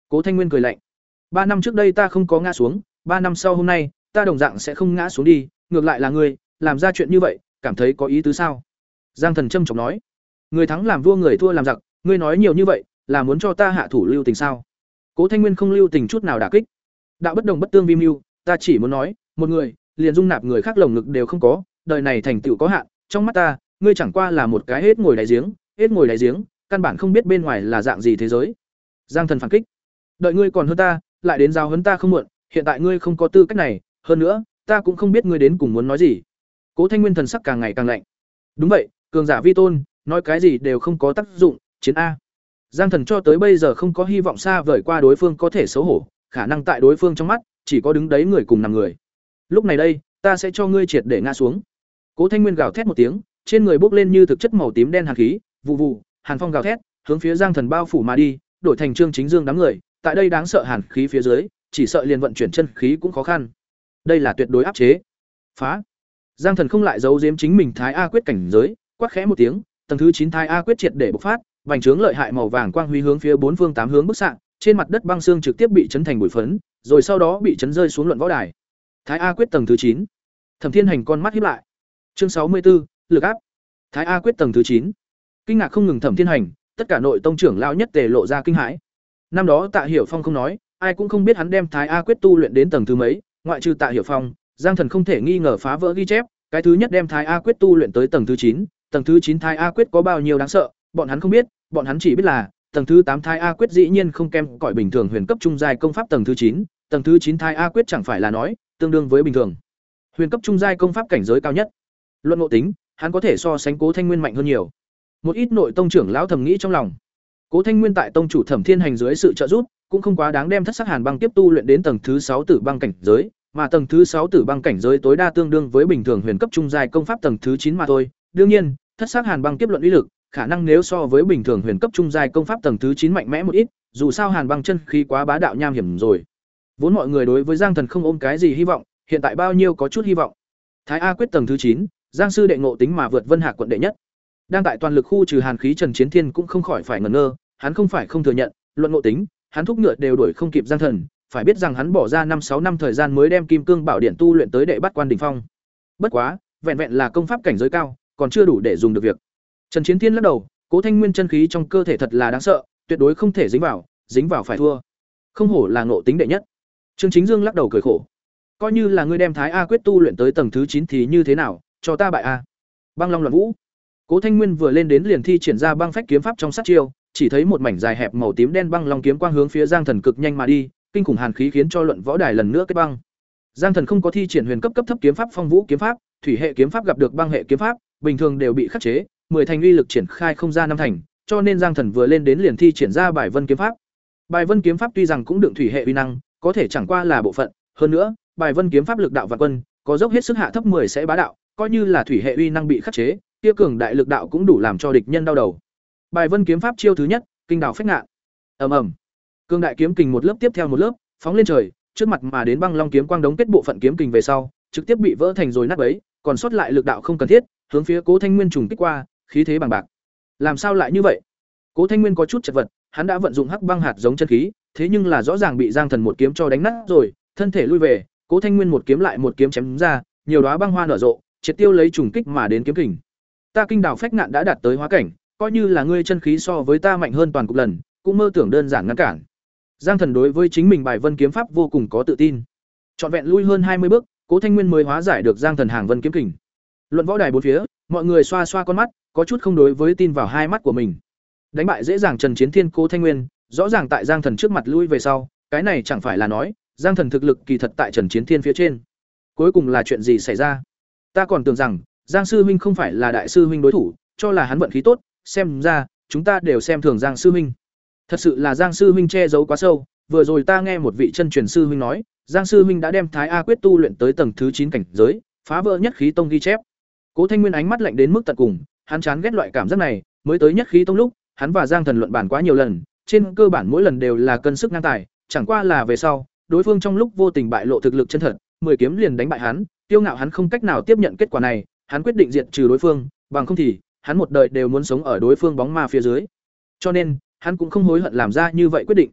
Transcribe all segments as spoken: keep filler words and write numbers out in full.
Cố Thanh Nguyên cười lạnh. Ba năm trước đây ta không có ngã xuống, ba năm sau hôm nay, ta đồng dạng sẽ không ngã xuống đi, ngược lại là ngươi, làm ra chuyện như vậy, cảm thấy có ý tứ sao? Giang Thần trâm trọng nói. Người thắng làm vua, người thua làm giặc, ngươi nói nhiều như vậy, là muốn cho ta hạ thủ lưu tình sao? Cố Thanh Nguyên không lưu tình chút nào đả kích. Đạo bất đồng bất tương vi mưu, ta chỉ muốn nói, một người, liền dung nạp người khác lồng ngực đều không có, đời này thành tựu có hạn, trong mắt ta, ngươi chẳng qua là một cái hết ngồi đáy giếng, hết ngồi đáy giếng, căn bản không biết bên ngoài là dạng gì thế giới. Giang Thần phản kích. Đợi ngươi còn hơn ta, lại đến giao huấn ta không muộn, hiện tại ngươi không có tư cách này, hơn nữa, ta cũng không biết ngươi đến cùng muốn nói gì. Cố Thanh Nguyên thần sắc càng ngày càng lạnh. Đúng vậy, cường giả vi tôn, nói cái gì đều không có tác dụng, chiến a. Giang Thần cho tới bây giờ không có hy vọng xa vời qua đối phương có thể xấu hổ, khả năng tại đối phương trong mắt, chỉ có đứng đấy người cùng nằm người. Lúc này đây, ta sẽ cho ngươi triệt để ngã xuống. Cố Thanh Nguyên gào thét một tiếng, trên người bốc lên như thực chất màu tím đen hàn khí, vụ vụ, hàn phong gào thét, hướng phía Giang Thần bao phủ mà đi, đổi thành Trương Chính Dương đám người, tại đây đáng sợ hàn khí phía dưới, chỉ sợ liền vận chuyển chân khí cũng khó khăn. Đây là tuyệt đối áp chế. Phá. Giang Thần không lại giấu giếm chính mình Thái A quyết cảnh giới, quát khẽ một tiếng, tầng thứ chín Thái A quyết triệt để bộc phát, vành trướng lợi hại màu vàng quang huy hướng phía bốn phương tám hướng bức xạ, trên mặt đất băng xương trực tiếp bị chấn thành bụi phấn, rồi sau đó bị chấn rơi xuống luận võ đài. Thái A quyết tầng thứ chín. Thẩm Thiên Hành con mắt híp lại. Chương sáu mươi 64, lực áp. Thái A quyết tầng thứ chín. Kinh ngạc không ngừng Thẩm Thiên Hành, tất cả nội tông trưởng lão nhất tề lộ ra kinh hãi. Năm đó Tạ Hiểu Phong không nói, ai cũng không biết hắn đem Thái A quyết tu luyện đến tầng thứ mấy, ngoại trừ Tạ Hiểu Phong, Giang Thần không thể nghi ngờ phá vỡ ghi chép, cái thứ nhất đem Thái A quyết tu luyện tới tầng thứ chín, tầng thứ chín Thái A quyết có bao nhiêu đáng sợ, bọn hắn không biết, bọn hắn chỉ biết là tầng thứ tám Thái A quyết dĩ nhiên không kém cỏi bình thường huyền cấp trung giai công pháp tầng thứ chín, tầng thứ chín Thái A quyết chẳng phải là nói, tương đương với bình thường huyền cấp trung giai công pháp cảnh giới cao nhất. Luận ngộ tính, hắn có thể so sánh Cố Thanh Nguyên mạnh hơn nhiều. Một ít nội tông trưởng lão thầm nghĩ trong lòng. Cố Thanh Nguyên tại tông chủ Thẩm Thiên Hành dưới sự trợ giúp, cũng không quá đáng đem Thất Sắc Hàn băng tiếp tu luyện đến tầng thứ sáu Tử băng cảnh giới, mà tầng thứ sáu Tử băng cảnh giới tối đa tương đương với bình thường huyền cấp trung giai công pháp tầng thứ chín mà thôi. Đương nhiên, Thất Sắc Hàn băng tiếp luận uy lực, khả năng nếu so với bình thường huyền cấp trung giai công pháp tầng thứ chín mạnh mẽ một ít, dù sao Hàn băng chân khí quá bá đạo nham hiểm rồi. Vốn mọi người đối với Giang Thần không ôm cái gì hy vọng, hiện tại bao nhiêu có chút hy vọng. Thái A quyết tầng thứ chín, Giang sư đệ ngộ tính mà vượt Vân Hạc quận đệ nhất. Đang tại toàn lực khu trừ hàn khí Trần Chiến Thiên cũng không khỏi phải ngẩn ngơ, hắn không phải không thừa nhận, luận ngộ tính, hắn thúc ngựa đều đuổi không kịp Giang Thần, phải biết rằng hắn bỏ ra năm sáu năm thời gian mới đem Kim Cương Bảo Điện tu luyện tới đệ bắt quan đỉnh phong. Bất quá, vẹn vẹn là công pháp cảnh giới cao, còn chưa đủ để dùng được việc. Trần Chiến Thiên lắc đầu, Cố Thanh Nguyên chân khí trong cơ thể thật là đáng sợ, tuyệt đối không thể dính vào, dính vào phải thua. Không hổ là ngộ tính đệ nhất. Trương Chính Dương lắc đầu cười khổ. Coi như là ngươi đem Thái A quyết tu luyện tới tầng thứ chín thì như thế nào, cho ta bại a. Băng Long Loạn Vũ. Cố Thanh Nguyên vừa lên đến liền thi triển ra băng phách kiếm pháp trong sát chiêu, chỉ thấy một mảnh dài hẹp màu tím đen băng long kiếm quang hướng phía Giang Thần cực nhanh mà đi, kinh khủng hàn khí khiến cho luận võ đài lần nữa kết băng. Giang Thần không có thi triển huyền cấp cấp thấp kiếm pháp Phong Vũ kiếm pháp, thủy hệ kiếm pháp gặp được băng hệ kiếm pháp, bình thường đều bị khắc chế, mười thành uy lực triển khai không ra năm thành, cho nên Giang Thần vừa lên đến liền thi triển ra Bài Vân kiếm pháp. Bài Vân kiếm pháp tuy rằng cũng đựng thủy hệ uy năng, có thể chẳng qua là bộ phận, hơn nữa, Bài Vân kiếm pháp lực đạo vạn quân, có dốc hết sức hạ thấp mười sẽ bá đạo, coi như là thủy hệ uy năng bị khắc chế, kia cường đại lực đạo cũng đủ làm cho địch nhân đau đầu. Bài Vân kiếm pháp chiêu thứ nhất, kinh đảo phách ngạn. Ầm ầm. Cường đại kiếm kình một lớp tiếp theo một lớp, phóng lên trời, trước mặt mà đến băng long kiếm quang đống kết bộ phận kiếm kình về sau, trực tiếp bị vỡ thành rồi nát bấy, còn sót lại lực đạo không cần thiết, hướng phía Cố Thanh Nguyên trùng kích qua, khí thế bằng bạc. Làm sao lại như vậy? Cố Thanh Nguyên có chút chật vật, hắn đã vận dụng hắc băng hạt giống chân khí, thế nhưng là rõ ràng bị Giang Thần một kiếm cho đánh nát rồi, thân thể lui về, Cố Thanh Nguyên một kiếm lại một kiếm chém ra, nhiều đóa băng hoa nở rộ, triệt tiêu lấy trùng kích mà đến kiếm kình. Ta kinh đảo phách ngạn đã đạt tới hóa cảnh, coi như là ngươi chân khí so với ta mạnh hơn toàn cục lần, cũng mơ tưởng đơn giản ngăn cản. Giang Thần đối với chính mình Bài Vân kiếm pháp vô cùng có tự tin. Trọn vẹn lui hơn hai mươi bước, Cố Thanh Nguyên mới hóa giải được Giang Thần hàng Vân kiếm kình. Luận võ đài bốn phía, mọi người xoa xoa con mắt, có chút không đối với tin vào hai mắt của mình. Đánh bại dễ dàng Trần Chiến Thiên Cố Thanh Nguyên, rõ ràng tại Giang Thần trước mặt lui về sau, cái này chẳng phải là nói, Giang Thần thực lực kỳ thật tại Trần Chiến Thiên phía trên. Cuối cùng là chuyện gì xảy ra? Ta còn tưởng rằng Giang sư huynh không phải là đại sư huynh đối thủ, cho là hắn vận khí tốt, xem ra chúng ta đều xem thường Giang sư huynh. Thật sự là Giang sư huynh che giấu quá sâu, vừa rồi ta nghe một vị chân truyền sư huynh nói, Giang sư huynh đã đem Thái A quyết tu luyện tới tầng thứ chín cảnh giới, phá vỡ nhất khí tông ghi chép. Cố Thanh Nguyên ánh mắt lạnh đến mức tận cùng, hắn chán ghét loại cảm giác này, mới tới nhất khí tông lúc, hắn và Giang Thần luận bản quá nhiều lần, trên cơ bản mỗi lần đều là cân sức ngang tài, chẳng qua là về sau, đối phương trong lúc vô tình bại lộ thực lực chân thật, mười kiếm liền đánh bại hắn, tiêu ngạo hắn không cách nào tiếp nhận kết quả này, hắn quyết định diệt trừ đối phương, bằng không thì hắn một đời đều muốn sống ở đối phương bóng ma phía dưới. Cho nên, hắn cũng không hối hận làm ra như vậy quyết định.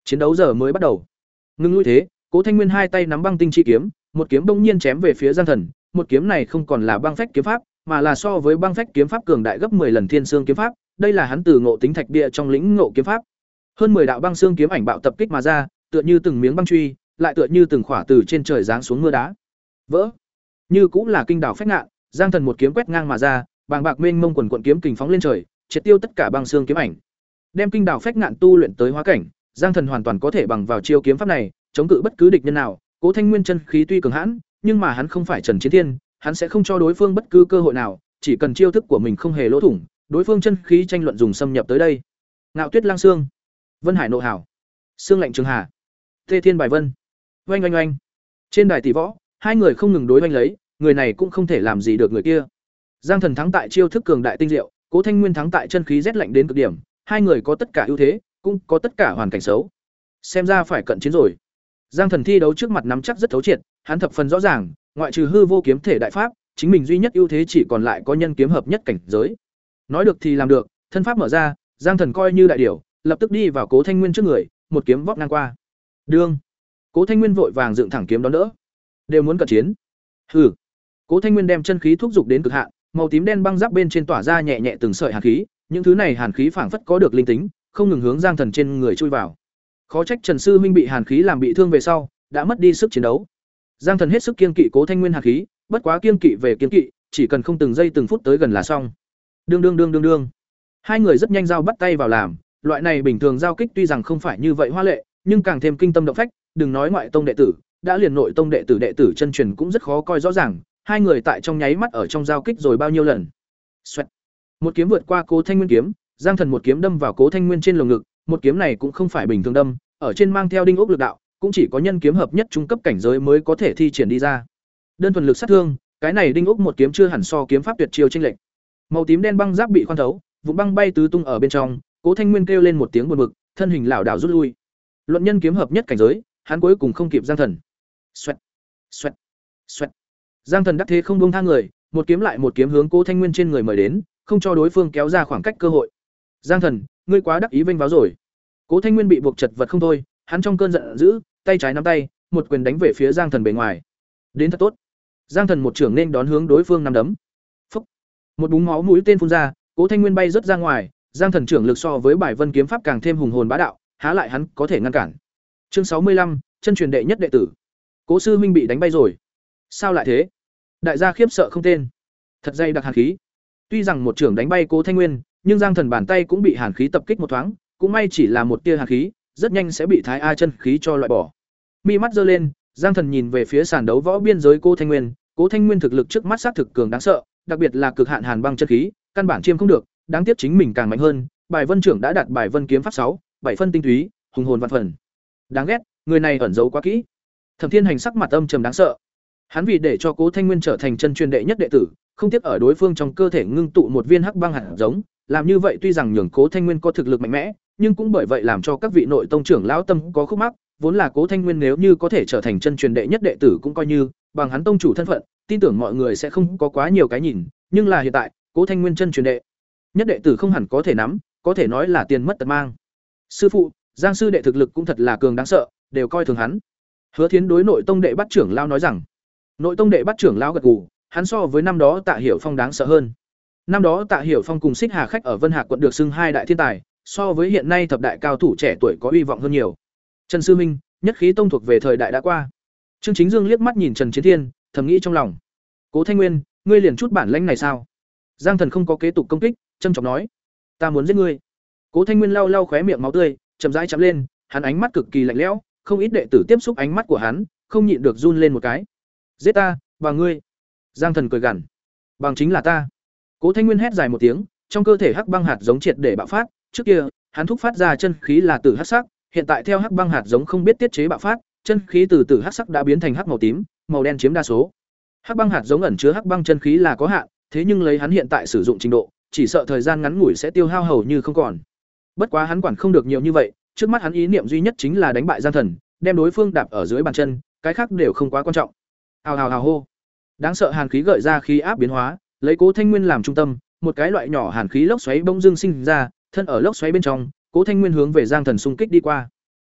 Chiến đấu giờ mới bắt đầu. Ngưng lui thế, Cố Thanh Nguyên hai tay nắm băng tinh chi kiếm, một kiếm bỗng nhiên chém về phía Giang Thần, một kiếm này không còn là băng phách kiếm pháp, mà là so với băng phách kiếm pháp cường đại gấp mười lần thiên xương kiếm pháp, đây là hắn từ ngộ tính thạch bia trong lĩnh ngộ kiếm pháp. Hơn mười đạo băng xương kiếm ảnh bạo tập kích mà ra, tựa như từng miếng băng truy, lại tựa như từng khỏa từ trên trời giáng xuống mưa đá. Vỡ. Như cũng là kinh đảo phách ngạn, Giang Thần một kiếm quét ngang mà ra, bàng bạc mênh mông quần quần kiếm kình phóng lên trời, triệt tiêu tất cả băng xương kiếm ảnh. Đem kinh đảo phách ngạn tu luyện tới hóa cảnh, Giang Thần hoàn toàn có thể bằng vào chiêu kiếm pháp này, chống cự bất cứ địch nhân nào. Cố Thanh Nguyên chân khí tuy cường hãn, nhưng mà hắn không phải Trần Chiến Thiên, hắn sẽ không cho đối phương bất cứ cơ hội nào, chỉ cần chiêu thức của mình không hề lỗ thủng, đối phương chân khí tranh luận dùng xâm nhập tới đây. Ngạo Tuyết Lang Xương, Vân Hải Nộ Hảo, Xương Lạnh Trường Hà, Tê Thiên Bài Vân. Oanh oanh oanh. Trên đài tỷ võ, hai người không ngừng đối oanh lấy, người này cũng không thể làm gì được người kia. Giang Thần thắng tại chiêu thức cường đại tinh diệu, Cố Thanh Nguyên thắng tại chân khí rét lạnh đến cực điểm, hai người có tất cả ưu thế, cũng có tất cả hoàn cảnh xấu. Xem ra phải cận chiến rồi. Giang Thần thi đấu trước mặt nắm chắc rất thấu triệt, hắn thập phần rõ ràng, ngoại trừ hư vô kiếm thể đại pháp, chính mình duy nhất ưu thế chỉ còn lại có nhân kiếm hợp nhất cảnh giới. Nói được thì làm được, thân pháp mở ra, Giang Thần coi như đại điểu, lập tức đi vào Cố Thanh Nguyên trước người, một kiếm vót ngang qua. Đương. Cố Thanh Nguyên vội vàng dựng thẳng kiếm đón đỡ. Đều muốn cận chiến. Hừ. Cố Thanh Nguyên đem chân khí thúc dục đến cực hạn, màu tím đen băng giáp bên trên tỏa ra nhẹ nhẹ từng sợi hàn khí, những thứ này hàn khí phảng phất có được linh tính, không ngừng hướng Giang Thần trên người chui vào. Khó trách Trần sư huynh bị hàn khí làm bị thương về sau, đã mất đi sức chiến đấu. Giang Thần hết sức kiêng kỵ Cố Thanh Nguyên hàn khí, bất quá kiêng kỵ về kiêng kỵ, chỉ cần không từng giây từng phút tới gần là xong. Đương đương đương đương đương. Hai người rất nhanh giao bắt tay vào làm, loại này bình thường giao kích tuy rằng không phải như vậy hoa lệ, nhưng càng thêm kinh tâm động phách, đừng nói ngoại tông đệ tử, đã liền nội tông đệ tử đệ tử chân truyền cũng rất khó coi rõ ràng, hai người tại trong nháy mắt ở trong giao kích rồi bao nhiêu lần. Xoẹt. Một kiếm vượt qua Cố Thanh Nguyên kiếm, Giang Thần một kiếm đâm vào Cố Thanh Nguyên trên lồng ngực, một kiếm này cũng không phải bình thường đâm, ở trên mang theo đinh ốc lực đạo, cũng chỉ có nhân kiếm hợp nhất trung cấp cảnh giới mới có thể thi triển đi ra. Đơn thuần lực sát thương, cái này đinh ốc một kiếm chưa hẳn so kiếm pháp tuyệt chiêu chênh lệch. Màu tím đen băng giáp bị khoan thấu, vụn băng bay tứ tung ở bên trong, Cố Thanh Nguyên kêu lên một tiếng buồn bực, thân hình lảo đảo rút lui. Luận nhân kiếm hợp nhất cảnh giới, hắn cuối cùng không kịp Giang Thần. Xoẹt, xoẹt, xoẹt. Giang Thần đắc thế không buông tha người, một kiếm lại một kiếm hướng Cố Thanh Nguyên trên người mời đến, không cho đối phương kéo ra khoảng cách cơ hội. Giang Thần, ngươi quá đắc ý vênh váo rồi. Cố Thanh Nguyên bị buộc chật vật không thôi, hắn trong cơn giận dữ, tay trái nắm tay, một quyền đánh về phía Giang Thần bề ngoài. Đến thật tốt. Giang Thần một trưởng nên đón hướng đối phương nắm đấm. Phốc. Một búng máu mũi tên phun ra, Cố Thanh Nguyên bay rất ra ngoài, Giang Thần trưởng lực so với Bài Vân kiếm pháp càng thêm hùng hồn bá đạo, há lại hắn có thể ngăn cản. Chương sáu mươi lăm, chân truyền đệ nhất đệ tử. Cố sư huynh bị đánh bay rồi. Sao lại thế? Đại gia khiếp sợ không tên. Thật dày đặc hàn khí. Tuy rằng một trưởng đánh bay Cố Thanh Nguyên, nhưng Giang Thần bàn tay cũng bị hàn khí tập kích một thoáng, cũng may chỉ là một tia hàn khí, rất nhanh sẽ bị Thái A chân khí cho loại bỏ. Mi mắt giơ lên, Giang Thần nhìn về phía sàn đấu võ biên giới Cố Thanh Nguyên, Cố Thanh Nguyên thực lực trước mắt xác thực cường đáng sợ, đặc biệt là cực hạn hàn băng chân khí, căn bản chiêm không được, đáng tiếc chính mình càng mạnh hơn, Bài Vân trưởng đã đạt Bài Vân kiếm pháp sáu, bảy phân tinh túy, hùng hồn vạn phần. Đáng ghét, người này ẩn giấu quá kỹ. Thẩm Thiên Hành sắc mặt âm trầm đáng sợ. Hắn vì để cho Cố Thanh Nguyên trở thành chân truyền đệ nhất đệ tử, không tiếc ở đối phương trong cơ thể ngưng tụ một viên hắc băng hạt giống, làm như vậy tuy rằng nhường Cố Thanh Nguyên có thực lực mạnh mẽ, nhưng cũng bởi vậy làm cho các vị nội tông trưởng lão tâm có khúc mắc, vốn là Cố Thanh Nguyên nếu như có thể trở thành chân truyền đệ nhất đệ tử cũng coi như, bằng hắn tông chủ thân phận, tin tưởng mọi người sẽ không có quá nhiều cái nhìn, nhưng là hiện tại, Cố Thanh Nguyên chân truyền đệ nhất đệ tử không hẳn có thể nắm, có thể nói là tiền mất tật mang. Sư phụ, Giang sư đệ thực lực cũng thật là cường đáng sợ, đều coi thường hắn. Hứa Thiến đối nội tông đệ bắt trưởng lão nói rằng, nội tông đệ bắt trưởng lão gật gù, hắn so với năm đó Tạ Hiểu Phong đáng sợ hơn. Năm đó Tạ Hiểu Phong cùng Xích Hà Khách ở Vân Hạc quận được xưng hai đại thiên tài, so với hiện nay thập đại cao thủ trẻ tuổi có uy vọng hơn nhiều. Trần sư minh, nhất khí tông thuộc về thời đại đã qua. Trương Chính Dương liếc mắt nhìn Trần Chiến Thiên, thầm nghĩ trong lòng, Cố Thanh Nguyên, ngươi liền chút bản lãnh này sao? Giang Thần không có kế tục công kích, trầm trọng nói, ta muốn giết ngươi. Cố Thanh Nguyên lau lau khóe miệng máu tươi, chậm rãi chạm lên, hắn ánh mắt cực kỳ lạnh lẽo, không ít đệ tử tiếp xúc ánh mắt của hắn, không nhịn được run lên một cái. Giết ta, và ngươi. Giang Thần cười gằn, bằng chính là ta. Cố Thanh Nguyên hét dài một tiếng, trong cơ thể hắc băng hạt giống triệt để bạo phát, trước kia, hắn thúc phát ra chân khí là tử hắc sắc, hiện tại theo hắc băng hạt giống không biết tiết chế bạo phát, chân khí từ tử hắc sắc đã biến thành hắc màu tím, màu đen chiếm đa số. Hắc băng hạt giống ẩn chứa hắc băng chân khí là có hạn, thế nhưng lấy hắn hiện tại sử dụng trình độ, chỉ sợ thời gian ngắn ngủi sẽ tiêu hao hầu như không còn. Bất quá hắn quản không được nhiều như vậy, trước mắt hắn ý niệm duy nhất chính là đánh bại Giang Thần, đem đối phương đạp ở dưới bàn chân, cái khác đều không quá quan trọng. Hào hào hào hô. Đáng sợ hàn khí gợi ra khí áp biến hóa, lấy Cố Thanh Nguyên làm trung tâm, một cái loại nhỏ hàn khí lốc xoáy bỗng dưng sinh ra, thân ở lốc xoáy bên trong, Cố Thanh Nguyên hướng về Giang Thần xung kích đi qua.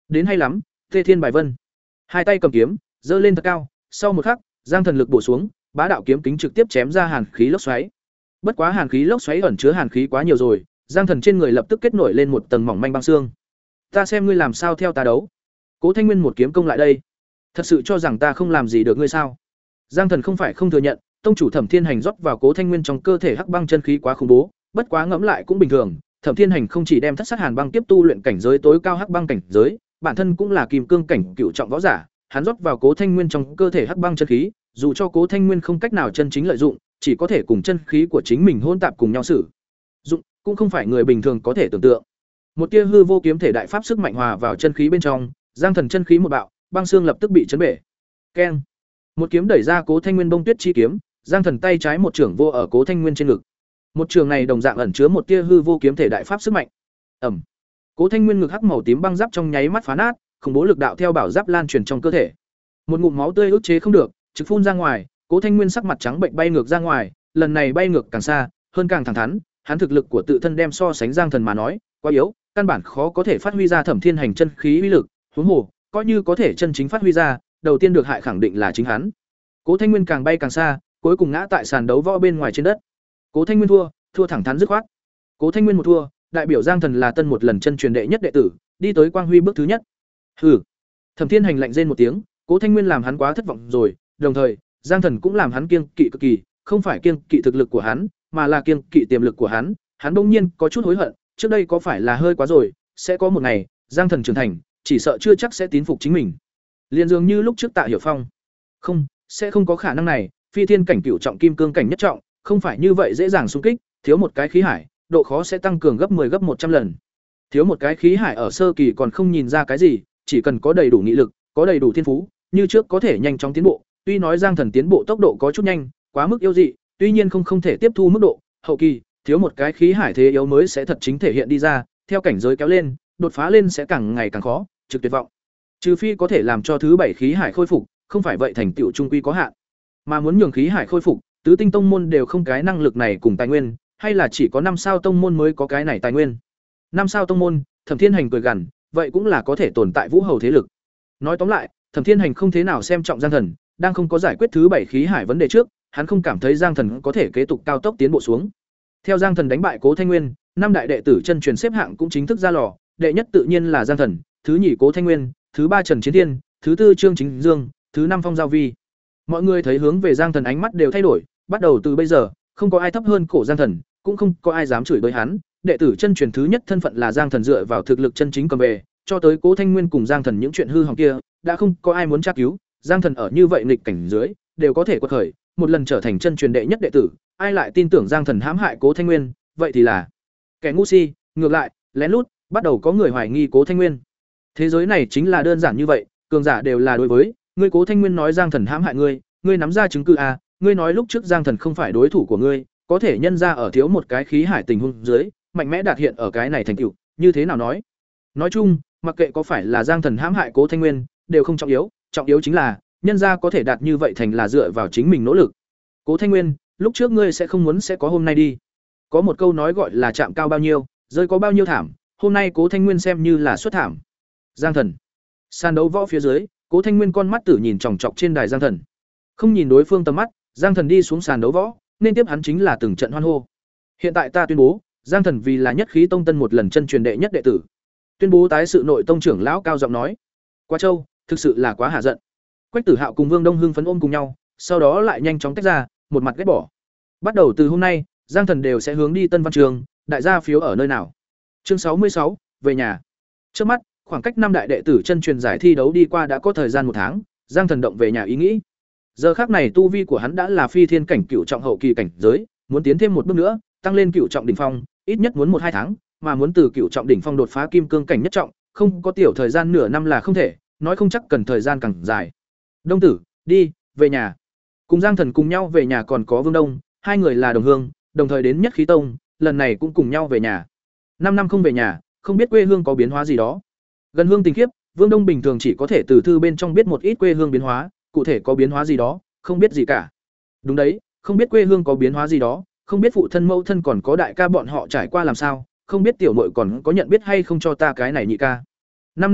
Đến hay lắm, Tê Thiên Bài Vân. Hai tay cầm kiếm, giơ lên thật cao, sau một khắc, Giang Thần lực bổ xuống, bá đạo kiếm kính trực tiếp chém ra hàn khí lốc xoáy. Bất quá hàn khí lốc xoáy ẩn chứa hàn khí quá nhiều rồi, Giang Thần trên người lập tức kết nổi lên một tầng mỏng manh băng xương. Ta xem ngươi làm sao theo ta đấu. Cố Thanh Nguyên một kiếm công lại đây. Thật sự cho rằng ta không làm gì được ngươi sao? Giang Thần không phải không thừa nhận, tông chủ Thẩm Thiên Hành rót vào Cố Thanh Nguyên trong cơ thể hắc băng chân khí quá khủng bố, bất quá ngẫm lại cũng bình thường, Thẩm Thiên Hành không chỉ đem Thất Sát Hàn băng tiếp tu luyện cảnh giới tối cao hắc băng cảnh giới, bản thân cũng là kim cương cảnh cựu trọng võ giả, hắn rót vào Cố Thanh Nguyên trong cơ thể hắc băng chân khí, dù cho Cố Thanh Nguyên không cách nào chân chính lợi dụng, chỉ có thể cùng chân khí của chính mình hỗn tạp cùng nhau sử dụng, cũng không phải người bình thường có thể tưởng tượng. Một tia hư vô kiếm thể đại pháp sức mạnh hòa vào chân khí bên trong, Giang Thần chân khí một bạo, băng xương lập tức bị chấn bể. Keng! Một kiếm đẩy ra Cố Thanh Nguyên bông tuyết chi kiếm, Giang Thần tay trái một trưởng vô ở Cố Thanh Nguyên trên ngực. Một trường này đồng dạng ẩn chứa một tia hư vô kiếm thể đại pháp sức mạnh. Ầm. Cố Thanh Nguyên ngực hắc màu tím băng giáp trong nháy mắt phá nát, khủng bố lực đạo theo bảo giáp lan truyền trong cơ thể. Một ngụm máu tươi ức chế không được, trực phun ra ngoài, Cố Thanh Nguyên sắc mặt trắng bệnh bay ngược ra ngoài, lần này bay ngược càng xa, hơn càng thẳng thắn, hắn thực lực của tự thân đem so sánh Giang Thần mà nói, quá yếu, căn bản khó có thể phát huy ra Thẩm Thiên Hành chân khí uy lực, huống hồ, coi như có thể chân chính phát huy ra, đầu tiên được hại khẳng định là chính hắn. Cố Thanh Nguyên càng bay càng xa, cuối cùng ngã tại sàn đấu võ bên ngoài trên đất. Cố Thanh Nguyên thua, thua thẳng thắn dứt khoát. Cố Thanh Nguyên một thua, đại biểu Giang Thần là tân một lần chân truyền đệ nhất đệ tử, đi tới quang huy bước thứ nhất. Hừ. Thẩm Thiên Hành lạnh rên một tiếng, Cố Thanh Nguyên làm hắn quá thất vọng rồi, đồng thời, Giang Thần cũng làm hắn kiêng kỵ cực kỳ, không phải kiêng kỵ thực lực của hắn, mà là kiêng kỵ tiềm lực của hắn, hắn bỗng nhiên có chút hối hận, trước đây có phải là hơi quá rồi, sẽ có một ngày, Giang Thần trưởng thành, chỉ sợ chưa chắc sẽ tín phục chính mình. Liên dường như lúc trước Tạ Hiểu Phong. Không, sẽ không có khả năng này, phi thiên cảnh cửu trọng kim cương cảnh nhất trọng, không phải như vậy dễ dàng xung kích, thiếu một cái khí hải, độ khó sẽ tăng cường gấp 10 gấp một trăm lần. Thiếu một cái khí hải ở sơ kỳ còn không nhìn ra cái gì, chỉ cần có đầy đủ nghị lực, có đầy đủ thiên phú, như trước có thể nhanh chóng tiến bộ, tuy nói Giang Thần tiến bộ tốc độ có chút nhanh, quá mức yêu dị, tuy nhiên không không thể tiếp thu mức độ, hậu kỳ, thiếu một cái khí hải thế yếu mới sẽ thật chính thể hiện đi ra, theo cảnh giới kéo lên, đột phá lên sẽ càng ngày càng khó, trực tuyệt vọng. Trừ phi có thể làm cho thứ bảy khí hải khôi phục, không phải vậy thành tựu trung quy có hạn. Mà muốn nhường khí hải khôi phục, tứ tinh tông môn đều không cái năng lực này cùng tài nguyên, hay là chỉ có năm sao tông môn mới có cái này tài nguyên. Năm sao tông môn, Thẩm Thiên Hành cười gằn, vậy cũng là có thể tồn tại vũ hầu thế lực. Nói tóm lại, Thẩm Thiên Hành không thế nào xem trọng Giang Thần, đang không có giải quyết thứ bảy khí hải vấn đề trước, hắn không cảm thấy Giang Thần có thể kế tục cao tốc tiến bộ xuống. Theo Giang Thần đánh bại Cố Thanh Nguyên, năm đại đệ tử chân truyền xếp hạng cũng chính thức ra lò, đệ nhất tự nhiên là Giang Thần, thứ nhì Cố Thanh Nguyên, thứ ba Trần Chiến Thiên, thứ tư Trương Chính Dương, thứ năm Phong Giao Vi. Mọi người thấy hướng về Giang Thần ánh mắt đều thay đổi, bắt đầu từ bây giờ, không có ai thấp hơn cổ Giang Thần, cũng không có ai dám chửi bới hắn, đệ tử chân truyền thứ nhất thân phận là Giang Thần dựa vào thực lực chân chính cầm về, cho tới Cố Thanh Nguyên cùng Giang Thần những chuyện hư hỏng kia, đã không có ai muốn tra cứu, Giang Thần ở như vậy nghịch cảnh dưới, đều có thể quật khởi, một lần trở thành chân truyền đệ nhất đệ tử, ai lại tin tưởng Giang Thần hãm hại Cố Thanh Nguyên, vậy thì là kẻ ngu si, ngược lại, lén lút, bắt đầu có người hoài nghi Cố Thanh Nguyên. Thế giới này chính là đơn giản như vậy, cường giả đều là đối với, ngươi Cố Thanh Nguyên nói Giang Thần hãm hại ngươi, ngươi nắm ra chứng cứ a, ngươi nói lúc trước Giang Thần không phải đối thủ của ngươi, có thể nhân ra ở thiếu một cái khí hải tình huống dưới, mạnh mẽ đạt hiện ở cái này thành tựu, như thế nào nói? Nói chung, mặc kệ có phải là Giang Thần hãm hại Cố Thanh Nguyên, đều không trọng yếu, trọng yếu chính là nhân ra có thể đạt như vậy thành là dựa vào chính mình nỗ lực. Cố Thanh Nguyên, lúc trước ngươi sẽ không muốn sẽ có hôm nay đi. Có một câu nói gọi là chạm cao bao nhiêu, rơi có bao nhiêu thảm, hôm nay Cố Thanh Nguyên xem như là xuất thảm. Giang Thần. Sàn đấu võ phía dưới, Cố Thanh Nguyên con mắt tử nhìn chòng chọc trên đài Giang Thần. Không nhìn đối phương tầm mắt, Giang Thần đi xuống sàn đấu võ, nên tiếp hắn chính là từng trận hoan hô. Hiện tại ta tuyên bố, Giang Thần vì là nhất khí tông tân một lần chân truyền đệ nhất đệ tử. Tuyên bố tái sự nội tông trưởng lão cao giọng nói. Quá châu, thực sự là quá hạ giận. Quách Tử Hạo cùng Vương Đông hưng phấn ôm cùng nhau, sau đó lại nhanh chóng tách ra, một mặt ghét bỏ. Bắt đầu từ hôm nay, Giang Thần đều sẽ hướng đi Tân Văn Trường, đại gia phiếu ở nơi nào? Chương sáu mươi sáu, về nhà. Trước mắt, khoảng cách năm đại đệ tử chân truyền giải thi đấu đi qua đã có thời gian một tháng, Giang Thần động về nhà ý nghĩ. Giờ khắc này tu vi của hắn đã là phi thiên cảnh cửu trọng hậu kỳ cảnh giới, muốn tiến thêm một bước nữa, tăng lên cửu trọng đỉnh phong, ít nhất muốn một hai tháng, mà muốn từ cửu trọng đỉnh phong đột phá kim cương cảnh nhất trọng, không có tiểu thời gian nửa năm là không thể, nói không chắc cần thời gian càng dài. Đông tử, đi, về nhà. Cùng Giang Thần cùng nhau về nhà còn có Vương Đông, hai người là đồng hương, đồng thời đến Nhất Khí Tông, lần này cũng cùng nhau về nhà. Năm năm không về nhà, không biết quê hương có biến hóa gì đó. Gần hương tình kiếp, Vương Đông bình thường chỉ có thể từ thư bên trong biết một ít quê hương biến hóa, cụ thể có biến hóa gì đó, không biết gì cả. Đúng đấy, không biết quê hương có biến hóa gì đó, không biết phụ thân mẫu thân còn có đại ca bọn họ trải qua làm sao, không biết tiểu muội còn có nhận biết hay không cho ta cái này nhị ca. Năm năm trước,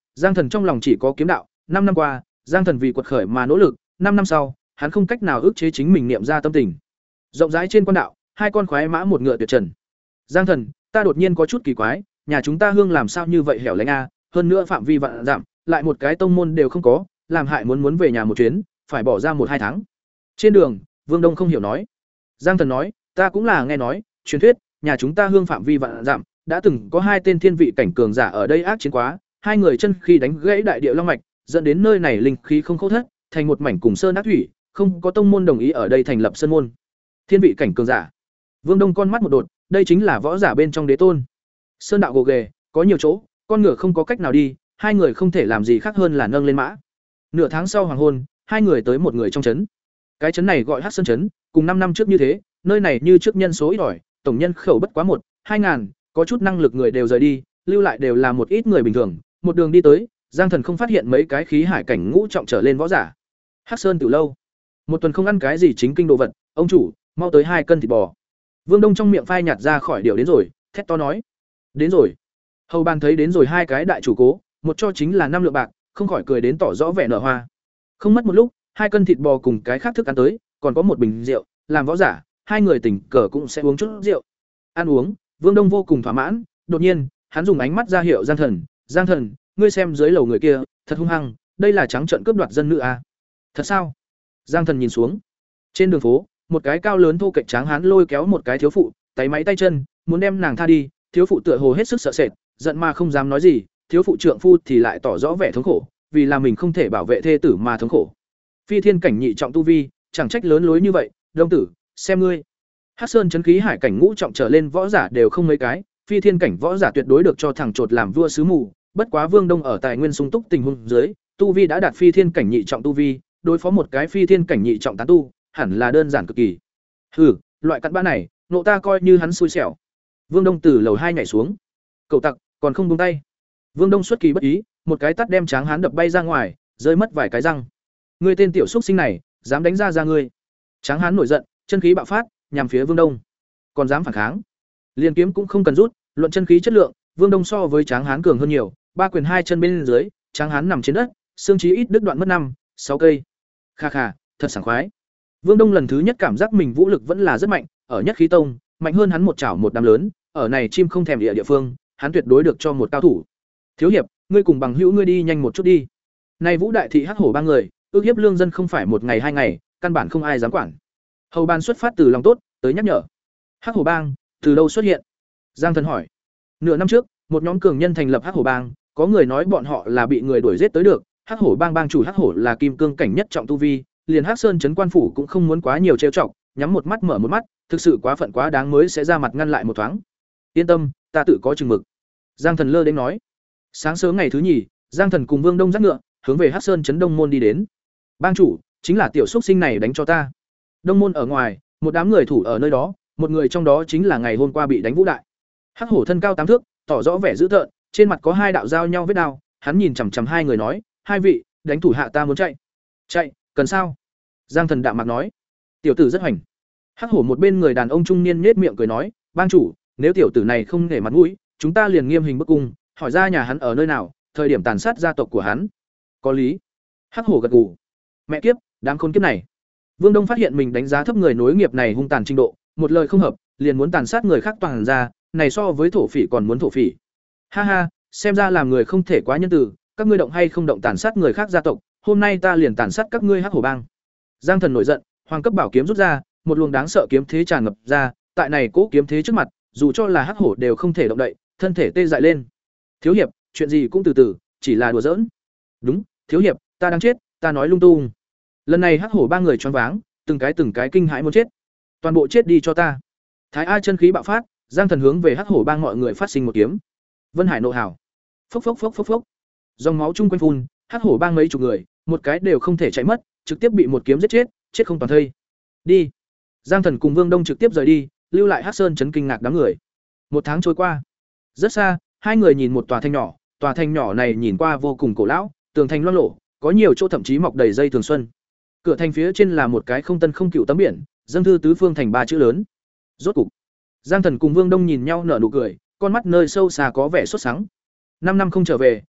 Giang Thần trong lòng chỉ có kiếm đạo, năm năm qua, Giang Thần vì quật khởi mà nỗ lực, năm năm sau, hắn không cách nào ức chế chính mình niệm ra tâm tình. Rộng rãi trên quan đạo, hai con khoái mã một ngựa tuyệt trần. Giang Thần, ta đột nhiên có chút kỳ quái, nhà chúng ta hương làm sao như vậy hẻo lánh a, hơn nữa phạm vi vạn dặm, lại một cái tông môn đều không có, làm hại muốn muốn về nhà một chuyến, phải bỏ ra một hai tháng. Trên đường, Vương Đông không hiểu nói. Giang Thần nói, ta cũng là nghe nói, truyền thuyết, nhà chúng ta hương phạm vi vạn dặm, đã từng có hai tên thiên vị cảnh cường giả ở đây ác chiến quá, hai người chân khi đánh gãy đại địa long mạch, dẫn đến nơi này linh khí không khô thất, thành một mảnh cùng sơn ác thủy, không có tông môn đồng ý ở đây thành lập sơn môn. Thiên vị cảnh cường giả. Vương Đông con mắt một đột, đây chính là võ giả bên trong đế tôn. Sơn đạo gồ ghề, có nhiều chỗ, con ngựa không có cách nào đi, hai người không thể làm gì khác hơn là nâng lên mã. Nửa tháng sau hoàng hôn, hai người tới một người trong trấn. Cái trấn này gọi Hắc Sơn trấn, cùng năm năm trước như thế, nơi này như trước nhân số ít ỏi, tổng nhân khẩu bất quá một, hai ngàn, có chút năng lực người đều rời đi, lưu lại đều là một ít người bình thường. Một đường đi tới, Giang Thần không phát hiện mấy cái khí hải cảnh ngũ trọng trở lên võ giả. Hắc Sơn Tử lâu. Một tuần không ăn cái gì chính kinh đồ vật, ông chủ, mau tới hai cân thịt bò. Vương Đông trong miệng phai nhạt ra khỏi điều đến rồi, thét to nói. Đến rồi. Hầu Bàn thấy đến rồi hai cái đại chủ cố, một cho chính là năm lượng bạc, không khỏi cười đến tỏ rõ vẻ nở hoa. Không mất một lúc, hai cân thịt bò cùng cái khác thức ăn tới, còn có một bình rượu, làm võ giả, hai người tình cờ cũng sẽ uống chút rượu. Ăn uống, Vương Đông vô cùng thỏa mãn, đột nhiên, hắn dùng ánh mắt ra hiệu Giang Thần, "Giang Thần, ngươi xem dưới lầu người kia, thật hung hăng, đây là trắng trợn cướp đoạt dân nữ à?" "Thật sao?" Giang Thần nhìn xuống. Trên đường phố, một cái cao lớn thô kệch tráng hán lôi kéo một cái thiếu phụ, tay máy tay chân, muốn đem nàng tha đi, thiếu phụ tựa hồ hết sức sợ sệt, giận mà không dám nói gì, thiếu phụ trượng phu thì lại tỏ rõ vẻ thống khổ, vì là mình không thể bảo vệ thê tử mà thống khổ. Phi thiên cảnh nhị trọng tu vi, chẳng trách lớn lối như vậy, Đông tử, xem ngươi. Hắc Sơn chấn khí hải cảnh ngũ trọng trở lên võ giả đều không mấy cái, phi thiên cảnh võ giả tuyệt đối được cho thẳng chột làm vua sứ mù, bất quá Vương Đông ở tài nguyên sung túc tình huống dưới, tu vi đã đạt phi thiên cảnh nhị trọng tu vi, đối phó một cái phi thiên cảnh nhị trọng tán tu, hẳn là đơn giản cực kỳ. Hừ, loại cặn bã này, nộ ta coi như hắn xui xẻo. Vương Đông từ lầu hai nhảy xuống. Cậu tặc, còn không buông tay. Vương Đông xuất kỳ bất ý, một cái tát đem tráng hán đập bay ra ngoài, rơi mất vài cái răng. Ngươi tên tiểu xúc sinh này, dám đánh ra ra ngươi. Tráng hán nổi giận, chân khí bạo phát, nhằm phía Vương Đông. Còn dám phản kháng? Liên kiếm cũng không cần rút, luận chân khí chất lượng, Vương Đông so với tráng hán cường hơn nhiều, ba quyền hai chân bên dưới, tráng hán nằm trên đất, xương chí ít đứt đoạn mất năm, sáu cây. Kha kha, thật sảng khoái. Vương Đông lần thứ nhất cảm giác mình vũ lực vẫn là rất mạnh, ở Nhất Khí Tông, mạnh hơn hắn một chảo một đám lớn, ở này chim không thèm địa địa phương, hắn tuyệt đối được cho một cao thủ. Thiếu hiệp, ngươi cùng bằng hữu ngươi đi nhanh một chút đi. Này Vũ Đại thị Hắc Hổ ba người, ước hiếp lương dân không phải một ngày hai ngày, căn bản không ai dám quản. Hầu Ban xuất phát từ lòng tốt, tới nhắc nhở. Hắc Hổ Bang từ đâu xuất hiện? Giang Thần hỏi. Nửa năm trước, một nhóm cường nhân thành lập Hắc Hổ Bang, có người nói bọn họ là bị người đuổi giết tới được. Hắc Hổ Bang bang chủ Hắc Hổ là kim cương cảnh nhất trọng tu vi, liền Hắc Sơn trấn quan phủ cũng không muốn quá nhiều trêu chọc, nhắm một mắt mở một mắt, thực sự quá phận quá đáng mới sẽ ra mặt ngăn lại một thoáng. Yên tâm, ta tự có chừng mực. Giang Thần lơ đến nói. Sáng sớm ngày thứ nhì, Giang Thần cùng Vương Đông dắt ngựa, hướng về Hắc Sơn trấn Đông môn đi đến. Bang chủ, chính là tiểu xúc sinh này đánh cho ta. Đông môn ở ngoài, một đám người thủ ở nơi đó, một người trong đó chính là ngày hôm qua bị đánh Vũ Đại. Hắc Hổ thân cao tám thước, tỏ rõ vẻ dữ tợn, trên mặt có hai đạo giao nhau vết đao, hắn nhìn chằm chằm hai người nói, hai vị, đánh thủ hạ ta muốn chạy. Chạy, cần sao? Giang Thần đạm mạc nói. Tiểu tử rất hoành. Hắc Hổ một bên người đàn ông trung niên nhếch miệng cười nói, bang chủ, nếu tiểu tử này không nể mặt mũi, chúng ta liền nghiêm hình bức cung, hỏi ra nhà hắn ở nơi nào, thời điểm tàn sát gia tộc của hắn. Có lý. Hắc Hổ gật gù. Mẹ kiếp, đám khốn kiếp này. Vương Đông phát hiện mình đánh giá thấp người nối nghiệp này hung tàn trình độ, một lời không hợp, liền muốn tàn sát người khác toàn ra, này so với thổ phỉ còn muốn thổ phỉ. Ha ha, xem ra làm người không thể quá nhân từ, các ngươi động hay không động tàn sát người khác gia tộc, hôm nay ta liền tàn sát các ngươi Hắc Hổ Bang. Giang Thần nổi giận, hoàng cấp bảo kiếm rút ra, một luồng đáng sợ kiếm thế tràn ngập ra, tại này cố kiếm thế trước mặt, dù cho là Hắc Hổ đều không thể động đậy, thân thể tê dại lên. Thiếu hiệp, chuyện gì cũng từ từ, chỉ là đùa giỡn. Đúng, thiếu hiệp, ta đang chết, ta nói lung tung. Lần này Hắc Hổ ba người choáng váng, từng cái từng cái kinh hãi muốn chết. Toàn bộ chết đi cho ta. Thái A chân khí bạo phát, Giang Thần hướng về Hắc Hổ bang mọi người phát sinh một kiếm. Vân Hải nộ hào. Phốc phốc phốc phốc phốc. Dòng máu chung quanh phun, Hắc Hổ bang mấy chục người, một cái đều không thể chạy mất, trực tiếp bị một kiếm giết chết, chết không toàn thây. Đi. Giang Thần cùng Vương Đông trực tiếp rời đi, lưu lại Hắc Sơn chấn kinh ngạc đám người. Một tháng trôi qua. Rất xa, hai người nhìn một tòa thành nhỏ, tòa thành nhỏ này nhìn qua vô cùng cổ lão, tường thành loang lổ, có nhiều chỗ thậm chí mọc đầy dây thường xuân. Cửa thành phía trên là một cái không tân không cựu tấm biển, dâng thư tứ phương thành ba chữ lớn. Rốt cục, Giang Thần cùng Vương Đông nhìn nhau nở nụ cười, con mắt nơi sâu xa có vẻ sốt sắng. Năm năm không trở về,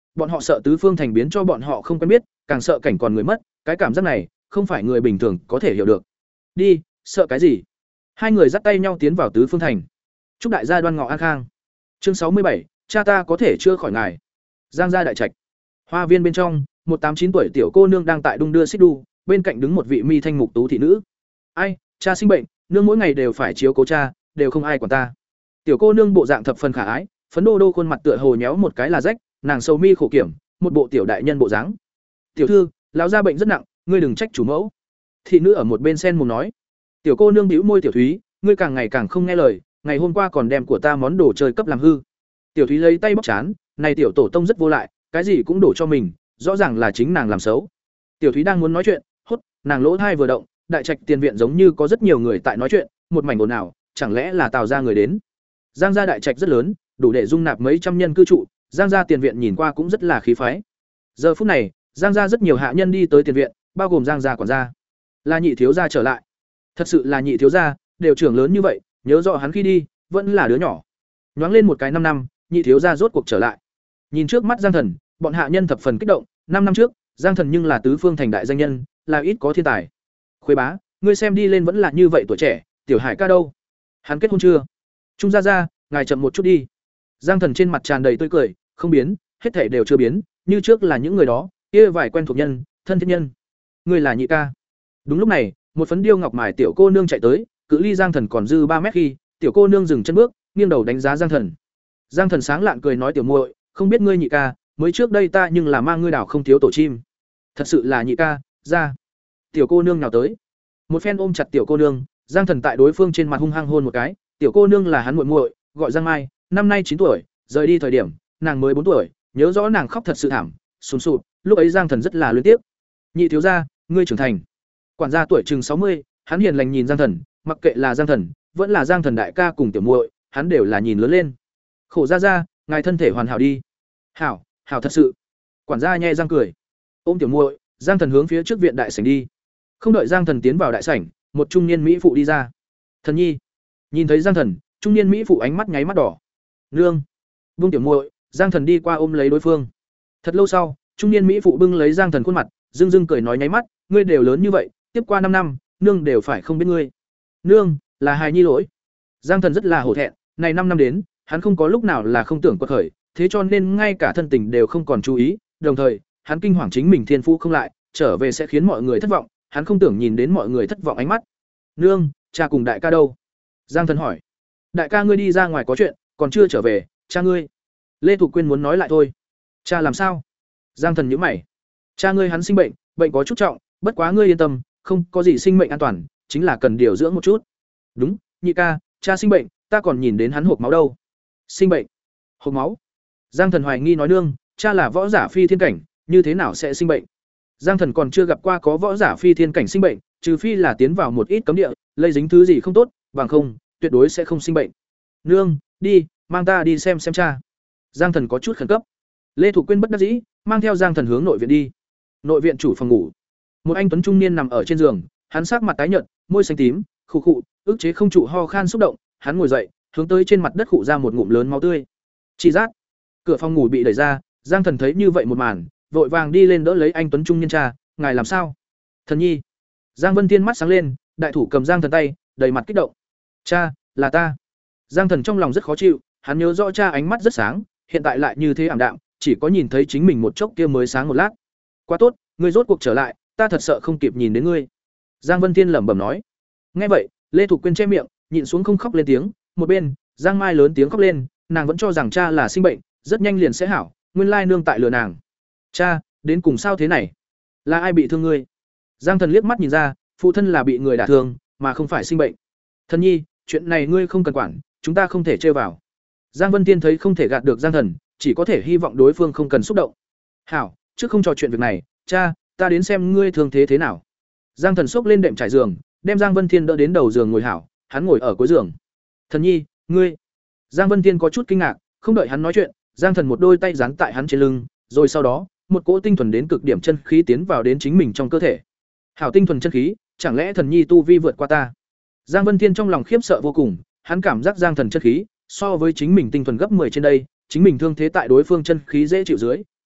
bọn họ sợ tứ phương thành biến cho bọn họ không quen biết, càng sợ cảnh còn người mất, cái cảm giác này không phải người bình thường có thể hiểu được. Đi, sợ cái gì? Hai người dắt tay nhau tiến vào tứ phương thành. Chúc đại gia đoan ngọ an khang. Chương sáu mươi bảy, cha ta có thể chưa khỏi ngài. Giang gia đại trạch. Hoa viên bên trong, một tám chín tuổi tiểu cô nương đang tại đung đưa xích đu, bên cạnh đứng một vị mi thanh mục tú thị nữ. Ai, cha sinh bệnh, nương mỗi ngày đều phải chiếu cố cha, đều không ai quản ta. Tiểu cô nương bộ dạng thập phần khả ái, phấn đô đô khuôn mặt tựa hồ nhéo một cái là rách, nàng sầu mi khổ kiểm, một bộ tiểu đại nhân bộ dáng. Tiểu thư, lão gia bệnh rất nặng, ngươi đừng trách chủ mẫu. Thị nữ ở một bên sen mồm nói. Tiểu cô nương bĩu môi, tiểu Thúy, ngươi càng ngày càng không nghe lời, ngày hôm qua còn đem của ta món đồ chơi cấp làm hư. Tiểu Thúy lấy tay bóc chán, này tiểu tổ tông rất vô lại, cái gì cũng đổ cho mình, rõ ràng là chính nàng làm xấu. Tiểu Thúy đang muốn nói chuyện, hốt, nàng lỗ tai vừa động, đại trạch tiền viện giống như có rất nhiều người tại nói chuyện, một mảnh ồn ào, chẳng lẽ là Tào gia người đến. Giang gia đại trạch rất lớn, đủ để dung nạp mấy trăm nhân cư trụ, Giang gia tiền viện nhìn qua cũng rất là khí phái. Giờ phút này, Giang gia rất nhiều hạ nhân đi tới tiền viện, bao gồm Giang gia quản gia. Là nhị thiếu gia trở lại. Thật sự là nhị thiếu gia, đều trưởng lớn như vậy, nhớ rõ hắn khi đi, vẫn là đứa nhỏ. Nhoáng lên một cái năm năm, nhị thiếu gia rốt cuộc trở lại. Nhìn trước mắt Giang Thần, bọn hạ nhân thập phần kích động, năm năm trước, Giang Thần nhưng là tứ phương thành đại danh nhân, là ít có thiên tài. Khuê bá, ngươi xem đi lên vẫn là như vậy tuổi trẻ, tiểu Hải ca đâu? Hắn kết hôn chưa? Trung gia gia, ngài chậm một chút đi. Giang Thần trên mặt tràn đầy tươi cười, không biến, hết thảy đều chưa biến, như trước là những người đó, kia vài quen thuộc nhân, thân thiết nhân. Ngươi là nhị ca. Đúng lúc này, một phấn điêu ngọc mài tiểu cô nương chạy tới, cự ly Giang Thần còn dư ba mét khi, tiểu cô nương dừng chân bước, nghiêng đầu đánh giá Giang Thần. Giang Thần sáng lạn cười nói, tiểu muội, không biết ngươi nhị ca, mới trước đây ta nhưng là mang ngươi đảo không thiếu tổ chim. Thật sự là nhị ca, ra. Tiểu cô nương nào tới? Một phen ôm chặt tiểu cô nương, Giang Thần tại đối phương trên mặt hung hăng hôn một cái, tiểu cô nương là hắn muội muội, gọi Giang Mai, năm nay chín tuổi, rời đi thời điểm, nàng mới bốn tuổi, nhớ rõ nàng khóc thật sự thảm, sùn sụp, lúc ấy Giang Thần rất là luyến tiếc. Nhị thiếu gia, ngươi trưởng thành. Quản gia tuổi chừng sáu mươi, hắn hiền lành nhìn Giang Thần, mặc kệ là Giang Thần, vẫn là Giang Thần đại ca cùng tiểu muội, hắn đều là nhìn lớn lên. Khổ gia gia, ngài thân thể hoàn hảo đi. Hảo, hảo thật sự. Quản gia nhe răng cười. Ôm tiểu muội, Giang Thần hướng phía trước viện đại sảnh đi. Không đợi Giang Thần tiến vào đại sảnh, một trung niên mỹ phụ đi ra. Thần nhi. Nhìn thấy Giang Thần, trung niên mỹ phụ ánh mắt nháy mắt đỏ. Nương. Buông tiểu muội, Giang Thần đi qua ôm lấy đối phương. Thật lâu sau, trung niên mỹ phụ bưng lấy Giang Thần khuôn mặt, dưng dưng cười nói nháy mắt, ngươi đều lớn như vậy, tiếp qua năm năm, nương đều phải không biết ngươi. Nương, là hài nhi lỗi. Giang Thần rất là hổ thẹn, này năm năm đến, hắn không có lúc nào là không tưởng quật khởi, thế cho nên ngay cả thân tình đều không còn chú ý, đồng thời, hắn kinh hoàng chính mình thiên phú không lại, trở về sẽ khiến mọi người thất vọng, hắn không tưởng nhìn đến mọi người thất vọng ánh mắt. Nương, cha cùng đại ca đâu? Giang Thần hỏi. Đại ca ngươi đi ra ngoài có chuyện, còn chưa trở về, cha ngươi. Lê Thục Quyên muốn nói lại thôi. Cha làm sao? Giang Thần nhíu mày. Cha ngươi hắn sinh bệnh, bệnh có chút trọng, bất quá ngươi yên tâm, không có gì sinh mệnh an toàn, chính là cần điều dưỡng một chút. Đúng, nhị ca, cha sinh bệnh, ta còn nhìn đến hắn hộc máu đâu. Sinh bệnh? Hộc máu? Giang Thần hoài nghi nói nương, cha là võ giả phi thiên cảnh, như thế nào sẽ sinh bệnh? Giang Thần còn chưa gặp qua có võ giả phi thiên cảnh sinh bệnh, trừ phi là tiến vào một ít cấm địa, lây dính thứ gì không tốt, bằng không, tuyệt đối sẽ không sinh bệnh. Nương, đi, mang ta đi xem xem cha. Giang Thần có chút khẩn cấp. Lê Thục Quyên bất đắc dĩ, mang theo Giang Thần hướng nội viện đi. Nội viện chủ phòng ngủ. Một anh tuấn trung niên nằm ở trên giường, hắn sắc mặt tái nhợt, môi xanh tím, khụ khụ, ức chế không trụ ho khan xúc động, hắn ngồi dậy, hướng tới trên mặt đất khụ ra một ngụm lớn máu tươi. Chỉ rát. Cửa phòng ngủ bị đẩy ra, Giang Thần thấy như vậy một màn, vội vàng đi lên đỡ lấy anh tuấn trung niên cha, ngài làm sao? Thần nhi. Giang Vân Thiên mắt sáng lên, đại thủ cầm Giang Thần tay, đầy mặt kích động. Cha, là ta. Giang Thần trong lòng rất khó chịu, hắn nhớ rõ cha ánh mắt rất sáng, hiện tại lại như thế ảm đạm, chỉ có nhìn thấy chính mình một chốc kia mới sáng một lát. Quá tốt, ngươi rốt cuộc trở lại, ta thật sợ không kịp nhìn đến ngươi. Giang Vân Thiên lẩm bẩm nói. Nghe vậy, Lê Thục Quyên che miệng, nhịn xuống không khóc lên tiếng, một bên, Giang Mai lớn tiếng khóc lên, nàng vẫn cho rằng cha là sinh bệnh, rất nhanh liền sẽ hảo, nguyên lai nương tại lừa nàng. Cha, đến cùng sao thế này? Là ai bị thương ngươi? Giang Thần liếc mắt nhìn ra, phụ thân là bị người đả thương, mà không phải sinh bệnh. Thần nhi, chuyện này ngươi không cần quản, chúng ta không thể trêu vào. Giang Vân Tiên thấy không thể gạt được Giang Thần, chỉ có thể hy vọng đối phương không cần xúc động. Hảo, trước không trò chuyện việc này, cha, ta đến xem ngươi thương thế thế nào. Giang Thần xốc lên đệm trải giường, đem Giang Vân Thiên đỡ đến đầu giường ngồi hảo, hắn ngồi ở cuối giường. Thần nhi, ngươi. Giang Vân Thiên có chút kinh ngạc, không đợi hắn nói chuyện, Giang Thần một đôi tay dán tại hắn trên lưng, rồi sau đó, một cỗ tinh thuần đến cực điểm chân khí tiến vào đến chính mình trong cơ thể. Hảo tinh thuần chân khí, chẳng lẽ Thần nhi tu vi vượt qua ta? Giang Vân Thiên trong lòng khiếp sợ vô cùng, hắn cảm giác Giang Thần chân khí so với chính mình tinh thuần gấp mười trên đây, chính mình thương thế tại đối phương chân khí dễ chịu dưới,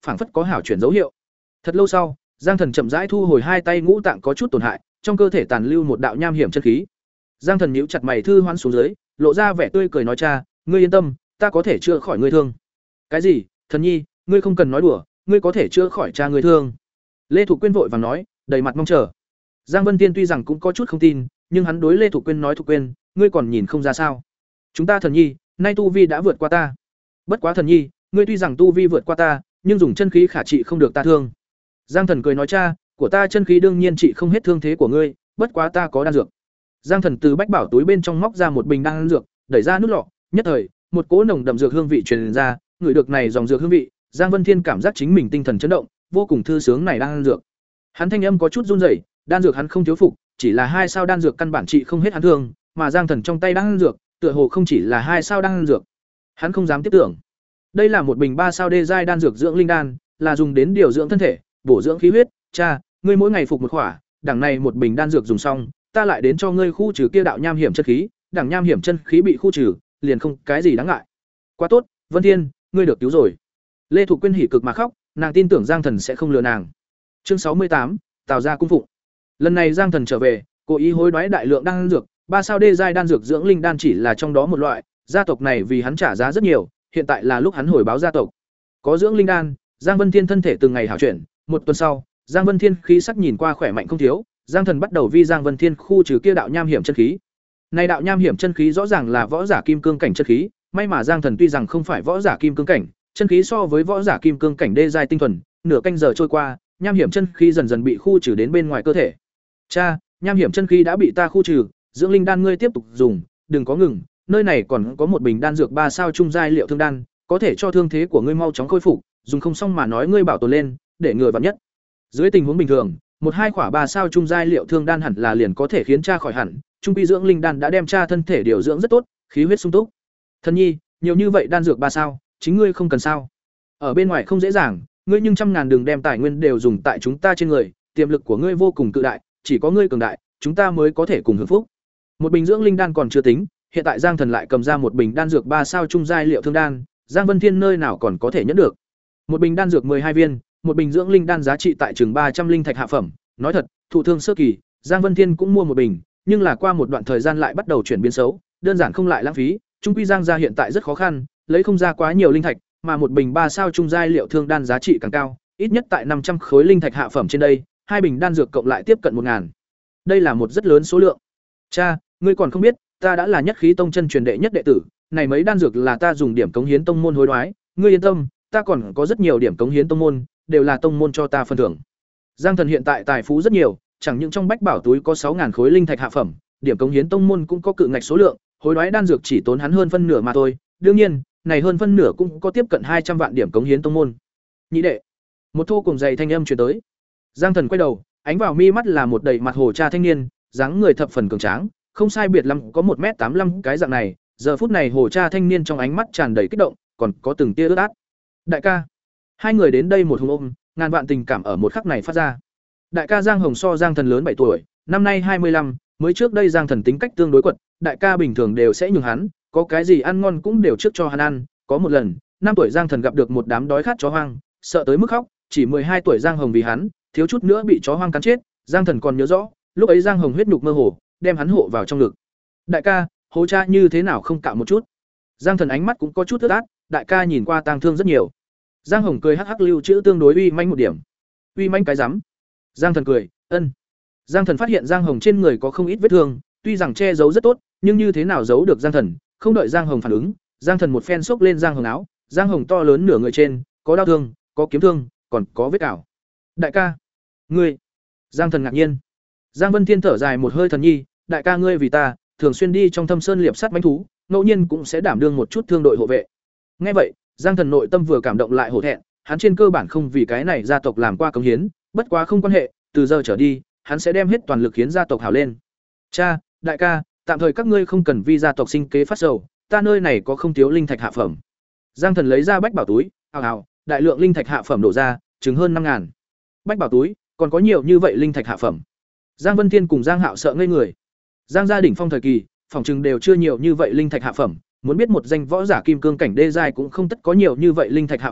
phảng phất có hảo chuyển dấu hiệu. Thật lâu sau, Giang Thần chậm rãi thu hồi hai tay ngũ tạng có chút tổn hại, trong cơ thể tàn lưu một đạo nham hiểm chân khí. Giang Thần nhíu chặt mày thư hoan xuống dưới, lộ ra vẻ tươi cười nói cha, ngươi yên tâm, ta có thể chữa khỏi ngươi thương. Cái gì? Thần nhi, ngươi không cần nói đùa, ngươi có thể chữa khỏi cha ngươi thương. Lê Thục Quyên vội vàng nói, đầy mặt mong chờ. Giang Vân Tiên tuy rằng cũng có chút không tin, nhưng hắn đối Lê Thục Quyên nói, Thục Quyên, ngươi còn nhìn không ra sao? Chúng ta Thần nhi, nay tu vi đã vượt qua ta. Bất quá Thần nhi, ngươi tuy rằng tu vi vượt qua ta, nhưng dùng chân khí khả trị không được ta thương. Giang Thần cười nói cha, của ta chân khí đương nhiên trị không hết thương thế của ngươi, bất quá ta có đan dược. Giang Thần từ bách bảo túi bên trong móc ra một bình đan dược, đẩy ra nút lọ, nhất thời, một cỗ nồng đậm dược hương vị truyền ra, ngửi được này dòng dược hương vị, Giang Vân Thiên cảm giác chính mình tinh thần chấn động, vô cùng thư sướng này đan dược. Hắn thanh âm có chút run rẩy, đan dược hắn không thiếu phục, chỉ là hai sao đan dược căn bản trị không hết hắn thương, mà Giang Thần trong tay đan dược, tựa hồ không chỉ là hai sao đan dược. Hắn không dám tiếp tưởng. Đây là một bình ba sao đê giai đan dược dưỡng linh đan, là dùng đến điều dưỡng thân thể, bổ dưỡng khí huyết, cha, ngươi mỗi ngày phục một khỏa, đằng này một bình đan dược dùng xong, ta lại đến cho ngươi khu trừ kia đạo nham hiểm chân khí, đằng nham hiểm chân khí bị khu trừ, liền không cái gì đáng ngại. Quá tốt, Vân Thiên, ngươi được cứu rồi. Lê Thục Quyên hỉ cực mà khóc, nàng tin tưởng Giang Thần sẽ không lừa nàng. Chương sáu mươi tám, Tào gia cung phụng. Lần này Giang Thần trở về, cố ý hối đoái đại lượng đan dược, ba sao đê giai đan dược dưỡng linh đan chỉ là trong đó một loại, gia tộc này vì hắn trả giá rất nhiều, hiện tại là lúc hắn hồi báo gia tộc. Có dưỡng linh đan, Giang Vân Thiên thân thể từng ngày hảo chuyển, một tuần sau, Giang Vân Thiên khí sắc nhìn qua khỏe mạnh không thiếu, Giang Thần bắt đầu vi Giang Vân Thiên khu trừ kia đạo nham hiểm chân khí. Này đạo nham hiểm chân khí rõ ràng là võ giả kim cương cảnh chân khí, may mà Giang Thần tuy rằng không phải võ giả kim cương cảnh, chân khí so với võ giả kim cương cảnh đê giai tinh thuần, nửa canh giờ trôi qua, nham hiểm chân khí dần dần bị khu trừ đến bên ngoài cơ thể. Cha, nham hiểm chân khí đã bị ta khu trừ, dưỡng linh đan ngươi tiếp tục dùng, đừng có ngừng, nơi này còn có một bình đan dược ba sao trung giai liệu thương đan, có thể cho thương thế của ngươi mau chóng khôi phục, dùng không xong mà nói ngươi bảo tồn lên, để ngừa vạn nhất. Dưới tình huống bình thường, một hai khỏa ba sao trung giai liệu thương đan hẳn là liền có thể khiến cha khỏi hẳn, trung quy dưỡng linh đan đã đem cha thân thể điều dưỡng rất tốt, khí huyết sung túc. Thân nhi, nhiều như vậy đan dược ba sao, chính ngươi không cần sao? Ở bên ngoài không dễ dàng, ngươi nhưng trăm ngàn đường đem tài nguyên đều dùng tại chúng ta trên người, tiềm lực của ngươi vô cùng cự đại, chỉ có ngươi cường đại, chúng ta mới có thể cùng hưởng phúc. Một bình dưỡng linh đan còn chưa tính, hiện tại Giang Thần lại cầm ra một bình đan dược ba sao trung giai liệu thương đan, Giang Vân Thiên nơi nào còn có thể nhẫn được. Một bình đan dược hai viên, một bình dưỡng linh đan giá trị tại chừng ba trăm linh thạch hạ phẩm, nói thật, thụ thương sơ kỳ, Giang Vân Thiên cũng mua một bình, nhưng là qua một đoạn thời gian lại bắt đầu chuyển biến xấu, đơn giản không lại lãng phí, trung quy Giang gia hiện tại rất khó khăn, lấy không ra quá nhiều linh thạch, mà một bình ba sao trung giai liệu thương đan giá trị càng cao, ít nhất tại năm trăm khối linh thạch hạ phẩm trên đây, hai bình đan dược cộng lại tiếp cận một ngàn. Đây là một rất lớn số lượng. Cha, ngươi còn không biết, ta đã là nhất khí tông chân truyền đệ nhất đệ tử, này mấy đan dược là ta dùng điểm cống hiến tông môn hối đoái, ngươi yên tâm, ta còn có rất nhiều điểm cống hiến tông môn, đều là tông môn cho ta phân thưởng. Giang Thần hiện tại tài phú rất nhiều, chẳng những trong bách bảo túi có sáu ngàn khối linh thạch hạ phẩm, điểm cống hiến tông môn cũng có cự ngạch số lượng, hối đoái đan dược chỉ tốn hắn hơn phân nửa mà thôi, đương nhiên, này hơn phân nửa cũng có tiếp cận hai trăm vạn điểm cống hiến tông môn. Nhị đệ, một thu cùng dày thanh âm truyền tới. Giang Thần quay đầu, ánh vào mi mắt là một đầy mặt hồ cha thanh niên, dáng người thập phần cường tráng, không sai biệt lắm có một mét tám mươi lăm cái dạng này, giờ phút này hồ cha thanh niên trong ánh mắt tràn đầy kích động, còn có từng tia ướt át. Đại ca, hai người đến đây một hùng ôm, ngàn vạn tình cảm ở một khắc này phát ra. Đại ca Giang Hồng so Giang Thần lớn bảy tuổi, năm nay hai mươi lăm, mới trước đây Giang Thần tính cách tương đối quật, đại ca bình thường đều sẽ nhường hắn, có cái gì ăn ngon cũng đều trước cho hắn ăn, có một lần, năm tuổi Giang Thần gặp được một đám đói khát chó hoang, sợ tới mức khóc, chỉ hai tuổi Giang Hồng vì hắn, thiếu chút nữa bị chó hoang cắn chết, Giang Thần còn nhớ rõ, lúc ấy Giang Hồng huyết nhục mơ hồ, đem hắn hộ vào trong ngực. Đại ca, hồ cha như thế nào không cạo một chút? Giang Thần ánh mắt cũng có chút ướt át, đại ca nhìn qua tang thương rất nhiều. Giang Hồng cười hắc hắc lưu trữ tương đối uy manh một điểm. Uy manh cái rắm. Giang Thần cười, ân. Giang Thần phát hiện Giang Hồng trên người có không ít vết thương, tuy rằng che giấu rất tốt, nhưng như thế nào giấu được Giang Thần, không đợi Giang Hồng phản ứng, Giang Thần một phen xốc lên Giang Hồng áo, Giang Hồng to lớn nửa người trên, có đau thương, có kiếm thương, còn có vết cào. Đại ca, ngươi. Giang Thần ngạc nhiên. Giang Vân Thiên thở dài một hơi thần nhi, đại ca ngươi vì ta, thường xuyên đi trong thâm sơn liệp sát mãnh thú, ngẫu nhiên cũng sẽ đảm đương một chút thương đội hộ vệ. Nghe vậy, Giang Thần nội tâm vừa cảm động lại hổ thẹn, hắn trên cơ bản không vì cái này gia tộc làm qua cống hiến, bất quá không quan hệ, từ giờ trở đi, hắn sẽ đem hết toàn lực khiến gia tộc hảo lên. Cha, đại ca, tạm thời các ngươi không cần vì gia tộc sinh kế phát sầu, ta nơi này có không thiếu linh thạch hạ phẩm. Giang Thần lấy ra bách bảo túi, ào ào, đại lượng linh thạch hạ phẩm đổ ra, chừng hơn năm ngàn. Bách bảo túi, còn có nhiều như vậy linh thạch hạ phẩm. Giang Vân Thiên cùng Giang Hạo sợ ngây người. Giang gia đỉnh phong thời kỳ, phòng chừng đều chưa nhiều như vậy linh thạch hạ phẩm, muốn biết một danh võ giả kim cương cảnh đê giai cũng không tất có nhiều như vậy linh thạch hạ phẩm,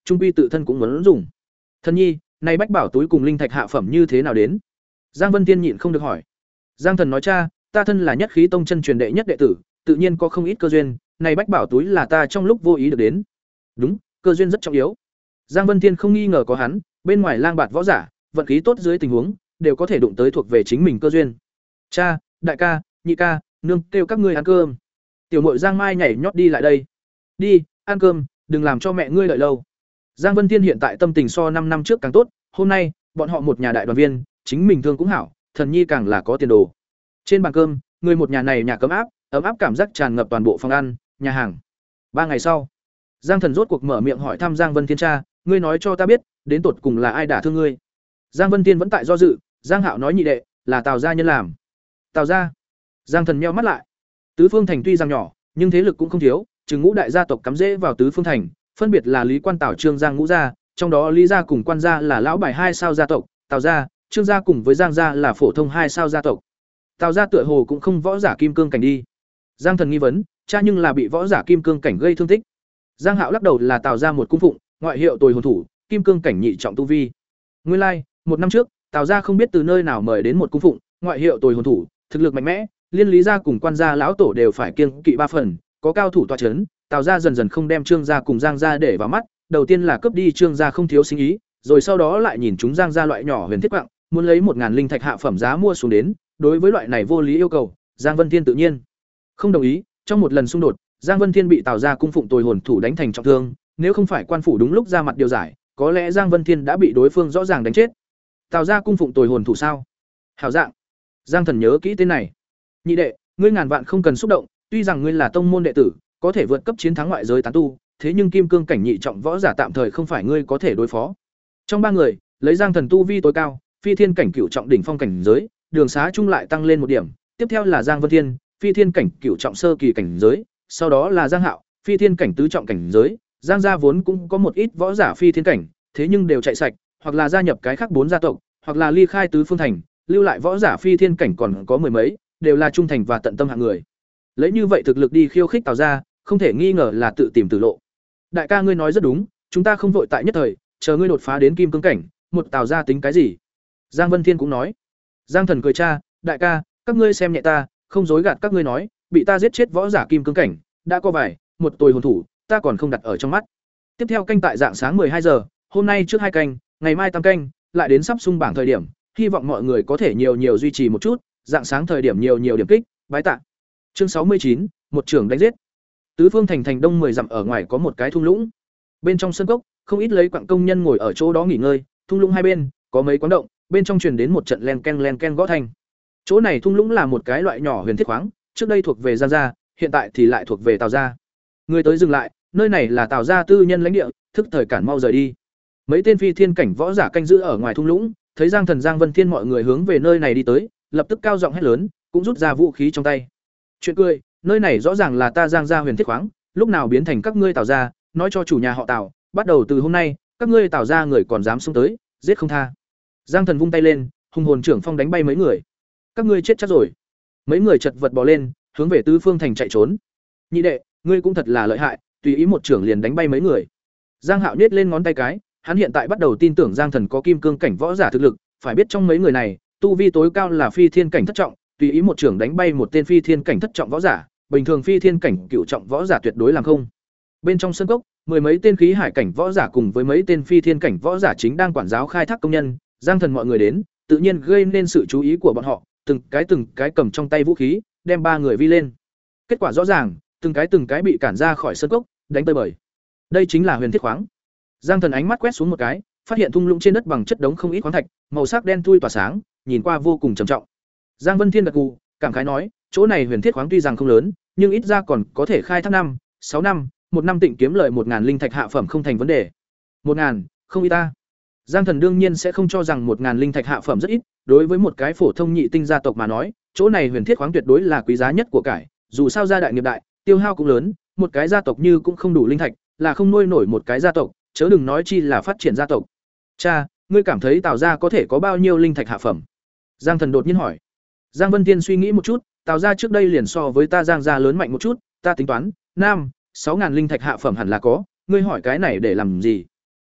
trung quy tự thân cũng muốn dùng. Thần nhi, nay bách bảo túi cùng linh thạch hạ phẩm như thế nào đến? Giang Vân Tiên nhịn không được hỏi. Giang Thần nói: cha, ta thân là Nhất Khí Tông chân truyền đệ nhất đệ tử, tự nhiên có không ít cơ duyên, này bách bảo túi là ta trong lúc vô ý được đến. Đúng, cơ duyên rất trọng yếu. Giang Vân Tiên không nghi ngờ có hắn, bên ngoài lang bạt võ giả, vận khí tốt dưới tình huống, đều có thể đụng tới thuộc về chính mình cơ duyên. Cha, đại ca, nhị ca, nương, kêu các ngươi ăn cơm. Tiểu muội Giang Mai nhảy nhót đi lại đây. Đi, ăn cơm, đừng làm cho mẹ ngươi đợi lâu. Giang Vân Tiên hiện tại tâm tình so năm năm trước càng tốt, hôm nay, bọn họ một nhà đại đoàn viên, chính mình thương cũng hảo, thần nhi càng là có tiền đồ. Trên bàn cơm, người một nhà này nhà cấm áp, ấm áp cảm giác tràn ngập toàn bộ phòng ăn, nhà hàng. Ba ngày sau, Giang Thần rốt cuộc mở miệng hỏi thăm Giang Vân Thiên: cha, ngươi nói cho ta biết, đến tột cùng là ai đả thương ngươi? Giang Vân Thiên vẫn tại do dự, Giang Hạo nói: nhị đệ, là Tào gia nhân làm. Tào gia? Giang Thần nheo mắt lại. Tứ Phương Thành tuy rằng nhỏ, nhưng thế lực cũng không thiếu, trừ ngũ đại gia tộc cắm rễ vào Tứ Phương Thành, phân biệt là Lý Quan Tảo, Trương Giang ngũ gia, trong đó Lý gia cùng Quan gia là lão bài hai sao gia tộc, Tào gia, Trương gia cùng với Giang gia là phổ thông hai sao gia tộc. Tào gia tựa hồ cũng không võ giả kim cương cảnh đi. Giang Thần nghi vấn, cha nhưng là bị võ giả kim cương cảnh gây thương tích. Giang Hạo lắc đầu, là Tào gia một cung phụng, ngoại hiệu Tồi hồn thủ, kim cương cảnh nhị trọng tu vi. Nguyên lai, like, một năm trước, Tào gia không biết từ nơi nào mời đến một cung phụng, ngoại hiệu Tồi hồn thủ, thực lực mạnh mẽ, liên Lý gia cùng Quan gia lão tổ đều phải kiêng kỵ ba phần, có cao thủ tọa chấn, Tào gia dần dần không đem Trương gia cùng Giang gia để vào mắt, đầu tiên là cướp đi Trương gia không thiếu sinh ý, rồi sau đó lại nhìn chúng Giang gia loại nhỏ huyền thiết quặng, muốn lấy một ngàn linh thạch hạ phẩm giá mua xuống đến, đối với loại này vô lý yêu cầu, Giang Vân Thiên tự nhiên không đồng ý. Trong một lần xung đột, Giang Vân Thiên bị Tào gia cung phụng Tồi hồn thủ đánh thành trọng thương, nếu không phải quan phủ đúng lúc ra mặt điều giải, có lẽ Giang Vân Thiên đã bị đối phương rõ ràng đánh chết. Tào gia cung phụng Tồi hồn thủ sao? Hảo dạng. Giang Thần nhớ kỹ tên này. Nhị đệ, ngươi ngàn vạn không cần xúc động, tuy rằng ngươi là tông môn đệ tử, có thể vượt cấp chiến thắng ngoại giới tán tu, thế nhưng kim cương cảnh nhị trọng võ giả tạm thời không phải ngươi có thể đối phó. Trong ba người, lấy Giang Thần tu vi tối cao, phi thiên cảnh cửu trọng đỉnh phong cảnh giới, đường xá chung lại tăng lên một điểm, tiếp theo là Giang Vân Thiên, phi thiên cảnh cửu trọng sơ kỳ cảnh giới, sau đó là Giang Hạo, phi thiên cảnh tứ trọng cảnh giới. Giang gia vốn cũng có một ít võ giả phi thiên cảnh, thế nhưng đều chạy sạch, hoặc là gia nhập cái khác bốn gia tộc, hoặc là ly khai Tứ Phương Thành, lưu lại võ giả phi thiên cảnh còn có mười mấy, đều là trung thành và tận tâm hạng người. Lấy như vậy thực lực đi khiêu khích Tào gia, không thể nghi ngờ là tự tìm tử lộ. Đại ca ngươi nói rất đúng, chúng ta không vội tại nhất thời, chờ ngươi đột phá đến kim cương cảnh, một Tào gia tính cái gì? Giang Vân Thiên cũng nói. Giang Thần cười: cha, đại ca, các ngươi xem nhẹ ta, không dối gạt các ngươi nói, bị ta giết chết võ giả kim cương cảnh, đã có vài, một Tồi hồn thủ, ta còn không đặt ở trong mắt. Tiếp theo canh tại dạng sáng hai giờ, hôm nay trước hai canh, ngày mai tam canh, lại đến sắp xung bảng thời điểm, hy vọng mọi người có thể nhiều nhiều duy trì một chút, dạng sáng thời điểm nhiều nhiều điểm kích, bái tạ. Chương sáu mươi chín, một trưởng đánh giết. Tứ Phương Thành thành đông mười dặm ở ngoài có một cái thung lũng. Bên trong sân cốc, không ít lấy quặng công nhân ngồi ở chỗ đó nghỉ ngơi, thung lũng hai bên có mấy quán động, bên trong truyền đến một trận len ken len ken gõ thanh. Chỗ này thung lũng là một cái loại nhỏ huyền thiết khoáng, trước đây thuộc về Giang gia, hiện tại thì lại thuộc về Tào gia. Người tới dừng lại, nơi này là Tào gia tư nhân lãnh địa, thức thời cản mau rời đi. Mấy tên phi thiên cảnh võ giả canh giữ ở ngoài thung lũng, thấy Giang Thần, Giang Vân Thiên mọi người hướng về nơi này đi tới, lập tức cao giọng hét lớn, cũng rút ra vũ khí trong tay. Chuyện cười, nơi này rõ ràng là ta Giang gia huyền thiết khoáng, lúc nào biến thành các ngươi Tào gia, nói cho chủ nhà họ Tào, bắt đầu từ hôm nay, các ngươi Tào gia người còn dám xông tới, giết không tha. Giang Thần vung tay lên, hùng hồn trưởng phong đánh bay mấy người. Các ngươi chết chắc rồi. Mấy người chật vật bò lên, hướng về Tứ Phương Thành chạy trốn. Nhị đệ, ngươi cũng thật là lợi hại, tùy ý một trưởng liền đánh bay mấy người. Giang Hạo nhếch lên ngón tay cái, hắn hiện tại bắt đầu tin tưởng Giang Thần có kim cương cảnh võ giả thực lực, phải biết trong mấy người này, tu vi tối cao là phi thiên cảnh thất trọng, tùy ý một trưởng đánh bay một tên phi thiên cảnh thất trọng võ giả, bình thường phi thiên cảnh cửu trọng võ giả tuyệt đối làm không. Bên trong sân cốc, mười mấy tên khí hải cảnh võ giả cùng với mấy tên phi thiên cảnh võ giả chính đang quản giáo khai thác công nhân, Giang Thần mọi người đến, tự nhiên gây nên sự chú ý của bọn họ, từng cái từng cái cầm trong tay vũ khí, đem ba người vi lên. Kết quả rõ ràng, từng cái từng cái bị cản ra khỏi sân cốc, đánh tơi bời. Đây chính là huyền thiết khoáng. Giang Thần ánh mắt quét xuống một cái, phát hiện thung lũng trên đất bằng chất đống không ít khoáng thạch, màu sắc đen thui tỏa sáng, nhìn qua vô cùng trầm trọng. Giang Vân Thiên gật gù, cảm khái nói, chỗ này huyền thiết khoáng tuy rằng không lớn, nhưng ít ra còn có thể khai thác năm, sáu năm, một năm tịnh kiếm lợi một ngàn linh thạch hạ phẩm không thành vấn đề. Một ngàn, không ít ta. Giang Thần đương nhiên sẽ không cho rằng một ngàn linh thạch hạ phẩm rất ít, đối với một cái phổ thông nhị tinh gia tộc mà nói, chỗ này huyền thiết khoáng tuyệt đối là quý giá nhất của cải, dù sao gia đại nghiệp đại, tiêu hao cũng lớn, một cái gia tộc như cũng không đủ linh thạch, là không nuôi nổi một cái gia tộc, chớ đừng nói chi là phát triển gia tộc. Cha, ngươi cảm thấy Tào gia có thể có bao nhiêu linh thạch hạ phẩm? Giang Thần đột nhiên hỏi. Giang Vân Thiên suy nghĩ một chút, Tào gia trước đây liền so với ta Giang gia lớn mạnh một chút, ta tính toán, nam, sáu ngàn linh thạch hạ phẩm hẳn là có, ngươi hỏi cái này để làm gì?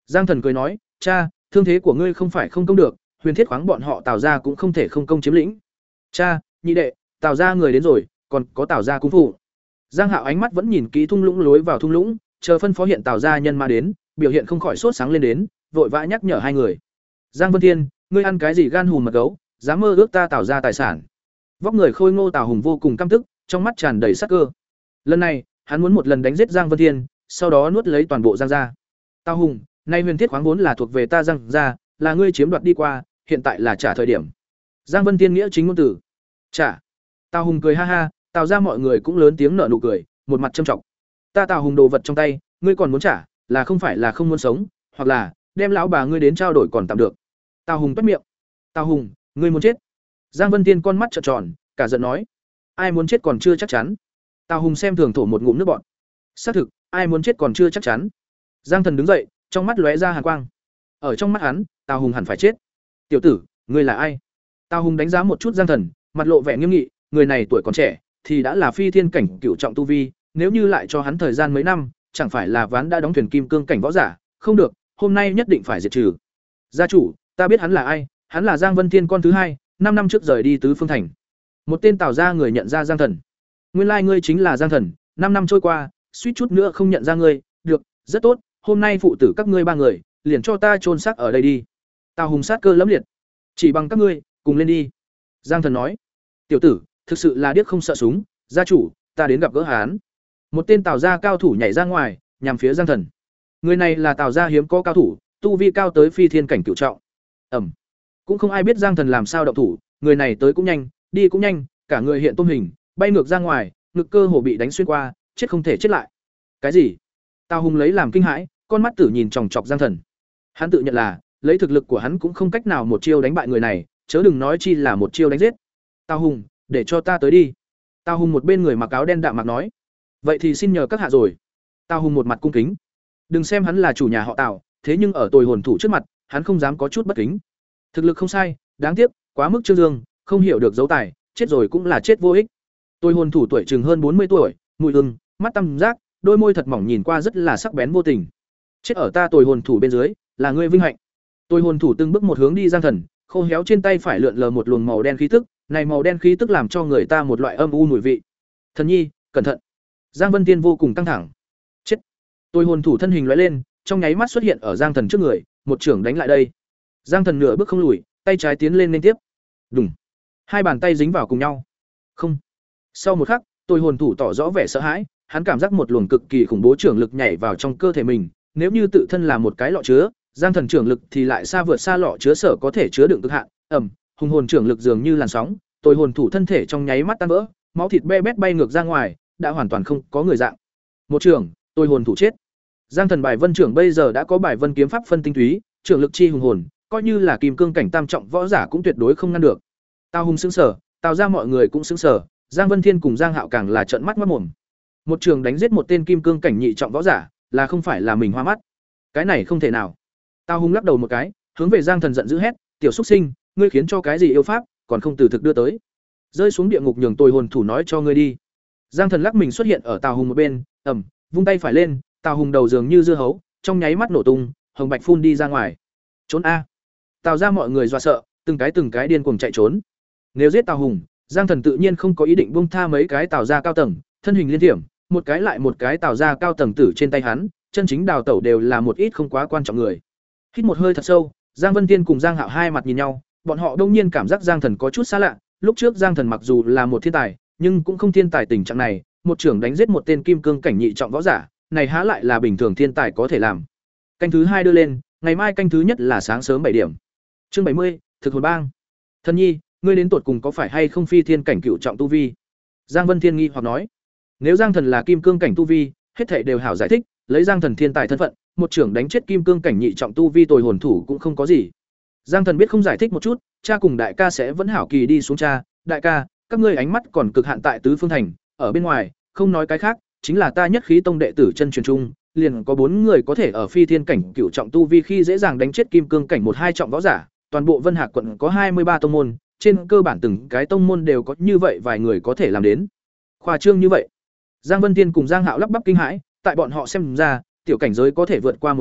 Giang Thần cười nói, cha, thương thế của ngươi không phải không công được, huyền thiết khoáng bọn họ Tào gia cũng không thể không công chiếm lĩnh. Cha, nhị đệ, Tào gia người đến rồi, còn có Tào gia cung phụ. Giang Hạo ánh mắt vẫn nhìn kỹ thung lũng lối vào thung lũng, chờ phân phó hiện Tào gia nhân ma đến, biểu hiện không khỏi sốt sáng lên đến, vội vã nhắc nhở hai người. Giang Vân Thiên, ngươi ăn cái gì gan hùm mật gấu, dám mơ ước ta Tào gia tài sản. Vóc người khôi ngô Tào Hùng vô cùng căm tức, trong mắt tràn đầy sát cơ. Lần này, hắn muốn một lần đánh giết Giang Vân Thiên, sau đó nuốt lấy toàn bộ Giang gia. Tào Hùng, nay huyền thiết khoáng vốn là thuộc về ta Giang gia, là ngươi chiếm đoạt đi qua, hiện tại là trả thời điểm. Giang Vân Thiên nghĩa chính ngôn tử. Trả. Tào Hùng cười ha ha, Tào gia mọi người cũng lớn tiếng nở nụ cười, một mặt châm trọng. Ta Tào Hùng đồ vật trong tay, ngươi còn muốn trả, là không phải là không muốn sống, hoặc là đem lão bà ngươi đến trao đổi còn tạm được. Tào Hùng toét miệng. Tào Hùng, ngươi muốn chết. Giang Vân Thiên con mắt trợn tròn, cả giận nói, ai muốn chết còn chưa chắc chắn. Tào Hùng xem thường thổ một ngụm nước bọt. Xác thực, ai muốn chết còn chưa chắc chắn. Giang Thần đứng dậy, trong mắt lóe ra hàn quang. Ở trong mắt hắn, Tào Hùng hẳn phải chết. Tiểu tử, ngươi là ai? Tào Hùng đánh giá một chút Giang Thần, mặt lộ vẻ nghiêm nghị, người này tuổi còn trẻ, thì đã là phi thiên cảnh cửu trọng tu vi, nếu như lại cho hắn thời gian mấy năm, chẳng phải là ván đã đóng thuyền kim cương cảnh võ giả, không được, hôm nay nhất định phải diệt trừ. Gia chủ, ta biết hắn là ai, hắn là Giang Vân Thiên con thứ hai, năm năm trước rời đi tứ phương thành. Một tên Tào gia người nhận ra Giang Thần. Nguyên lai ngươi chính là Giang Thần, năm năm trôi qua, suýt chút nữa không nhận ra ngươi, được, rất tốt, hôm nay phụ tử các ngươi ba người, liền cho ta chôn xác ở đây đi. Tào Hùng sát cơ lẫm liệt. Chỉ bằng các ngươi, cùng lên đi. Giang Thần nói. Tiểu tử, thực sự là điếc không sợ súng, gia chủ, ta đến gặp gỡ hắn. Một tên Tào gia cao thủ nhảy ra ngoài, nhằm phía Giang Thần. Người này là Tào gia hiếm có cao thủ, tu vi cao tới phi thiên cảnh cửu trọng. Ẩm. Cũng không ai biết Giang Thần làm sao động thủ, người này tới cũng nhanh, đi cũng nhanh, cả người hiện tôm hình, bay ngược ra ngoài, ngực cơ hồ bị đánh xuyên qua, chết không thể chết lại. Cái gì? Tào Hùng lấy làm kinh hãi, con mắt tử nhìn chòng chọc Giang Thần. Hắn tự nhận là, lấy thực lực của hắn cũng không cách nào một chiêu đánh bại người này, chớ đừng nói chi là một chiêu đánh giết. Tào Hùng, để cho ta tới đi. Tào Hùng một bên người mặc áo đen đạm mạc nói. Vậy thì xin nhờ các hạ rồi. Tào Hùng một mặt cung kính. Đừng xem hắn là chủ nhà họ Tào, thế nhưng ở tồi hồn thủ trước mặt, hắn không dám có chút bất kính. Thực lực không sai, đáng tiếc, quá mức trương dương, không hiểu được dấu tài, chết rồi cũng là chết vô ích. Tồi hồn thủ tuổi chừng hơn bốn mươi tuổi, mũi ưng, mắt tăm giác, đôi môi thật mỏng nhìn qua rất là sắc bén vô tình. Chết ở ta tồi hồn thủ bên dưới, là ngươi vinh hạnh. Tồi hồn thủ từng bước một hướng đi Giang Thần, khô héo trên tay phải lượn lờ một luồng màu đen khí tức, này màu đen khí tức làm cho người ta một loại âm u mùi vị. Thần nhi, cẩn thận. Giang Vân Tiên vô cùng căng thẳng. Chết. Tồi hồn thủ thân hình lóe lên, trong nháy mắt xuất hiện ở Giang Thần trước người, một chưởng đánh lại đây. Giang Thần nửa bước không lùi, tay trái tiến lên liên tiếp. Đùng. Hai bàn tay dính vào cùng nhau. Không. Sau một khắc, Tồi hồn thủ tỏ rõ vẻ sợ hãi, hắn cảm giác một luồng cực kỳ khủng bố trưởng lực nhảy vào trong cơ thể mình, nếu như tự thân là một cái lọ chứa, Giang Thần trưởng lực thì lại xa vượt xa lọ chứa sở có thể chứa đựng cực hạn. Ầm, hùng hồn trưởng lực dường như làn sóng, Tồi hồn thủ thân thể trong nháy mắt tan vỡ, máu thịt be bét bay ngược ra ngoài, đã hoàn toàn không có người dạng. Một trưởng, Tồi hồn thủ chết. Giang Thần bài vân trưởng bây giờ đã có bài vân kiếm pháp phân tinh túy, trưởng lực chi hùng hồn, coi như là kim cương cảnh tam trọng võ giả cũng tuyệt đối không ngăn được. Tào Hùng sững sờ, Tào ra mọi người cũng sững sờ, Giang Vân Thiên cùng Giang Hạo càng là trợn mắt mắt mồm. Một trường đánh giết một tên kim cương cảnh nhị trọng võ giả, là không phải là mình hoa mắt. Cái này không thể nào. Tào Hùng lắc đầu một cái, hướng về Giang Thần giận dữ hét, "Tiểu xúc sinh, ngươi khiến cho cái gì yêu pháp, còn không từ thực đưa tới. Rơi xuống địa ngục nhường Tồi hồn thủ nói cho ngươi đi." Giang Thần lắc mình xuất hiện ở Tào Hùng một bên, ầm, vung tay phải lên, Tào Hùng đầu dường như dưa hấu, trong nháy mắt nổ tung, hồng bạch phun đi ra ngoài. Trốn a! Tào ra mọi người dọa sợ, từng cái từng cái điên cuồng chạy trốn. Nếu giết Tào Hùng, Giang Thần tự nhiên không có ý định buông tha mấy cái Tào gia cao tầng, thân hình liên thiểm, một cái lại một cái Tào gia cao tầng tử trên tay hắn, chân chính đào tẩu đều là một ít không quá quan trọng người. Hít một hơi thật sâu, Giang Vân Tiên cùng Giang Hạo hai mặt nhìn nhau, bọn họ đông nhiên cảm giác Giang Thần có chút xa lạ, lúc trước Giang Thần mặc dù là một thiên tài, nhưng cũng không thiên tài tình trạng này, một trưởng đánh giết một tên kim cương cảnh nhị trọng võ giả, này há lại là bình thường thiên tài có thể làm. Canh thứ hai đưa lên, ngày mai canh thứ nhất là sáng sớm bảy điểm. Chương bảy mươi, thực hồn bang. Thần nhi, ngươi đến tột cùng có phải hay không phi thiên cảnh cựu trọng tu vi? Giang Vân Thiên nghi hoặc nói. Nếu Giang Thần là kim cương cảnh tu vi, hết thảy đều hảo giải thích, lấy Giang Thần thiên tài thân phận, một trưởng đánh chết kim cương cảnh nhị trọng tu vi Tồi hồn thủ cũng không có gì. Giang Thần biết không giải thích một chút, cha cùng đại ca sẽ vẫn hảo kỳ đi xuống cha, đại ca, các ngươi ánh mắt còn cực hạn tại tứ phương thành, ở bên ngoài, không nói cái khác, chính là ta nhất khí tông đệ tử chân truyền trung, liền có bốn người có thể ở phi thiên cảnh cửu trọng tu vi khi dễ dàng đánh chết kim cương cảnh một hai trọng võ giả, toàn bộ Vân Hạc quận có hai mươi ba tông môn, trên cơ bản từng cái tông môn đều có như vậy vài người có thể làm đến. Khoa trương như vậy. Giang Vân Tiên cùng Giang Hạo lắp bắp kinh hãi, tại bọn họ xem ra, tiểu cảnh giới có thể vượt qua một chút,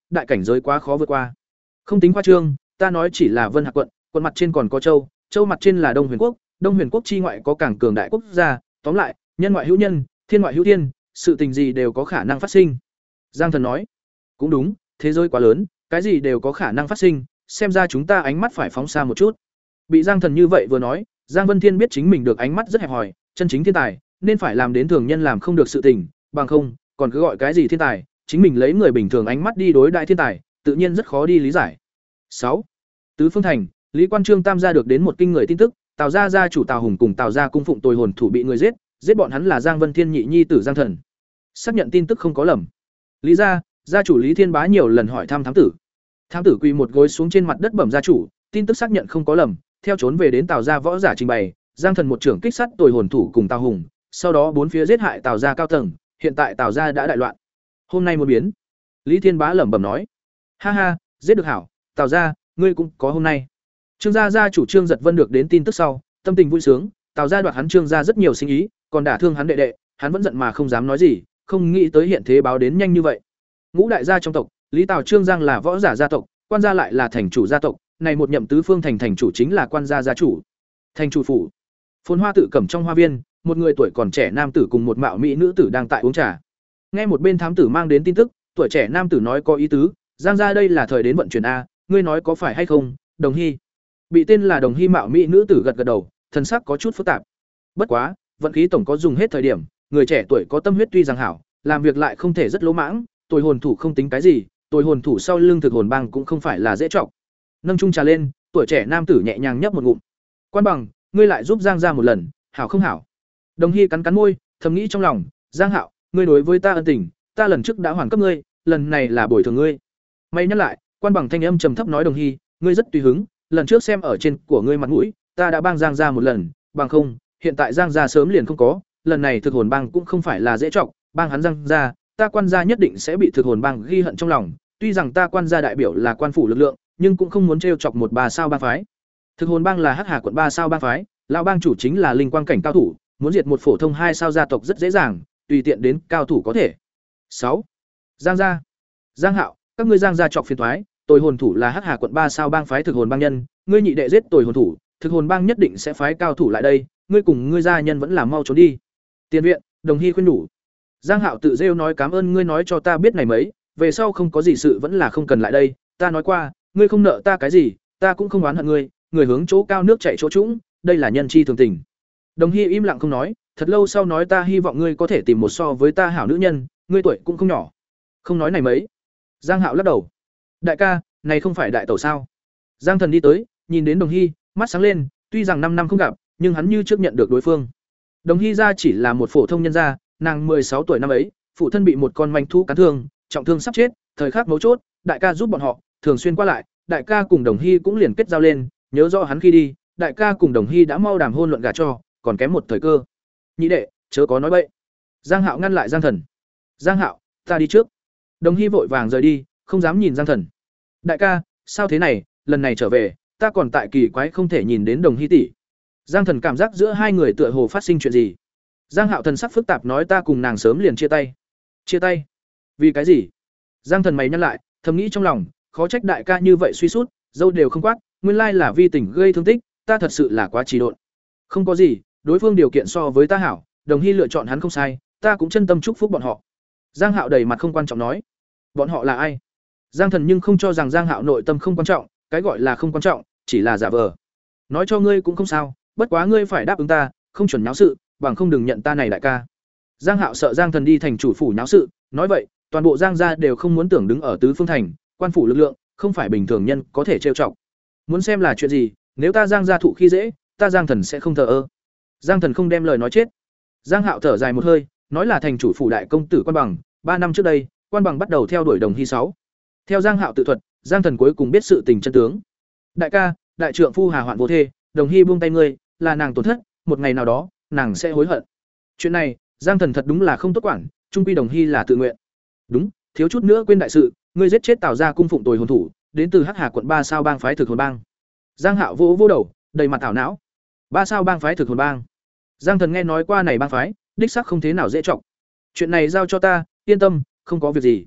đại cảnh giới quá khó vượt qua. Không tính khoa trương, ta nói chỉ là Vân Hạc quận, quận mặt trên còn có châu, châu mặt trên là Đông Huyền quốc, Đông Huyền quốc chi ngoại có càng cường đại quốc gia, tóm lại, nhân ngoại hữu nhân, thiên ngoại hữu thiên, sự tình gì đều có khả năng phát sinh. Giang Thần nói, cũng đúng, thế giới quá lớn, cái gì đều có khả năng phát sinh, xem ra chúng ta ánh mắt phải phóng xa một chút. Bị Giang Thần như vậy vừa nói, Giang Vân Thiên biết chính mình được ánh mắt rất hẹp hòi, chân chính thiên tài, nên phải làm đến thường nhân làm không được sự tình, bằng không, còn cứ gọi cái gì thiên tài, chính mình lấy người bình thường ánh mắt đi đối đại thiên tài, tự nhiên rất khó đi lý giải. sáu. Tứ Phương Thành, Lý Quan Trương Tam gia được đến một kinh người tin tức, Tào gia gia chủ Tào Hùng cùng Tào gia cung phụng tồi hồn thủ bị người giết, giết bọn hắn là Giang Vân Thiên nhị nhi tử Giang Thần. Xác nhận tin tức không có lầm. Lý gia, gia chủ Lý Thiên Bá nhiều lần hỏi thăm thám tử. Thám tử quỳ một gối xuống trên mặt đất bẩm gia chủ, tin tức xác nhận không có lầm, theo trốn về đến Tào gia võ giả trình bày, Giang Thần một trưởng kích sát tồi hồn thủ cùng Tào Hùng, sau đó bốn phía giết hại Tào gia cao tầng, hiện tại Tào gia đã đại loạn. Hôm nay muốn biến. Lý Thiên Bá lẩm bẩm nói. Ha ha, giết được hảo, Tào gia, ngươi cũng có hôm nay. Trương gia gia chủ Trương Giật Vân được đến tin tức sau, tâm tình vui sướng, Tào gia đoạt hắn Trương gia rất nhiều sinh ý, còn đả thương hắn đệ đệ, hắn vẫn giận mà không dám nói gì, không nghĩ tới hiện thế báo đến nhanh như vậy. Ngũ đại gia trong tộc, Lý Tào Trương Giang là võ giả gia tộc, quan gia lại là thành chủ gia tộc, này một nhậm tứ phương thành thành chủ chính là quan gia gia chủ. Thành chủ phủ. Phồn hoa tự cẩm trong hoa viên, một người tuổi còn trẻ nam tử cùng một mạo mỹ nữ tử đang tại uống trà. Nghe một bên thám tử mang đến tin tức, tuổi trẻ nam tử nói có ý tứ, Giang gia đây là thời đến vận chuyển a, ngươi nói có phải hay không? Đồng Hy. Bị tên là Đồng Hy mạo mỹ nữ tử gật gật đầu, thần sắc có chút phức tạp. Bất quá, vận khí tổng có dùng hết thời điểm, người trẻ tuổi có tâm huyết tuy rằng hảo, làm việc lại không thể rất lỗ mãng, tồi hồn thủ không tính cái gì, tồi hồn thủ sau lưng thực hồn bang cũng không phải là dễ trọng. Nâng chung trà lên, tuổi trẻ nam tử nhẹ nhàng nhấp một ngụm. Quan bằng, ngươi lại giúp Giang gia một lần, hảo không hảo? Đồng Hy cắn cắn môi, thầm nghĩ trong lòng, Giang Hạo, ngươi đối với ta ân tình, ta lần trước đã hoàn cấp ngươi, lần này là bồi thường ngươi. May nhắc lại, quan bằng thanh âm trầm thấp nói Đồng Hy, ngươi rất tùy hứng, lần trước xem ở trên của ngươi mặt mũi, ta đã bang Giang gia một lần, bằng không, hiện tại Giang gia sớm liền không có, lần này thực hồn bang cũng không phải là dễ trọng, bang hắn Giang gia, ta quan gia nhất định sẽ bị thực hồn bang ghi hận trong lòng, tuy rằng ta quan gia đại biểu là quan phủ lực lượng, nhưng cũng không muốn trêu chọc một bà sao bang phái. Thực hồn bang là Hắc Hà quận ba sao bang phái, lão bang chủ chính là linh quang cảnh cao thủ, muốn diệt một phổ thông hai sao gia tộc rất dễ dàng, tùy tiện đến cao thủ có thể. sáu. Giang gia. Giang Hạo, các ngươi Giang gia chọc phiền toái, tồi hồn thủ là Hắc Hà quận ba sao bang phái thực hồn bang nhân, ngươi nhị đệ giết tồi hồn thủ, thực hồn bang nhất định sẽ phái cao thủ lại đây, ngươi cùng ngươi gia nhân vẫn là mau trốn đi. Tiền viện, Đồng Hy khuyên nhủ. Giang Hạo tự rêu nói cảm ơn ngươi nói cho ta biết này mấy, về sau không có gì sự vẫn là không cần lại đây, ta nói qua, ngươi không nợ ta cái gì, ta cũng không oán hận ngươi, người hướng chỗ cao nước chảy chỗ trũng, đây là nhân chi thường tình. Đồng Hy im lặng không nói, thật lâu sau nói ta hy vọng ngươi có thể tìm một so với ta hảo nữ nhân, ngươi tuổi cũng không nhỏ. Không nói này mấy. Giang Hạo lắc đầu. Đại ca, này không phải đại tẩu sao? Giang Thần đi tới, nhìn đến Đồng Hy, mắt sáng lên, tuy rằng năm năm không gặp, nhưng hắn như trước nhận được đối phương. Đồng Hy gia chỉ là một phổ thông nhân gia, nàng sáu tuổi năm ấy, phụ thân bị một con manh thú cắn thương, trọng thương sắp chết, thời khắc mấu chốt, đại ca giúp bọn họ, thường xuyên qua lại, đại ca cùng Đồng Hy cũng liền kết giao lên, nhớ rõ hắn khi đi, đại ca cùng Đồng Hy đã mau đàm hôn luận gả cho, còn kém một thời cơ. Nhị đệ, chớ có nói bậy. Giang Hạo ngăn lại Giang Thần. Giang Hạo, ta đi trước. Đồng Hy vội vàng rời đi, không dám nhìn Giang Thần. Đại ca, sao thế này, lần này trở về, ta còn tại kỳ quái không thể nhìn đến Đồng Hy tỷ. Giang Thần cảm giác giữa hai người tựa hồ phát sinh chuyện gì. Giang Hạo thần sắc phức tạp nói ta cùng nàng sớm liền chia tay. Chia tay? Vì cái gì? Giang Thần mày nhăn lại, thầm nghĩ trong lòng, khó trách đại ca như vậy suy sút, dâu đều không quát, nguyên lai là vi tình gây thương tích, ta thật sự là quá trì độn. Không có gì, đối phương điều kiện so với ta hảo, Đồng Hy lựa chọn hắn không sai, ta cũng chân tâm chúc phúc bọn họ. Giang Hạo đầy mặt không quan trọng nói. Bọn họ là ai? Giang Thần nhưng không cho rằng Giang Hạo nội tâm không quan trọng, cái gọi là không quan trọng, chỉ là giả vờ. Nói cho ngươi cũng không sao, bất quá ngươi phải đáp ứng ta, không chuẩn náo sự, bằng không đừng nhận ta này đại ca. Giang Hạo sợ Giang Thần đi thành chủ phủ náo sự, nói vậy, toàn bộ Giang gia đều không muốn tưởng đứng ở tứ phương thành, quan phủ lực lượng, không phải bình thường nhân có thể trêu chọc. Muốn xem là chuyện gì, nếu ta Giang gia thụ khi dễ, ta Giang Thần sẽ không thờ ơ. Giang Thần không đem lời nói chết. Giang Hạo thở dài một hơi, nói là thành chủ phủ đại công tử Quan Bằng, ba năm trước đây, Quan Bằng bắt đầu theo đuổi Đồng Hy sáu. Theo Giang Hạo tự thuật, Giang Thần cuối cùng biết sự tình chân tướng. Đại ca, đại trượng phu hà hoạn vô thê, Đồng Hy buông tay ngươi, là nàng tổn thất, một ngày nào đó, nàng sẽ hối hận. Chuyện này, Giang Thần thật đúng là không tốt quản, trung quy Đồng Hy là tự nguyện. Đúng, thiếu chút nữa quên đại sự, ngươi giết chết Tào gia cung phụng tồi hồn thủ, đến từ Hắc Hà quận ba sao bang phái thực hồn bang. Giang Hạo vỗ vỗ đầu, đầy mặt thảo não. Ba sao bang phái thực hồn bang. Giang Thần nghe nói qua này bang phái, đích xác không thế nào dễ trọng. Chuyện này giao cho ta, yên tâm, không có việc gì.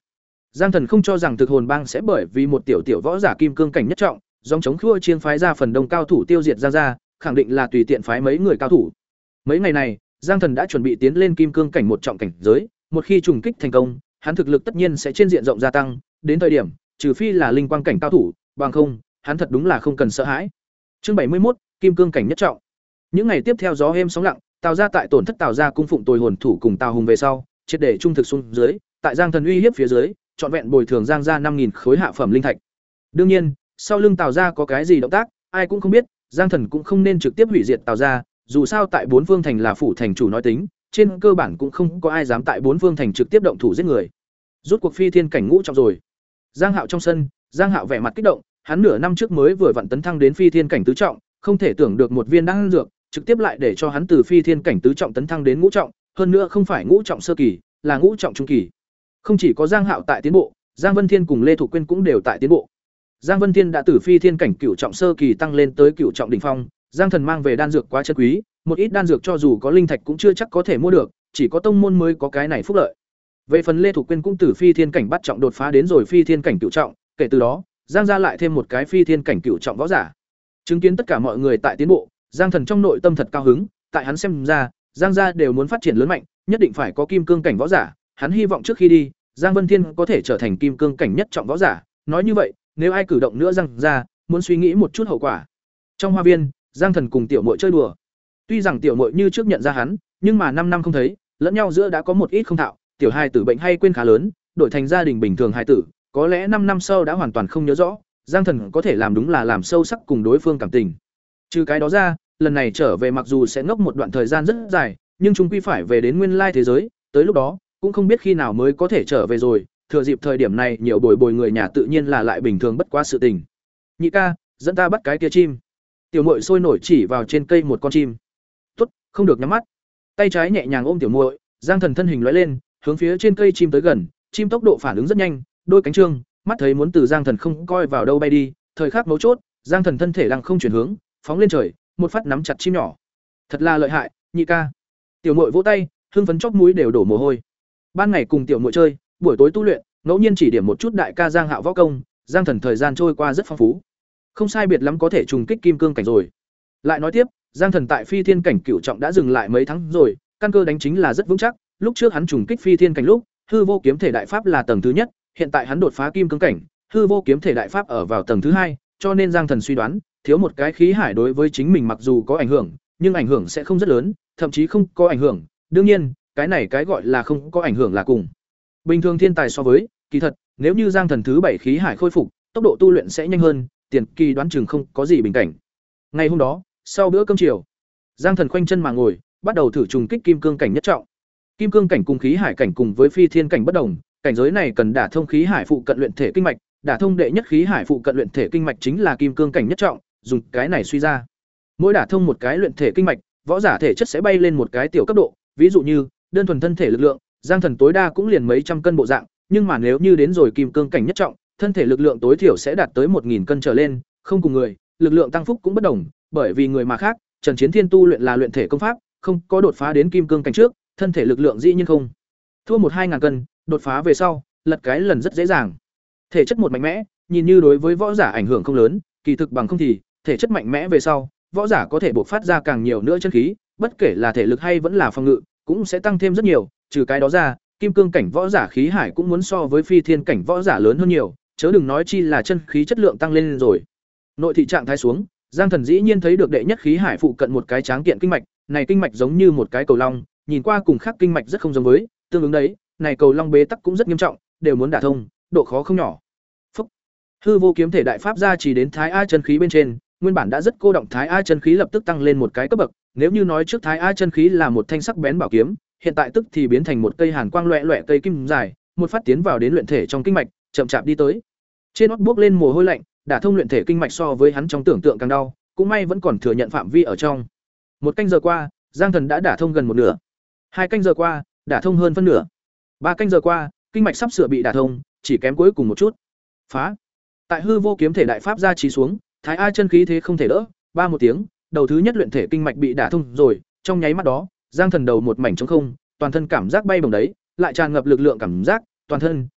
Giang Thần không cho rằng Thực Hồn Bang sẽ bởi vì một tiểu tiểu võ giả kim cương cảnh nhất trọng, dòng chống khua chiên phái ra phần đông cao thủ tiêu diệt Giang gia, khẳng định là tùy tiện phái mấy người cao thủ. Mấy ngày này, Giang Thần đã chuẩn bị tiến lên kim cương cảnh một trọng cảnh giới, một khi trùng kích thành công, hắn thực lực tất nhiên sẽ trên diện rộng gia tăng, đến thời điểm, trừ phi là linh quang cảnh cao thủ, bằng không, hắn thật đúng là không cần sợ hãi. Chương bảy mươi mốt, kim cương cảnh nhất trọng. Những ngày tiếp theo gió êm sóng lặng, Tào gia tại tổn thất Tào gia cung phụng tồi hồn thủ cùng Tào Hùng về sau, triệt để trung thực xuống dưới, tại Giang Thần uy hiếp phía dưới, trọn vẹn bồi thường Giang gia năm nghìn khối hạ phẩm linh thạch. Đương nhiên, sau lưng Tào gia có cái gì động tác, ai cũng không biết, Giang Thần cũng không nên trực tiếp hủy diệt Tào gia, dù sao tại bốn phương thành là phủ thành chủ nói tính, trên cơ bản cũng không có ai dám tại bốn phương thành trực tiếp động thủ giết người. Rút cuộc phi thiên cảnh ngũ trọng rồi. Giang Hạo trong sân, Giang Hạo vẻ mặt kích động, hắn nửa năm trước mới vừa vặn tấn thăng đến phi thiên cảnh tứ trọng, không thể tưởng được một viên đan dược, trực tiếp lại để cho hắn từ phi thiên cảnh tứ trọng tấn thăng đến ngũ trọng, hơn nữa không phải ngũ trọng sơ kỳ, là ngũ trọng trung kỳ. Không chỉ có Giang Hạo tại tiến bộ, Giang Vân Thiên cùng Lê Thục Quyên cũng đều tại tiến bộ. Giang Vân Thiên đã từ phi thiên cảnh cửu trọng sơ kỳ tăng lên tới cửu trọng đỉnh phong, Giang Thần mang về đan dược quá chân quý, một ít đan dược cho dù có linh thạch cũng chưa chắc có thể mua được, chỉ có tông môn mới có cái này phúc lợi. Về phần Lê Thục Quyên cũng từ phi thiên cảnh bắt trọng đột phá đến rồi phi thiên cảnh cửu trọng, kể từ đó, Giang gia lại thêm một cái phi thiên cảnh cửu trọng võ giả. Chứng kiến tất cả mọi người tại tiến bộ, Giang Thần trong nội tâm thật cao hứng, tại hắn xem ra, Giang gia đều muốn phát triển lớn mạnh, nhất định phải có kim cương cảnh võ giả, hắn hy vọng trước khi đi, Giang Vân Thiên có thể trở thành kim cương cảnh nhất trọng võ giả, nói như vậy, nếu ai cử động nữa Giang gia, muốn suy nghĩ một chút hậu quả. Trong hoa viên, Giang Thần cùng tiểu muội chơi đùa. Tuy rằng tiểu muội như trước nhận ra hắn, nhưng mà năm năm không thấy, lẫn nhau giữa đã có một ít không thạo, tiểu hài tử bệnh hay quên khá lớn, đổi thành gia đình bình thường hài tử, có lẽ năm năm sau đã hoàn toàn không nhớ rõ, Giang Thần có thể làm đúng là làm sâu sắc cùng đối phương cảm tình. Trừ cái đó ra, lần này trở về mặc dù sẽ ngốc một đoạn thời gian rất dài, nhưng chúng quy phải về đến nguyên lai thế giới, tới lúc đó, cũng không biết khi nào mới có thể trở về rồi, thừa dịp thời điểm này nhiều bồi bồi người nhà tự nhiên là lại bình thường bất quá sự tình. Nhị ca, dẫn ta bắt cái kia chim. Tiểu muội sôi nổi chỉ vào trên cây một con chim. Tốt, không được nhắm mắt. Tay trái nhẹ nhàng ôm tiểu muội, Giang Thần thân hình lóe lên, hướng phía trên cây chim tới gần, chim tốc độ phản ứng rất nhanh, đôi cánh trương, mắt thấy muốn từ Giang Thần không coi vào đâu bay đi, thời khắc mấu chốt, Giang Thần thân thể đang không chuyển hướng, phóng lên trời, một phát nắm chặt chim nhỏ. Thật là lợi hại, nhị ca. Tiểu muội vỗ tay, hưng phấn chóp mũi đều đổ mồ hôi. Ban ngày cùng tiểu muội chơi, buổi tối tu luyện, ngẫu nhiên chỉ điểm một chút đại ca Giang Hạo võ công, Giang Thần thời gian trôi qua rất phong phú. Không sai biệt lắm có thể trùng kích kim cương cảnh rồi. Lại nói tiếp, Giang Thần tại phi thiên cảnh cửu trọng đã dừng lại mấy tháng rồi, căn cơ đánh chính là rất vững chắc, lúc trước hắn trùng kích phi thiên cảnh lúc, hư vô kiếm thể đại pháp là tầng thứ nhất, hiện tại hắn đột phá kim cương cảnh, hư vô kiếm thể đại pháp ở vào tầng thứ hai, cho nên Giang Thần suy đoán, thiếu một cái khí hải đối với chính mình mặc dù có ảnh hưởng, nhưng ảnh hưởng sẽ không rất lớn, thậm chí không có ảnh hưởng. Đương nhiên, cái này cái gọi là không có ảnh hưởng là cùng bình thường thiên tài so với, kỳ thật, nếu như Giang Thần thứ bảy khí hải khôi phục, tốc độ tu luyện sẽ nhanh hơn, tiền kỳ đoán chừng không có gì bình cảnh. Ngày hôm đó, sau bữa cơm chiều, Giang Thần khoanh chân mà ngồi, bắt đầu thử trùng kích kim cương cảnh nhất trọng. Kim cương cảnh cùng khí hải cảnh cùng với phi thiên cảnh bất đồng, cảnh giới này cần đả thông khí hải phụ cận luyện thể kinh mạch, đả thông đệ nhất khí hải phụ cận luyện thể kinh mạch chính là kim cương cảnh nhất trọng, dùng cái này suy ra. Mỗi đả thông một cái luyện thể kinh mạch, võ giả thể chất sẽ bay lên một cái tiểu cấp độ, ví dụ như, đơn thuần thân thể lực lượng, Giang Thần tối đa cũng liền mấy trăm cân bộ dạng, nhưng mà nếu như đến rồi kim cương cảnh nhất trọng, thân thể lực lượng tối thiểu sẽ đạt tới một nghìn cân trở lên, không cùng người, lực lượng tăng phúc cũng bất đồng, bởi vì người mà khác, Trần Chiến Thiên tu luyện là luyện thể công pháp, không có đột phá đến kim cương cảnh trước, thân thể lực lượng dĩ nhiên không thua một hai ngàn cân, đột phá về sau, lật cái lần rất dễ dàng. Thể chất một mạnh mẽ, nhìn như đối với võ giả ảnh hưởng không lớn, kỳ thực bằng không thì, thể chất mạnh mẽ về sau, võ giả có thể bộc phát ra càng nhiều nữa chân khí, bất kể là thể lực hay vẫn là phòng ngự, cũng sẽ tăng thêm rất nhiều, trừ cái đó ra, kim cương cảnh võ giả khí hải cũng muốn so với phi thiên cảnh võ giả lớn hơn nhiều, chớ đừng nói chi là chân khí chất lượng tăng lên rồi. Nội thị trạng thái xuống, Giang Thần dĩ nhiên thấy được đệ nhất khí hải phụ cận một cái tráng kiện kinh mạch, này kinh mạch giống như một cái cầu long, nhìn qua cùng khác kinh mạch rất không giống với, tương ứng đấy, này cầu long bế tắc cũng rất nghiêm trọng, đều muốn đả thông, độ khó không nhỏ. Phúc. Hư vô kiếm thể đại pháp ra chỉ đến Thái A chân khí bên trên, nguyên bản đã rất cô động Thái A chân khí lập tức tăng lên một cái cấp bậc, nếu như nói trước Thái A chân khí là một thanh sắc bén bảo kiếm, hiện tại tức thì biến thành một cây hàn quang loẹt loẹt cây kim dài, một phát tiến vào đến luyện thể trong kinh mạch, chậm chạp đi tới. Trên nót bước lên mồ hôi lạnh, đả thông luyện thể kinh mạch so với hắn trong tưởng tượng càng đau, cũng may vẫn còn thừa nhận phạm vi ở trong. Một canh giờ qua, Giang Thần đã đả thông gần một nửa. Hai canh giờ qua, đả thông hơn phân nửa. Ba canh giờ qua, kinh mạch sắp sửa bị đả thông, chỉ kém cuối cùng một chút. Phá. Tại hư vô kiếm thể đại pháp ra chỉ xuống, Thái A chân khí thế không thể đỡ, ba một tiếng, đầu thứ nhất luyện thể kinh mạch bị đả thông rồi, trong nháy mắt đó, Giang Thần đầu một mảnh trống không, toàn thân cảm giác bay bổng đấy, lại tràn ngập lực lượng cảm giác, toàn thân,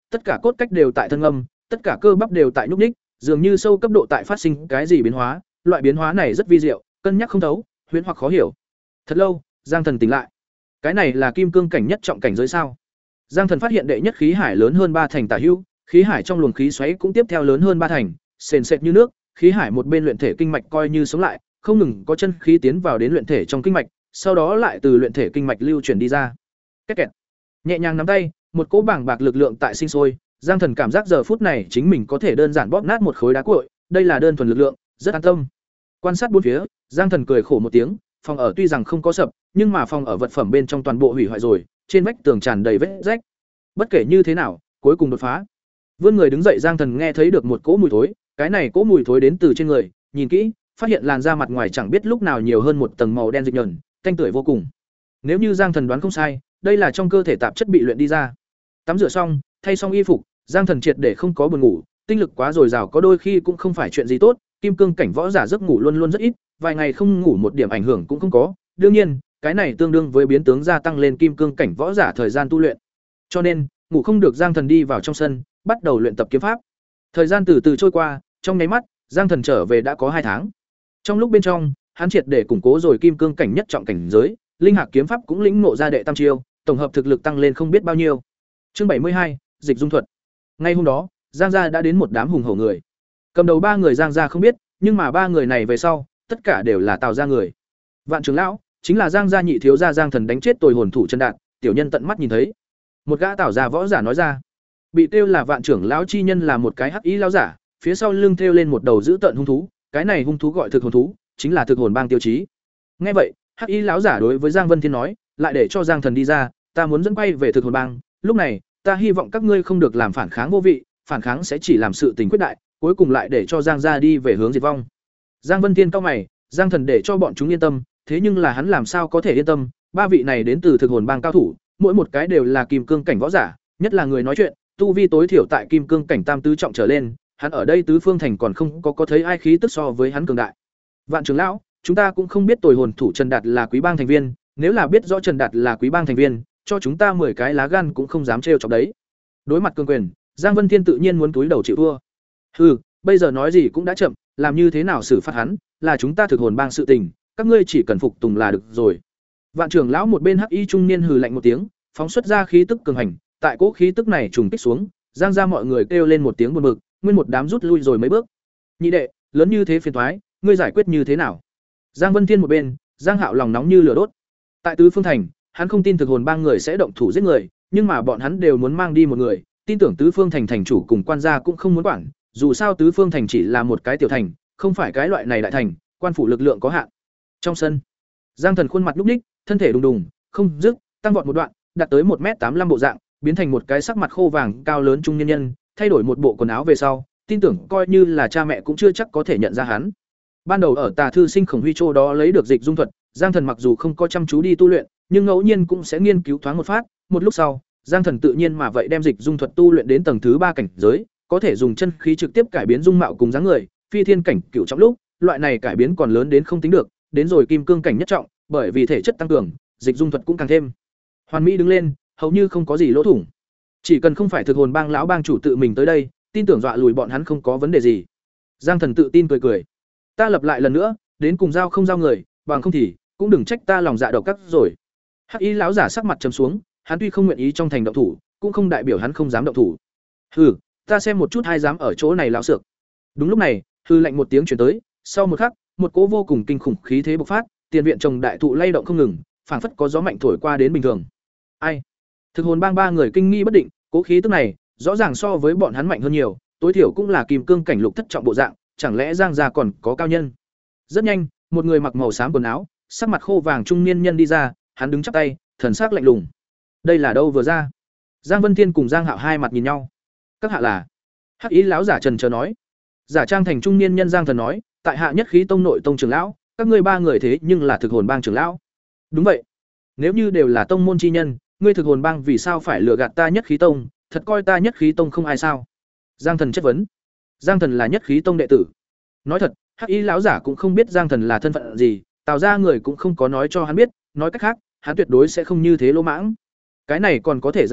tất cả cốt cách đều tại thân âm, tất cả cơ bắp đều tại nhúc nhích, dường như sâu cấp độ tại phát sinh cái gì biến hóa, loại biến hóa này rất vi diệu, cân nhắc không thấu, huyễn hoặc khó hiểu. Thật lâu, Giang Thần tỉnh lại. Cái này là kim cương cảnh nhất trọng cảnh giới sao? Giang Thần phát hiện đệ nhất khí hải lớn hơn ba thành tả hữu, khí hải trong luồng khí xoáy cũng tiếp theo lớn hơn ba thành, sền sệt như nước, khí hải một bên luyện thể kinh mạch coi như sống lại, không ngừng có chân khí tiến vào đến luyện thể trong kinh mạch, sau đó lại từ luyện thể kinh mạch lưu chuyển đi ra. Két kẹt. Nhẹ nhàng nắm tay, một cỗ bảng bạc lực lượng tại sinh sôi, Giang Thần cảm giác giờ phút này chính mình có thể đơn giản bóp nát một khối đá cuội, đây là đơn thuần lực lượng, rất an tâm. Quan sát bốn phía, Giang Thần cười khổ một tiếng, phòng ở tuy rằng không có sập, nhưng mà phòng ở vật phẩm bên trong toàn bộ hủy hoại rồi, trên vách tường tràn đầy vết rách. Bất kể như thế nào, cuối cùng đột phá. Vươn người đứng dậy, Giang Thần nghe thấy được một cỗ mùi thối, cái này cỗ mùi thối đến từ trên người, nhìn kỹ, phát hiện làn da mặt ngoài chẳng biết lúc nào nhiều hơn một tầng màu đen dịch nhờn, tanh tưởi vô cùng. Nếu như Giang Thần đoán không sai, đây là trong cơ thể tạp chất bị luyện đi ra. Tắm rửa xong, thay xong y phục, Giang Thần triệt để không có buồn ngủ, tinh lực quá dồi dào có đôi khi cũng không phải chuyện gì tốt, kim cương cảnh võ giả giấc ngủ luôn luôn rất ít, vài ngày không ngủ một điểm ảnh hưởng cũng không có. Đương nhiên, cái này tương đương với biến tướng gia tăng lên kim cương cảnh võ giả thời gian tu luyện. Cho nên, ngủ không được, Giang Thần đi vào trong sân, bắt đầu luyện tập kiếm pháp. Thời gian từ từ trôi qua, trong nháy mắt, Giang Thần trở về đã có hai tháng. Trong lúc bên trong, hắn triệt để củng cố rồi kim cương cảnh nhất trọng cảnh giới, linh hạc kiếm pháp cũng lĩnh ngộ ra đệ tam chiêu, tổng hợp thực lực tăng lên không biết bao nhiêu. Chương bảy mươi hai, dịch dung thuật. Ngay hôm đó, Giang gia đã đến một đám hùng hổ người. Cầm đầu ba người Giang gia không biết, nhưng mà ba người này về sau, tất cả đều là Tào gia người. Vạn trưởng lão chính là Giang gia nhị thiếu gia Giang Thần đánh chết tồi hồn thủ Trần Đạt, tiểu nhân tận mắt nhìn thấy. Một gã Tào gia võ giả nói ra. Bị tiêu là Vạn trưởng lão chi nhân là một cái hắc ý lão giả, phía sau lưng thêu lên một đầu dữ tợn hung thú, cái này hung thú gọi thực hồn thú, chính là thực hồn bang tiêu chí. Nghe vậy, hắc ý lão giả đối với Giang Vân Thiên nói, lại để cho Giang Thần đi ra, ta muốn dẫn quay về thực hồn bang, lúc này, ta hy vọng các ngươi không được làm phản kháng vô vị, phản kháng sẽ chỉ làm sự tình quyết đại, cuối cùng lại để cho Giang gia đi về hướng diệt vong. Giang Vân Thiên cau mày, Giang Thần để cho bọn chúng yên tâm, thế nhưng là hắn làm sao có thể yên tâm, ba vị này đến từ thực hồn bang cao thủ, mỗi một cái đều là kim cương cảnh võ giả, nhất là người nói chuyện, tu vi tối thiểu tại kim cương cảnh tam tứ trọng trở lên, hắn ở đây tứ phương thành còn không có có thấy ai khí tức so với hắn cường đại. Vạn trưởng lão, chúng ta cũng không biết tồi hồn thủ Trần Đạt là quý bang thành viên, nếu là biết rõ Trần Đạt là quý bang thành viên, cho chúng ta mười cái lá gan cũng không dám trêu chọc đấy. Đối mặt cường quyền, Giang Vân Thiên tự nhiên muốn túi đầu chịu thua. Hừ, bây giờ nói gì cũng đã chậm, làm như thế nào xử phạt hắn, là chúng ta thực hồn bang sự tình, các ngươi chỉ cần phục tùng là được rồi. Vạn trưởng lão một bên hắc y trung niên hừ lạnh một tiếng, phóng xuất ra khí tức cường hành, tại cỗ khí tức này trùng kích xuống, Giang gia mọi người kêu lên một tiếng buồn bực, nguyên một đám rút lui rồi mấy bước. Nhị đệ, lớn như thế phiền toái, ngươi giải quyết như thế nào? Giang Vân Thiên một bên, Giang Hạo lòng nóng như lửa đốt. Tại tứ phương thành, hắn không tin thực hồn bang người sẽ động thủ giết người, nhưng mà bọn hắn đều muốn mang đi một người, tin tưởng tứ phương thành thành chủ cùng quan gia cũng không muốn quản, dù sao tứ phương thành chỉ là một cái tiểu thành, không phải cái loại này đại thành, quan phủ lực lượng có hạn. Trong sân, Giang Thần khuôn mặt nhúc nhích, thân thể đùng đùng, không dứt, tăng vọt một đoạn, đạt tới một mét tám mươi lăm bộ dạng, biến thành một cái sắc mặt khô vàng cao lớn trung nhân nhân, thay đổi một bộ quần áo về sau, tin tưởng coi như là cha mẹ cũng chưa chắc có thể nhận ra hắn. Ban đầu ở Tà thư sinh Khổng Huy Châu đó lấy được dịch dung thuật, Giang Thần mặc dù không có chăm chú đi tu luyện, nhưng ngẫu nhiên cũng sẽ nghiên cứu thoáng một phát, một lúc sau, Giang Thần tự nhiên mà vậy đem dịch dung thuật tu luyện đến tầng thứ ba cảnh giới, có thể dùng chân khí trực tiếp cải biến dung mạo cùng dáng người, phi thiên cảnh cửu trọng lúc, loại này cải biến còn lớn đến không tính được, đến rồi kim cương cảnh nhất trọng, bởi vì thể chất tăng cường, dịch dung thuật cũng càng thêm hoàn mỹ đứng lên, hầu như không có gì lỗ thủng. Chỉ cần không phải thực hồn bang lão bang chủ tự mình tới đây, tin tưởng dọa lùi bọn hắn không có vấn đề gì. Giang Thần tự tin cười cười. Ta lập lại lần nữa, đến cùng giao không giao người, bằng không thì cũng đừng trách ta lòng dạ độc ác rồi. Hắc Y lão giả sắc mặt trầm xuống, hắn tuy không nguyện ý trong thành động thủ, cũng không đại biểu hắn không dám động thủ. Hừ, ta xem một chút hai dám ở chỗ này lão sược. Đúng lúc này, hư lạnh một tiếng truyền tới, sau một khắc, một cỗ vô cùng kinh khủng khí thế bộc phát, tiền viện trồng đại thụ lay động không ngừng, phảng phất có gió mạnh thổi qua đến bình thường. Ai? Thực hồn bang ba người kinh nghi bất định, cỗ khí tức này, rõ ràng so với bọn hắn mạnh hơn nhiều, tối thiểu cũng là kim cương cảnh lục thất trọng bộ dạng, chẳng lẽ Giang gia còn có cao nhân? Rất nhanh, một người mặc màu xám quần áo, sắc mặt khô vàng trung niên nhân đi ra, hắn đứng chắp tay, thần sắc lạnh lùng. Đây là đâu vừa ra? Giang Vân Thiên cùng Giang Hạo hai mặt nhìn nhau. Các hạ là? Hắc Ý lão giả trần chờ nói. Giả trang thành trung niên nhân Giang Thần nói, tại hạ nhất khí tông nội tông trưởng lão, các ngươi ba người thế nhưng là thực hồn bang trưởng lão. Đúng vậy. Nếu như đều là tông môn chi nhân, ngươi thực hồn bang vì sao phải lừa gạt ta nhất khí tông, thật coi ta nhất khí tông không ai sao? Giang Thần chất vấn. Giang Thần là nhất khí tông đệ tử. Nói thật, Hắc Y lão giả cũng không biết Giang Thần là thân phận gì, Tào ra người cũng không có nói cho hắn biết, nói cách khác, hắn tuyệt đối sẽ không như thế lỗ mãng. Cái này còn có thể giả bộ,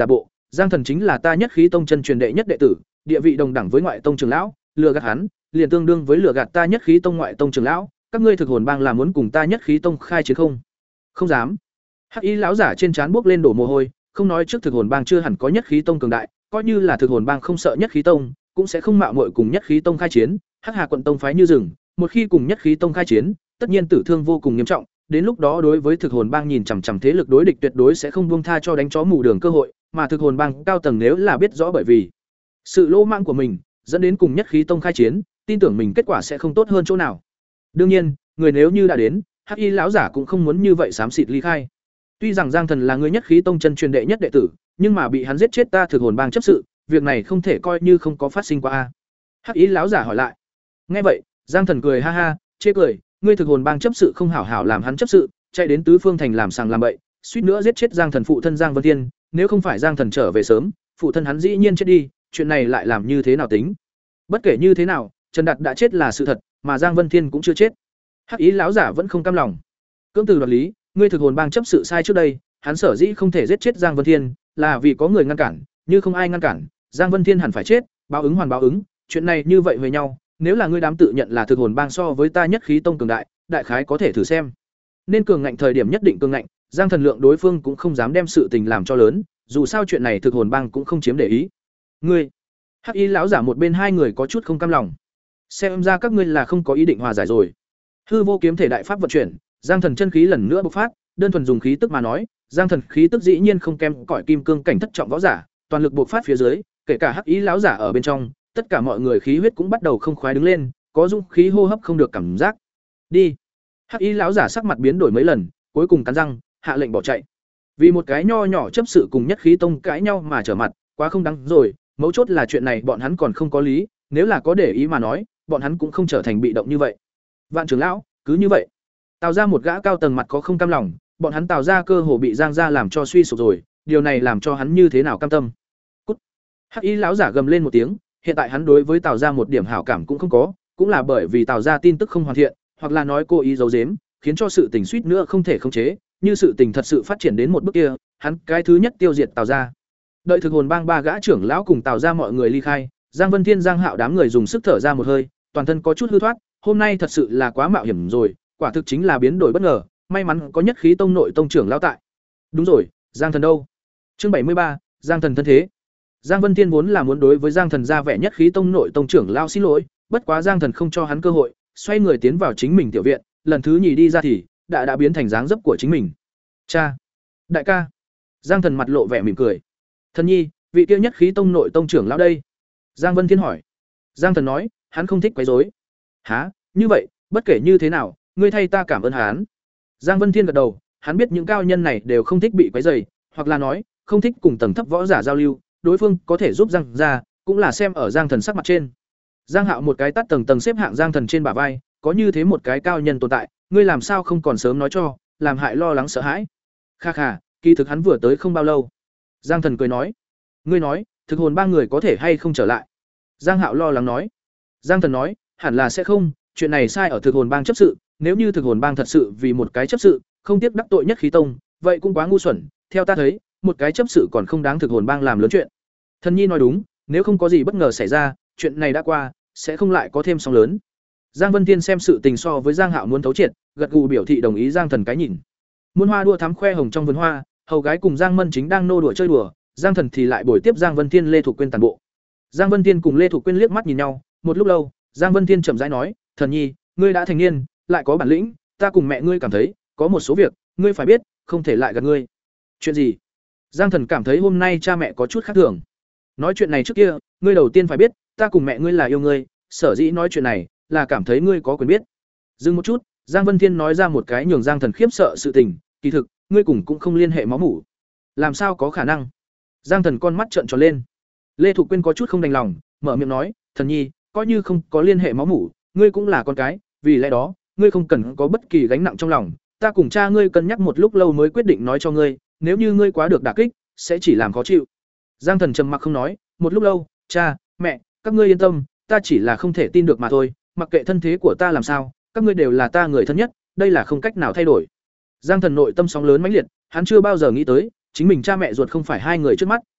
Giang Thần chính là ta Nhất Khí Tông chân truyền đệ nhất đệ tử, địa vị đồng đẳng với ngoại tông trưởng lão, lừa gạt hắn, liền tương đương với lừa gạt ta Nhất Khí Tông ngoại tông trưởng lão, các ngươi thực hồn bang là muốn cùng ta Nhất Khí Tông khai chiến không? Không dám. Hắc Y lão giả trên trán buốc lên đổ mồ hôi, không nói trước thực hồn bang chưa hẳn có Nhất Khí Tông cường đại, coi như là thực hồn bang không sợ Nhất Khí Tông, cũng sẽ không mạo muội cùng Nhất Khí Tông khai chiến. Hắc Hà quận tông phái như rừng, một khi cùng Nhất Khí Tông khai chiến, tất nhiên tử thương vô cùng nghiêm trọng, đến lúc đó đối với thực hồn bang nhìn chằm chằm thế lực đối địch tuyệt đối sẽ không buông tha cho đánh chó mù đường cơ hội, mà thực hồn bang cao tầng nếu là biết rõ bởi vì sự lỗ mãng của mình dẫn đến cùng Nhất Khí Tông khai chiến, tin tưởng mình kết quả sẽ không tốt hơn chỗ nào. Đương nhiên, người nếu như đã đến, Hắc Y lão giả cũng không muốn như vậy xám xịt ly khai. Tuy rằng Giang Thần là người Nhất Khí Tông chân truyền đệ nhất đệ tử, nhưng mà bị hắn giết chết ta thực hồn bang chấp sự, việc này không thể coi như không có phát sinh qua a. Hắc Y lão giả hỏi lại. Nghe vậy, Giang Thần cười ha ha, chê cười, ngươi thực hồn bang chấp sự không hảo hảo làm hắn chấp sự, chạy đến tứ phương thành làm sàng làm bậy, suýt nữa giết chết Giang Thần phụ thân Giang Vân Thiên, nếu không phải Giang Thần trở về sớm, phụ thân hắn dĩ nhiên chết đi, chuyện này lại làm như thế nào tính? Bất kể như thế nào, Trần Đạt đã chết là sự thật, mà Giang Vân Thiên cũng chưa chết. Hắc Ý lão giả vẫn không cam lòng. Cưỡng từ đoạt lý, ngươi thực hồn bang chấp sự sai trước đây, hắn sở dĩ không thể giết chết Giang Vân Thiên, là vì có người ngăn cản, như không ai ngăn cản, Giang Vân Thiên hẳn phải chết, báo ứng hoàn báo ứng, chuyện này như vậy với nhau, nếu là ngươi đám tự nhận là thực hồn bang so với ta Nhất Khí Tông cường đại, đại khái có thể thử xem. Nên cường ngạnh thời điểm nhất định cường ngạnh, Giang Thần lượng đối phương cũng không dám đem sự tình làm cho lớn, dù sao chuyện này thực hồn bang cũng không chiếm để ý. Ngươi, Hắc Y lão giả một bên hai người có chút không cam lòng. Xem ra các ngươi là không có ý định hòa giải rồi. Hư vô kiếm thể đại pháp vận chuyển, Giang Thần chân khí lần nữa bộc phát, đơn thuần dùng khí tức mà nói, Giang Thần khí tức dĩ nhiên không kém cỏi kim cương cảnh thất trọng võ giả, toàn lực bộc phát phía dưới, kể cả Hắc Y lão giả ở bên trong, tất cả mọi người khí huyết cũng bắt đầu không khoái đứng lên, có dũng khí hô hấp không được cảm giác. Đi. Hắc Y lão giả sắc mặt biến đổi mấy lần, cuối cùng cắn răng, hạ lệnh bỏ chạy. Vì một cái nho nhỏ chấp sự cùng Nhất Khí Tông cãi nhau mà trở mặt, quá không đáng rồi, mấu chốt là chuyện này bọn hắn còn không có lý, nếu là có để ý mà nói, bọn hắn cũng không trở thành bị động như vậy. Vạn trưởng lão, cứ như vậy. Tào ra một gã cao tầng mặt có không cam lòng, bọn hắn Tào ra cơ hồ bị Giang gia làm cho suy sụp rồi, điều này làm cho hắn như thế nào cam tâm. Cút. Hắc Y lão giả gầm lên một tiếng, hiện tại hắn đối với Tào ra một điểm hảo cảm cũng không có, cũng là bởi vì Tào ra tin tức không hoàn thiện, hoặc là nói cố ý giấu giếm, khiến cho sự tình suýt nữa không thể khống chế, như sự tình thật sự phát triển đến một bước kia, hắn cái thứ nhất tiêu diệt Tào ra. Đợi thực hồn bang ba gã trưởng lão cùng Tào ra mọi người ly khai, Giang Vân Thiên, Giang Hạo đám người dùng sức thở ra một hơi, toàn thân có chút hư thoát, hôm nay thật sự là quá mạo hiểm rồi, quả thực chính là biến đổi bất ngờ, may mắn có Nhất Khí Tông nội tông trưởng lão tại. Đúng rồi, Giang Thần đâu? Chương bảy mươi ba, Giang Thần thân thế. Giang Vân Thiên vốn là muốn đối với Giang Thần ra vẻ Nhất Khí Tông nội tông trưởng lão xin lỗi, bất quá Giang Thần không cho hắn cơ hội, xoay người tiến vào chính mình tiểu viện, lần thứ nhì đi ra thì đã đã biến thành dáng dấp của chính mình. Cha, đại ca. Giang Thần mặt lộ vẻ mỉm cười. Thần nhi, vị kia Nhất Khí Tông nội tông trưởng lão đây? Giang Vân Thiên hỏi. Giang Thần nói, hắn không thích quấy rối. Hả? Như vậy, bất kể như thế nào, ngươi thay ta cảm ơn hắn. Giang Vân Thiên gật đầu, hắn biết những cao nhân này đều không thích bị quấy rầy, hoặc là nói, không thích cùng tầng thấp võ giả giao lưu, đối phương có thể giúp Giang ra, cũng là xem ở Giang Thần sắc mặt trên. Giang Hạo một cái tát tầng tầng xếp hạng Giang Thần trên bả vai, có như thế một cái cao nhân tồn tại, ngươi làm sao không còn sớm nói cho, làm hại lo lắng sợ hãi. Kha kha, kỳ thực hắn vừa tới không bao lâu. Giang Thần cười nói, ngươi nói, thực hồn ba người có thể hay không trở lại? Giang Hạo lo lắng nói. Giang Thần nói, hẳn là sẽ không, chuyện này sai ở thực hồn bang chấp sự, nếu như thực hồn bang thật sự vì một cái chấp sự, không tiếc đắc tội Nhất Khí Tông, vậy cũng quá ngu xuẩn, theo ta thấy, một cái chấp sự còn không đáng thực hồn bang làm lớn chuyện. Thần nhi nói đúng, nếu không có gì bất ngờ xảy ra, chuyện này đã qua, sẽ không lại có thêm sóng lớn. Giang Vân Thiên xem sự tình so với Giang Hạo muốn thấu triệt, gật gù biểu thị đồng ý Giang Thần cái nhìn. Muôn hoa đua thắm khoe hồng trong vườn hoa, hầu gái cùng Giang Mân chính đang nô đùa chơi đùa, Giang Thần thì lại bồi tiếp Giang Vân Thiên Lê Thục Quyên tàn bộ. Giang Vân Thiên cùng Lê Thục Quyên liếc mắt nhìn nhau, một lúc lâu, Giang Vân Thiên chậm rãi nói, "Thần nhi, ngươi đã thành niên, lại có bản lĩnh, ta cùng mẹ ngươi cảm thấy, có một số việc, ngươi phải biết, không thể lại gạt ngươi." "Chuyện gì?" Giang Thần cảm thấy hôm nay cha mẹ có chút khác thường. "Nói chuyện này trước kia, ngươi đầu tiên phải biết, ta cùng mẹ ngươi là yêu ngươi, sở dĩ nói chuyện này, là cảm thấy ngươi có quyền biết." Dừng một chút, Giang Vân Thiên nói ra một cái nhường Giang Thần khiếp sợ sự tình, "Kỳ thực, ngươi cùng cũng không liên hệ máu mủ." "Làm sao có khả năng?" Giang Thần con mắt trợn tròn lên. Lê Thục Quyên có chút không đành lòng, mở miệng nói, "Thần nhi, coi như không có liên hệ máu mủ, ngươi cũng là con cái, vì lẽ đó, ngươi không cần có bất kỳ gánh nặng trong lòng, ta cùng cha ngươi cân nhắc một lúc lâu mới quyết định nói cho ngươi, nếu như ngươi quá được đả kích, sẽ chỉ làm khó chịu." Giang Thần trầm mặc không nói, một lúc lâu, "Cha, mẹ, các ngươi yên tâm, ta chỉ là không thể tin được mà thôi, mặc kệ thân thế của ta làm sao, các ngươi đều là ta người thân nhất, đây là không cách nào thay đổi." Giang Thần nội tâm sóng lớn mãnh liệt, hắn chưa bao giờ nghĩ tới, chính mình cha mẹ ruột không phải hai người trước mắt,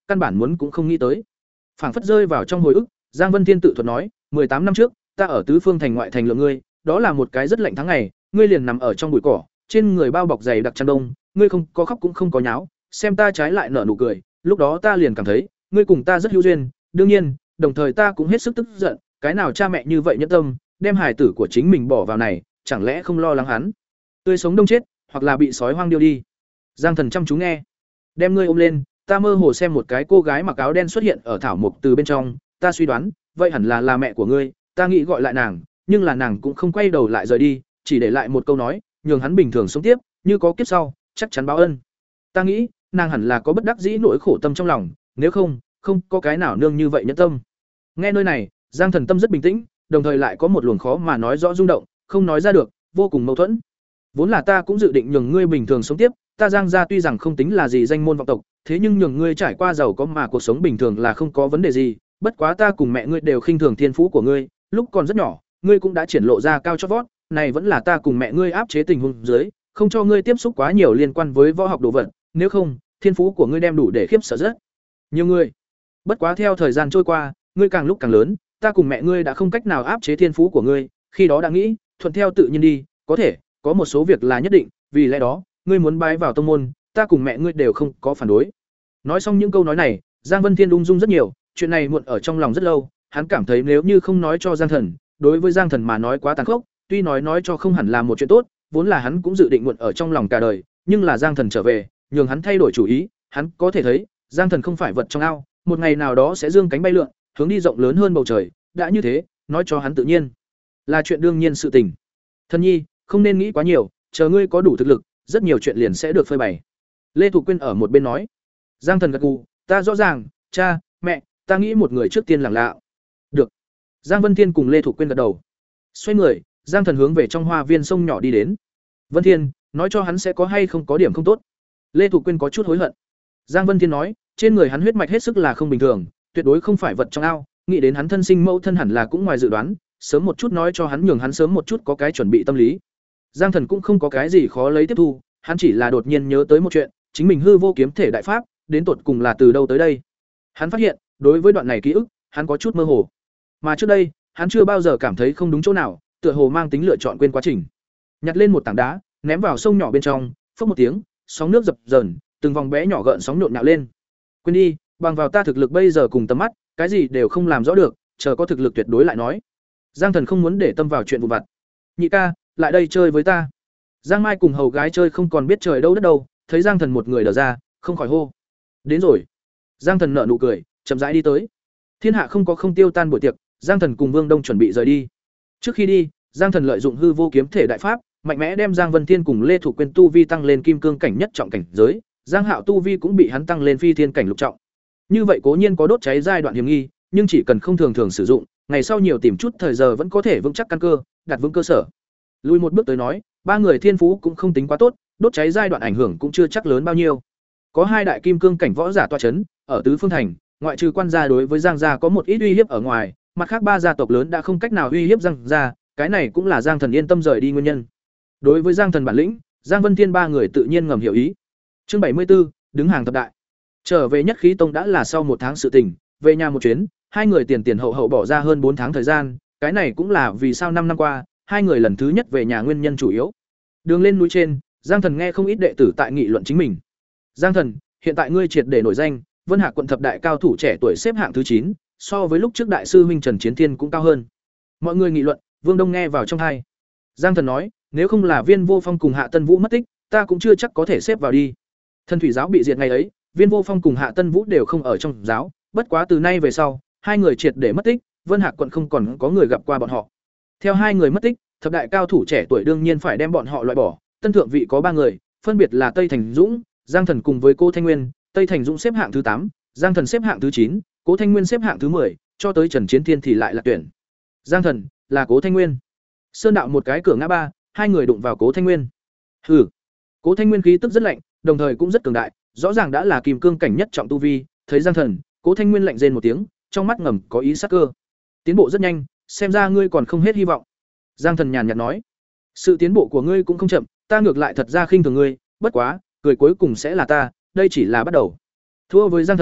căn bản muốn cũng không nghĩ tới. Phảng phất rơi vào trong hồi ức, Giang Vân Thiên tự thuật nói, mười tám năm trước, ta ở tứ phương thành ngoại thành lượng ngươi, đó là một cái rất lạnh tháng ngày, ngươi liền nằm ở trong bụi cỏ, trên người bao bọc dày đặc chăn đông, ngươi không có khóc cũng không có nháo, xem ta trái lại nở nụ cười, lúc đó ta liền cảm thấy, ngươi cùng ta rất hữu duyên, đương nhiên, đồng thời ta cũng hết sức tức giận, cái nào cha mẹ như vậy nhẫn tâm, đem hài tử của chính mình bỏ vào này, chẳng lẽ không lo lắng hắn tươi sống đông chết, hoặc là bị sói hoang điêu đi. Giang Thần chăm chú nghe, đem ngươi ôm lên, ta mơ hồ xem một cái cô gái mặc áo đen xuất hiện ở thảo mục từ bên trong, ta suy đoán, vậy hẳn là là mẹ của ngươi, ta nghĩ gọi lại nàng, nhưng là nàng cũng không quay đầu lại rời đi, chỉ để lại một câu nói, nhường hắn bình thường sống tiếp, như có kiếp sau, chắc chắn báo ân. Ta nghĩ, nàng hẳn là có bất đắc dĩ nỗi khổ tâm trong lòng, nếu không, không có cái nào nương như vậy nhẫn tâm. Nghe nơi này, Giang Thần tâm rất bình tĩnh, đồng thời lại có một luồng khó mà nói rõ rung động, không nói ra được, vô cùng mâu thuẫn. Vốn là ta cũng dự định nhường ngươi bình thường sống tiếp, ta Giang gia tuy rằng không tính là gì danh môn vọng tộc, thế nhưng nhường ngươi trải qua giàu có mà cuộc sống bình thường là không có vấn đề gì, bất quá ta cùng mẹ ngươi đều khinh thường thiên phú của ngươi, lúc còn rất nhỏ, ngươi cũng đã triển lộ ra cao chót vót, này vẫn là ta cùng mẹ ngươi áp chế tình huống dưới, không cho ngươi tiếp xúc quá nhiều liên quan với võ học đồ vật, nếu không, thiên phú của ngươi đem đủ để khiếp sợ rất nhiều người. Bất quá theo thời gian trôi qua, ngươi càng lúc càng lớn, ta cùng mẹ ngươi đã không cách nào áp chế thiên phú của ngươi, khi đó đã nghĩ, thuận theo tự nhiên đi, có thể, có một số việc là nhất định, vì lẽ đó, ngươi muốn bái vào tông môn, ta cùng mẹ ngươi đều không có phản đối. Nói xong những câu nói này, Giang Vân Thiên ung dung rất nhiều, chuyện này muộn ở trong lòng rất lâu, hắn cảm thấy nếu như không nói cho Giang Thần, đối với Giang Thần mà nói quá tàn khốc, tuy nói nói cho không hẳn là một chuyện tốt, vốn là hắn cũng dự định muộn ở trong lòng cả đời, nhưng là Giang Thần trở về, nhường hắn thay đổi chủ ý, hắn có thể thấy, Giang Thần không phải vật trong ao, một ngày nào đó sẽ dương cánh bay lượn, hướng đi rộng lớn hơn bầu trời, đã như thế, nói cho hắn tự nhiên, là chuyện đương nhiên sự tình. Thần nhi, không nên nghĩ quá nhiều, chờ ngươi có đủ thực lực, rất nhiều chuyện liền sẽ được phơi bày. Lê Thục Quyên ở một bên nói. Giang Thần gật gù, ta rõ ràng, cha, mẹ, ta nghĩ một người trước tiên lẳng lạ. Được. Giang Vân Thiên cùng Lê Thục Quyên gật đầu. Xoay người, Giang Thần hướng về trong hoa viên sông nhỏ đi đến. Vân Thiên, nói cho hắn sẽ có hay không có điểm không tốt. Lê Thục Quyên có chút hối hận. Giang Vân Thiên nói, trên người hắn huyết mạch hết sức là không bình thường, tuyệt đối không phải vật trong ao, nghĩ đến hắn thân sinh mẫu thân hẳn là cũng ngoài dự đoán, sớm một chút nói cho hắn, nhường hắn sớm một chút có cái chuẩn bị tâm lý. Giang Thần cũng không có cái gì khó lấy tiếp thu, hắn chỉ là đột nhiên nhớ tới một chuyện, chính mình hư vô kiếm thể đại pháp, đến tột cùng là từ đâu tới đây. Hắn phát hiện, đối với đoạn này ký ức, hắn có chút mơ hồ. Mà trước đây, hắn chưa bao giờ cảm thấy không đúng chỗ nào, tựa hồ mang tính lựa chọn quên quá trình. Nhặt lên một tảng đá, ném vào sông nhỏ bên trong, phốc một tiếng, sóng nước dập dờn, từng vòng bé nhỏ gợn sóng nhộn nhạo lên. Quên đi, bằng vào ta thực lực bây giờ cùng tầm mắt, cái gì đều không làm rõ được, chờ có thực lực tuyệt đối lại nói. Giang Thần không muốn để tâm vào chuyện vụn vặt. Nhị ca, lại đây chơi với ta. Giang Mai cùng hầu gái chơi không còn biết trời đâu đất đâu, thấy Giang Thần một người đờ ra, không khỏi hô. Đến rồi. Giang Thần nở nụ cười, chậm rãi đi tới. Thiên hạ không có không tiêu tan buổi tiệc, Giang Thần cùng Vương Đông chuẩn bị rời đi. Trước khi đi, Giang Thần lợi dụng hư vô kiếm thể đại pháp, mạnh mẽ đem Giang Vân Thiên cùng Lê Thủ Quyên tu vi tăng lên kim cương cảnh nhất trọng cảnh giới, Giang Hạo tu vi cũng bị hắn tăng lên phi thiên cảnh lục trọng. Như vậy cố nhiên có đốt cháy giai đoạn hiểm nghi, nhưng chỉ cần không thường thường sử dụng, ngày sau nhiều tìm chút thời giờ vẫn có thể vững chắc căn cơ, đặt vững cơ sở. Lùi một bước tới nói, ba người thiên phú cũng không tính quá tốt, đốt cháy giai đoạn ảnh hưởng cũng chưa chắc lớn bao nhiêu. Có hai đại kim cương cảnh võ giả tọa chấn, ở tứ phương thành, ngoại trừ quan gia đối với Giang gia có một ít uy hiếp ở ngoài, mặt khác ba gia tộc lớn đã không cách nào uy hiếp Giang gia, cái này cũng là Giang Thần yên tâm rời đi nguyên nhân. Đối với Giang Thần bản lĩnh, Giang Vân Thiên ba người tự nhiên ngầm hiểu ý. Chương bảy mươi 74, đứng hàng thập đại. Trở về Nhất Khí Tông đã là sau một tháng sự tình, về nhà một chuyến, hai người tiền tiền hậu hậu bỏ ra hơn bốn tháng thời gian, cái này cũng là vì sao năm năm qua, hai người lần thứ nhất về nhà nguyên nhân chủ yếu. Đường lên núi trên, Giang Thần nghe không ít đệ tử tại nghị luận chính mình. Giang Thần, hiện tại ngươi triệt để nổi danh, Vân Hạc quận thập đại cao thủ trẻ tuổi xếp hạng thứ chín, so với lúc trước đại sư huynh Trần Chiến Thiên cũng cao hơn. Mọi người nghị luận, Vương Đông nghe vào trong tai. Giang Thần nói, nếu không là Viên Vô Phong cùng Hạ Tân Vũ mất tích, ta cũng chưa chắc có thể xếp vào đi. Thần thủy giáo bị diệt ngày ấy, Viên Vô Phong cùng Hạ Tân Vũ đều không ở trong giáo, bất quá từ nay về sau, hai người triệt để mất tích, Vân Hạc quận không còn có người gặp qua bọn họ. Theo hai người mất tích, thập đại cao thủ trẻ tuổi đương nhiên phải đem bọn họ loại bỏ, tân thượng vị có ba người, phân biệt là Tây Thành Dũng, Giang Thần cùng với Cố Thanh Nguyên, Tây Thành Dũng xếp hạng thứ tám, Giang Thần xếp hạng thứ chín, Cố Thanh Nguyên xếp hạng thứ mười, cho tới Trần Chiến Thiên thì lại là tuyển. Giang Thần là Cố Thanh Nguyên. Sơn đạo một cái cửa ngã ba, hai người đụng vào Cố Thanh Nguyên. Hừ. Cố Thanh Nguyên khí tức rất lạnh, đồng thời cũng rất cường đại, rõ ràng đã là kim cương cảnh nhất trọng tu vi, thấy Giang Thần, Cố Thanh Nguyên lạnh rên một tiếng, trong mắt ngầm có ý sắc cơ. Tiến bộ rất nhanh, xem ra ngươi còn không hết hy vọng. Giang Thần nhàn nhạt nói, sự tiến bộ của ngươi cũng không chậm, ta ngược lại thật ra khinh thường ngươi, bất quá, cười cuối cùng sẽ là ta, đây chỉ là bắt đầu. Thua với Giang Thần,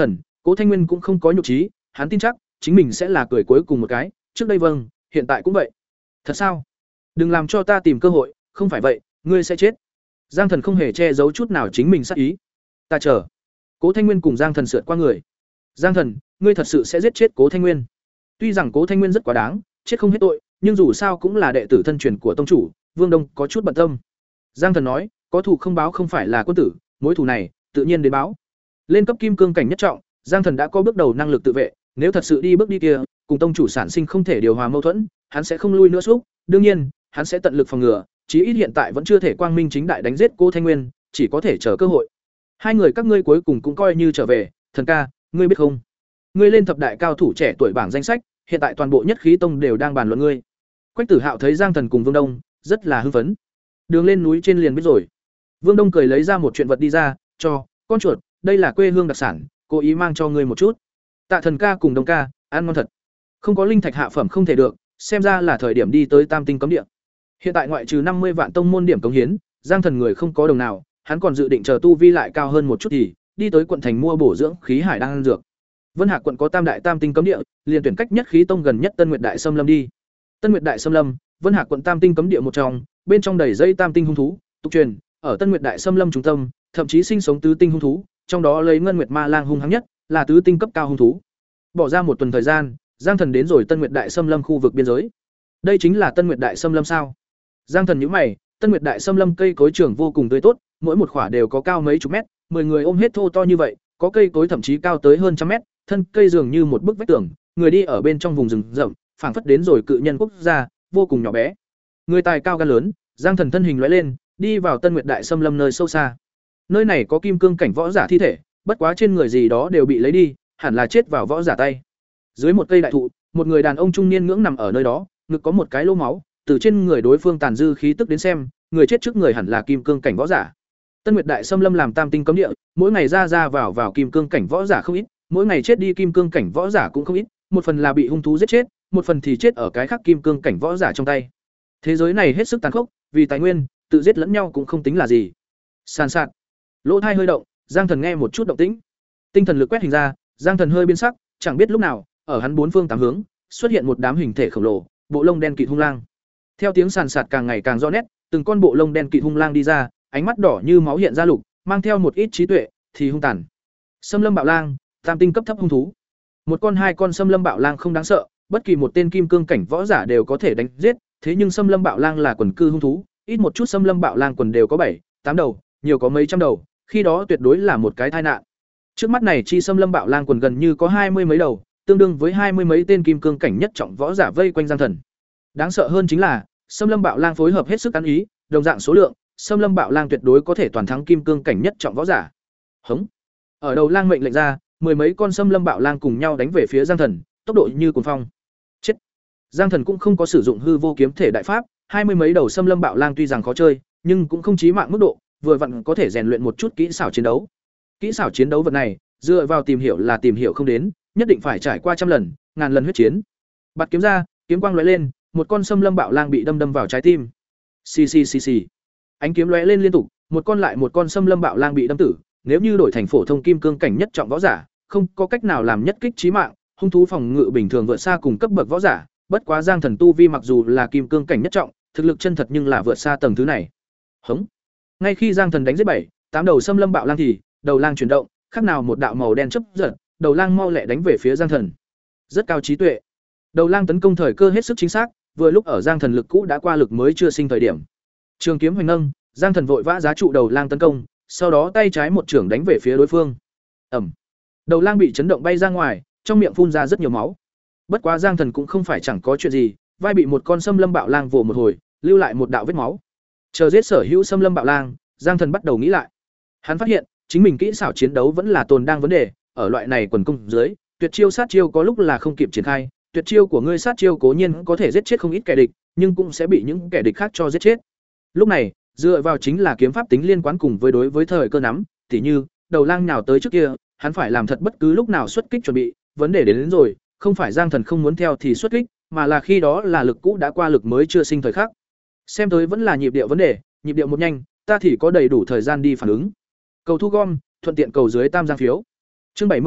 Cố Thanh Nguyên cũng không có nhục trí, hắn tin chắc chính mình sẽ là cười cuối cùng một cái, trước đây vâng, hiện tại cũng vậy. Thật sao? Đừng làm cho ta tìm cơ hội, không phải vậy, ngươi sẽ chết. Giang Thần không hề che giấu chút nào chính mình sát ý. Ta chờ. Cố Thanh Nguyên cùng Giang Thần sượt qua người. Giang Thần, ngươi thật sự sẽ giết chết Cố Thanh Nguyên? Tuy rằng Cố Thanh Nguyên rất quá đáng, chết không hết tội, nhưng dù sao cũng là đệ tử thân truyền của tông chủ, Vương Đông có chút bận tâm. Giang Thần nói, có thù không báo không phải là quân tử, mối thù này tự nhiên đến báo. Lên cấp kim cương cảnh nhất trọng, Giang Thần đã có bước đầu năng lực tự vệ, nếu thật sự đi bước đi kia, cùng tông chủ sản sinh không thể điều hòa mâu thuẫn, hắn sẽ không lui nữa xúc, đương nhiên, hắn sẽ tận lực phòng ngừa, chí ít hiện tại vẫn chưa thể quang minh chính đại đánh giết Cố Thanh Nguyên, chỉ có thể chờ cơ hội. Hai người các ngươi cuối cùng cũng coi như trở về, Thần ca, ngươi biết không? Ngươi lên thập đại cao thủ trẻ tuổi bảng danh sách, hiện tại toàn bộ Nhất Khí Tông đều đang bàn luận ngươi. Quách Tử Hạo thấy Giang Thần cùng Vương Đông, rất là hưng phấn. Đường lên núi trên liền biết rồi. Vương Đông cười lấy ra một chuyện vật đi ra, cho, con chuột, đây là quê hương đặc sản, cố ý mang cho ngươi một chút. Tạ Thần ca cùng Đông ca, ăn ngon thật. Không có linh thạch hạ phẩm không thể được, xem ra là thời điểm đi tới Tam Tinh cấm địa. Hiện tại ngoại trừ năm mươi vạn tông môn điểm cống hiến, Giang Thần người không có đồng nào, hắn còn dự định chờ tu vi lại cao hơn một chút thì đi tới quận thành mua bổ dưỡng khí hải đan dược. Vân Hạc quận có Tam đại Tam Tinh cấm địa, liền tuyển cách Nhất Khí Tông gần nhất Tân Nguyệt Đại Sâm Lâm đi. Tân Nguyệt Đại Sâm Lâm, Vân Hạc quận Tam Tinh cấm địa một trong, bên trong đầy dây Tam Tinh hung thú, tục truyền, ở Tân Nguyệt Đại Sâm Lâm trung tâm, thậm chí sinh sống tứ tinh hung thú, trong đó lấy Ngân Nguyệt Ma Lang hung hăng nhất, là tứ tinh cấp cao hung thú. Bỏ ra một tuần thời gian, Giang Thần đến rồi Tân Nguyệt Đại Sâm Lâm khu vực biên giới. Đây chính là Tân Nguyệt Đại Sâm Lâm sao? Giang Thần nhíu mày, Tân Nguyệt Đại Sâm Lâm cây cối trưởng vô cùng tươi tốt, mỗi một khỏa đều có cao mấy chục mét, mười người ôm hết thô to như vậy, có cây cối thậm chí cao tới hơn trăm mét, thân cây dường như một bức vách tường, người đi ở bên trong vùng rừng rậm, phảng phất đến rồi cự nhân quốc gia, vô cùng nhỏ bé. Người tài cao gan lớn, Giang Thần thân hình lóe lên, đi vào Tân Nguyệt Đại Sâm Lâm nơi sâu xa. Nơi này có kim cương cảnh võ giả thi thể, bất quá trên người gì đó đều bị lấy đi, hẳn là chết vào võ giả tay. Dưới một cây đại thụ, một người đàn ông trung niên ngưỡng nằm ở nơi đó, ngực có một cái lỗ máu, từ trên người đối phương tàn dư khí tức đến xem, người chết trước người hẳn là kim cương cảnh võ giả. Tân Nguyệt Đại Sâm Lâm làm Tam Tinh cấm địa, mỗi ngày ra ra vào vào kim cương cảnh võ giả không ít, mỗi ngày chết đi kim cương cảnh võ giả cũng không ít, một phần là bị hung thú giết chết, một phần thì chết ở cái khác kim cương cảnh võ giả trong tay. Thế giới này hết sức tàn khốc, vì tài nguyên, tự giết lẫn nhau cũng không tính là gì. Sàn sạt. Lỗ thai hơi động, Giang Thần nghe một chút động tĩnh. Tinh thần lực quét hình ra, Giang Thần hơi biến sắc, chẳng biết lúc nào, ở hắn bốn phương tám hướng, xuất hiện một đám hình thể khổng lồ, bộ lông đen kịt hung lang. Theo tiếng sàn sạt càng ngày càng rõ nét, từng con bộ lông đen kịt hung lang đi ra, ánh mắt đỏ như máu hiện ra lục, mang theo một ít trí tuệ, thì hung tàn. Xâm lâm bạo lang, Tam Tinh cấp thấp hung thú. Một con hai con xâm lâm bạo lang không đáng sợ, bất kỳ một tên kim cương cảnh võ giả đều có thể đánh giết, thế nhưng xâm lâm bạo lang là quần cư hung thú, ít một chút xâm lâm bạo lang quần đều có bảy, tám đầu, nhiều có mấy trăm đầu, khi đó tuyệt đối là một cái tai nạn. Trước mắt này chi xâm lâm bạo lang quần gần như có hai mươi mấy đầu, tương đương với hai mươi mấy tên kim cương cảnh nhất trọng võ giả vây quanh Giang Thần. Đáng sợ hơn chính là, xâm lâm bạo lang phối hợp hết sức ăn ý, đồng dạng số lượng, xâm lâm bạo lang tuyệt đối có thể toàn thắng kim cương cảnh nhất trọng võ giả. Hống. Ở đầu lang mệnh lệnh ra, mười mấy con xâm lâm bạo lang cùng nhau đánh về phía Giang Thần, tốc độ như cuồng phong. Chết. Giang Thần cũng không có sử dụng hư vô kiếm thể đại pháp, hai mươi mấy đầu xâm lâm bạo lang tuy rằng khó chơi, nhưng cũng không chí mạng mức độ, vừa vặn có thể rèn luyện một chút kỹ xảo chiến đấu. Kỹ xảo chiến đấu vật này, dựa vào tìm hiểu là tìm hiểu không đến, nhất định phải trải qua trăm lần, ngàn lần huyết chiến. Bạt kiếm ra, kiếm quang lóe lên, một con xâm lâm bạo lang bị đâm đâm vào trái tim. Xì xì xì xì. Ánh kiếm lóe lên liên tục, một con lại một con xâm lâm bạo lang bị đâm tử, nếu như đổi thành phổ thông kim cương cảnh nhất trọng võ giả, không có cách nào làm nhất kích chí mạng, hung thú phòng ngự bình thường vượt xa cùng cấp bậc võ giả, bất quá Giang Thần tu vi mặc dù là kim cương cảnh nhất trọng, thực lực chân thật nhưng là vượt xa tầng thứ này. Hống. Ngay khi Giang Thần đánh giết bảy, tám đầu xâm lâm bạo lang thì, đầu lang chuyển động, khác nào một đạo màu đen chớp giật, đầu lang mau lẹ đánh về phía Giang Thần. Rất cao trí tuệ. Đầu lang tấn công thời cơ hết sức chính xác, vừa lúc ở Giang Thần lực cũ đã qua lực mới chưa sinh thời điểm. Trường kiếm hoành nâng, Giang Thần vội vã giá trụ đầu lang tấn công, sau đó tay trái một chưởng đánh về phía đối phương. Ầm. Đầu lang bị chấn động bay ra ngoài, trong miệng phun ra rất nhiều máu. Bất quá Giang Thần cũng không phải chẳng có chuyện gì, vai bị một con xâm lâm bạo lang vồ một hồi, lưu lại một đạo vết máu. Chờ giết sở hữu xâm lâm bạo lang, Giang Thần bắt đầu nghĩ lại. Hắn phát hiện, chính mình kỹ xảo chiến đấu vẫn là tồn đang vấn đề, ở loại này quần công dưới, tuyệt chiêu sát chiêu có lúc là không kịp triển khai, tuyệt chiêu của ngươi sát chiêu cố nhiên có thể giết chết không ít kẻ địch, nhưng cũng sẽ bị những kẻ địch khác cho giết chết. Lúc này, dựa vào chính là kiếm pháp tính liên quan cùng với đối với thời cơ nắm, tỉ như, đầu lang nào tới trước kia, hắn phải làm thật bất cứ lúc nào xuất kích chuẩn bị, vấn đề đến, đến rồi, không phải Giang Thần không muốn theo thì xuất kích, mà là khi đó là lực cũ đã qua lực mới chưa sinh thời khắc. Xem tới vẫn là nhịp điệu vấn đề, nhịp điệu một nhanh, ta thì có đầy đủ thời gian đi phản ứng. Cầu thu gom, thuận tiện cầu dưới tam giang phiếu. Chương bảy mươi lăm,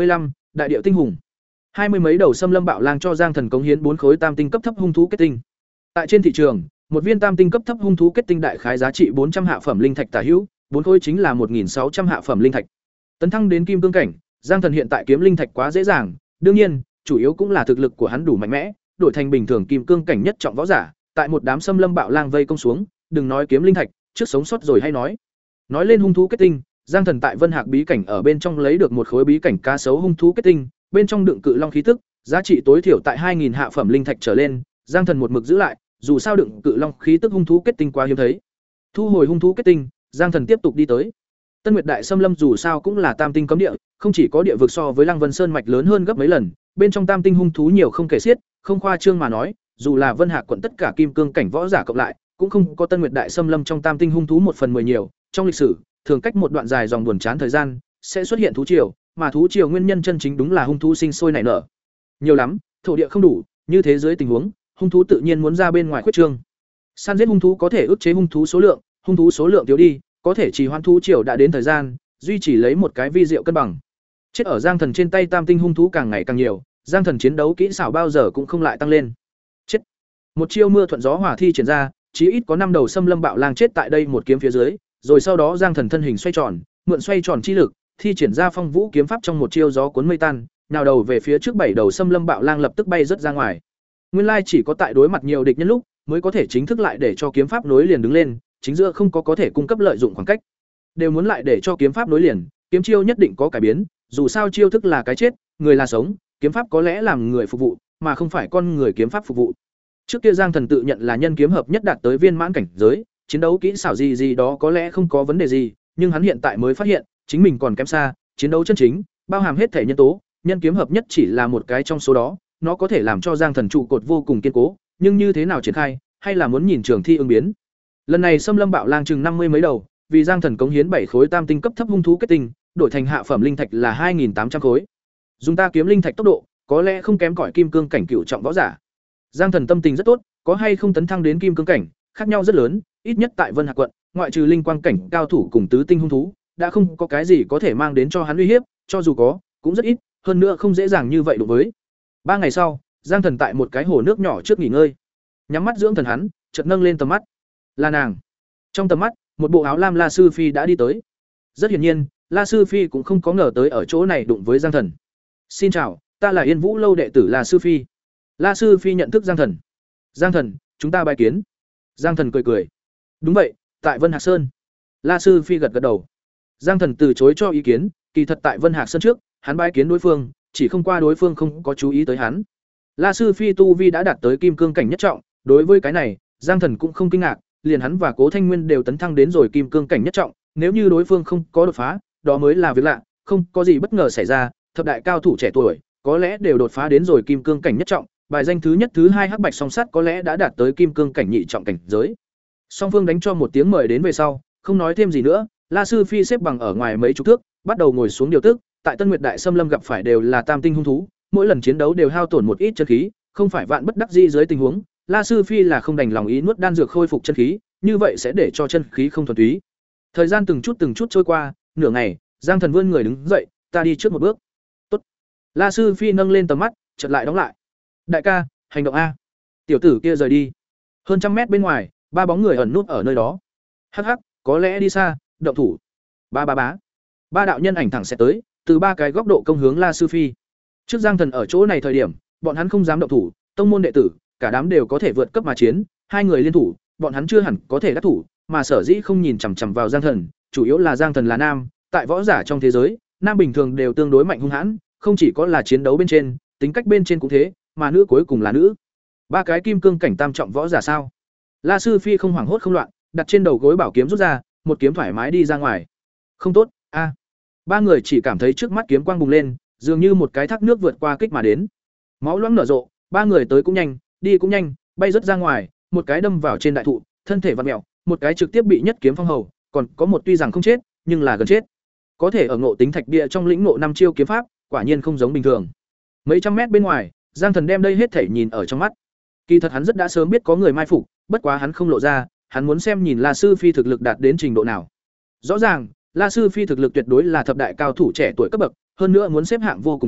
đại điệu tinh hùng. Hai mươi mấy đầu xâm lâm bạo lang cho Giang Thần cống hiến bốn khối tam tinh cấp thấp hung thú kết tinh. Tại trên thị trường, một viên tam tinh cấp thấp hung thú kết tinh đại khái giá trị bốn trăm hạ phẩm linh thạch tả hữu, bốn khối chính là một nghìn sáu trăm hạ phẩm linh thạch. Tấn thăng đến kim cương cảnh, Giang Thần hiện tại kiếm linh thạch quá dễ dàng, đương nhiên, chủ yếu cũng là thực lực của hắn đủ mạnh mẽ, đổi thành bình thường kim cương cảnh nhất trọng võ giả, tại một đám xâm lâm bạo lang vây công xuống, đừng nói kiếm linh thạch, trước sống sót rồi hay nói. Nói lên hung thú kết tinh, Giang Thần tại Vân Hạc bí cảnh ở bên trong lấy được một khối bí cảnh cá sấu hung thú kết tinh, bên trong đựng cự long khí tức, giá trị tối thiểu tại hai nghìn hạ phẩm linh thạch trở lên, Giang Thần một mực giữ lại, dù sao đựng cự long khí tức hung thú kết tinh quá hiếm thấy. Thu hồi hung thú kết tinh, Giang Thần tiếp tục đi tới. Tân Nguyệt Đại Xâm Lâm dù sao cũng là tam tinh cấm địa, không chỉ có địa vực so với Lăng Vân Sơn mạch lớn hơn gấp mấy lần, bên trong tam tinh hung thú nhiều không kể xiết, không khoa trương mà nói, dù là Vân Hạc quận tất cả kim cương cảnh võ giả cộng lại, cũng không có Tân Nguyệt Đại Xâm Lâm trong tam tinh hung thú một phần mười nhiều. Trong lịch sử, thường cách một đoạn dài dòng buồn chán thời gian, sẽ xuất hiện thú triều, mà thú triều nguyên nhân chân chính đúng là hung thú sinh sôi nảy nở. Nhiều lắm, thổ địa không đủ, như thế giới tình huống, hung thú tự nhiên muốn ra bên ngoài khuyết trương. Săn giết hung thú có thể ức chế hung thú số lượng, hung thú số lượng thiếu đi, có thể trì hoãn thú triều đã đến thời gian, duy trì lấy một cái vi diệu cân bằng. Chết ở Giang Thần trên tay tam tinh hung thú càng ngày càng nhiều, Giang Thần chiến đấu kỹ xảo bao giờ cũng không lại tăng lên. Chết. Một chiêu mưa thuận gió hỏa thi triển ra, chí ít có năm đầu xâm lâm bạo lang chết tại đây một kiếm phía dưới, rồi sau đó Giang Thần thân hình xoay tròn, mượn xoay tròn chi lực, thi triển ra phong vũ kiếm pháp trong một chiêu gió cuốn mây tan, nào đầu về phía trước bảy đầu xâm lâm bạo lang lập tức bay rất ra ngoài. Nguyên lai chỉ có tại đối mặt nhiều địch nhân lúc, mới có thể chính thức lại để cho kiếm pháp nối liền đứng lên, chính giữa không có có thể cung cấp lợi dụng khoảng cách. Đều muốn lại để cho kiếm pháp nối liền, kiếm chiêu nhất định có cải biến, dù sao chiêu thức là cái chết, người là sống, kiếm pháp có lẽ làm người phục vụ, mà không phải con người kiếm pháp phục vụ. Trước kia Giang Thần tự nhận là nhân kiếm hợp nhất đạt tới viên mãn cảnh giới, chiến đấu kỹ xảo gì gì đó có lẽ không có vấn đề gì, nhưng hắn hiện tại mới phát hiện, chính mình còn kém xa, chiến đấu chân chính, bao hàm hết thể nhân tố, nhân kiếm hợp nhất chỉ là một cái trong số đó, nó có thể làm cho Giang Thần trụ cột vô cùng kiên cố, nhưng như thế nào triển khai, hay là muốn nhìn trường thi ứng biến. Lần này xâm lâm bạo lang chừng năm mươi mấy đầu, vì Giang Thần cống hiến bảy khối tam tinh cấp thấp hung thú kết tinh, đổi thành hạ phẩm linh thạch là hai nghìn tám trăm khối. Dùng ta kiếm linh thạch tốc độ, có lẽ không kém cỏi kim cương cảnh cựu trọng võ giả. Giang Thần tâm tình rất tốt, có hay không tấn thăng đến kim cương cảnh, khác nhau rất lớn, ít nhất tại Vân Hạc quận, ngoại trừ linh quang cảnh cao thủ cùng tứ tinh hung thú, đã không có cái gì có thể mang đến cho hắn uy hiếp, cho dù có, cũng rất ít, hơn nữa không dễ dàng như vậy đối với. Ba ngày sau, Giang Thần tại một cái hồ nước nhỏ trước nghỉ ngơi, nhắm mắt dưỡng thần hắn, chợt nâng lên tầm mắt. Là nàng. Trong tầm mắt, một bộ áo lam La Sư Phi đã đi tới. Rất hiển nhiên, La Sư Phi cũng không có ngờ tới ở chỗ này đụng với Giang Thần. "Xin chào, ta là Yên Vũ lâu đệ tử La Sư Phi." La Sư Phi nhận thức Giang Thần. "Giang Thần, chúng ta bái kiến." Giang Thần cười cười. "Đúng vậy, tại Vân Hạc Sơn." La Sư Phi gật gật đầu. Giang Thần từ chối cho ý kiến, kỳ thật tại Vân Hạc Sơn trước, hắn bái kiến đối phương, chỉ không qua đối phương không có chú ý tới hắn. La Sư Phi tu vi đã đạt tới kim cương cảnh nhất trọng, đối với cái này, Giang Thần cũng không kinh ngạc, liền hắn và Cố Thanh Nguyên đều tấn thăng đến rồi kim cương cảnh nhất trọng, nếu như đối phương không có đột phá, đó mới là việc lạ, không có gì bất ngờ xảy ra, thập đại cao thủ trẻ tuổi, có lẽ đều đột phá đến rồi kim cương cảnh nhất trọng, bài danh thứ nhất thứ hai Hắc Bạch song sát có lẽ đã đạt tới kim cương cảnh nhị trọng cảnh giới. Song phương đánh cho một tiếng mời đến về sau, không nói thêm gì nữa, La Sư Phi xếp bằng ở ngoài mấy chục thước, bắt đầu ngồi xuống điều tức, tại Tân Nguyệt Đại Xâm Lâm gặp phải đều là tam tinh hung thú, mỗi lần chiến đấu đều hao tổn một ít chân khí, không phải vạn bất đắc dĩ dưới tình huống, La Sư Phi là không đành lòng ý nuốt đan dược khôi phục chân khí, như vậy sẽ để cho chân khí không thuần túy. Thời gian từng chút từng chút trôi qua, nửa ngày, Giang Thần vươn người đứng dậy, "Ta đi trước một bước." "Tốt." La Sư Phi nâng lên tầm mắt, chợt lại đóng lại. "Đại ca, hành động a." Tiểu tử kia rời đi. Hơn trăm mét bên ngoài, ba bóng người ẩn nút ở nơi đó. Hắc hắc, có lẽ đi xa, động thủ. Ba ba bá. Ba đạo nhân ảnh thẳng sẽ tới, từ ba cái góc độ công hướng La Sư Phi. Trước Giang Thần ở chỗ này thời điểm, bọn hắn không dám động thủ, tông môn đệ tử, cả đám đều có thể vượt cấp mà chiến, hai người liên thủ, bọn hắn chưa hẳn có thể đắc thủ, mà sở dĩ không nhìn chằm chằm vào Giang Thần, chủ yếu là Giang Thần là nam, tại võ giả trong thế giới, nam bình thường đều tương đối mạnh hung hãn, không chỉ có là chiến đấu bên trên, tính cách bên trên cũng thế, mà nữ cuối cùng là nữ. Ba cái kim cương cảnh tam trọng võ giả sao? La Sư Phi không hoảng hốt không loạn, đặt trên đầu gối bảo kiếm rút ra, một kiếm thoải mái đi ra ngoài. Không tốt, a. Ba người chỉ cảm thấy trước mắt kiếm quang bùng lên, dường như một cái thác nước vượt qua kích mà đến. Máu loãng nở rộ, ba người tới cũng nhanh, đi cũng nhanh, bay rất ra ngoài, một cái đâm vào trên đại thụ, thân thể vặn mèo, một cái trực tiếp bị nhất kiếm phong hầu, còn có một tuy rằng không chết, nhưng là gần chết. Có thể ở Ngộ Tính Thạch Bia trong lĩnh ngộ năm chiêu kiếm pháp, quả nhiên không giống bình thường. Mấy trăm mét bên ngoài, Giang Thần đem đây hết thể nhìn ở trong mắt. Kỳ thật hắn rất đã sớm biết có người mai phục, bất quá hắn không lộ ra, hắn muốn xem nhìn La Sư Phi thực lực đạt đến trình độ nào. Rõ ràng, La Sư Phi thực lực tuyệt đối là thập đại cao thủ trẻ tuổi cấp bậc, hơn nữa muốn xếp hạng vô cùng trước,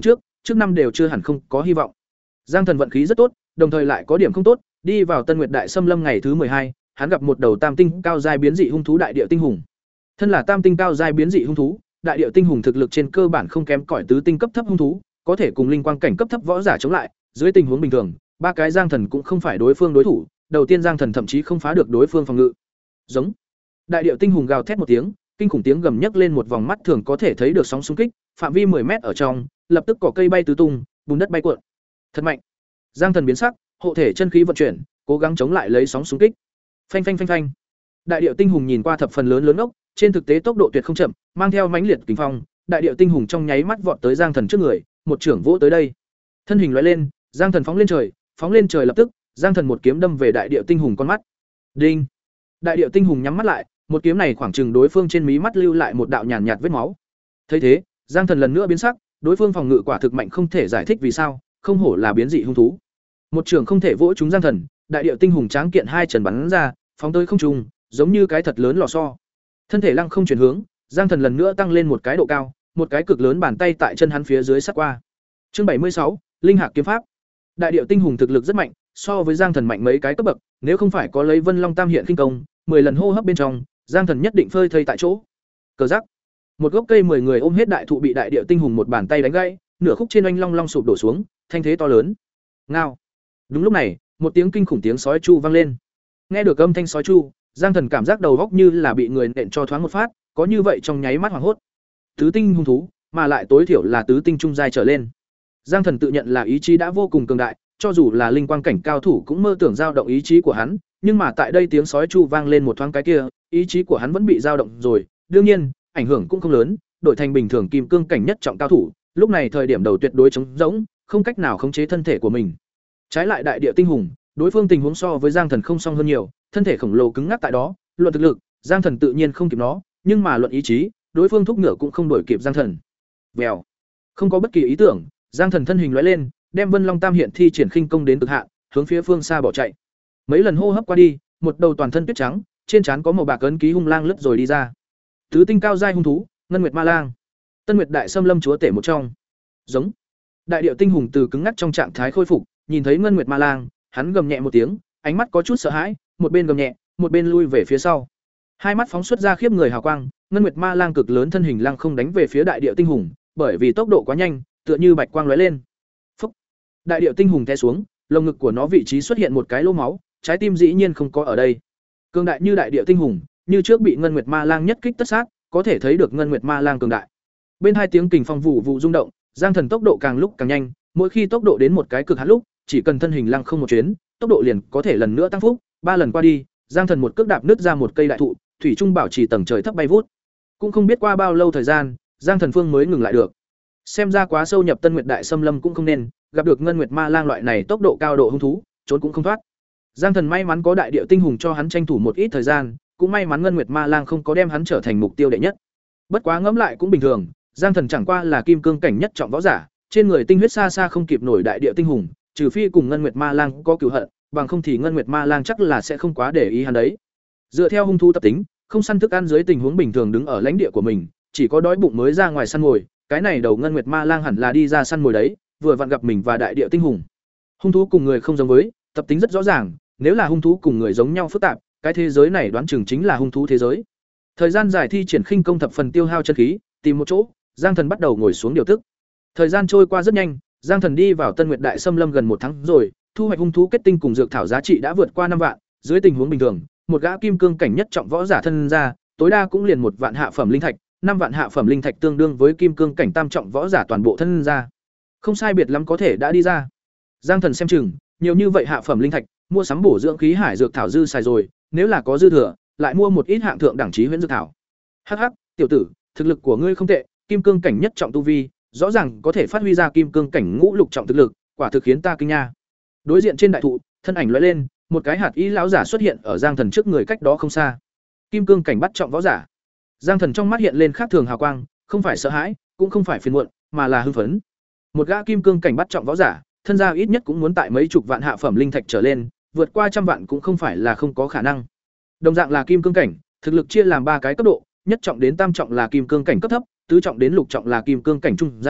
trước năm đều chưa hẳn không có hy vọng. Giang Thần vận khí rất tốt, đồng thời lại có điểm không tốt, đi vào Tân Nguyệt Đại Xâm Lâm ngày thứ hai, hắn gặp một đầu tam tinh cao giai biến dị hung thú đại địa tinh hùng. Thân là tam tinh cao giai biến dị hung thú, đại địa tinh hùng thực lực trên cơ bản không kém cỏi tứ tinh cấp thấp hung thú, có thể cùng linh quang cảnh cấp thấp võ giả chống lại, dưới tình huống bình thường, ba cái Giang Thần cũng không phải đối phương đối thủ, đầu tiên Giang Thần thậm chí không phá được đối phương phòng ngự. Giống. Đại địa tinh hùng gào thét một tiếng, kinh khủng tiếng gầm nhấc lên một vòng mắt thường có thể thấy được sóng xung kích, phạm vi mười mét ở trong, lập tức cỏ cây bay tứ tung, bùn đất bay cuộn. Thật mạnh. Giang Thần biến sắc, hộ thể chân khí vận chuyển, cố gắng chống lại lấy sóng xung kích. Phanh phanh phanh phanh. Đại điệu tinh hùng nhìn qua thập phần lớn lớn ốc, trên thực tế tốc độ tuyệt không chậm, mang theo mãnh liệt kình phong, đại điệu tinh hùng trong nháy mắt vọt tới Giang Thần trước người, một trưởng vỗ tới đây. Thân hình lóe lên, Giang Thần phóng lên trời, phóng lên trời lập tức, Giang Thần một kiếm đâm về đại điệu tinh hùng con mắt. Đinh. Đại điệu tinh hùng nhắm mắt lại, một kiếm này khoảng chừng đối phương trên mí mắt lưu lại một đạo nhàn nhạt vết máu. Thấy thế, Giang Thần lần nữa biến sắc, đối phương phòng ngự quả thực mạnh không thể giải thích vì sao, không hổ là biến dị hung thú. Một trường không thể vỗ trúng Giang Thần, đại điệu tinh hùng tráng kiện hai trần bắn ra, phóng tới không trung, giống như cái thật lớn lò xo. Thân thể lăng không chuyển hướng, Giang Thần lần nữa tăng lên một cái độ cao, một cái cực lớn bàn tay tại chân hắn phía dưới sát qua. Chương bảy mươi sáu, Linh Hạc kiếm pháp. Đại điệu tinh hùng thực lực rất mạnh, so với Giang Thần mạnh mấy cái cấp bậc, nếu không phải có lấy Vân Long Tam hiện khinh công, mười lần hô hấp bên trong, Giang Thần nhất định phơi thây tại chỗ. Cờ rắc. Một gốc cây mười người ôm hết đại thụ bị đại điệu tinh hùng một bàn tay đánh gãy, nửa khúc trên oanh long long sụp đổ xuống, thanh thế to lớn. Ngao. Đúng lúc này, một tiếng kinh khủng tiếng sói chu vang lên. Nghe được âm thanh sói chu, Giang Thần cảm giác đầu góc như là bị người nện cho thoáng một phát, có như vậy trong nháy mắt hoảng hốt. Tứ tinh hung thú, mà lại tối thiểu là tứ tinh trung giai trở lên. Giang Thần tự nhận là ý chí đã vô cùng cường đại, cho dù là linh quang cảnh cao thủ cũng mơ tưởng dao động ý chí của hắn, nhưng mà tại đây tiếng sói chu vang lên một thoáng cái kia, ý chí của hắn vẫn bị dao động rồi, đương nhiên, ảnh hưởng cũng không lớn, đổi thành bình thường kim cương cảnh nhất trọng cao thủ, lúc này thời điểm đầu tuyệt đối trống rỗng, không cách nào khống chế thân thể của mình. Trái lại đại địa tinh hùng, đối phương tình huống so với Giang Thần không song hơn nhiều, thân thể khổng lồ cứng ngắc tại đó, luận thực lực, Giang Thần tự nhiên không kịp nó, nhưng mà luận ý chí, đối phương thúc ngựa cũng không đuổi kịp Giang Thần. Vèo. Không có bất kỳ ý tưởng, Giang Thần thân hình lóe lên, đem Vân Long Tam hiện thi triển khinh công đến cực hạn, hướng phía phương xa bỏ chạy. Mấy lần hô hấp qua đi, một đầu toàn thân tuyết trắng, trên trán có màu bạc ấn ký hung lang lướt rồi đi ra. Tứ tinh cao giai hung thú, Ngân Nguyệt Ma Lang. Tân Nguyệt Đại Xâm Lâm chúa tể một trong. Giống. Đại điệu tinh hùng từ cứng ngắc trong trạng thái khôi phục, nhìn thấy Ngân Nguyệt Ma Lang, hắn gầm nhẹ một tiếng, ánh mắt có chút sợ hãi, một bên gầm nhẹ, một bên lui về phía sau. Hai mắt phóng xuất ra khiếp người hào quang, Ngân Nguyệt Ma Lang cực lớn thân hình lăng không đánh về phía đại điệu tinh hùng, bởi vì tốc độ quá nhanh, tựa như bạch quang lóe lên. Phúc. Đại điệu tinh hùng té xuống, lồng ngực của nó vị trí xuất hiện một cái lỗ máu, trái tim dĩ nhiên không có ở đây. Cường đại như đại điệu tinh hùng, như trước bị Ngân Nguyệt Ma Lang nhất kích tất sát, có thể thấy được Ngân Nguyệt Ma Lang cường đại. Bên hai tiếng kình phong vụ vụ rung động, Giang Thần tốc độ càng lúc càng nhanh, mỗi khi tốc độ đến một cái cực hạn lúc, chỉ cần thân hình lăng không một chuyến, tốc độ liền có thể lần nữa tăng phúc, ba lần qua đi, Giang Thần một cước đạp nứt ra một cây đại thụ, thủy trung bảo trì tầng trời thấp bay vút. Cũng không biết qua bao lâu thời gian, Giang Thần Phương mới ngừng lại được. Xem ra quá sâu nhập Tân Nguyệt Đại Xâm Lâm cũng không nên, gặp được Ngân Nguyệt Ma Lang loại này tốc độ cao độ hung thú, trốn cũng không thoát. Giang Thần may mắn có đại điệu tinh hùng cho hắn tranh thủ một ít thời gian, cũng may mắn Ngân Nguyệt Ma Lang không có đem hắn trở thành mục tiêu đệ nhất. Bất quá ngẫm lại cũng bình thường, Giang Thần chẳng qua là kim cương cảnh nhất trọng võ giả, trên người tinh huyết xa xa không kịp nổi đại điệu tinh hùng, trừ phi cùng Ngân Nguyệt Ma Lang có cừu hận, bằng không thì Ngân Nguyệt Ma Lang chắc là sẽ không quá để ý hắn đấy. Dựa theo hung thú tập tính, không săn thức ăn dưới tình huống bình thường đứng ở lãnh địa của mình, chỉ có đói bụng mới ra ngoài săn mồi, cái này đầu Ngân Nguyệt Ma Lang hẳn là đi ra săn mồi đấy, vừa vặn gặp mình và đại điệu tinh hùng. Hung thú cùng người không giống với, tập tính rất rõ ràng, nếu là hung thú cùng người giống nhau phức tạp, cái thế giới này đoán chừng chính là hung thú thế giới. Thời gian giải thi triển khinh công thập phần tiêu hao chân khí, tìm một chỗ, Giang Thần bắt đầu ngồi xuống điều tức. Thời gian trôi qua rất nhanh, Giang Thần đi vào Tân Nguyệt Đại Xâm Lâm gần một tháng rồi, thu hoạch hung thú kết tinh cùng dược thảo giá trị đã vượt qua năm vạn, dưới tình huống bình thường, một gã kim cương cảnh nhất trọng võ giả thân ra, tối đa cũng liền một vạn hạ phẩm linh thạch, năm vạn hạ phẩm linh thạch tương đương với kim cương cảnh tam trọng võ giả toàn bộ thân ra. Không sai biệt lắm có thể đã đi ra. Giang Thần xem chừng, nhiều như vậy hạ phẩm linh thạch, mua sắm bổ dưỡng khí hải dược thảo dư xài rồi, nếu là có dư thừa, lại mua một ít hạng thượng đẳng chí huyễn dược thảo. Hắc hắc, tiểu tử, thực lực của ngươi không tệ, kim cương cảnh nhất trọng tu vi, rõ ràng có thể phát huy ra kim cương cảnh ngũ lục trọng thực lực, quả thực khiến ta kinh nha. Đối diện trên đại thụ, thân ảnh lóe lên, một cái hạt ý lão giả xuất hiện ở Giang Thần trước người cách đó không xa. Kim cương cảnh bắt trọng võ giả. Giang Thần trong mắt hiện lên khác thường hào quang, không phải sợ hãi, cũng không phải phiền muộn, mà là hưng phấn. Một gã kim cương cảnh bắt trọng võ giả, thân gia ít nhất cũng muốn tại mấy chục vạn hạ phẩm linh thạch trở lên, vượt qua trăm vạn cũng không phải là không có khả năng. Đồng dạng là kim cương cảnh, thực lực chia làm ba cái cấp độ, nhất trọng đến tam trọng là kim cương cảnh cấp thấp, tứ trọng đến lục trọng là kim cương cảnh trung giai,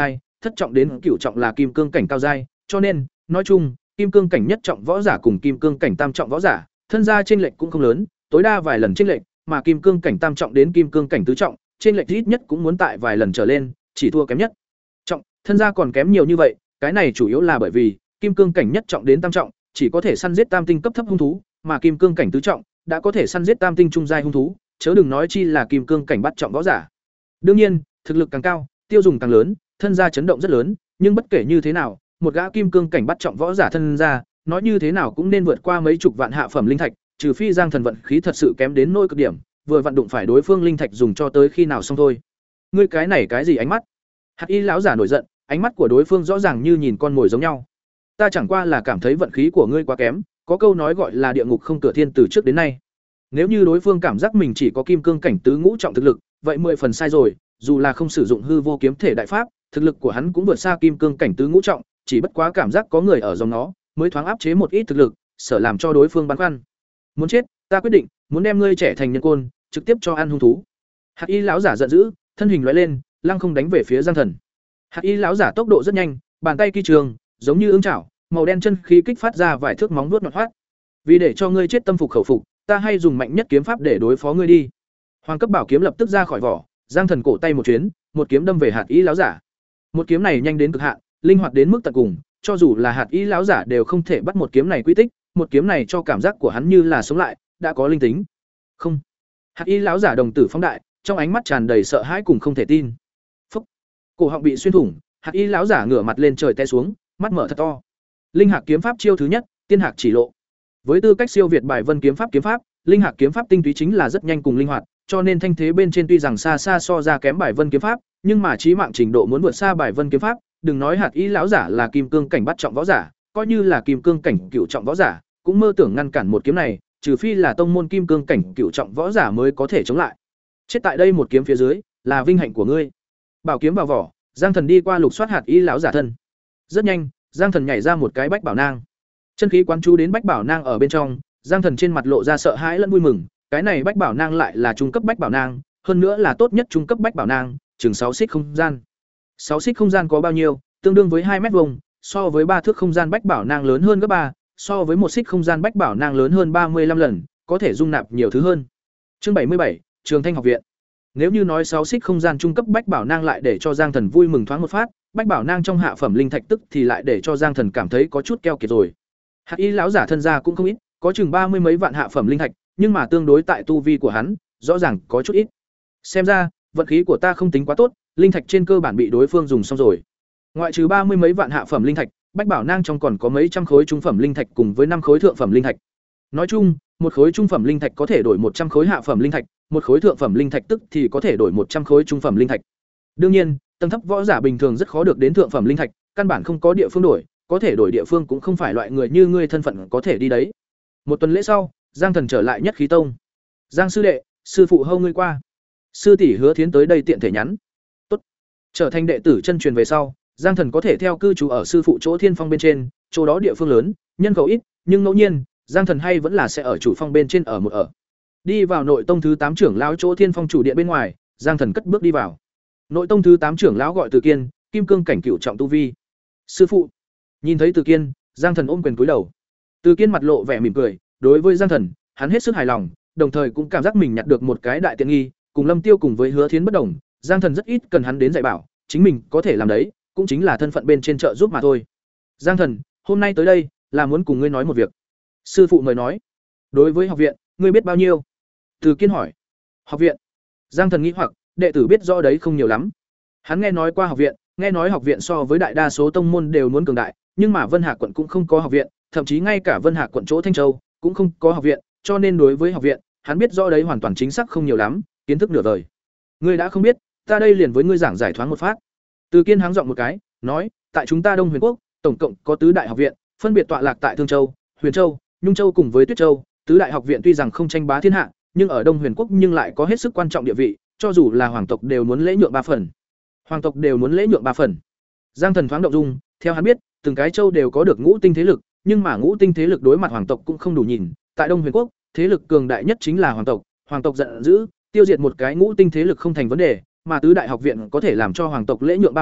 thất trọng đến cửu trọng là kim cương cảnh cao giai, cho nên, nói chung, kim cương cảnh nhất trọng võ giả cùng kim cương cảnh tam trọng võ giả, thân gia chênh lệch cũng không lớn, tối đa vài lần chênh lệch, mà kim cương cảnh tam trọng đến kim cương cảnh tứ trọng, chênh lệch ít nhất cũng muốn tại vài lần trở lên, chỉ thua kém nhất. Trọng, thân gia còn kém nhiều như vậy, cái này chủ yếu là bởi vì kim cương cảnh nhất trọng đến tam trọng, chỉ có thể săn giết tam tinh cấp thấp hung thú, mà kim cương cảnh tứ trọng đã có thể săn giết tam tinh trung giai hung thú, chớ đừng nói chi là kim cương cảnh bắt trọng võ giả. Đương nhiên, thực lực càng cao, tiêu dùng càng lớn, thân gia chấn động rất lớn, nhưng bất kể như thế nào, một gã kim cương cảnh bắt trọng võ giả thân gia, nói như thế nào cũng nên vượt qua mấy chục vạn hạ phẩm linh thạch, trừ phi Giang Thần vận khí thật sự kém đến nỗi cực điểm, vừa vận đụng phải đối phương linh thạch dùng cho tới khi nào xong thôi. Ngươi cái này cái gì ánh mắt? Hắc Y lão giả nổi giận, ánh mắt của đối phương rõ ràng như nhìn con mồi giống nhau. Ta chẳng qua là cảm thấy vận khí của ngươi quá kém, có câu nói gọi là địa ngục không cửa thiên từ trước đến nay. Nếu như đối phương cảm giác mình chỉ có kim cương cảnh tứ ngũ trọng thực lực, vậy mười phần sai rồi, dù là không sử dụng hư vô kiếm thể đại pháp, thực lực của hắn cũng vượt xa kim cương cảnh tứ ngũ trọng, chỉ bất quá cảm giác có người ở dòng nó, mới thoáng áp chế một ít thực lực, sợ làm cho đối phương băn khoăn. Muốn chết, ta quyết định, muốn đem ngươi trẻ thành nhân côn, trực tiếp cho ăn hung thú. Hắc Y lão giả giận dữ, thân hình lóe lên, lăng không đánh về phía Giang Thần. Hắc Y lão giả tốc độ rất nhanh, bàn tay kỳ trường, giống như ương chảo, màu đen chân khí kích phát ra vài thước móng vuốt nhọn hoắt. Vì để cho ngươi chết tâm phục khẩu phục, ta hay dùng mạnh nhất kiếm pháp để đối phó ngươi đi. Hoàng cấp bảo kiếm lập tức ra khỏi vỏ, Giang Thần cổ tay một chuyến, một kiếm đâm về Hạt Y lão giả. Một kiếm này nhanh đến cực hạn, linh hoạt đến mức tận cùng, cho dù là Hạt Y lão giả đều không thể bắt một kiếm này quy tích, một kiếm này cho cảm giác của hắn như là sống lại, đã có linh tính. Không. Hạt Y lão giả đồng tử phóng đại, trong ánh mắt tràn đầy sợ hãi cùng không thể tin. Phốc. Cổ họng bị xuyên thủng, Hạt Y lão giả ngửa mặt lên trời té xuống, mắt mở thật to. Linh Hạc kiếm pháp chiêu thứ nhất, Tiên Hạc chỉ lộ. Với tư cách siêu việt bài vân kiếm pháp kiếm pháp, Linh Hạc kiếm pháp tinh túy chính là rất nhanh cùng linh hoạt, cho nên thanh thế bên trên tuy rằng xa xa so ra kém bài vân kiếm pháp, nhưng mà chí mạng trình độ muốn vượt xa bài vân kiếm pháp, đừng nói Hạt Y lão giả là kim cương cảnh bắt trọng võ giả, coi như là kim cương cảnh cửu trọng võ giả, cũng mơ tưởng ngăn cản một kiếm này, trừ phi là tông môn kim cương cảnh cửu trọng võ giả mới có thể chống lại. Chết tại đây một kiếm phía dưới, là vinh hạnh của ngươi. Bảo kiếm vào vỏ, Giang Thần đi qua lục soát Hạt Y lão giả thân. Rất nhanh, Giang Thần nhảy ra một cái bách bảo nang. Chân khí quán chú đến bách bảo nang ở bên trong, Giang Thần trên mặt lộ ra sợ hãi lẫn vui mừng, cái này bách bảo nang lại là trung cấp bách bảo nang, hơn nữa là tốt nhất trung cấp bách bảo nang, chừng sáu xích không gian. sáu xích không gian có bao nhiêu? Tương đương với hai mét vuông, so với ba thước không gian bách bảo nang lớn hơn gấp ba, so với một xích không gian bách bảo nang lớn hơn ba mươi lăm lần, có thể dung nạp nhiều thứ hơn. Chương bảy mươi bảy, Trường Thanh học viện. Nếu như nói sáu xích không gian trung cấp bách bảo nang lại để cho Giang Thần vui mừng thoáng một phát, bách bảo nang trong hạ phẩm linh thạch tức thì lại để cho Giang Thần cảm thấy có chút keo kiệt rồi. Hạt Y lão giả thân gia cũng không ít, có chừng ba mươi mấy vạn hạ phẩm linh thạch, nhưng mà tương đối tại tu vi của hắn, rõ ràng có chút ít. Xem ra, vận khí của ta không tính quá tốt, linh thạch trên cơ bản bị đối phương dùng xong rồi. Ngoại trừ ba mươi mấy vạn hạ phẩm linh thạch, bách bảo nang trong còn có mấy trăm khối trung phẩm linh thạch cùng với năm khối thượng phẩm linh thạch. Nói chung, một khối trung phẩm linh thạch có thể đổi một trăm khối hạ phẩm linh thạch, một khối thượng phẩm linh thạch tức thì có thể đổi một trăm khối trung phẩm linh thạch. Đương nhiên, tầng thấp võ giả bình thường rất khó được đến thượng phẩm linh thạch, căn bản không có địa phương đổi, có thể đổi địa phương cũng không phải loại người như ngươi thân phận có thể đi đấy. Một tuần lễ sau, Giang Thần trở lại Nhất Khí Tông. Giang sư đệ, sư phụ hâu ngươi qua. Sư tỷ Hứa Thiến tới đây tiện thể nhắn. Tốt. Trở thành đệ tử chân truyền về sau, Giang Thần có thể theo cư trú ở sư phụ chỗ Thiên Phong bên trên, chỗ đó địa phương lớn, nhân khẩu ít, nhưng ngẫu nhiên, Giang Thần hay vẫn là sẽ ở chủ phong bên trên ở một ở. Đi vào nội tông thứ tám trưởng lão chỗ Thiên Phong chủ điện bên ngoài, Giang Thần cất bước đi vào. Nội tông thứ tám trưởng lão gọi Từ Kiên, kim cương cảnh cửu trọng tu vi. Sư phụ. Nhìn thấy Từ Kiên, Giang Thần ôm quyền cúi đầu. Từ Kiên mặt lộ vẻ mỉm cười, đối với Giang Thần, hắn hết sức hài lòng, đồng thời cũng cảm giác mình nhặt được một cái đại tiện nghi, cùng Lâm Tiêu cùng với Hứa Thiến bất đồng, Giang Thần rất ít cần hắn đến dạy bảo, chính mình có thể làm đấy, cũng chính là thân phận bên trên trợ giúp mà thôi. Giang Thần, hôm nay tới đây là muốn cùng ngươi nói một việc. Sư phụ mời nói. Đối với học viện, ngươi biết bao nhiêu? Từ Kiên hỏi. Học viện? Giang Thần nghĩ hoặc, đệ tử biết rõ đấy không nhiều lắm. Hắn nghe nói qua học viện, nghe nói học viện so với đại đa số tông môn đều muốn cường đại, nhưng mà Vân Hạc quận cũng không có học viện, thậm chí ngay cả Vân Hạc quận chỗ Thanh Châu cũng không có học viện, cho nên đối với học viện, hắn biết rõ đấy hoàn toàn chính xác không nhiều lắm, kiến thức nửa vời. Ngươi đã không biết, ta đây liền với ngươi giảng giải thoáng một phát. Từ Kiên háng giọng một cái, nói, tại chúng ta Đông Huyền quốc, tổng cộng có tứ đại học viện, phân biệt tọa lạc tại Thương Châu, Huyền Châu, Nhung Châu cùng với Tuyết Châu, tứ đại học viện tuy rằng không tranh bá thiên hạ, nhưng ở Đông Huyền quốc nhưng lại có hết sức quan trọng địa vị, cho dù là hoàng tộc đều muốn lễ nhượng ba phần. Hoàng tộc đều muốn lễ nhượng ba phần. Giang Thần thoáng động dung, theo hắn biết, từng cái châu đều có được ngũ tinh thế lực, nhưng mà ngũ tinh thế lực đối mặt hoàng tộc cũng không đủ nhìn, tại Đông Huyền quốc, thế lực cường đại nhất chính là hoàng tộc, hoàng tộc giận dữ, tiêu diệt một cái ngũ tinh thế lực không thành vấn đề, mà tứ đại học viện có thể làm cho hoàng tộc lễ nhượng ba phần,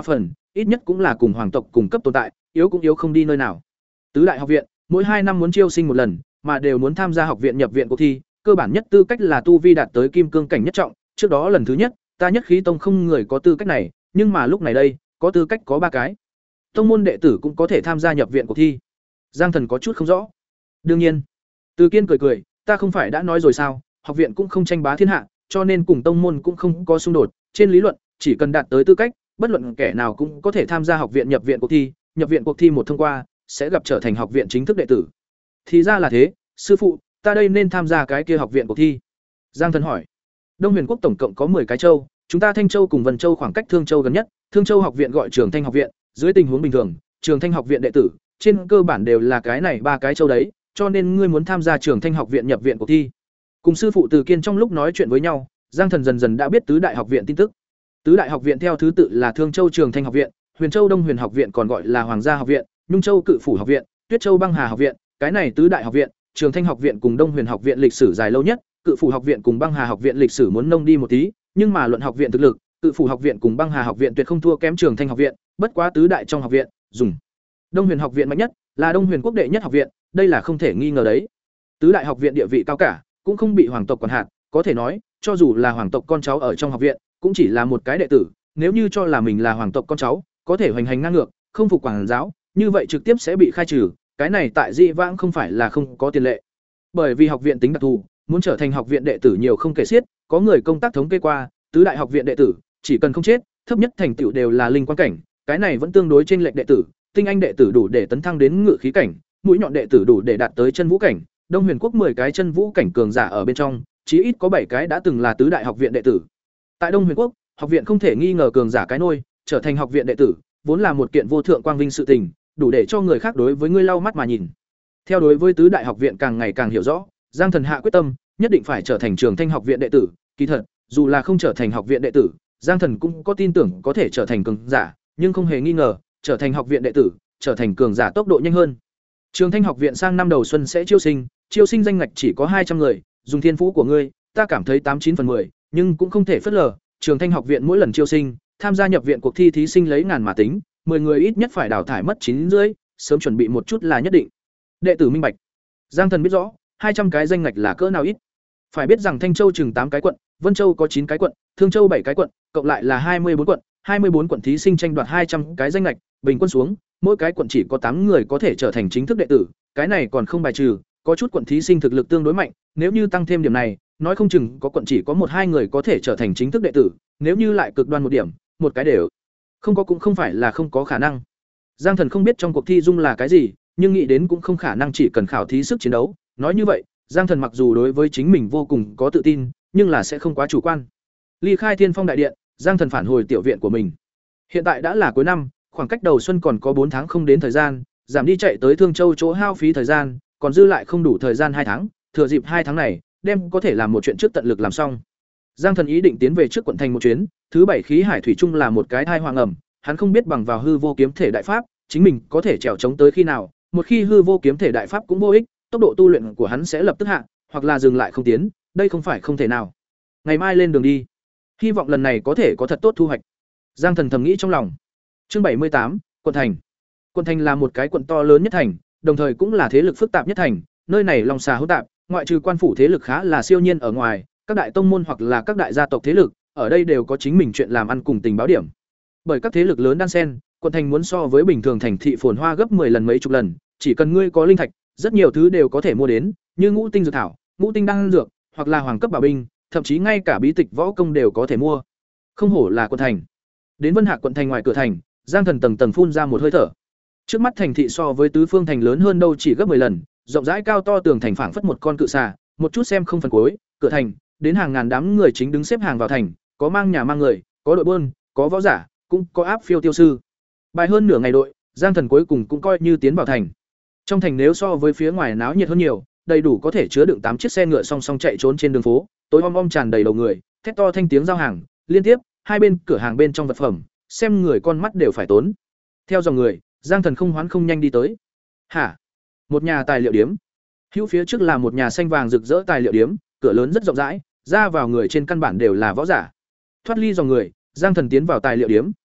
ít nhất cũng là cùng hoàng tộc cùng cấp tồn tại, yếu cũng yếu không đi nơi nào. Tứ đại học viện, mỗi hai năm muốn chiêu sinh một lần, mà đều muốn tham gia học viện nhập viện cuộc thi, cơ bản nhất tư cách là tu vi đạt tới kim cương cảnh nhất trọng, trước đó lần thứ nhất, ta Nhất Khí tông không người có tư cách này, nhưng mà lúc này đây, có tư cách có ba cái. Tông môn đệ tử cũng có thể tham gia nhập viện cuộc thi. Giang Thần có chút không rõ. Đương nhiên, Từ Kiên cười cười, ta không phải đã nói rồi sao, học viện cũng không tranh bá thiên hạ, cho nên cùng tông môn cũng không có xung đột, trên lý luận, chỉ cần đạt tới tư cách, bất luận kẻ nào cũng có thể tham gia học viện nhập viện cuộc thi, nhập viện cuộc thi một thông qua, sẽ gặp trở thành học viện chính thức đệ tử. Thì ra là thế, sư phụ, ta đây nên tham gia cái kia học viện cuộc thi. Giang Thần hỏi. Đông Huyền quốc tổng cộng có mười cái châu, chúng ta Thanh Châu cùng Vân Châu khoảng cách Thương Châu gần nhất, Thương Châu học viện gọi Trường Thanh học viện, dưới tình huống bình thường, Trường Thanh học viện đệ tử, trên cơ bản đều là cái này ba cái châu đấy, cho nên ngươi muốn tham gia Trường Thanh học viện nhập viện cuộc thi. Cùng sư phụ Từ Kiên trong lúc nói chuyện với nhau, Giang Thần dần dần đã biết tứ đại học viện tin tức. Tứ đại học viện theo thứ tự là Thương Châu Trường Thanh học viện, Huyền Châu Đông Huyền học viện còn gọi là Hoàng gia học viện, Nhung Châu Cự phủ học viện, Tuyết Châu Băng Hà học viện, cái này tứ đại học viện, Trường Thanh học viện cùng Đông Huyền học viện lịch sử dài lâu nhất, Cự phủ học viện cùng Băng Hà học viện lịch sử muốn nông đi một tí, nhưng mà luận học viện thực lực, Cự phủ học viện cùng Băng Hà học viện tuyệt không thua kém Trường Thanh học viện, bất quá tứ đại trong học viện, dùng Đông Huyền học viện mạnh nhất, là Đông Huyền quốc đệ nhất học viện, đây là không thể nghi ngờ đấy. Tứ đại học viện địa vị cao cả, cũng không bị hoàng tộc quản hạt, có thể nói, cho dù là hoàng tộc con cháu ở trong học viện, cũng chỉ là một cái đệ tử, nếu như cho là mình là hoàng tộc con cháu, có thể hoành hành ngang ngược, không phục quản giáo, như vậy trực tiếp sẽ bị khai trừ, cái này tại Dị Vãng không phải là không có tiền lệ. Bởi vì học viện tính đặc thù, muốn trở thành học viện đệ tử nhiều không kể xiết, có người công tác thống kê qua, tứ đại học viện đệ tử, chỉ cần không chết, thấp nhất thành tựu đều là linh quan cảnh, cái này vẫn tương đối chênh lệch đệ tử, tinh anh đệ tử đủ để tấn thăng đến ngự khí cảnh, mũi nhọn đệ tử đủ để đạt tới chân vũ cảnh, Đông Huyền quốc mười cái chân vũ cảnh cường giả ở bên trong, chí ít có bảy cái đã từng là tứ đại học viện đệ tử. Tại Đông Huyền quốc, học viện không thể nghi ngờ cường giả cái nôi, trở thành học viện đệ tử, vốn là một kiện vô thượng quang vinh sự tình, đủ để cho người khác đối với ngươi lau mắt mà nhìn. Theo đối với tứ đại học viện càng ngày càng hiểu rõ, Giang Thần hạ quyết tâm, nhất định phải trở thành Trường Thanh học viện đệ tử, kỳ thật, dù là không trở thành học viện đệ tử, Giang Thần cũng có tin tưởng có thể trở thành cường giả, nhưng không hề nghi ngờ, trở thành học viện đệ tử, trở thành cường giả tốc độ nhanh hơn. Trường Thanh học viện sang năm đầu xuân sẽ chiêu sinh, chiêu sinh danh ngạch chỉ có hai trăm người, dùng thiên phú của ngươi, ta cảm thấy tám chín phần mười, nhưng cũng không thể phớt lờ, Trường Thanh học viện mỗi lần chiêu sinh, tham gia nhập viện cuộc thi thí sinh lấy ngàn mà tính, mười người ít nhất phải đào thải mất chín rưỡi, sớm chuẩn bị một chút là nhất định. Đệ tử minh bạch. Giang Thần biết rõ, hai trăm cái danh ngạch là cỡ nào ít. Phải biết rằng Thanh Châu chừng tám cái quận, Vân Châu có chín cái quận, Thương Châu bảy cái quận, cộng lại là hai mươi bốn quận, hai mươi bốn quận thí sinh tranh đoạt hai trăm cái danh ngạch, bình quân xuống, mỗi cái quận chỉ có tám người có thể trở thành chính thức đệ tử, cái này còn không bài trừ, có chút quận thí sinh thực lực tương đối mạnh, nếu như tăng thêm điểm này, nói không chừng có quận chỉ có một hai người có thể trở thành chính thức đệ tử, nếu như lại cực đoan một điểm, một cái đều không có cũng không phải là không có khả năng. Giang Thần không biết trong cuộc thi dung là cái gì, nhưng nghĩ đến cũng không khả năng chỉ cần khảo thí sức chiến đấu, nói như vậy, Giang Thần mặc dù đối với chính mình vô cùng có tự tin, nhưng là sẽ không quá chủ quan. Ly khai Thiên Phong đại điện, Giang Thần phản hồi tiểu viện của mình. Hiện tại đã là cuối năm, khoảng cách đầu xuân còn có bốn tháng không đến thời gian, giảm đi chạy tới Thương Châu chỗ hao phí thời gian, còn dư lại không đủ thời gian hai tháng, thừa dịp hai tháng này, đem có thể làm một chuyện trước tận lực làm xong. Giang Thần ý định tiến về trước quận thành một chuyến, thứ bảy khí hải thủy chung là một cái thai hoàng ẩm, hắn không biết bằng vào hư vô kiếm thể đại pháp, chính mình có thể trèo chống tới khi nào, một khi hư vô kiếm thể đại pháp cũng vô ích, tốc độ tu luyện của hắn sẽ lập tức hạ, hoặc là dừng lại không tiến, đây không phải không thể nào. Ngày mai lên đường đi. Hy vọng lần này có thể có thật tốt thu hoạch. Giang Thần thầm nghĩ trong lòng. Chương bảy mươi tám, quận thành. Quận thành là một cái quận to lớn nhất thành, đồng thời cũng là thế lực phức tạp nhất thành, nơi này long xà hỗn tạp, ngoại trừ quan phủ thế lực khá là siêu nhiên ở ngoài, các đại tông môn hoặc là các đại gia tộc thế lực, ở đây đều có chính mình chuyện làm ăn cùng tình báo điểm. Bởi các thế lực lớn đan xen, quận thành muốn so với bình thường thành thị phồn hoa gấp mười lần mấy chục lần, chỉ cần ngươi có linh thạch, rất nhiều thứ đều có thể mua đến, như ngũ tinh dược thảo, ngũ tinh đan dược, hoặc là hoàng cấp bảo binh, thậm chí ngay cả bí tịch võ công đều có thể mua. Không hổ là quận thành. Đến Vân Hạc quận thành ngoài cửa thành, Giang Thần tầng tầng phun ra một hơi thở. Trước mắt thành thị so với tứ phương thành lớn hơn đâu chỉ gấp mười lần, rộng rãi cao to tường thành phảng phất một con cự xà, một chút xem không phần cuối, cửa thành, đến hàng ngàn đám người chính đứng xếp hàng vào thành, có mang nhà mang người, có đội buôn, có võ giả, cũng có áp phiêu tiêu sư. Bài hơn nửa ngày đội, Giang Thần cuối cùng cũng coi như tiến vào thành. Trong thành nếu so với phía ngoài náo nhiệt hơn nhiều, đầy đủ có thể chứa đựng tám chiếc xe ngựa song song chạy trốn trên đường phố, tối om om tràn đầy đầu người, thét to thanh tiếng giao hàng, liên tiếp, hai bên cửa hàng bên trong vật phẩm, xem người con mắt đều phải tốn. Theo dòng người, Giang Thần không hoán không nhanh đi tới. Hả? Một nhà tài liệu điếm. Hữu phía trước là một nhà xanh vàng rực rỡ tài liệu điếm, cửa lớn rất rộng rãi, ra vào người trên căn bản đều là võ giả. Thoát ly dòng người, Giang Thần tiến vào tài liệu điếm.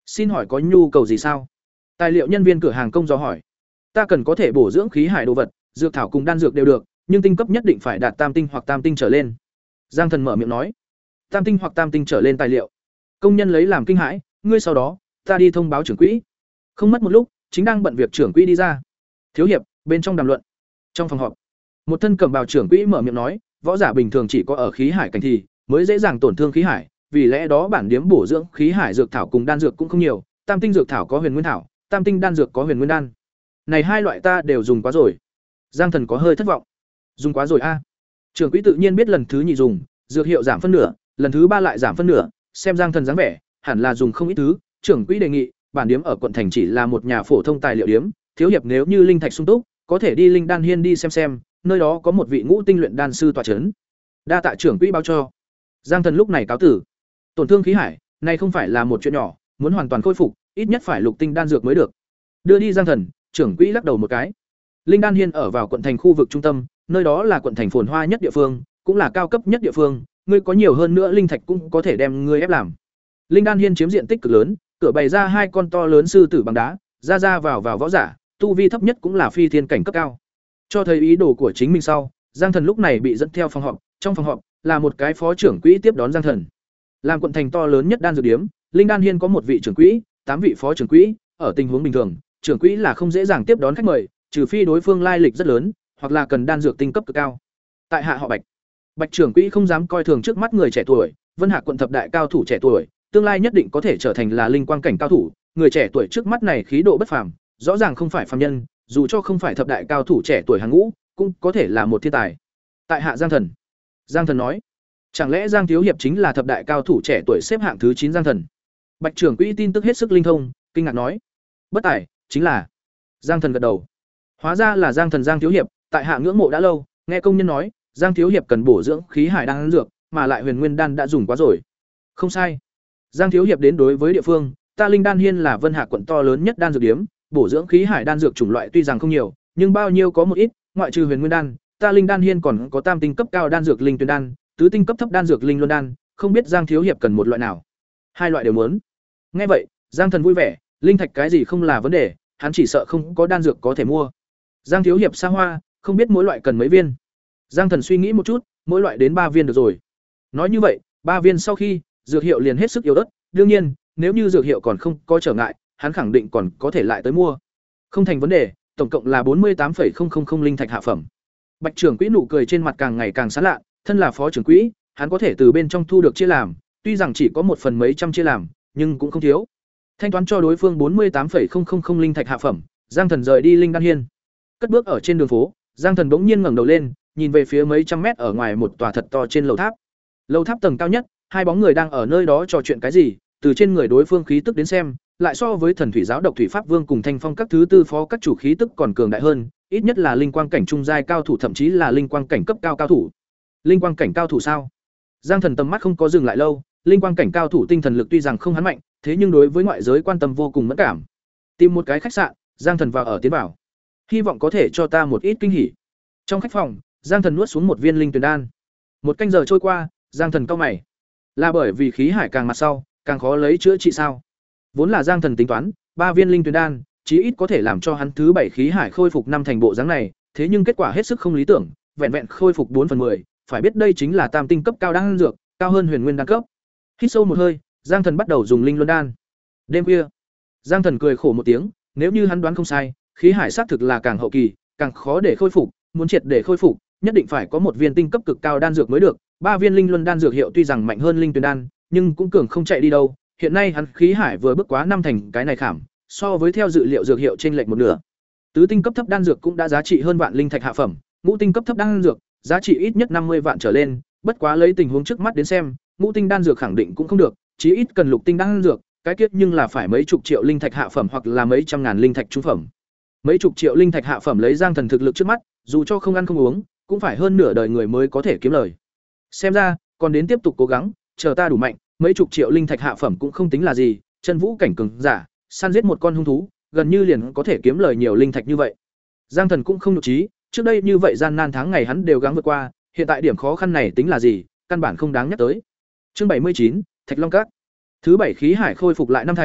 Xin hỏi có nhu cầu gì sao? Tài liệu nhân viên cửa hàng công dò hỏi. Ta cần có thể bổ dưỡng khí hải đồ vật, dược thảo cùng đan dược đều được, nhưng tinh cấp nhất định phải đạt tam tinh hoặc tam tinh trở lên. Giang Thần mở miệng nói. Tam tinh hoặc tam tinh trở lên tài liệu. Công nhân lấy làm kinh hãi, ngươi sau đó, ta đi thông báo trưởng quỹ. Không mất một lúc, chính đang bận việc trưởng quỹ đi ra. Thiếu hiệp, bên trong đàm luận. Trong phòng họp, một thân cẩm bào trưởng quỹ mở miệng nói, võ giả bình thường chỉ có ở khí hải cảnh thì mới dễ dàng tổn thương khí hải, vì lẽ đó bản điếm bổ dưỡng khí hải dược thảo cùng đan dược cũng không nhiều, tam tinh dược thảo có huyền nguyên thảo, tam tinh đan dược có huyền nguyên đan. Này hai loại ta đều dùng quá rồi. Giang Thần có hơi thất vọng. Dùng quá rồi a. Trưởng quỹ tự nhiên biết lần thứ nhị dùng, dược hiệu giảm phân nửa, lần thứ ba lại giảm phân nửa, xem Giang Thần dáng vẻ, hẳn là dùng không ít thứ, trưởng quỹ đề nghị, bản điếm ở quận thành chỉ là một nhà phổ thông tài liệu điếm, thiếu hiệp nếu như linh thạch sung túc, có thể đi Linh Đan Hiên đi xem xem, nơi đó có một vị ngũ tinh luyện đan sư tọa trấn. Đa tạ trưởng quỹ báo cho. Giang Thần lúc này cáo tử. Tổn thương khí hải, này không phải là một chuyện nhỏ, muốn hoàn toàn khôi phục, ít nhất phải lục tinh đan dược mới được. Đưa đi Giang Thần, trưởng quỹ lắc đầu một cái. Linh Đan Hiên ở vào quận thành khu vực trung tâm, nơi đó là quận thành phồn hoa nhất địa phương, cũng là cao cấp nhất địa phương, ngươi có nhiều hơn nữa linh thạch cũng có thể đem ngươi ép làm. Linh Đan Hiên chiếm diện tích cực lớn, cửa bày ra hai con to lớn sư tử bằng đá, ra ra vào vào võ giả, tu vi thấp nhất cũng là phi thiên cảnh cấp cao. Cho thấy ý đồ của chính mình sau, Giang Thần lúc này bị dẫn theo phòng họp, trong phòng họp là một cái phó trưởng quỹ tiếp đón Giang Thần. Làm quận thành to lớn nhất đan dược điếm, Linh Đan Hiên có một vị trưởng quỹ, tám vị phó trưởng quỹ, ở tình huống bình thường, trưởng quỹ là không dễ dàng tiếp đón khách mời, trừ phi đối phương lai lịch rất lớn, hoặc là cần đan dược tinh cấp cực cao. Tại hạ họ Bạch. Bạch trưởng quỹ không dám coi thường trước mắt người trẻ tuổi, Vân Hạc quận thập đại cao thủ trẻ tuổi, tương lai nhất định có thể trở thành là linh quang cảnh cao thủ, người trẻ tuổi trước mắt này khí độ bất phàm, rõ ràng không phải phàm nhân, dù cho không phải thập đại cao thủ trẻ tuổi hàng ngũ, cũng có thể là một thiên tài. Tại hạ Giang Thần. Giang Thần nói, chẳng lẽ Giang thiếu hiệp chính là thập đại cao thủ trẻ tuổi xếp hạng thứ chín Giang Thần? Bạch trưởng quỹ tin tức hết sức linh thông, kinh ngạc nói, bất tài, chính là. Giang Thần gật đầu. Hóa ra là Giang Thần Giang thiếu hiệp, tại hạ ngưỡng mộ đã lâu, nghe công nhân nói, Giang thiếu hiệp cần bổ dưỡng khí hải đan dược, mà lại huyền nguyên đan đã dùng quá rồi. Không sai. Giang thiếu hiệp đến đối với địa phương, ta Linh Đan Hiên là Vân Hạc quận to lớn nhất đan dược điếm, bổ dưỡng khí hải đan dược chủng loại tuy rằng không nhiều, nhưng bao nhiêu có một ít, ngoại trừ huyền nguyên đan, ta Linh Đan Hiên còn có tam tinh cấp cao đan dược linh tuyển đan, tứ tinh cấp thấp đan dược linh luân đan, không biết Giang thiếu hiệp cần một loại nào? Hai loại đều muốn. Nghe vậy, Giang Thần vui vẻ, linh thạch cái gì không là vấn đề, hắn chỉ sợ không có đan dược có thể mua. Giang thiếu hiệp xa hoa, không biết mỗi loại cần mấy viên. Giang Thần suy nghĩ một chút, mỗi loại đến ba viên được rồi. Nói như vậy, ba viên sau khi, dược hiệu liền hết sức yếu ớt, đương nhiên, nếu như dược hiệu còn không có trở ngại, hắn khẳng định còn có thể lại tới mua. Không thành vấn đề, tổng cộng là bốn mươi tám phẩy không không không linh thạch hạ phẩm. Bạch trưởng quỹ nụ cười trên mặt càng ngày càng sán lạ, thân là phó trưởng quỹ, hắn có thể từ bên trong thu được chia làm, tuy rằng chỉ có một phần mấy trăm chia làm, nhưng cũng không thiếu. Thanh toán cho đối phương bốn mươi tám phẩy không không không linh thạch hạ phẩm, Giang Thần rời đi Linh Đan Hiên. Cất bước ở trên đường phố, Giang Thần bỗng nhiên ngẩng đầu lên, nhìn về phía mấy trăm mét ở ngoài một tòa thật to trên lầu tháp. Lầu tháp tầng cao nhất, hai bóng người đang ở nơi đó trò chuyện cái gì, từ trên người đối phương khí tức đến xem, lại so với Thần Thủy giáo Độc Thủy Pháp Vương cùng Thanh Phong các thứ tư phó các chủ khí tức còn cường đại hơn, ít nhất là linh quang cảnh trung giai cao thủ, thậm chí là linh quang cảnh cấp cao cao thủ. Linh quang cảnh cao thủ sao? Giang Thần tầm mắt không có dừng lại lâu, linh quang cảnh cao thủ tinh thần lực tuy rằng không hắn mạnh, thế nhưng đối với ngoại giới quan tâm vô cùng mẫn cảm. Tìm một cái khách sạn, Giang Thần vào ở tiến vào. Hy vọng có thể cho ta một ít kinh hỉ. Trong khách phòng, Giang Thần nuốt xuống một viên linh tuyển đan. Một canh giờ trôi qua, Giang Thần cau mày. Là bởi vì khí hải càng mặt sau, càng khó lấy chữa trị sao? Vốn là Giang Thần tính toán, ba viên linh tuyển đan, chí ít có thể làm cho hắn thứ bảy khí hải khôi phục năm thành bộ dáng này, thế nhưng kết quả hết sức không lý tưởng, vẹn vẹn khôi phục bốn phần mười, phải biết đây chính là tam tinh cấp cao đan dược, cao hơn huyền nguyên đan cấp. Hít sâu một hơi, Giang Thần bắt đầu dùng linh luân đan. Đêm khuya, Giang Thần cười khổ một tiếng, nếu như hắn đoán không sai, khí hải xác thực là càng hậu kỳ, càng khó để khôi phục, muốn triệt để khôi phục, nhất định phải có một viên tinh cấp cực cao đan dược mới được. Ba viên linh luân đan dược hiệu tuy rằng mạnh hơn linh tuyển đan, nhưng cũng cường không chạy đi đâu. Hiện nay hắn khí hải vừa bước quá năm thành cái này khảm, so với theo dự liệu dược hiệu chênh lệch một nửa. Tứ tinh cấp thấp đan dược cũng đã giá trị hơn vạn linh thạch hạ phẩm, ngũ tinh cấp thấp đan dược, giá trị ít nhất năm mươi vạn trở lên, bất quá lấy tình huống trước mắt đến xem, ngũ tinh đan dược khẳng định cũng không được, chí ít cần lục tinh đan dược, cái kết nhưng là phải mấy chục triệu linh thạch hạ phẩm hoặc là mấy trăm ngàn linh thạch trung phẩm. Mấy chục triệu linh thạch hạ phẩm lấy Giang Thần thực lực trước mắt, dù cho không ăn không uống, cũng phải hơn nửa đời người mới có thể kiếm lời. Xem ra, còn đến tiếp tục cố gắng, chờ ta đủ mạnh, mấy chục triệu linh thạch hạ phẩm cũng không tính là gì, chân vũ cảnh cường giả, săn giết một con hung thú, gần như liền có thể kiếm lời nhiều linh thạch như vậy. Giang Thần cũng không nhục trí, trước đây như vậy gian nan tháng ngày hắn đều gắng vượt qua, hiện tại điểm khó khăn này tính là gì, căn bản không đáng nhắc tới. Chương bảy mươi chín, Thạch Long Các. Thứ bảy khí hải khôi phục lại năm thành,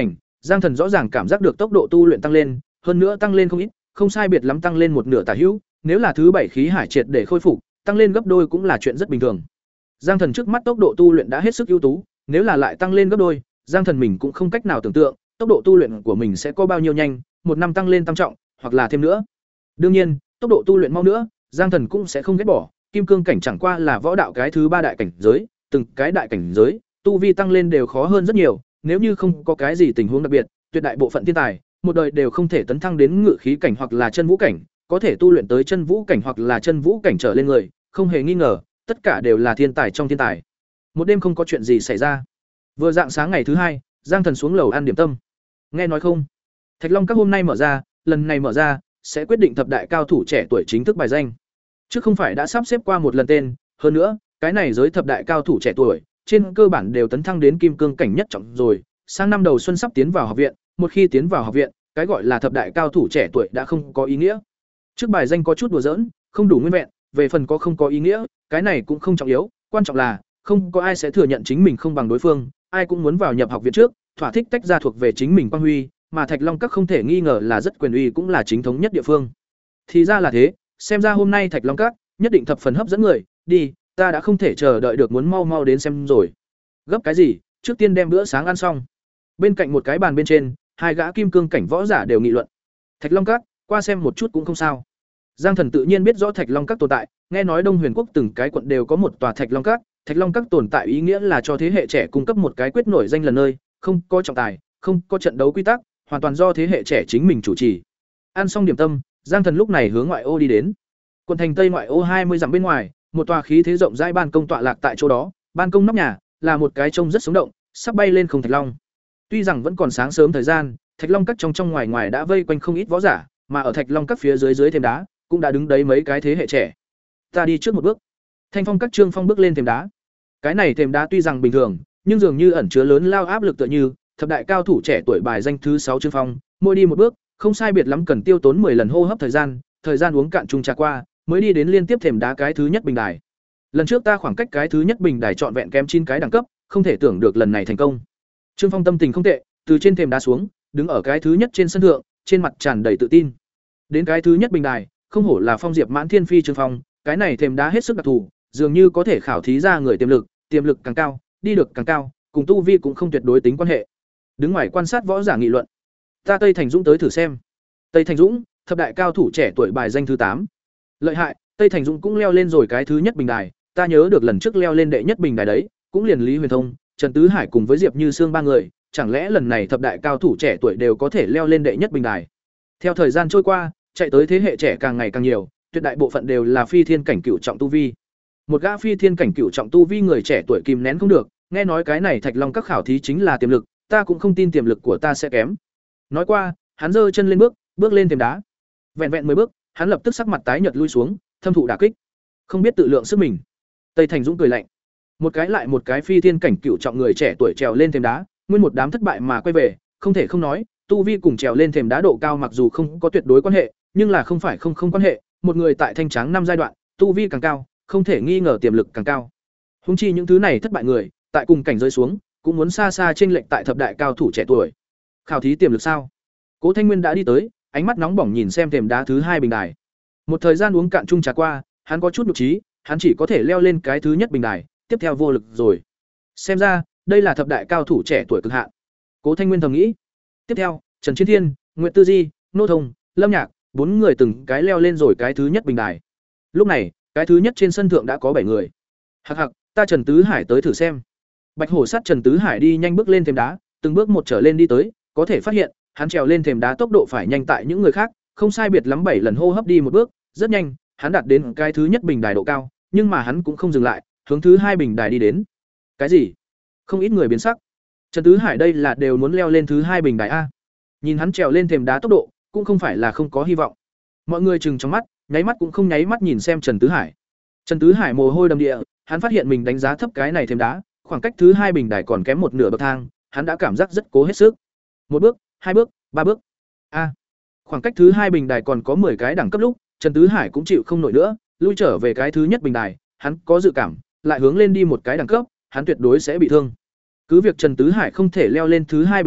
Giang Thần rõ ràng cảm giác được tốc độ tu luyện tăng lên, hơn nữa tăng lên không ít, không sai biệt lắm tăng lên một nửa tả hữu, nếu là thứ bảy khí hải triệt để khôi phục, tăng lên gấp đôi cũng là chuyện rất bình thường. Giang Thần trước mắt tốc độ tu luyện đã hết sức ưu tú, nếu là lại tăng lên gấp đôi, Giang Thần mình cũng không cách nào tưởng tượng, tốc độ tu luyện của mình sẽ có bao nhiêu nhanh, một năm tăng lên tam trọng, hoặc là thêm nữa. Đương nhiên, tốc độ tu luyện mau nữa, Giang Thần cũng sẽ không ghét bỏ, kim cương cảnh chẳng qua là võ đạo cái thứ ba đại cảnh giới, từng cái đại cảnh giới, tu vi tăng lên đều khó hơn rất nhiều, nếu như không có cái gì tình huống đặc biệt, tuyệt đại bộ phận thiên tài, một đời đều không thể tấn thăng đến ngự khí cảnh hoặc là chân vũ cảnh, có thể tu luyện tới chân vũ cảnh hoặc là chân vũ cảnh trở lên người, không hề nghi ngờ, tất cả đều là thiên tài trong thiên tài. Một đêm không có chuyện gì xảy ra. Vừa dạng sáng ngày thứ hai, Giang Thần xuống lầu ăn điểm tâm. Nghe nói không? Thạch Long Các hôm nay mở ra, lần này mở ra sẽ quyết định thập đại cao thủ trẻ tuổi chính thức bài danh. Chứ không phải đã sắp xếp qua một lần tên, hơn nữa, cái này giới thập đại cao thủ trẻ tuổi, trên cơ bản đều tấn thăng đến kim cương cảnh nhất trọng rồi, sang năm đầu xuân sắp tiến vào học viện, một khi tiến vào học viện, cái gọi là thập đại cao thủ trẻ tuổi đã không có ý nghĩa. Trước bài danh có chút đùa giỡn, không đủ nguyên vẹn, về phần có không có ý nghĩa, cái này cũng không trọng yếu, quan trọng là không có ai sẽ thừa nhận chính mình không bằng đối phương, ai cũng muốn vào nhập học viện trước, thỏa thích tách ra thuộc về chính mình quang huy, mà Thạch Long Các không thể nghi ngờ là rất quyền uy cũng là chính thống nhất địa phương. Thì ra là thế, xem ra hôm nay Thạch Long Các nhất định thập phần hấp dẫn người, đi, ta đã không thể chờ đợi được muốn mau mau đến xem rồi. Gấp cái gì, trước tiên đem bữa sáng ăn xong. Bên cạnh một cái bàn bên trên, hai gã kim cương cảnh võ giả đều nghị luận. Thạch Long Các, qua xem một chút cũng không sao. Giang Thần tự nhiên biết rõ Thạch Long Các tồn tại, nghe nói Đông Huyền Quốc từng cái quận đều có một tòa Thạch Long Các, Thạch Long Các tồn tại ý nghĩa là cho thế hệ trẻ cung cấp một cái quyết nổi danh lần nơi, không có trọng tài, không có trận đấu quy tắc, hoàn toàn do thế hệ trẻ chính mình chủ trì. Ăn xong điểm tâm, Giang Thần lúc này hướng ngoại ô đi đến. Quận thành Tây ngoại ô hai mươi dặm bên ngoài, một tòa khí thế rộng rãi ban công tọa lạc tại chỗ đó, ban công nóc nhà là một cái trông rất sống động, sắp bay lên không Thạch Long. Tuy rằng vẫn còn sáng sớm thời gian, Thạch Long Các trong trong ngoài ngoài đã vây quanh không ít võ giả, mà ở Thạch Long Các phía dưới dưới thềm đá, cũng đã đứng đấy mấy cái thế hệ trẻ. Ta đi trước một bước. Thanh Phong Các Trương Phong bước lên thềm đá. Cái này thềm đá tuy rằng bình thường, nhưng dường như ẩn chứa lớn lao áp lực tựa như, thập đại cao thủ trẻ tuổi bài danh thứ sáu Trương Phong, mỗi đi một bước, không sai biệt lắm cần tiêu tốn mười lần hô hấp thời gian, thời gian uống cạn chung trà qua, mới đi đến liên tiếp thềm đá cái thứ nhất bình đài. Lần trước ta khoảng cách cái thứ nhất bình đài trọn vẹn kém chín cái đẳng cấp, không thể tưởng được lần này thành công. Trương Phong tâm tình không tệ, từ trên thềm đá xuống, đứng ở cái thứ nhất trên sân thượng, trên mặt tràn đầy tự tin. Đến cái thứ nhất bình đài, không hổ là Phong Diệp Mãn Thiên Phi Trương Phong, cái này thềm đá hết sức đặc thù, dường như có thể khảo thí ra người tiềm lực, tiềm lực càng cao, đi được càng cao, cùng tu vi cũng không tuyệt đối tính quan hệ. Đứng ngoài quan sát võ giả nghị luận. Ta Tây Thành Dũng tới thử xem. Tây Thành Dũng, thập đại cao thủ trẻ tuổi bài danh thứ tám. Lợi hại, Tây Thành Dũng cũng leo lên rồi cái thứ nhất bình đài, ta nhớ được lần trước leo lên đệ nhất bình đài đấy, cũng liền Lý Huyền Thông, Trần Tứ Hải cùng với Diệp Như Sương ba người, chẳng lẽ lần này thập đại cao thủ trẻ tuổi đều có thể leo lên đệ nhất bình đài. Theo thời gian trôi qua, chạy tới thế hệ trẻ càng ngày càng nhiều, tuyệt đại bộ phận đều là phi thiên cảnh cửu trọng tu vi. Một gã phi thiên cảnh cửu trọng tu vi người trẻ tuổi kìm nén không được, nghe nói cái này Thạch Long Các khảo thí chính là tiềm lực, ta cũng không tin tiềm lực của ta sẽ kém. Nói qua, hắn giơ chân lên bước, bước lên thềm đá. Vẹn vẹn mười bước, hắn lập tức sắc mặt tái nhợt lui xuống, thâm thụ đả kích. Không biết tự lượng sức mình. Tây Thành Dũng cười lạnh. Một cái lại một cái phi thiên cảnh cửu trọng người trẻ tuổi trèo lên thềm đá, nguyên một đám thất bại mà quay về, không thể không nói, tu vi cùng trèo lên thềm đá độ cao mặc dù không có tuyệt đối quan hệ, nhưng là không phải không không quan hệ, một người tại thanh tráng năm giai đoạn, tu vi càng cao, không thể nghi ngờ tiềm lực càng cao. Huống chi những thứ này thất bại người, tại cùng cảnh rơi xuống, cũng muốn xa xa chênh lệch tại thập đại cao thủ trẻ tuổi. Khảo thí tiềm lực sao? Cố Thanh Nguyên đã đi tới, ánh mắt nóng bỏng nhìn xem thềm đá thứ hai bình đài. Một thời gian uống cạn chung trà qua, hắn có chút nhục trí, hắn chỉ có thể leo lên cái thứ nhất bình đài, tiếp theo vô lực rồi. Xem ra, đây là thập đại cao thủ trẻ tuổi cực hạn. Cố Thanh Nguyên thầm nghĩ. Tiếp theo, Trần Chiến Thiên, Nguyệt Tư Di, Nô Thông, Lâm Nhạc, bốn người từng cái leo lên rồi cái thứ nhất bình đài. Lúc này, cái thứ nhất trên sân thượng đã có bảy người. Hặc hặc, ta Trần Tứ Hải tới thử xem. Bạch Hổ Sắt Trần Tứ Hải đi nhanh bước lên thềm đá, từng bước một trở lên đi tới, có thể phát hiện, hắn trèo lên thềm đá tốc độ phải nhanh tại những người khác, không sai biệt lắm bảy lần hô hấp đi một bước, rất nhanh, hắn đạt đến cái thứ nhất bình đài độ cao, nhưng mà hắn cũng không dừng lại, hướng thứ hai bình đài đi đến. Cái gì? Không ít người biến sắc. Trần Tứ Hải đây là đều muốn leo lên thứ hai bình đài a. Nhìn hắn trèo lên thềm đá tốc độ, cũng không phải là không có hy vọng. Mọi người chừng trong mắt, nháy mắt cũng không nháy mắt nhìn xem Trần Tứ Hải. Trần Tứ Hải mồ hôi đầm địa, hắn phát hiện mình đánh giá thấp cái này thềm đá, khoảng cách thứ hai bình đài còn kém một nửa bậc thang, hắn đã cảm giác rất cố hết sức. Một bước, hai bước, ba bước. A. Khoảng cách thứ hai bình đài còn có mười cái đẳng cấp lúc, Trần Tứ Hải cũng chịu không nổi nữa, lui trở về cái thứ nhất bình đài, hắn có dự cảm, lại hướng lên đi một cái đẳng cấp, hắn tuyệt đối sẽ bị thương. Cứ việc Trần Tứ Hải không thể leo lên thứ hai bình đài,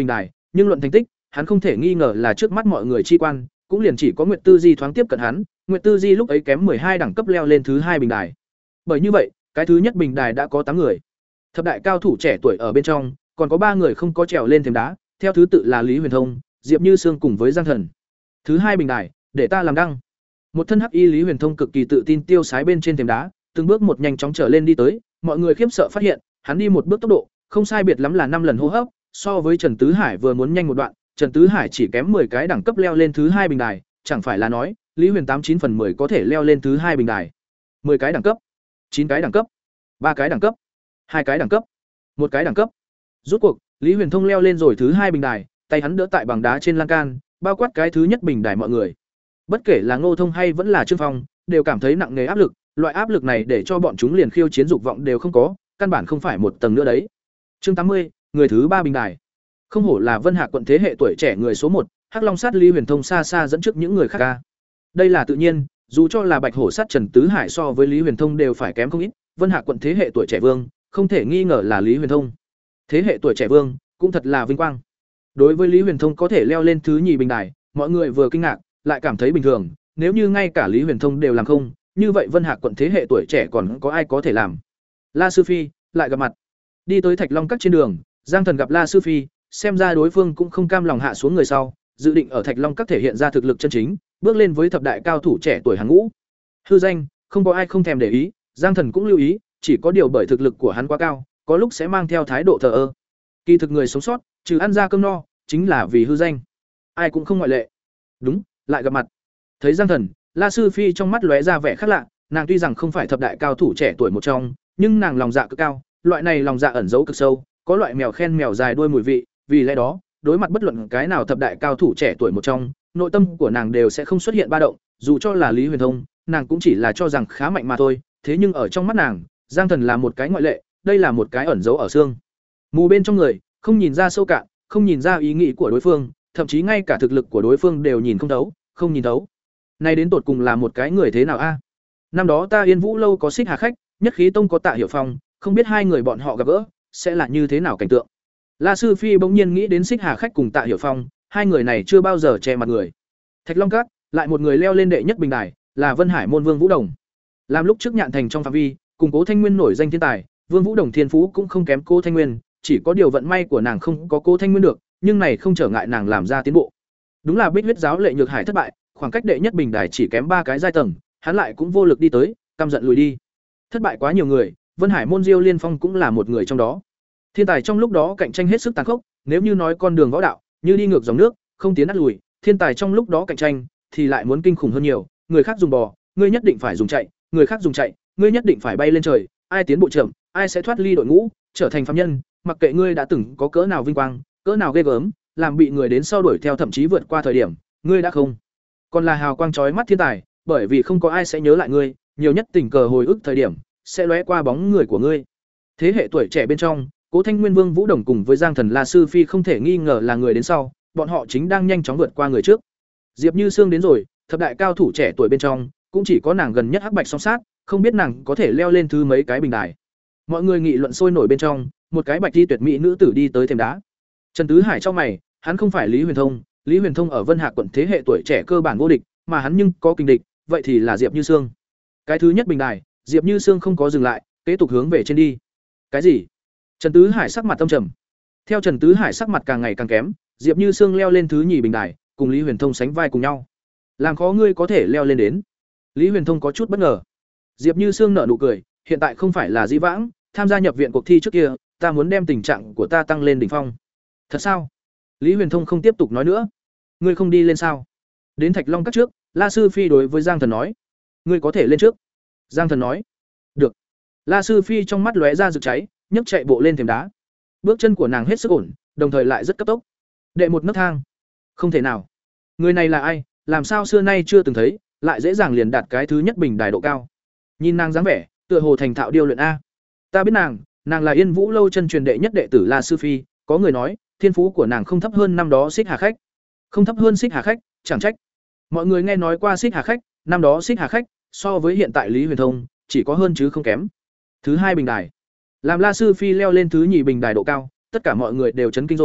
nhưng luận thành tích, hắn không thể nghi ngờ là trước mắt mọi người chi quan, cũng liền chỉ có Nguyệt Tư Di thoáng tiếp cận hắn, Nguyệt Tư Di lúc ấy kém hai đẳng cấp leo lên thứ hai bình đài. Bởi như vậy, cái thứ nhất bình đài đã có tám người. Thập đại cao thủ trẻ tuổi ở bên trong, còn có ba người không có trèo lên thềm đá, theo thứ tự là Lý Huyền Thông, Diệp Như Sương cùng với Giang Thần. Thứ hai bình đài, để ta làm đăng. Một thân hắc y Lý Huyền Thông cực kỳ tự tin tiêu sái bên trên thềm đá, từng bước một nhanh chóng trở lên đi tới, mọi người khiếp sợ phát hiện, hắn đi một bước tốc độ, không sai biệt lắm là năm lần hô hấp, so với Trần Tứ Hải vừa muốn nhanh một đoạn, Trần Tứ Hải chỉ kém mười cái đẳng cấp leo lên thứ hai bình đài, chẳng phải là nói, Lý Huyền tám chín phần mười có thể leo lên thứ hai bình đài. mười cái đẳng cấp, chín cái đẳng cấp, ba cái đẳng cấp, hai cái đẳng cấp, một cái đẳng cấp. Rút cuộc, Lý Huyền Thông leo lên rồi thứ hai bình đài, tay hắn đỡ tại bằng đá trên lan can, bao quát cái thứ nhất bình đài mọi người. Bất kể là Ngô Thông hay vẫn là Trương Phong, đều cảm thấy nặng nề áp lực, loại áp lực này để cho bọn chúng liền khiêu chiến dục vọng đều không có, căn bản không phải một tầng nữa đấy. Chương tám mươi, người thứ ba bình đài. Không hổ là Vân Hạc quận thế hệ tuổi trẻ người số một, Hắc Long sát Lý Huyền Thông xa xa dẫn trước những người khác ca. Đây là tự nhiên, dù cho là Bạch Hổ sát Trần Tứ Hải so với Lý Huyền Thông đều phải kém không ít, Vân Hạc quận thế hệ tuổi trẻ vương, không thể nghi ngờ là Lý Huyền Thông. Thế hệ tuổi trẻ vương, cũng thật là vinh quang. Đối với Lý Huyền Thông có thể leo lên thứ nhì bình đài, mọi người vừa kinh ngạc, lại cảm thấy bình thường, nếu như ngay cả Lý Huyền Thông đều làm không, như vậy Vân Hạc quận thế hệ tuổi trẻ còn có ai có thể làm. La Sư Phi lại gặp mặt. Đi tới Thạch Long Các trên đường, Giang Thần gặp La Sư Phi, xem ra đối phương cũng không cam lòng hạ xuống người sau, dự định ở Thạch Long Các thể hiện ra thực lực chân chính, bước lên với thập đại cao thủ trẻ tuổi hàng ngũ. Hư danh, không có ai không thèm để ý, Giang Thần cũng lưu ý, chỉ có điều bởi thực lực của hắn quá cao, có lúc sẽ mang theo thái độ thờ ơ. Kỳ thực người sống sót, trừ ăn ra cơm no, chính là vì hư danh. Ai cũng không ngoại lệ. Đúng, lại gặp mặt. Thấy Giang Thần, La Sư Phi trong mắt lóe ra vẻ khác lạ, nàng tuy rằng không phải thập đại cao thủ trẻ tuổi một trong, nhưng nàng lòng dạ cực cao, loại này lòng dạ ẩn giấu cực sâu, có loại mèo khen mèo dài đuôi mùi vị, vì lẽ đó, đối mặt bất luận cái nào thập đại cao thủ trẻ tuổi một trong, nội tâm của nàng đều sẽ không xuất hiện ba động, dù cho là Lý Huyền Thông, nàng cũng chỉ là cho rằng khá mạnh mà thôi, thế nhưng ở trong mắt nàng, Giang Thần là một cái ngoại lệ, đây là một cái ẩn giấu ở xương mù bên trong người, không nhìn ra sâu cạn, không nhìn ra ý nghĩ của đối phương, thậm chí ngay cả thực lực của đối phương đều nhìn không thấu, không nhìn thấu. Này đến tột cùng là một cái người thế nào a? Năm đó ta Yên Vũ lâu có Xích Hà khách, Nhất Khí tông có Tạ Hiểu Phong, không biết hai người bọn họ gặp gỡ sẽ là như thế nào cảnh tượng. La Sư Phi bỗng nhiên nghĩ đến Xích Hà khách cùng Tạ Hiểu Phong, hai người này chưa bao giờ che mặt người. Thạch Long Các, lại một người leo lên đệ nhất bình đài, là Vân Hải môn Vương Vũ Đồng. Làm lúc trước Nhạn Thành trong phạm vi, cùng Cố Thanh Nguyên nổi danh thiên tài, Vương Vũ Đồng thiên phú cũng không kém Cố Thanh Nguyên, chỉ có điều vận may của nàng không có Cố Thanh Nguyên được, nhưng này không trở ngại nàng làm ra tiến bộ. Đúng là Bích Huyết giáo Lệ Nhược Hải thất bại, khoảng cách đệ nhất bình đài chỉ kém ba cái giai tầng, hắn lại cũng vô lực đi tới, căm giận lùi đi. Thất bại quá nhiều người, Vân Hải môn Diêu Liên Phong cũng là một người trong đó. Thiên tài trong lúc đó cạnh tranh hết sức tàn khốc, nếu như nói con đường võ đạo, như đi ngược dòng nước, không tiến nát lùi, thiên tài trong lúc đó cạnh tranh thì lại muốn kinh khủng hơn nhiều, người khác dùng bò, ngươi nhất định phải dùng chạy, người khác dùng chạy, ngươi nhất định phải bay lên trời, ai tiến bộ chậm, ai sẽ thoát ly đội ngũ, trở thành phàm nhân, mặc kệ ngươi đã từng có cỡ nào vinh quang, cỡ nào ghê gớm, làm bị người đến sau đuổi theo thậm chí vượt qua thời điểm, ngươi đã không còn là hào quang chói mắt thiên tài, bởi vì không có ai sẽ nhớ lại ngươi, nhiều nhất tình cờ hồi ức thời điểm sẽ lóe qua bóng người của ngươi. Thế hệ tuổi trẻ bên trong, Cố Thanh Nguyên Vương Vũ Đồng cùng với Giang Thần La Sư Phi không thể nghi ngờ là người đến sau, bọn họ chính đang nhanh chóng vượt qua người trước. Diệp Như Sương đến rồi, thập đại cao thủ trẻ tuổi bên trong, cũng chỉ có nàng gần nhất hắc bạch song sát, không biết nàng có thể leo lên thứ mấy cái bình đài. Mọi người nghị luận sôi nổi bên trong, một cái bạch y tuyệt mỹ nữ tử đi tới thềm đá. Trần Tứ Hải trong mày, hắn không phải Lý Huyền Thông, Lý Huyền Thông ở Vân Hạc quận thế hệ tuổi trẻ cơ bản vô địch, mà hắn nhưng có kình địch, vậy thì là Diệp Như Sương. Cái thứ nhất bình đài, Diệp Như Sương không có dừng lại, kế tục hướng về trên đi. Cái gì? Trần Tứ Hải sắc mặt âm trầm. Theo Trần Tứ Hải sắc mặt càng ngày càng kém, Diệp Như Sương leo lên thứ nhì bình đài, cùng Lý Huyền Thông sánh vai cùng nhau. Làm khó ngươi có thể leo lên đến. Lý Huyền Thông có chút bất ngờ. Diệp Như Sương nở nụ cười, hiện tại không phải là dĩ vãng, tham gia nhập viện cuộc thi trước kia, ta muốn đem tình trạng của ta tăng lên đỉnh phong. Thật sao? Lý Huyền Thông không tiếp tục nói nữa. Ngươi không đi lên sao? Đến Thạch Long Các trước, La Sư Phi đối với Giang Thần nói, ngươi có thể lên trước. Giang Thần nói, được. La Sư Phi trong mắt lóe ra rực cháy, nhấc chạy bộ lên thềm đá. Bước chân của nàng hết sức ổn, đồng thời lại rất cấp tốc. Đệ một nấc thang. Không thể nào. Người này là ai, làm sao xưa nay chưa từng thấy, lại dễ dàng liền đạt cái thứ nhất bình đài độ cao. Nhìn nàng dáng vẻ, tựa hồ thành thạo điêu luyện a. Ta biết nàng, nàng là Yên Vũ lâu chân truyền đệ nhất đệ tử La Sư Phi, có người nói, thiên phú của nàng không thấp hơn năm đó Xích Hà khách. Không thấp hơn Xích Hà khách, chẳng trách. Mọi người nghe nói qua Xích Hà khách, năm đó Xích Hà khách so với hiện tại Lý Huyền Thông, chỉ có hơn chứ không kém. Thứ hai bình đài. Làm La Sư Phi leo lên thứ nhì bình đài độ cao, tất cả mọi người đều chấn kinh rồi,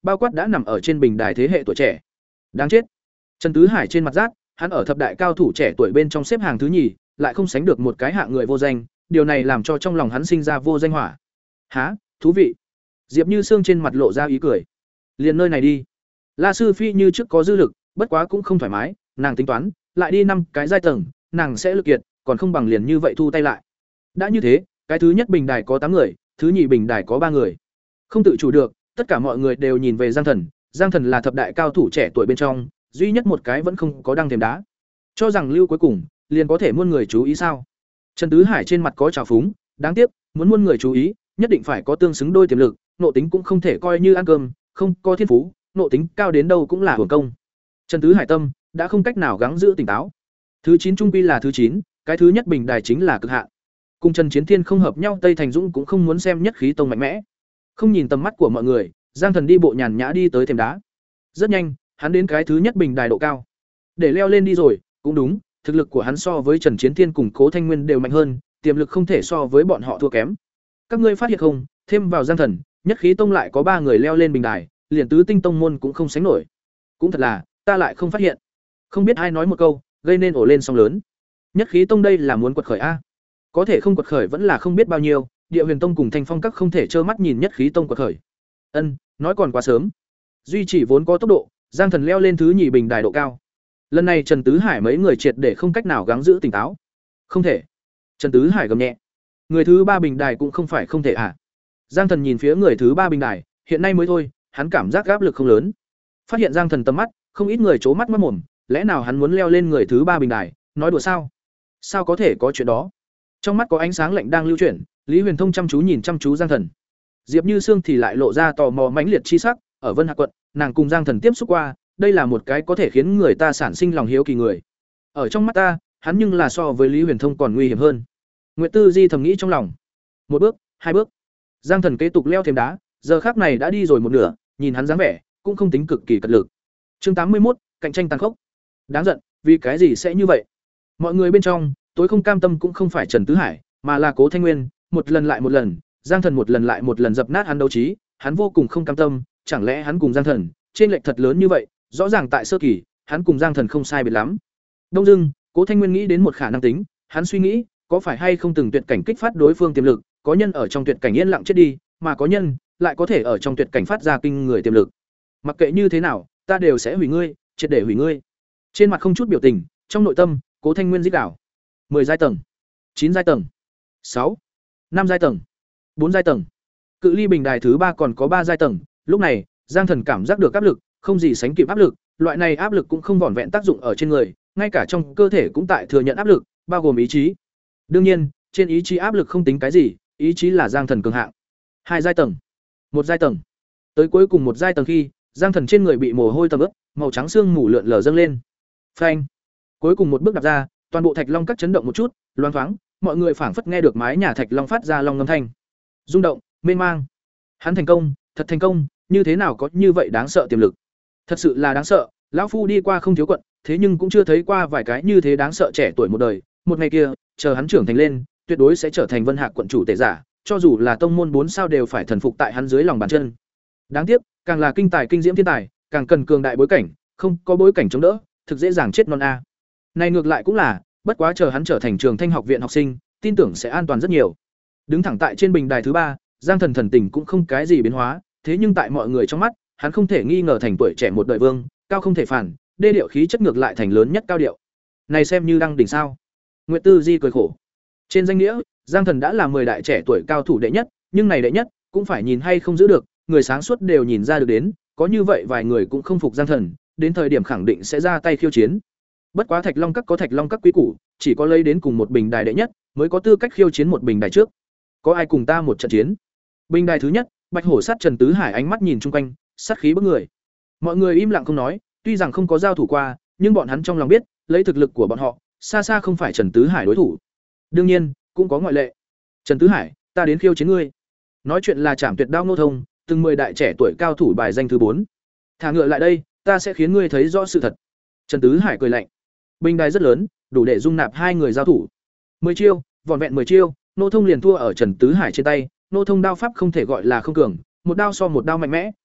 bao quát đã nằm ở trên bình đài thế hệ tuổi trẻ. Đáng chết. Trần Tứ Hải trên mặt rát, hắn ở thập đại cao thủ trẻ tuổi bên trong xếp hàng thứ nhì, lại không sánh được một cái hạng người vô danh, điều này làm cho trong lòng hắn sinh ra vô danh hỏa. Hả, thú vị. Diệp Như Sương trên mặt lộ ra ý cười. Liền nơi này đi. La Sư Phi như trước có dư lực, bất quá cũng không thoải mái, nàng tính toán, lại đi năm cái giai tầng, nàng sẽ lực kiệt, còn không bằng liền như vậy thu tay lại. Đã như thế, cái thứ nhất bình đài có tám người, thứ nhì bình đài có ba người. Không tự chủ được, tất cả mọi người đều nhìn về Giang Thần, Giang Thần là thập đại cao thủ trẻ tuổi bên trong, duy nhất một cái vẫn không có đăng thềm đá. Cho rằng lưu cuối cùng, liền có thể muôn người chú ý sao? Trần Tứ Hải trên mặt có trào phúng, đáng tiếc, muốn muôn người chú ý, nhất định phải có tương xứng đôi tiềm lực, nộ tính cũng không thể coi như ăn cơm, không có thiên phú, nộ tính cao đến đâu cũng là hưởng công. Trần Tứ Hải tâm đã không cách nào gắng giữ tỉnh táo. Thứ chín trung quy là thứ chín, cái thứ nhất bình đài chính là cực hạn. Cùng Trần Chiến Thiên không hợp nhau, Tây Thành Dũng cũng không muốn xem nhất khí tông mạnh mẽ. Không nhìn tầm mắt của mọi người, Giang Thần đi bộ nhàn nhã đi tới thềm đá. Rất nhanh, hắn đến cái thứ nhất bình đài độ cao. Để leo lên đi rồi, cũng đúng, thực lực của hắn so với Trần Chiến Thiên cùng Cố Thanh Nguyên đều mạnh hơn, tiềm lực không thể so với bọn họ thua kém. Các ngươi phát hiện không, thêm vào Giang Thần, nhất khí tông lại có ba người leo lên bình đài, liền tứ tinh tông môn cũng không sánh nổi. Cũng thật là, ta lại không phát hiện. Không biết ai nói một câu, gây nên ổ lên sóng lớn. Nhất khí tông đây là muốn quật khởi a. Có thể không quật khởi vẫn là không biết bao nhiêu, Địa Huyền tông cùng Thanh Phong các không thể trơ mắt nhìn nhất khí tông quật khởi. Ân, nói còn quá sớm. Duy chỉ vốn có tốc độ, Giang Thần leo lên thứ nhì bình đài độ cao. Lần này Trần Tứ Hải mấy người triệt để không cách nào gắng giữ tỉnh táo. Không thể. Trần Tứ Hải gầm nhẹ. Người thứ ba bình đài cũng không phải không thể à? Giang Thần nhìn phía người thứ ba bình đài, hiện nay mới thôi, hắn cảm giác áp lực không lớn. Phát hiện Giang Thần tầm mắt, không ít người trố mắt mắt mồm, lẽ nào hắn muốn leo lên người thứ ba bình đài, nói đùa sao? Sao có thể có chuyện đó? Trong mắt có ánh sáng lạnh đang lưu chuyển, Lý Huyền Thông chăm chú nhìn chăm chú Giang Thần. Diệp Như Sương thì lại lộ ra tò mò mãnh liệt chi sắc, ở Vân Hạc quận, nàng cùng Giang Thần tiếp xúc qua, đây là một cái có thể khiến người ta sản sinh lòng hiếu kỳ người. Ở trong mắt ta, hắn nhưng là so với Lý Huyền Thông còn nguy hiểm hơn. Nguyệt Tư Di thầm nghĩ trong lòng. Một bước, hai bước. Giang Thần kế tục leo thềm đá, giờ khắc này đã đi rồi một nửa, nhìn hắn dáng vẻ, cũng không tính cực kỳ cật lực. Chương tám mươi mốt, cạnh tranh tàn khốc. Đáng giận, vì cái gì sẽ như vậy? Mọi người bên trong, tối không cam tâm cũng không phải Trần Tứ Hải, mà là Cố Thanh Nguyên, một lần lại một lần, Giang Thần một lần lại một lần dập nát hắn đấu trí, hắn vô cùng không cam tâm, chẳng lẽ hắn cùng Giang Thần, trên lệch thật lớn như vậy, rõ ràng tại sơ kỳ, hắn cùng Giang Thần không sai biệt lắm. Đông dưng, Cố Thanh Nguyên nghĩ đến một khả năng tính, hắn suy nghĩ, có phải hay không từng tuyệt cảnh kích phát đối phương tiềm lực, có nhân ở trong tuyệt cảnh yên lặng chết đi, mà có nhân lại có thể ở trong tuyệt cảnh phát ra kinh người tiềm lực. Mặc kệ như thế nào, ta đều sẽ hủy ngươi, triệt để hủy ngươi. Trên mặt không chút biểu tình, trong nội tâm, Cố Thanh Nguyên rít gào. mười giai tầng, chín giai tầng, sáu, năm giai tầng, bốn giai tầng. Cự ly bình đài thứ ba còn có ba giai tầng, lúc này, Giang Thần cảm giác được áp lực, không gì sánh kịp áp lực, loại này áp lực cũng không vỏn vẹn tác dụng ở trên người, ngay cả trong cơ thể cũng tại thừa nhận áp lực, bao gồm ý chí. Đương nhiên, trên ý chí áp lực không tính cái gì, ý chí là Giang Thần cường hạng. Hai giai tầng, một giai tầng. Tới cuối cùng một giai tầng khi, Giang Thần trên người bị mồ hôi tầm ướt, màu trắng xương mù lượn lờ dâng lên. Phanh. Cuối cùng một bước đạp ra, toàn bộ thạch long các chấn động một chút, loáng thoáng, mọi người phảng phất nghe được mái nhà thạch long phát ra long ngâm thanh. Rung động, mênh mang. Hắn thành công, thật thành công, như thế nào có như vậy đáng sợ tiềm lực. Thật sự là đáng sợ, lão phu đi qua không thiếu quận, thế nhưng cũng chưa thấy qua vài cái như thế đáng sợ trẻ tuổi một đời, một ngày kia, chờ hắn trưởng thành lên, tuyệt đối sẽ trở thành Vân Hạc quận chủ tể giả, cho dù là tông môn bốn sao đều phải thần phục tại hắn dưới lòng bàn chân. Đáng tiếc, càng là kinh tài kinh diễm thiên tài, càng cần cường đại bối cảnh, không có bối cảnh chống đỡ, thực dễ dàng chết non a. Này ngược lại cũng là, bất quá chờ hắn trở thành Trường Thanh học viện học sinh, tin tưởng sẽ an toàn rất nhiều. Đứng thẳng tại trên bình đài thứ ba, Giang Thần thần tình cũng không cái gì biến hóa, thế nhưng tại mọi người trong mắt, hắn không thể nghi ngờ thành tuổi trẻ một đời vương, cao không thể phản, đê điệu khí chất ngược lại thành lớn nhất cao điệu. Này xem như đăng đỉnh sao? Nguyệt Tư Di cười khổ. Trên danh nghĩa, Giang Thần đã là mười đại trẻ tuổi cao thủ đệ nhất, nhưng này đệ nhất cũng phải nhìn hay không giữ được, người sáng suốt đều nhìn ra được đến, có như vậy vài người cũng không phục Giang Thần, đến thời điểm khẳng định sẽ ra tay khiêu chiến. Bất quá Thạch Long Các có Thạch Long Các quý củ, chỉ có lấy đến cùng một bình đài đệ nhất mới có tư cách khiêu chiến một bình đài trước. Có ai cùng ta một trận chiến? Bình đài thứ nhất, Bạch Hổ sát Trần Tứ Hải ánh mắt nhìn chung quanh, sát khí bức người. Mọi người im lặng không nói, tuy rằng không có giao thủ qua, nhưng bọn hắn trong lòng biết, lấy thực lực của bọn họ, xa xa không phải Trần Tứ Hải đối thủ. Đương nhiên, cũng có ngoại lệ. Trần Tứ Hải, ta đến khiêu chiến ngươi. Nói chuyện là Trảm Tuyệt Đao Ngô Thông, từng mười đại trẻ tuổi cao thủ bài danh thứ bốn. Thả ngựa lại đây, ta sẽ khiến ngươi thấy rõ sự thật. Trần Tứ Hải cười lạnh. Bình đài rất lớn, đủ để dung nạp hai người giao thủ. Mười chiêu, vỏn vẹn mười chiêu, Ngô Thông liền thua ở Trần Tứ Hải trên tay. Ngô Thông đao pháp không thể gọi là không cường, một đao so một đao mạnh mẽ,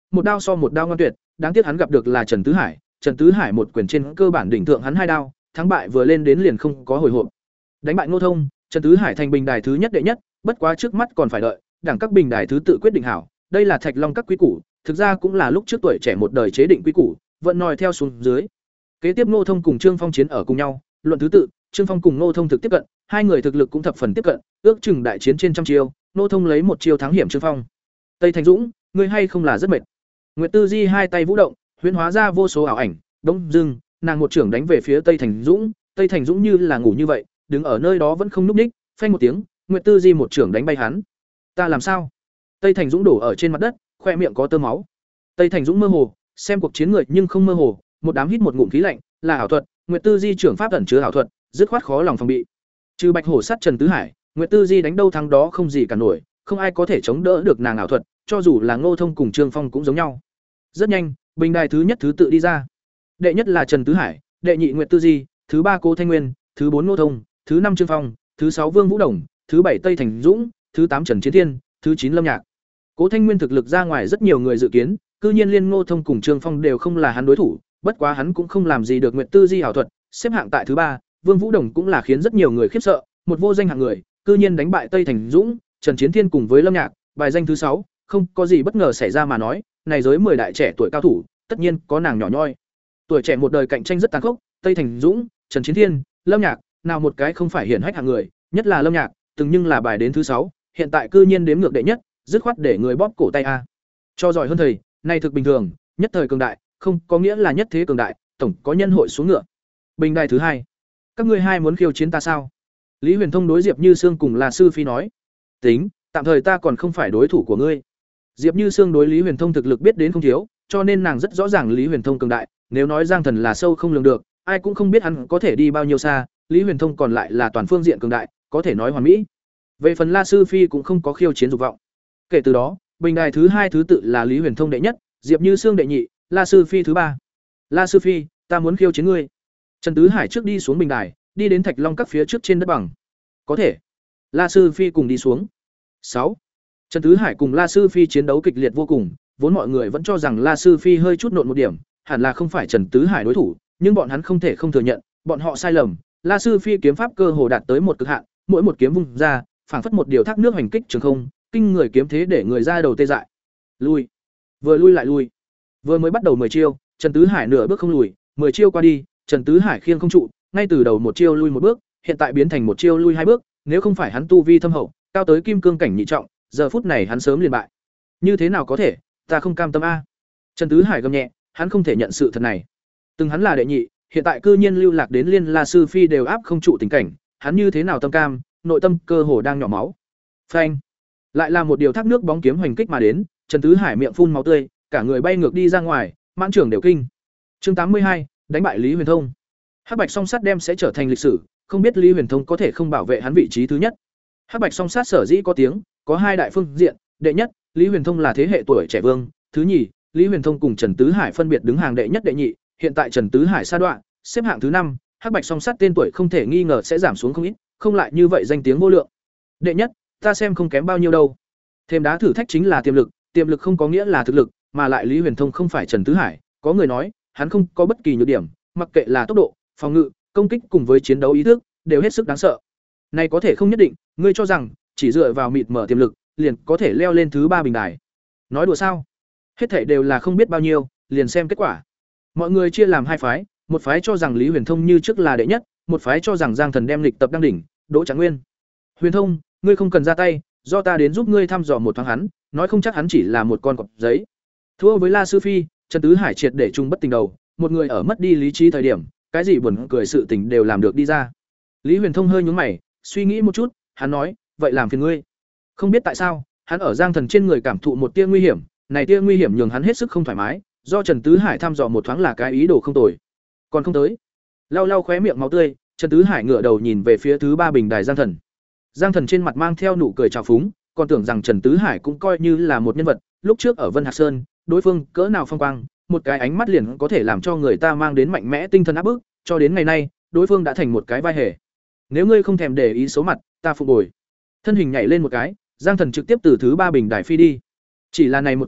một đao so một đao ngoan tuyệt, đáng tiếc hắn gặp được là Trần Tứ Hải, Trần Tứ Hải một quyền trên cơ bản đỉnh thượng hắn hai đao, thắng bại vừa lên đến liền không có hồi hộp. Đánh bại Ngô Thông, Trần Tứ Hải thành bình đài thứ nhất đệ nhất, bất quá trước mắt còn phải đợi, đẳng các bình đài thứ tự quyết định hảo, đây là Thạch Long các quý củ, thực ra cũng là lúc trước tuổi trẻ một đời chế định quý củ, vẫn nói theo xuống dưới. Kế tiếp Ngô Thông cùng Trương Phong chiến ở cùng nhau, luận thứ tự, Trương Phong cùng Ngô Thông thực tiếp cận, hai người thực lực cũng thập phần tiếp cận, ước chừng đại chiến trên trăm chiêu, Ngô Thông lấy một chiêu thắng hiểm Trương Phong. Tây Thành Dũng, ngươi hay không là rất mệt. Nguyệt Tư Di hai tay vũ động, huyễn hóa ra vô số ảo ảnh, đông dưng, nàng một trưởng đánh về phía Tây Thành Dũng, Tây Thành Dũng như là ngủ như vậy, đứng ở nơi đó vẫn không nhúc nhích, phanh một tiếng, Nguyệt Tư Di một trưởng đánh bay hắn. Ta làm sao? Tây Thành Dũng đổ ở trên mặt đất, khoe miệng có tơ máu. Tây Thành Dũng mơ hồ, xem cuộc chiến người nhưng không mơ hồ, một đám hít một ngụm khí lạnh, là ảo thuật, Nguyệt Tư Di trưởng pháp ẩn chứa ảo thuật, dứt khoát khó lòng phòng bị. Trừ Bạch Hổ sát Trần Tứ Hải, Nguyệt Tư Di đánh đâu thắng đó không gì cả nổi, không ai có thể chống đỡ được nàng ảo thuật, cho dù là Ngô Thông cùng Trương Phong cũng giống nhau. Rất nhanh, bình đài thứ nhất thứ tự đi ra. Đệ nhất là Trần Tứ Hải, đệ nhị Nguyệt Tư Di, thứ ba Cố Thanh Nguyên, thứ bốn Ngô Thông, thứ năm Trương Phong, thứ sáu Vương Vũ Đồng, thứ bảy Tây Thành Dũng, thứ tám Trần Chiến Thiên, thứ chín Lâm Nhạc. Cố Thanh Nguyên thực lực ra ngoài rất nhiều người dự kiến, cư nhiên liên Ngô Thông cùng Trương Phong đều không là hắn đối thủ, bất quá hắn cũng không làm gì được Nguyệt Tư Di ảo thuật, xếp hạng tại thứ ba, Vương Vũ Đồng cũng là khiến rất nhiều người khiếp sợ, một vô danh hạng người, cư nhiên đánh bại Tây Thành Dũng, Trần Chiến Thiên cùng với Lâm Nhạc, bài danh thứ sáu, không có gì bất ngờ xảy ra mà nói, này giới mười đại trẻ tuổi cao thủ, tất nhiên có nàng nhỏ nhoi. Tuổi trẻ một đời cạnh tranh rất tàn khốc, Tây Thành Dũng, Trần Chiến Thiên, Lâm Nhạc, nào một cái không phải hiển hách hạng người, nhất là Lâm Nhạc, từng nhưng là bài đến thứ sáu, hiện tại cư nhiên đếm ngược đệ nhất, dứt khoát để người bóp cổ tay a. Cho giỏi hơn thầy, này thực bình thường, nhất thời cường đại, không có nghĩa là nhất thế cường đại, tổng có nhân hội xuống ngựa. Bình đài thứ hai, các ngươi hai muốn khiêu chiến ta sao? Lý Huyền Thông đối Diệp Như Sương cùng là sư phi nói. Tính, tạm thời ta còn không phải đối thủ của ngươi. Diệp Như Sương đối Lý Huyền Thông thực lực biết đến không thiếu, cho nên nàng rất rõ ràng Lý Huyền Thông cường đại, nếu nói Giang Thần là sâu không lường được, ai cũng không biết hắn có thể đi bao nhiêu xa, Lý Huyền Thông còn lại là toàn phương diện cường đại, có thể nói hoàn mỹ. Về phần La Sư Phi cũng không có khiêu chiến dục vọng. Kể từ đó, bình đài thứ hai thứ tự là Lý Huyền Thông đệ nhất, Diệp Như Sương đệ nhị, La Sư Phi thứ ba. La Sư Phi, ta muốn khiêu chiến ngươi. Trần Tứ Hải trước đi xuống bình đài, đi đến Thạch Long các phía trước trên đất bằng. Có thể. La Sư Phi cùng đi xuống. sáu. Trần Tứ Hải cùng La Sư Phi chiến đấu kịch liệt vô cùng, vốn mọi người vẫn cho rằng La Sư Phi hơi chút nộn một điểm, hẳn là không phải Trần Tứ Hải đối thủ, nhưng bọn hắn không thể không thừa nhận, bọn họ sai lầm. La Sư Phi kiếm pháp cơ hồ đạt tới một cực hạn, mỗi một kiếm vung ra, phảng phất một điều thác nước hoành kích trường không, kinh người kiếm thế để người ra đầu tê dại. Lui, vừa lui lại lui. Vừa mới bắt đầu mười chiêu, Trần Tứ Hải nửa bước không lùi, mười chiêu qua đi, Trần Tứ Hải khiêng không trụ, ngay từ đầu một chiêu lui một bước, hiện tại biến thành một chiêu lui hai bước, nếu không phải hắn tu vi thâm hậu, cao tới kim cương cảnh nhị trọng, giờ phút này hắn sớm liền bại. Như thế nào có thể, ta không cam tâm a. Trần Tứ Hải gầm nhẹ, hắn không thể nhận sự thật này. Từng hắn là đệ nhị, hiện tại cư nhiên lưu lạc đến liên La Sư Phi đều áp không trụ tình cảnh, hắn như thế nào tâm cam, nội tâm cơ hồ đang nhỏ máu. Phanh! Lại là một điều thác nước bóng kiếm hoành kích mà đến, Trần Tứ Hải miệng phun máu tươi, cả người bay ngược đi ra ngoài, mãn trưởng đều kinh. Chương tám mươi hai, đánh bại Lý Huyền Thông. Hắc Bạch song sát đem sẽ trở thành lịch sử, không biết Lý Huyền Thông có thể không bảo vệ hắn vị trí thứ nhất. Hắc Bạch song sát sở dĩ có tiếng, có hai đại phương diện, đệ nhất, Lý Huyền Thông là thế hệ tuổi trẻ vương, thứ nhì, Lý Huyền Thông cùng Trần Tứ Hải phân biệt đứng hàng đệ nhất đệ nhị, hiện tại Trần Tứ Hải sa đoạn, xếp hạng thứ năm, Hắc Bạch song sát tên tuổi không thể nghi ngờ sẽ giảm xuống không ít, không lại như vậy danh tiếng vô lượng. Đệ nhất, ta xem không kém bao nhiêu đâu. Thêm đá thử thách chính là tiềm lực, tiềm lực không có nghĩa là thực lực, mà lại Lý Huyền Thông không phải Trần Tứ Hải, có người nói, hắn không có bất kỳ nhược điểm, mặc kệ là tốc độ, phòng ngự, công kích cùng với chiến đấu ý thức, đều hết sức đáng sợ. Này có thể không nhất định, ngươi cho rằng chỉ dựa vào mịt mở tiềm lực, liền có thể leo lên thứ ba bình đài. Nói đùa sao? Hết thảy đều là không biết bao nhiêu, liền xem kết quả. Mọi người chia làm hai phái, một phái cho rằng Lý Huyền Thông như trước là đệ nhất, một phái cho rằng Giang Thần đem lịch tập đăng đỉnh, Đỗ Trạng Nguyên. Huyền Thông, ngươi không cần ra tay, do ta đến giúp ngươi thăm dò một thoáng hắn, nói không chắc hắn chỉ là một con cọp giấy. Thua với La Sư Phi, Trần Tứ Hải triệt để trung bất tình đầu, một người ở mất đi lý trí thời điểm, cái gì buồn cười sự tình đều làm được đi ra. Lý Huyền Thông hơi nhướng mày, suy nghĩ một chút, hắn nói, vậy làm phiền ngươi. Không biết tại sao, hắn ở Giang Thần trên người cảm thụ một tia nguy hiểm, này tia nguy hiểm nhường hắn hết sức không thoải mái, do Trần Tứ Hải thăm dò một thoáng là cái ý đồ không tồi. Còn không tới. Lau lau khóe miệng máu tươi, Trần Tứ Hải ngửa đầu nhìn về phía thứ ba bình đài Giang Thần. Giang Thần trên mặt mang theo nụ cười trào phúng, còn tưởng rằng Trần Tứ Hải cũng coi như là một nhân vật, lúc trước ở Vân Hạc Sơn, đối phương cỡ nào phong quang, một cái ánh mắt liền có thể làm cho người ta mang đến mạnh mẽ tinh thần áp bức, cho đến ngày nay, đối phương đã thành một cái vai hề. Nếu ngươi không thèm để ý số mặt, ta phục bồi. Thân hình nhảy lên một cái, Giang Thần trực tiếp từ thứ ba bình đài phi đi. Chỉ là này một tay,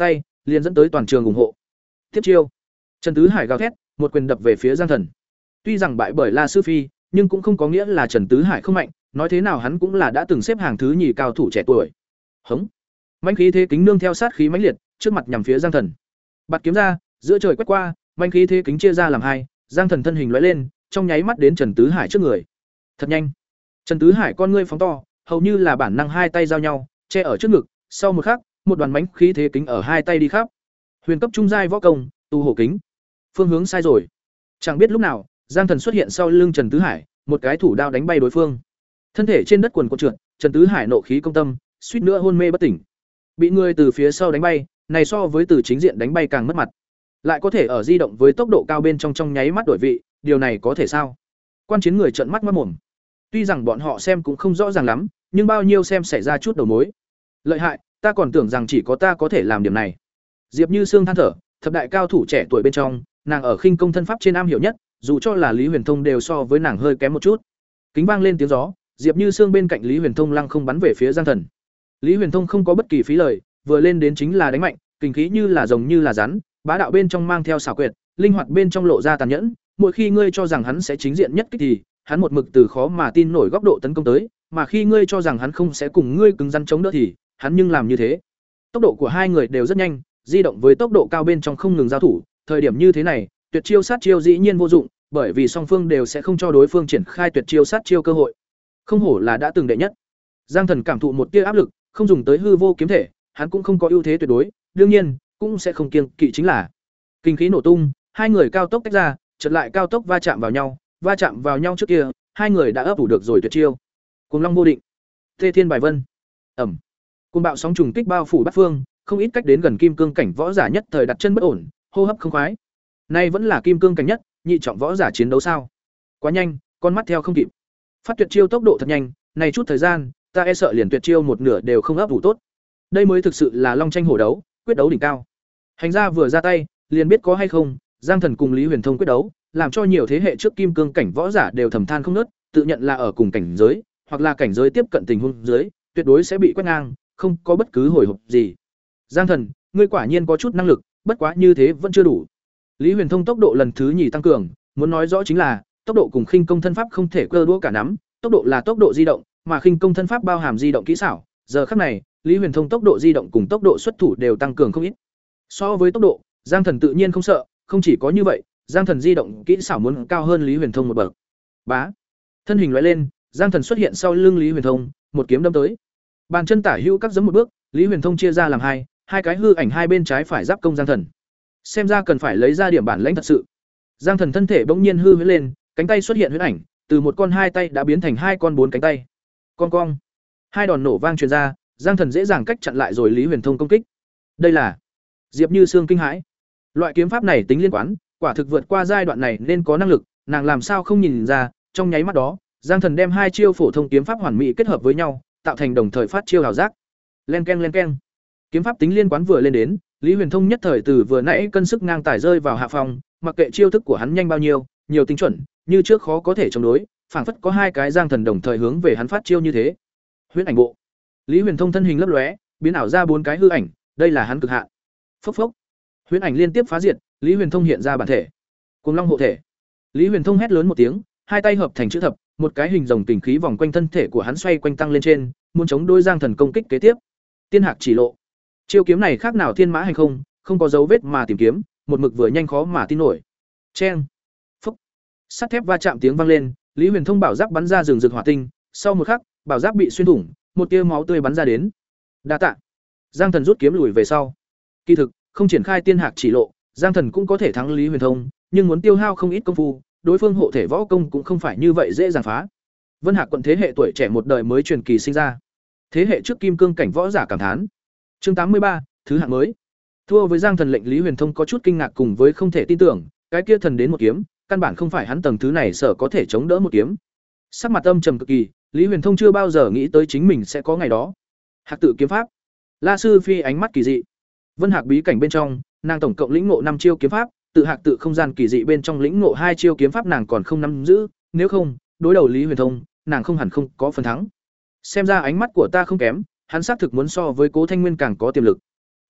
liền dẫn tới toàn trường ủng hộ. Tiếp chiêu, Trần Tứ Hải gào thét, một quyền đập về phía Giang Thần. Tuy rằng bại bởi La Sư Phi, nhưng cũng không có nghĩa là Trần Tứ Hải không mạnh, nói thế nào hắn cũng là đã từng xếp hàng thứ nhì cao thủ trẻ tuổi. Hống. Mãnh khí thế kính nương theo sát khí mãnh liệt, trước mặt nhằm phía Giang Thần. Bạt kiếm ra, giữa trời quét qua, mãnh khí thế kính chia ra làm hai, Giang Thần thân hình lóe lên, trong nháy mắt đến Trần Tứ Hải trước người. Thật nhanh. Trần Tứ Hải con ngươi phóng to, hầu như là bản năng hai tay giao nhau, che ở trước ngực, sau một khắc, một đoàn mãnh khí thế kính ở hai tay đi khắp. Huyền cấp trung giai võ công, tu hổ kính. Phương hướng sai rồi. Chẳng biết lúc nào, Giang Thần xuất hiện sau lưng Trần Tứ Hải, một cái thủ đao đánh bay đối phương. Thân thể trên đất quần cuộn trượt, Trần Tứ Hải nộ khí công tâm, suýt nữa hôn mê bất tỉnh. Bị người từ phía sau đánh bay, này so với từ chính diện đánh bay càng mất mặt. Lại có thể ở di động với tốc độ cao bên trong trong nháy mắt đổi vị, điều này có thể sao? Quan chiến người trợn mắt mắt mồm. Tuy rằng bọn họ xem cũng không rõ ràng lắm, nhưng bao nhiêu xem xảy ra chút đầu mối. Lợi hại, ta còn tưởng rằng chỉ có ta có thể làm điểm này. Diệp Như Sương than thở, thập đại cao thủ trẻ tuổi bên trong, nàng ở khinh công thân pháp trên am hiểu nhất, dù cho là Lý Huyền Thông đều so với nàng hơi kém một chút. Kính vang lên tiếng gió, Diệp Như Sương bên cạnh Lý Huyền Thông lăng không bắn về phía Giang Thần. Lý Huyền Thông không có bất kỳ phí lời, vừa lên đến chính là đánh mạnh, kình khí như là rồng như là rắn, bá đạo bên trong mang theo xảo quyệt, linh hoạt bên trong lộ ra tàn nhẫn, mỗi khi ngươi cho rằng hắn sẽ chính diện nhất kích thì, hắn một mực từ khó mà tin nổi góc độ tấn công tới, mà khi ngươi cho rằng hắn không sẽ cùng ngươi cứng rắn chống đỡ thì, hắn nhưng làm như thế. Tốc độ của hai người đều rất nhanh, di động với tốc độ cao bên trong không ngừng giao thủ, thời điểm như thế này, tuyệt chiêu sát chiêu dĩ nhiên vô dụng, bởi vì song phương đều sẽ không cho đối phương triển khai tuyệt chiêu sát chiêu cơ hội. Không hổ là đã từng đệ nhất. Giang Thần cảm thụ một tia áp lực, không dùng tới hư vô kiếm thể, hắn cũng không có ưu thế tuyệt đối, đương nhiên, cũng sẽ không kiêng kỵ chính là kinh khí nổ tung, hai người cao tốc tách ra, chợt lại cao tốc va chạm vào nhau, va chạm vào nhau trước kia, hai người đã ấp ủ được rồi tuyệt chiêu. Cuồng Long vô định, Tê Thiên Bài Vân. Ầm. Cuồng bạo sóng trùng kích bao phủ bát phương, không ít cách đến gần kim cương cảnh võ giả nhất thời đặt chân bất ổn, hô hấp không khoái. Nay vẫn là kim cương cảnh nhất, nhị trọng võ giả chiến đấu sao? Quá nhanh, con mắt theo không kịp. Phát tuyệt chiêu tốc độ thật nhanh, này chút thời gian, ta e sợ liền tuyệt chiêu một nửa đều không ấp ủ tốt. Đây mới thực sự là long tranh hổ đấu, quyết đấu đỉnh cao. Hành gia vừa ra tay, liền biết có hay không, Giang Thần cùng Lý Huyền Thông quyết đấu, làm cho nhiều thế hệ trước kim cương cảnh võ giả đều thầm than không ngớt, tự nhận là ở cùng cảnh giới, hoặc là cảnh giới tiếp cận tình huống dưới, tuyệt đối sẽ bị quét ngang, không có bất cứ hồi hộp gì. Giang Thần, ngươi quả nhiên có chút năng lực, bất quá như thế vẫn chưa đủ. Lý Huyền Thông tốc độ lần thứ nhì tăng cường, muốn nói rõ chính là, tốc độ cùng khinh công thân pháp không thể cơ đũa cả nắm, tốc độ là tốc độ di động, mà khinh công thân pháp bao hàm di động kỹ xảo, giờ khắc này, Lý Huyền Thông tốc độ di động cùng tốc độ xuất thủ đều tăng cường không ít. So với tốc độ, Giang Thần tự nhiên không sợ, không chỉ có như vậy, Giang Thần di động kỹ xảo muốn cao hơn Lý Huyền Thông một bậc. Bá. Thân hình lóe lên, Giang Thần xuất hiện sau lưng Lý Huyền Thông, một kiếm đâm tới. Bàn chân tả hữu các giẫm một bước, Lý Huyền Thông chia ra làm hai, hai cái hư ảnh hai bên trái phải giáp công Giang Thần. Xem ra cần phải lấy ra điểm bản lĩnh thật sự. Giang Thần thân thể bỗng nhiên hư huyễn lên, cánh tay xuất hiện huyễn ảnh, từ một con hai tay đã biến thành hai con bốn cánh tay. Con cong. Hai đòn nổ vang truyền ra, Giang Thần dễ dàng cách chặn lại rồi Lý Huyền Thông công kích. Đây là Diệp Như Sương kinh hãi. Loại kiếm pháp này tính liên quan, quả thực vượt qua giai đoạn này nên có năng lực, nàng làm sao không nhìn ra, trong nháy mắt đó, Giang Thần đem hai chiêu phổ thông kiếm pháp hoàn mỹ kết hợp với nhau, tạo thành đồng thời phát chiêu hào giác. Len keng len keng. Kiếm pháp tính liên quan vừa lên đến, Lý Huyền Thông nhất thời từ vừa nãy cân sức ngang tài rơi vào hạ phòng, mặc kệ chiêu thức của hắn nhanh bao nhiêu, nhiều tinh chuẩn, như trước khó có thể chống đối, phảng phất có hai cái Giang Thần đồng thời hướng về hắn phát chiêu như thế. Huyễn ảnh bộ. Lý Huyền Thông thân hình lấp lóe, biến ảo ra bốn cái hư ảnh, đây là hắn cực hạn. Phốc phốc. Huyễn ảnh liên tiếp phá diệt, Lý Huyền Thông hiện ra bản thể. Cuồng Long hộ thể. Lý Huyền Thông hét lớn một tiếng, hai tay hợp thành chữ thập, một cái hình rồng kình khí vòng quanh thân thể của hắn xoay quanh tăng lên trên, muốn chống đối Giang Thần công kích kế tiếp. Tiên Hạc chỉ lộ. Chiêu kiếm này khác nào thiên mã hành không, không có dấu vết mà tìm kiếm, một mực vừa nhanh khó mà tin nổi. Chen. Phốc. Sắt thép va chạm tiếng vang lên, Lý Huyền Thông bảo giáp bắn ra rừng rực hỏa tinh, sau một khắc, bảo giáp bị xuyên thủng, một tia máu tươi bắn ra đến. Đa tạ. Giang Thần rút kiếm lùi về sau. Kỳ thực, không triển khai Tiên Hạc chỉ lộ, Giang Thần cũng có thể thắng Lý Huyền Thông, nhưng muốn tiêu hao không ít công phu, đối phương hộ thể võ công cũng không phải như vậy dễ dàng phá. Vân Hạc quận thế hệ tuổi trẻ một đời mới truyền kỳ sinh ra. Thế hệ trước kim cương cảnh võ giả cảm thán. Chương tám mươi ba, thứ hạng mới. Thua với Giang Thần lệnh Lý Huyền Thông có chút kinh ngạc cùng với không thể tin tưởng, cái kia thần đến một kiếm, căn bản không phải hắn tầng thứ này sở có thể chống đỡ một kiếm. Sắc mặt âm trầm cực kỳ, Lý Huyền Thông chưa bao giờ nghĩ tới chính mình sẽ có ngày đó. Hạc tự kiếm pháp. La Sư Phi ánh mắt kỳ dị. Vân Hạc bí cảnh bên trong, nàng tổng cộng lĩnh ngộ năm chiêu kiếm pháp, tự Hạc tự không gian kỳ dị bên trong lĩnh ngộ hai chiêu kiếm pháp nàng còn không nắm giữ, nếu không, đối đầu Lý Huyền Thông, nàng không hẳn không có phần thắng. Xem ra ánh mắt của ta không kém, hắn xác thực muốn so với Cố Thanh Nguyên càng có tiềm lực.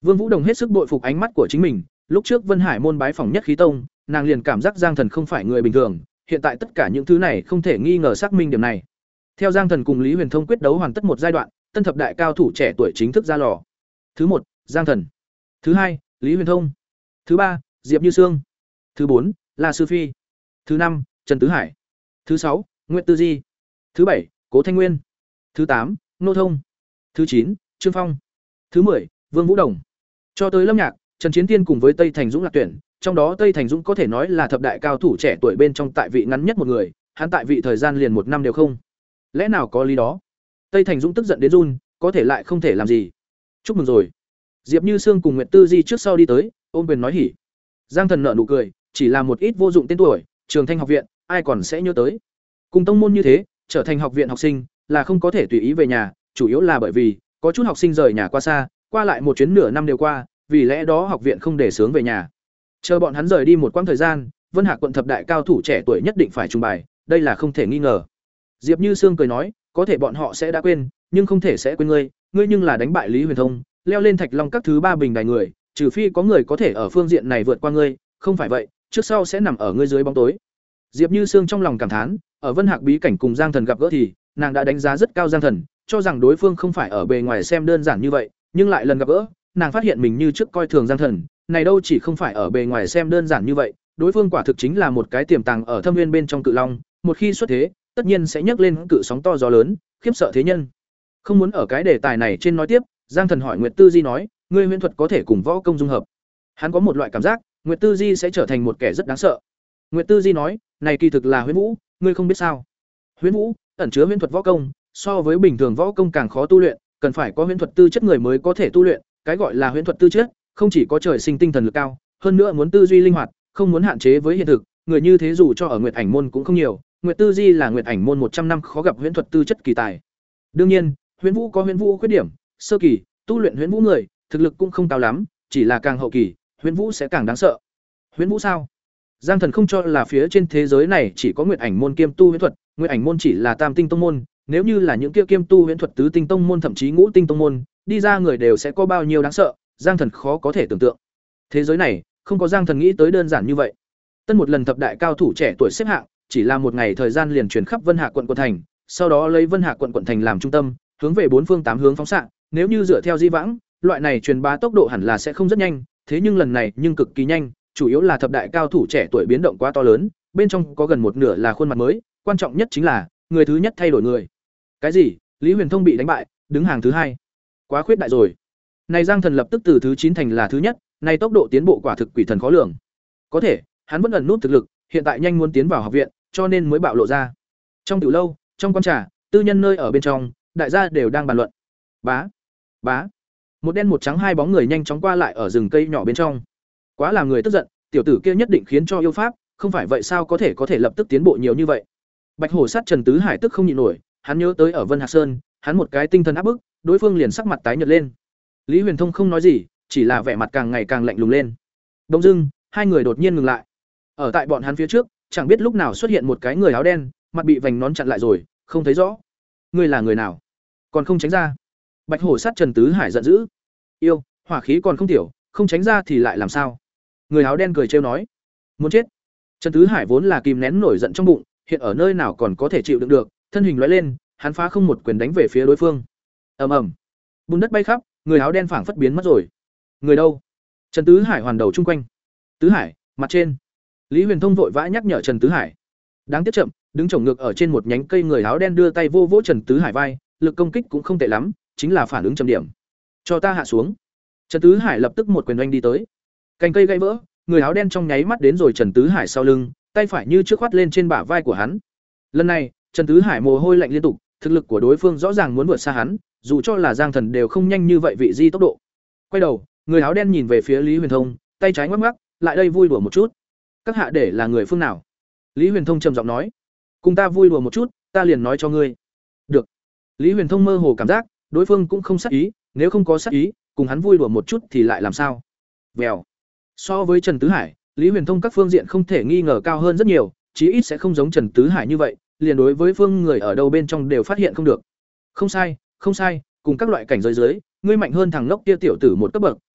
Vương Vũ Đồng hết sức bội phục ánh mắt của chính mình, lúc trước Vân Hải môn bái phỏng Nhất Khí Tông, nàng liền cảm giác Giang Thần không phải người bình thường, hiện tại tất cả những thứ này không thể nghi ngờ xác minh điểm này. Theo Giang Thần cùng Lý Huyền Thông quyết đấu hoàn tất một giai đoạn, tân thập đại cao thủ trẻ tuổi chính thức ra lò. Thứ một, Giang Thần. Thứ hai, Lý Huyền Thông. Thứ ba, Diệp Như Sương. Thứ bốn, La Sư Phi. Thứ năm, Trần Tứ Hải. Thứ sáu, Nguyệt Tư Di. Thứ bảy, Cố Thanh Nguyên. Thứ tám, Nô Thông. Thứ chín, Trương Phong. Thứ mười, Vương Vũ Đồng. Cho tới Lâm Nhạc, Trần Chiến Tiên cùng với Tây Thành Dũng lạc tuyển, trong đó Tây Thành Dũng có thể nói là thập đại cao thủ trẻ tuổi bên trong tại vị ngắn nhất một người, hắn tại vị thời gian liền một năm đều không. Lẽ nào có lý đó? Tây Thành Dũng tức giận đến run, có thể lại không thể làm gì. Chúc mừng rồi. Diệp Như Sương cùng Nguyệt Tư Di trước sau đi tới, ôm quyền nói hỉ. Giang Thần nở nụ cười, chỉ là một ít vô dụng tên tuổi, Trường Thanh học viện, ai còn sẽ nhớ tới. Cùng tông môn như thế, trở thành học viện học sinh là không có thể tùy ý về nhà, chủ yếu là bởi vì có chút học sinh rời nhà qua xa, qua lại một chuyến nửa năm đều qua, vì lẽ đó học viện không để sướng về nhà. Chờ bọn hắn rời đi một quãng thời gian, Vân Hạc quận thập đại cao thủ trẻ tuổi nhất định phải trùng bài, đây là không thể nghi ngờ. Diệp Như Sương cười nói, có thể bọn họ sẽ đã quên, nhưng không thể sẽ quên ngươi, ngươi nhưng là đánh bại Lý Huyền Thông, leo lên Thạch Long các thứ ba bình đài người, trừ phi có người có thể ở phương diện này vượt qua ngươi, không phải vậy, trước sau sẽ nằm ở ngươi dưới bóng tối. Diệp Như Sương trong lòng cảm thán, ở Vân Hạc bí cảnh cùng Giang Thần gặp gỡ thì, nàng đã đánh giá rất cao Giang Thần, cho rằng đối phương không phải ở bề ngoài xem đơn giản như vậy, nhưng lại lần gặp gỡ, nàng phát hiện mình như trước coi thường Giang Thần, này đâu chỉ không phải ở bề ngoài xem đơn giản như vậy, đối phương quả thực chính là một cái tiềm tàng ở thâm nguyên bên trong cự long, một khi xuất thế, tất nhiên sẽ nhấc lên cự sóng to gió lớn, khiếp sợ thế nhân. Không muốn ở cái đề tài này trên nói tiếp, Giang Thần hỏi Nguyệt Tư Di nói, ngươi huyễn thuật có thể cùng võ công dung hợp. Hắn có một loại cảm giác, Nguyệt Tư Di sẽ trở thành một kẻ rất đáng sợ. Nguyệt Tư Di nói, này kỳ thực là huyễn vũ, ngươi không biết sao? Huyễn vũ ẩn chứa huyễn thuật võ công, so với bình thường võ công càng khó tu luyện, cần phải có huyễn thuật tư chất người mới có thể tu luyện, cái gọi là huyễn thuật tư chất, không chỉ có trời sinh tinh thần lực cao, hơn nữa muốn tư duy linh hoạt, không muốn hạn chế với hiện thực, người như thế dù cho ở Nguyệt Ảnh môn cũng không nhiều, Nguyệt Tư Di là Nguyệt Ảnh môn một trăm năm khó gặp huyễn thuật tư chất kỳ tài. Đương nhiên, huyễn vũ có huyễn vũ khuyết điểm, sơ kỳ, tu luyện huyễn vũ người, thực lực cũng không cao lắm, chỉ là càng hậu kỳ, huyễn vũ sẽ càng đáng sợ. Huyễn vũ sao? Giang Thần không cho là phía trên thế giới này chỉ có Nguyệt Ảnh môn kiêm tu huyễn thuật, Nguyệt Ảnh môn chỉ là tam tinh tông môn, nếu như là những kia kiêm tu huyễn thuật tứ tinh tông môn thậm chí ngũ tinh tông môn, đi ra người đều sẽ có bao nhiêu đáng sợ, Giang Thần khó có thể tưởng tượng. Thế giới này, không có Giang Thần nghĩ tới đơn giản như vậy. Tân một lần thập đại cao thủ trẻ tuổi xếp hạng, chỉ là một ngày thời gian liền truyền khắp Vân Hạ quận quận thành, sau đó lấy Vân Hạ quận quận thành làm trung tâm, hướng về bốn phương tám hướng phóng xạ, nếu như dựa theo di vãng, loại này truyền bá tốc độ hẳn là sẽ không rất nhanh, thế nhưng lần này nhưng cực kỳ nhanh, chủ yếu là thập đại cao thủ trẻ tuổi biến động quá to lớn, bên trong có gần một nửa là khuôn mặt mới, quan trọng nhất chính là người thứ nhất thay đổi người. Cái gì? Lý Huyền Thông bị đánh bại, đứng hàng thứ hai. Quá khuyết đại rồi. Này Giang Thần lập tức từ thứ chín thành là thứ nhất, này tốc độ tiến bộ quả thực quỷ thần khó lường. Có thể, hắn vẫn ẩn nút thực lực, hiện tại nhanh muốn tiến vào học viện, cho nên mới bạo lộ ra. Trong tiểu lâu, trong quán trà, tư nhân nơi ở bên trong, đại gia đều đang bàn luận. Bá, bá. Một đen một trắng hai bóng người nhanh chóng qua lại ở rừng cây nhỏ bên trong. Quá làm người tức giận, tiểu tử kia nhất định khiến cho yêu pháp, không phải vậy sao có thể có thể lập tức tiến bộ nhiều như vậy. Bạch Hổ sát Trần Tứ Hải tức không nhịn nổi, hắn nhớ tới ở Vân Hạc Sơn, hắn một cái tinh thần áp bức, đối phương liền sắc mặt tái nhợt lên. Lý Huyền Thông không nói gì, chỉ là vẻ mặt càng ngày càng lạnh lùng lên. Đông dưng, hai người đột nhiên ngừng lại. Ở tại bọn hắn phía trước, chẳng biết lúc nào xuất hiện một cái người áo đen, mặt bị vành nón chặn lại rồi, không thấy rõ. Ngươi là người nào? Còn không tránh ra. Bạch Hổ sát Trần Tứ Hải giận dữ. Yêu, hỏa khí còn không tiểu, không tránh ra thì lại làm sao? Người áo đen cười trêu nói. Muốn chết. Trần Tứ Hải vốn là kìm nén nổi giận trong bụng, hiện ở nơi nào còn có thể chịu đựng được, thân hình lóe lên, hắn phá không một quyền đánh về phía đối phương. Ầm ầm. Bùn đất bay khắp, người áo đen phảng phất biến mất rồi. Người đâu? Trần Tứ Hải hoàn đầu chung quanh. Tứ Hải, mặt trên. Lý Huyền Thông vội vã nhắc nhở Trần Tứ Hải. Đáng tiếc chậm, đứng chồng ngược ở trên một nhánh cây, người áo đen đưa tay vô vỗ Trần Tứ Hải vai, lực công kích cũng không tệ lắm, chính là phản ứng chậm điểm. Cho ta hạ xuống. Trần Tứ Hải lập tức một quyền oanh đi tới. Cành cây gãy vỡ, người áo đen trong nháy mắt đến rồi Trần Tứ Hải sau lưng, tay phải như trước khoát lên trên bả vai của hắn. Lần này, Trần Tứ Hải mồ hôi lạnh liên tục, thực lực của đối phương rõ ràng muốn vượt xa hắn, dù cho là Giang Thần đều không nhanh như vậy vị di tốc độ. Quay đầu, người áo đen nhìn về phía Lý Huyền Thông, tay trái ngoắc ngoắc, lại đây vui đùa một chút. Các hạ để là người phương nào? Lý Huyền Thông trầm giọng nói. Cùng ta vui đùa một chút, ta liền nói cho ngươi. Được. Lý Huyền Thông mơ hồ cảm giác, đối phương cũng không sát ý, nếu không có sát ý, cùng hắn vui đùa một chút thì lại làm sao? Vèo. So với Trần Tứ Hải, Lý Huyền Thông các phương diện không thể nghi ngờ cao hơn rất nhiều, chí ít sẽ không giống Trần Tứ Hải như vậy, liền đối với phương người ở đâu bên trong đều phát hiện không được. Không sai, không sai, cùng các loại cảnh giới dưới, ngươi mạnh hơn thằng ngốc kia tiểu tử một cấp bậc,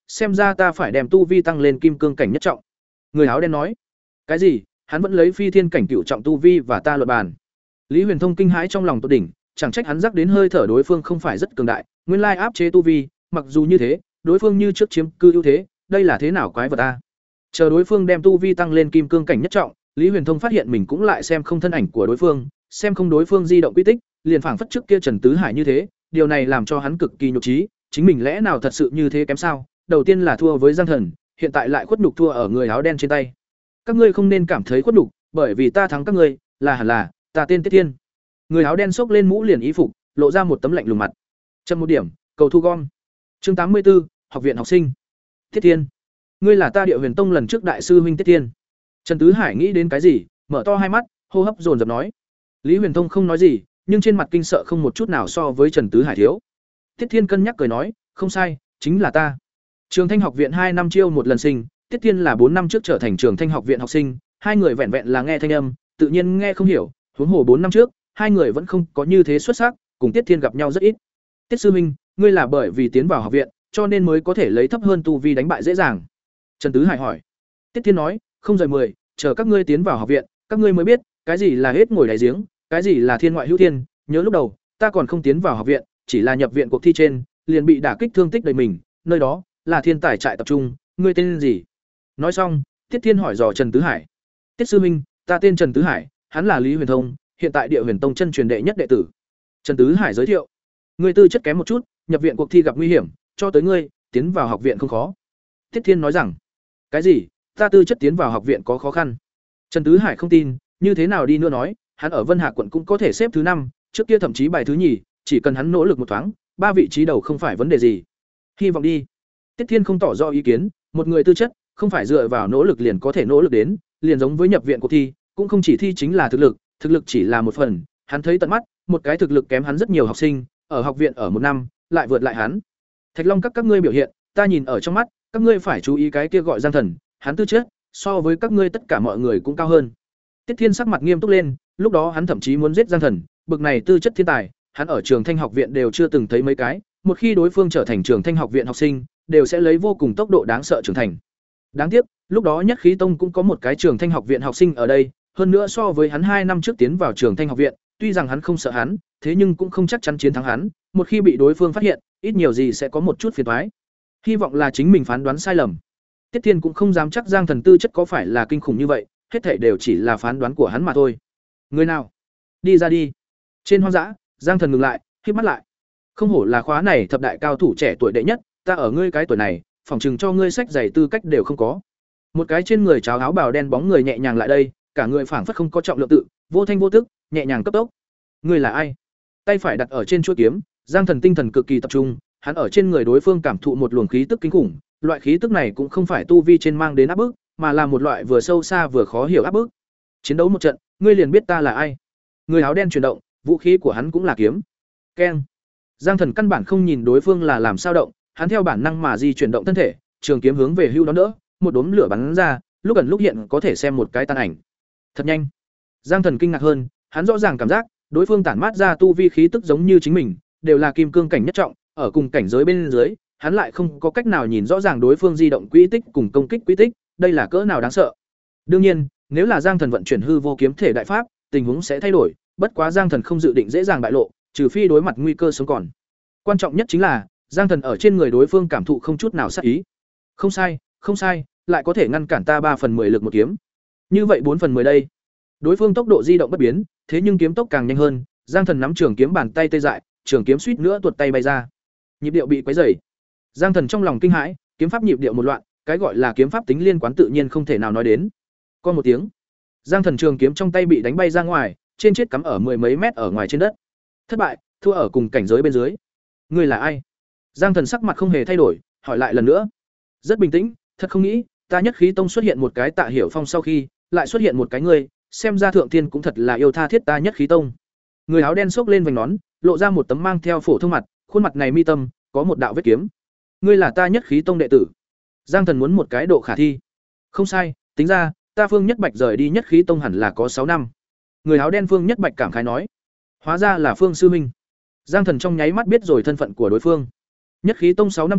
xem ra ta phải đem tu vi tăng lên kim cương cảnh nhất trọng. Người áo đen nói. Cái gì? Hắn vẫn lấy phi thiên cảnh cửu trọng tu vi và ta luận bàn. Lý Huyền Thông kinh hãi trong lòng tột đỉnh, chẳng trách hắn rắc đến hơi thở đối phương không phải rất cường đại, nguyên lai áp chế tu vi, mặc dù như thế, đối phương như trước chiếm cư ưu thế, đây là thế nào quái vật a? Chờ đối phương đem tu vi tăng lên kim cương cảnh nhất trọng, Lý Huyền Thông phát hiện mình cũng lại xem không thân ảnh của đối phương, xem không đối phương di động quy tích, liền phảng phất trước kia Trần Tứ Hải như thế, điều này làm cho hắn cực kỳ nhục trí, chính mình lẽ nào thật sự như thế kém sao? Đầu tiên là thua với Giang Thần, hiện tại lại khuất nhục thua ở người áo đen trên tay. Các ngươi không nên cảm thấy khuất nhục, bởi vì ta thắng các ngươi, là hẳn là, ta tên Tiết Thiên. Người áo đen xốc lên mũ liền y phục, lộ ra một tấm lạnh lùng mặt. Chậm một điểm, cầu thu gom. Chương tám mươi 84, học viện học sinh. Tiết Thiên, ngươi là ta Địa Huyền Tông lần trước đại sư huynh Tiết Thiên. Trần Tứ Hải nghĩ đến cái gì, mở to hai mắt, hô hấp dồn dập nói. Lý Huyền Thông không nói gì, nhưng trên mặt kinh sợ không một chút nào so với Trần Tứ Hải thiếu. Tiết Thiên cân nhắc cười nói, không sai, chính là ta. Trường Thanh học viện hai năm chiêu một lần sinh, Tiết Thiên là bốn năm trước trở thành Trường Thanh học viện học sinh, hai người vẹn vẹn là nghe thanh âm, tự nhiên nghe không hiểu, huống hồ bốn năm trước, hai người vẫn không có như thế xuất sắc, cùng Tiết Thiên gặp nhau rất ít. Tiết sư huynh, ngươi là bởi vì tiến vào học viện, cho nên mới có thể lấy thấp hơn tu vi đánh bại dễ dàng. Trần Tứ Hải hỏi. Tiết Thiên nói, không rời mười, chờ các ngươi tiến vào học viện, các ngươi mới biết, cái gì là hết ngồi đáy giếng, cái gì là thiên ngoại hữu thiên, nhớ lúc đầu, ta còn không tiến vào học viện, chỉ là nhập viện cuộc thi trên, liền bị đả kích thương tích đầy mình, nơi đó là thiên tài trại tập trung, ngươi tên gì? Nói xong, Tiết Thiên hỏi dò Trần Tứ Hải. Tiết sư huynh, ta tên Trần Tứ Hải, hắn là Lý Huyền Thông, hiện tại Địa Huyền Tông chân truyền đệ nhất đệ tử. Trần Tứ Hải giới thiệu. Ngươi tư chất kém một chút, nhập viện cuộc thi gặp nguy hiểm, cho tới ngươi, tiến vào học viện không khó. Tiết Thiên nói rằng. Cái gì? Ta tư chất tiến vào học viện có khó khăn? Trần Tứ Hải không tin, như thế nào đi nữa nói, hắn ở Vân Hà quận cũng có thể xếp thứ năm, trước kia thậm chí bài thứ nhì, chỉ cần hắn nỗ lực một thoáng, ba vị trí đầu không phải vấn đề gì. Hy vọng đi. Tiết Thiên không tỏ rõ ý kiến, một người tư chất, không phải dựa vào nỗ lực liền có thể nỗ lực đến, liền giống với nhập viện cuộc thi, cũng không chỉ thi chính là thực lực, thực lực chỉ là một phần, hắn thấy tận mắt, một cái thực lực kém hắn rất nhiều học sinh, ở học viện ở một năm, lại vượt lại hắn. Thạch Long các các ngươi biểu hiện, ta nhìn ở trong mắt, các ngươi phải chú ý cái kia gọi Giang Thần, hắn tư chất so với các ngươi tất cả mọi người cũng cao hơn. Tiết Thiên sắc mặt nghiêm túc lên, lúc đó hắn thậm chí muốn giết Giang Thần, bực này tư chất thiên tài, hắn ở Trường Thanh học viện đều chưa từng thấy mấy cái, một khi đối phương trở thành Trường Thanh học viện học sinh, đều sẽ lấy vô cùng tốc độ đáng sợ trưởng thành. Đáng tiếc, lúc đó Nhất Khí Tông cũng có một cái Trường Thanh học viện học sinh ở đây, hơn nữa so với hắn hai năm trước tiến vào Trường Thanh học viện, tuy rằng hắn không sợ hắn, thế nhưng cũng không chắc chắn chiến thắng hắn, một khi bị đối phương phát hiện, ít nhiều gì sẽ có một chút phiền toái. Hy vọng là chính mình phán đoán sai lầm. Tiết Thiên cũng không dám chắc Giang Thần tư chất có phải là kinh khủng như vậy, hết thảy đều chỉ là phán đoán của hắn mà thôi. Người nào? Đi ra đi. Trên hoang dã, Giang Thần ngừng lại, khép mắt lại. Không hổ là khóa này thập đại cao thủ trẻ tuổi đệ nhất, ta ở ngươi cái tuổi này, phỏng chừng cho ngươi sách giày tư cách đều không có. Một cái trên người cháo áo bào đen bóng người nhẹ nhàng lại đây, cả người phảng phất không có trọng lượng tự, vô thanh vô tức, nhẹ nhàng cấp tốc. Ngươi là ai? Tay phải đặt ở trên chuôi kiếm, Giang Thần tinh thần cực kỳ tập trung, hắn ở trên người đối phương cảm thụ một luồng khí tức kinh khủng, loại khí tức này cũng không phải tu vi trên mang đến áp bức, mà là một loại vừa sâu xa vừa khó hiểu áp bức. Chiến đấu một trận, ngươi liền biết ta là ai. Người áo đen chuyển động, vũ khí của hắn cũng là kiếm. Keng. Giang Thần căn bản không nhìn đối phương là làm sao động, hắn theo bản năng mà di chuyển động thân thể, trường kiếm hướng về hưu đón đỡ, một đốm lửa bắn ra, lúc ẩn lúc hiện có thể xem một cái tàn ảnh. Thật nhanh. Giang Thần kinh ngạc hơn, hắn rõ ràng cảm giác, đối phương tản mát ra tu vi khí tức giống như chính mình, đều là kim cương cảnh nhất trọng, ở cùng cảnh giới bên dưới, hắn lại không có cách nào nhìn rõ ràng đối phương di động quỹ tích cùng công kích quỹ tích, đây là cỡ nào đáng sợ. Đương nhiên, nếu là Giang Thần vận chuyển hư vô kiếm thể đại pháp, tình huống sẽ thay đổi, bất quá Giang Thần không dự định dễ dàng bại lộ, trừ phi đối mặt nguy cơ sống còn. Quan trọng nhất chính là, Giang Thần ở trên người đối phương cảm thụ không chút nào sát ý. Không sai, không sai, lại có thể ngăn cản ta ba phần mười lực một kiếm. Như vậy bốn phần mười đây. Đối phương tốc độ di động bất biến, thế nhưng kiếm tốc càng nhanh hơn, Giang Thần nắm trường kiếm bàn tay tê dại, trường kiếm suýt nữa tuột tay bay ra. Nhịp điệu bị quấy rầy. Giang Thần trong lòng kinh hãi, kiếm pháp nhịp điệu một loạn, cái gọi là kiếm pháp tính liên quán tự nhiên không thể nào nói đến. Con một tiếng, Giang Thần trường kiếm trong tay bị đánh bay ra ngoài, trên chết cắm ở mười mấy mét ở ngoài trên đất. Thất bại, thua ở cùng cảnh giới bên dưới. Ngươi là ai? Giang Thần sắc mặt không hề thay đổi, hỏi lại lần nữa. Rất bình tĩnh, thật không nghĩ, ta Nhất Khí Tông xuất hiện một cái Tạ Hiểu Phong sau khi, lại xuất hiện một cái ngươi, xem ra thượng tiên cũng thật là yêu tha thiết ta Nhất Khí Tông. Người áo đen xốc lên vành nón, lộ ra một tấm mang theo phổ thông mặt, khuôn mặt này mi tâm có một đạo vết kiếm. Ngươi là ta Nhất Khí Tông đệ tử. Giang Thần muốn một cái độ khả thi. Không sai, tính ra, ta Phương Nhất Bạch rời đi Nhất Khí Tông hẳn là có sáu năm. Người áo đen Phương Nhất Bạch cảm khái nói. Hóa ra là Phương sư huynh. Giang Thần trong nháy mắt biết rồi thân phận của đối phương. Nhất Khí Tông sáu năm qua,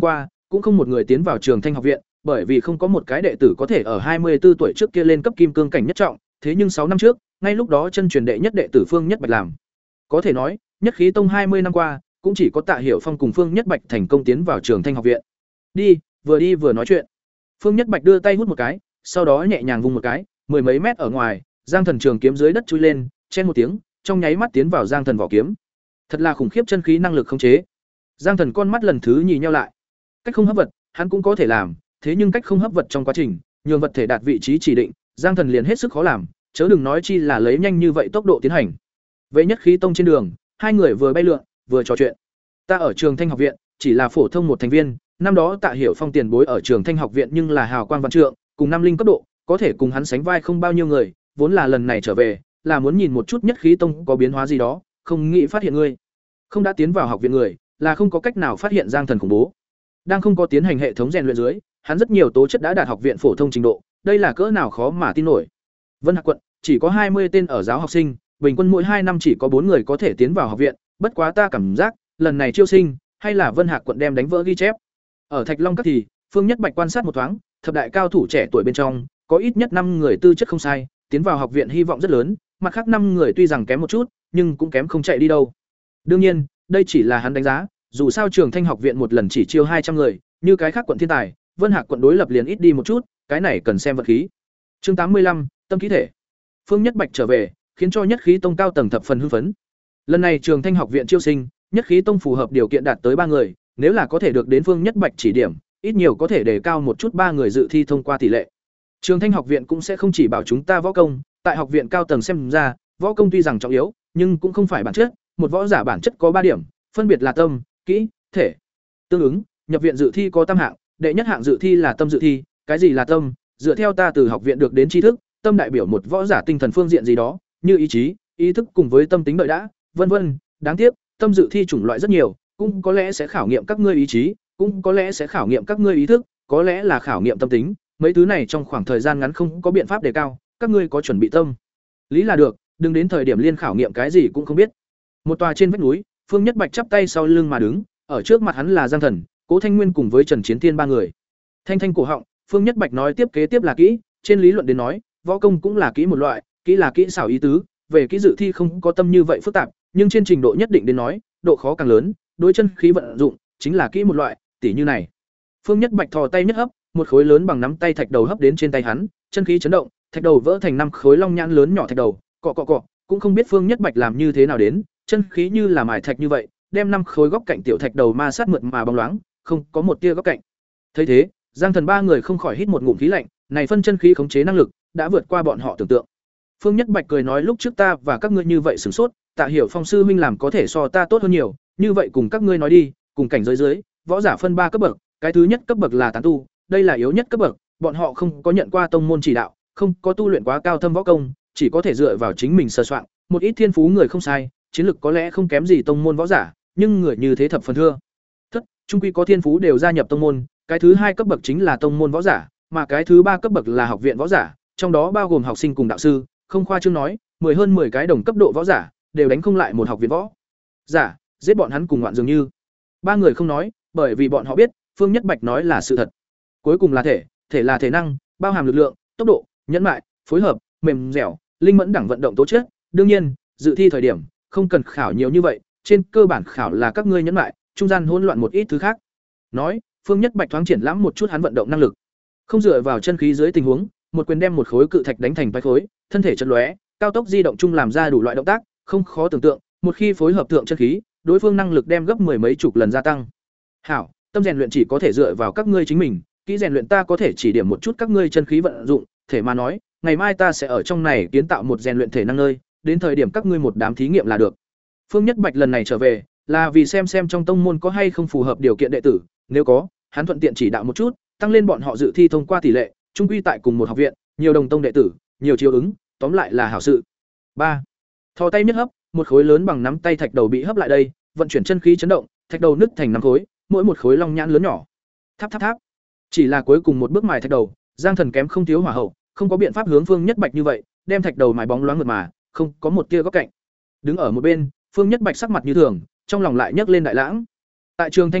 cũng không một người tiến vào Trường Thanh học viện, bởi vì không có một cái đệ tử có thể ở hai mươi tư tuổi trước kia lên cấp kim cương cảnh nhất trọng, thế nhưng sáu năm trước, ngay lúc đó chân truyền đệ nhất đệ tử Phương Nhất Bạch làm. Có thể nói, Nhất Khí Tông hai mươi năm qua, cũng chỉ có Tạ Hiểu Phong cùng Phương Nhất Bạch thành công tiến vào Trường Thanh học viện. Đi, vừa đi vừa nói chuyện. Phương Nhất Bạch đưa tay hút một cái, sau đó nhẹ nhàng vung một cái, mười mấy mét ở ngoài, Giang Thần trường kiếm dưới đất chui lên, chen một tiếng, trong nháy mắt tiến vào Giang Thần vỏ kiếm. Thật là khủng khiếp chân khí năng lực khống chế. Giang Thần con mắt lần thứ nhì nheo lại. Cách không hấp vật, hắn cũng có thể làm, thế nhưng cách không hấp vật trong quá trình, nhường vật thể đạt vị trí chỉ định, Giang Thần liền hết sức khó làm, chớ đừng nói chi là lấy nhanh như vậy tốc độ tiến hành. Về Nhất Khí Tông trên đường, hai người vừa bay lượn, vừa trò chuyện. Ta ở Trường Thanh học viện, chỉ là phổ thông một thành viên, năm đó Tạ Hiểu Phong tiền bối ở Trường Thanh học viện nhưng là hào quang văn trượng, cùng năm linh cấp độ, có thể cùng hắn sánh vai không bao nhiêu người, vốn là lần này trở về, là muốn nhìn một chút Nhất Khí Tông có biến hóa gì đó, không nghĩ phát hiện ngươi. Không đã tiến vào học viện người, là không có cách nào phát hiện Giang Thần khủng bố. Đang không có tiến hành hệ thống rèn luyện dưới, hắn rất nhiều tố chất đã đạt học viện phổ thông trình độ, đây là cỡ nào khó mà tin nổi. Vân Hạc quận chỉ có hai mươi tên ở giáo học sinh, bình quân mỗi hai năm chỉ có bốn người có thể tiến vào học viện, bất quá ta cảm giác, lần này chiêu sinh, hay là Vân Hạc quận đem đánh vỡ ghi chép. Ở Thạch Long Các thì, Phương Nhất Bạch quan sát một thoáng, thập đại cao thủ trẻ tuổi bên trong, có ít nhất năm người tư chất không sai, tiến vào học viện hy vọng rất lớn, mặt khác năm người tuy rằng kém một chút, nhưng cũng kém không chạy đi đâu. Đương nhiên, đây chỉ là hắn đánh giá, dù sao Trường Thanh học viện một lần chỉ chiêu hai trăm người, như cái khác quận thiên tài, Vân Hạc quận đối lập liền ít đi một chút, cái này cần xem vật khí. Chương tám mươi lăm, tâm khí thể. Phương Nhất Bạch trở về, khiến cho Nhất Khí Tông cao tầng thập phần hưng phấn. Lần này Trường Thanh học viện chiêu sinh, Nhất Khí Tông phù hợp điều kiện đạt tới ba người, nếu là có thể được đến Phương Nhất Bạch chỉ điểm, ít nhiều có thể đề cao một chút ba người dự thi thông qua tỷ lệ. Trường Thanh học viện cũng sẽ không chỉ bảo chúng ta võ công, tại học viện cao tầng xem ra, võ công tuy rằng trọng yếu, nhưng cũng không phải bản chất, một võ giả bản chất có ba điểm, phân biệt là tâm, kỹ, thể. Tương ứng, nhập viện dự thi có tam hạng, đệ nhất hạng dự thi là tâm dự thi, cái gì là tâm? Dựa theo ta từ học viện được đến tri thức, tâm đại biểu một võ giả tinh thần phương diện gì đó, như ý chí, ý thức cùng với tâm tính đợi đã, vân vân. Đáng tiếc, tâm dự thi chủng loại rất nhiều, cũng có lẽ sẽ khảo nghiệm các ngươi ý chí, cũng có lẽ sẽ khảo nghiệm các ngươi ý thức, có lẽ là khảo nghiệm tâm tính, mấy thứ này trong khoảng thời gian ngắn không có biện pháp đề cao, các ngươi có chuẩn bị tâm lý là được, đừng đến thời điểm liên khảo nghiệm cái gì cũng không biết. Một tòa trên vách núi, Phương Nhất Bạch chắp tay sau lưng mà đứng, ở trước mặt hắn là Giang Thần, Cố Thanh Nguyên cùng với Trần Chiến Thiên ba người. Thanh thanh cổ họng, Phương Nhất Bạch nói tiếp kế tiếp là kỹ, trên lý luận đến nói, võ công cũng là kỹ một loại, kỹ là kỹ xảo ý tứ, về kỹ dự thi không có tâm như vậy phức tạp, nhưng trên trình độ nhất định đến nói, độ khó càng lớn, đối chân khí vận dụng chính là kỹ một loại, tỉ như này. Phương Nhất Bạch thò tay nhất hấp, một khối lớn bằng nắm tay thạch đầu hấp đến trên tay hắn, chân khí chấn động, thạch đầu vỡ thành năm khối long nhãn lớn nhỏ thạch đầu, cọ cọ cọ, cũng không biết Phương Nhất Bạch làm như thế nào đến, chân khí như là mài thạch như vậy, đem năm khối góc cạnh tiểu thạch đầu ma sát mượt mà bóng loáng, không có một tia góc cạnh. Thấy thế, Giang Thần ba người không khỏi hít một ngụm khí lạnh, này phân chân khí khống chế năng lực đã vượt qua bọn họ tưởng tượng. Phương Nhất Bạch cười nói lúc trước ta và các ngươi như vậy sửng sốt, Tạ Hiểu Phong sư huynh làm có thể so ta tốt hơn nhiều, như vậy cùng các ngươi nói đi, cùng cảnh giới dưới, võ giả phân ba cấp bậc, cái thứ nhất cấp bậc là tán tu, đây là yếu nhất cấp bậc, bọn họ không có nhận qua tông môn chỉ đạo, không có tu luyện quá cao thâm võ công, chỉ có thể dựa vào chính mình sơ soạn, một ít thiên phú người không sai, chiến lực có lẽ không kém gì tông môn võ giả, nhưng người như thế thập phần thưa. Thất, trung quy có thiên phú đều gia nhập tông môn, cái thứ hai cấp bậc chính là tông môn võ giả, mà cái thứ ba cấp bậc là học viện võ giả, trong đó bao gồm học sinh cùng đạo sư, không khoa trương nói, mười hơn mười cái đồng cấp độ võ giả, đều đánh không lại một học viện võ giả, giết bọn hắn cùng ngoạn dường như. Ba người không nói, bởi vì bọn họ biết, Phương Nhất Bạch nói là sự thật. Cuối cùng là thể, thể là thể năng, bao hàm lực lượng, tốc độ, nhẫn mại, phối hợp, mềm dẻo, linh mẫn đẳng vận động tố chất. Đương nhiên, dự thi thời điểm, không cần khảo nhiều như vậy, trên cơ bản khảo là các ngươi nhẫn mại, trung gian hỗn loạn một ít thứ khác. Nói, Phương Nhất Bạch thoáng triển lãm một chút hắn vận động năng lực. Không dựa vào chân khí dưới tình huống, một quyền đem một khối cự thạch đánh thành vài khối, thân thể chợt lóe, cao tốc di động chung làm ra đủ loại động tác, không khó tưởng tượng, một khi phối hợp thượng chân khí, đối phương năng lực đem gấp mười mấy chục lần gia tăng. Hảo, tâm rèn luyện chỉ có thể dựa vào các ngươi chính mình, kỹ rèn luyện ta có thể chỉ điểm một chút các ngươi chân khí vận dụng, thể mà nói, ngày mai ta sẽ ở trong này kiến tạo một rèn luyện thể năng nơi, đến thời điểm các ngươi một đám thí nghiệm là được. Phương Nhất Bạch lần này trở về, là vì xem xem trong tông môn có hay không phù hợp điều kiện đệ tử, nếu có, hắn thuận tiện chỉ đạo một chút, tăng lên bọn họ dự thi thông qua tỷ lệ, chung quy tại cùng một học viện, nhiều đồng tông đệ tử, nhiều chiếu ứng, tóm lại là hảo sự. ba. Thò tay nhất hấp, một khối lớn bằng nắm tay thạch đầu bị hấp lại đây, vận chuyển chân khí chấn động, thạch đầu nứt thành năm khối, mỗi một khối long nhãn lớn nhỏ. Tháp tháp tháp. Chỉ là cuối cùng một bước mài thạch đầu, Giang Thần kém không thiếu hỏa hậu, không có biện pháp hướng Phương Nhất Bạch như vậy, đem thạch đầu mài bóng loáng mượt mà, không có một tia góc cạnh. Đứng ở một bên, Phương Nhất Bạch sắc mặt như thường, trong lòng lại nhấc lên đại lãng. Tại Trường Thanh học viện,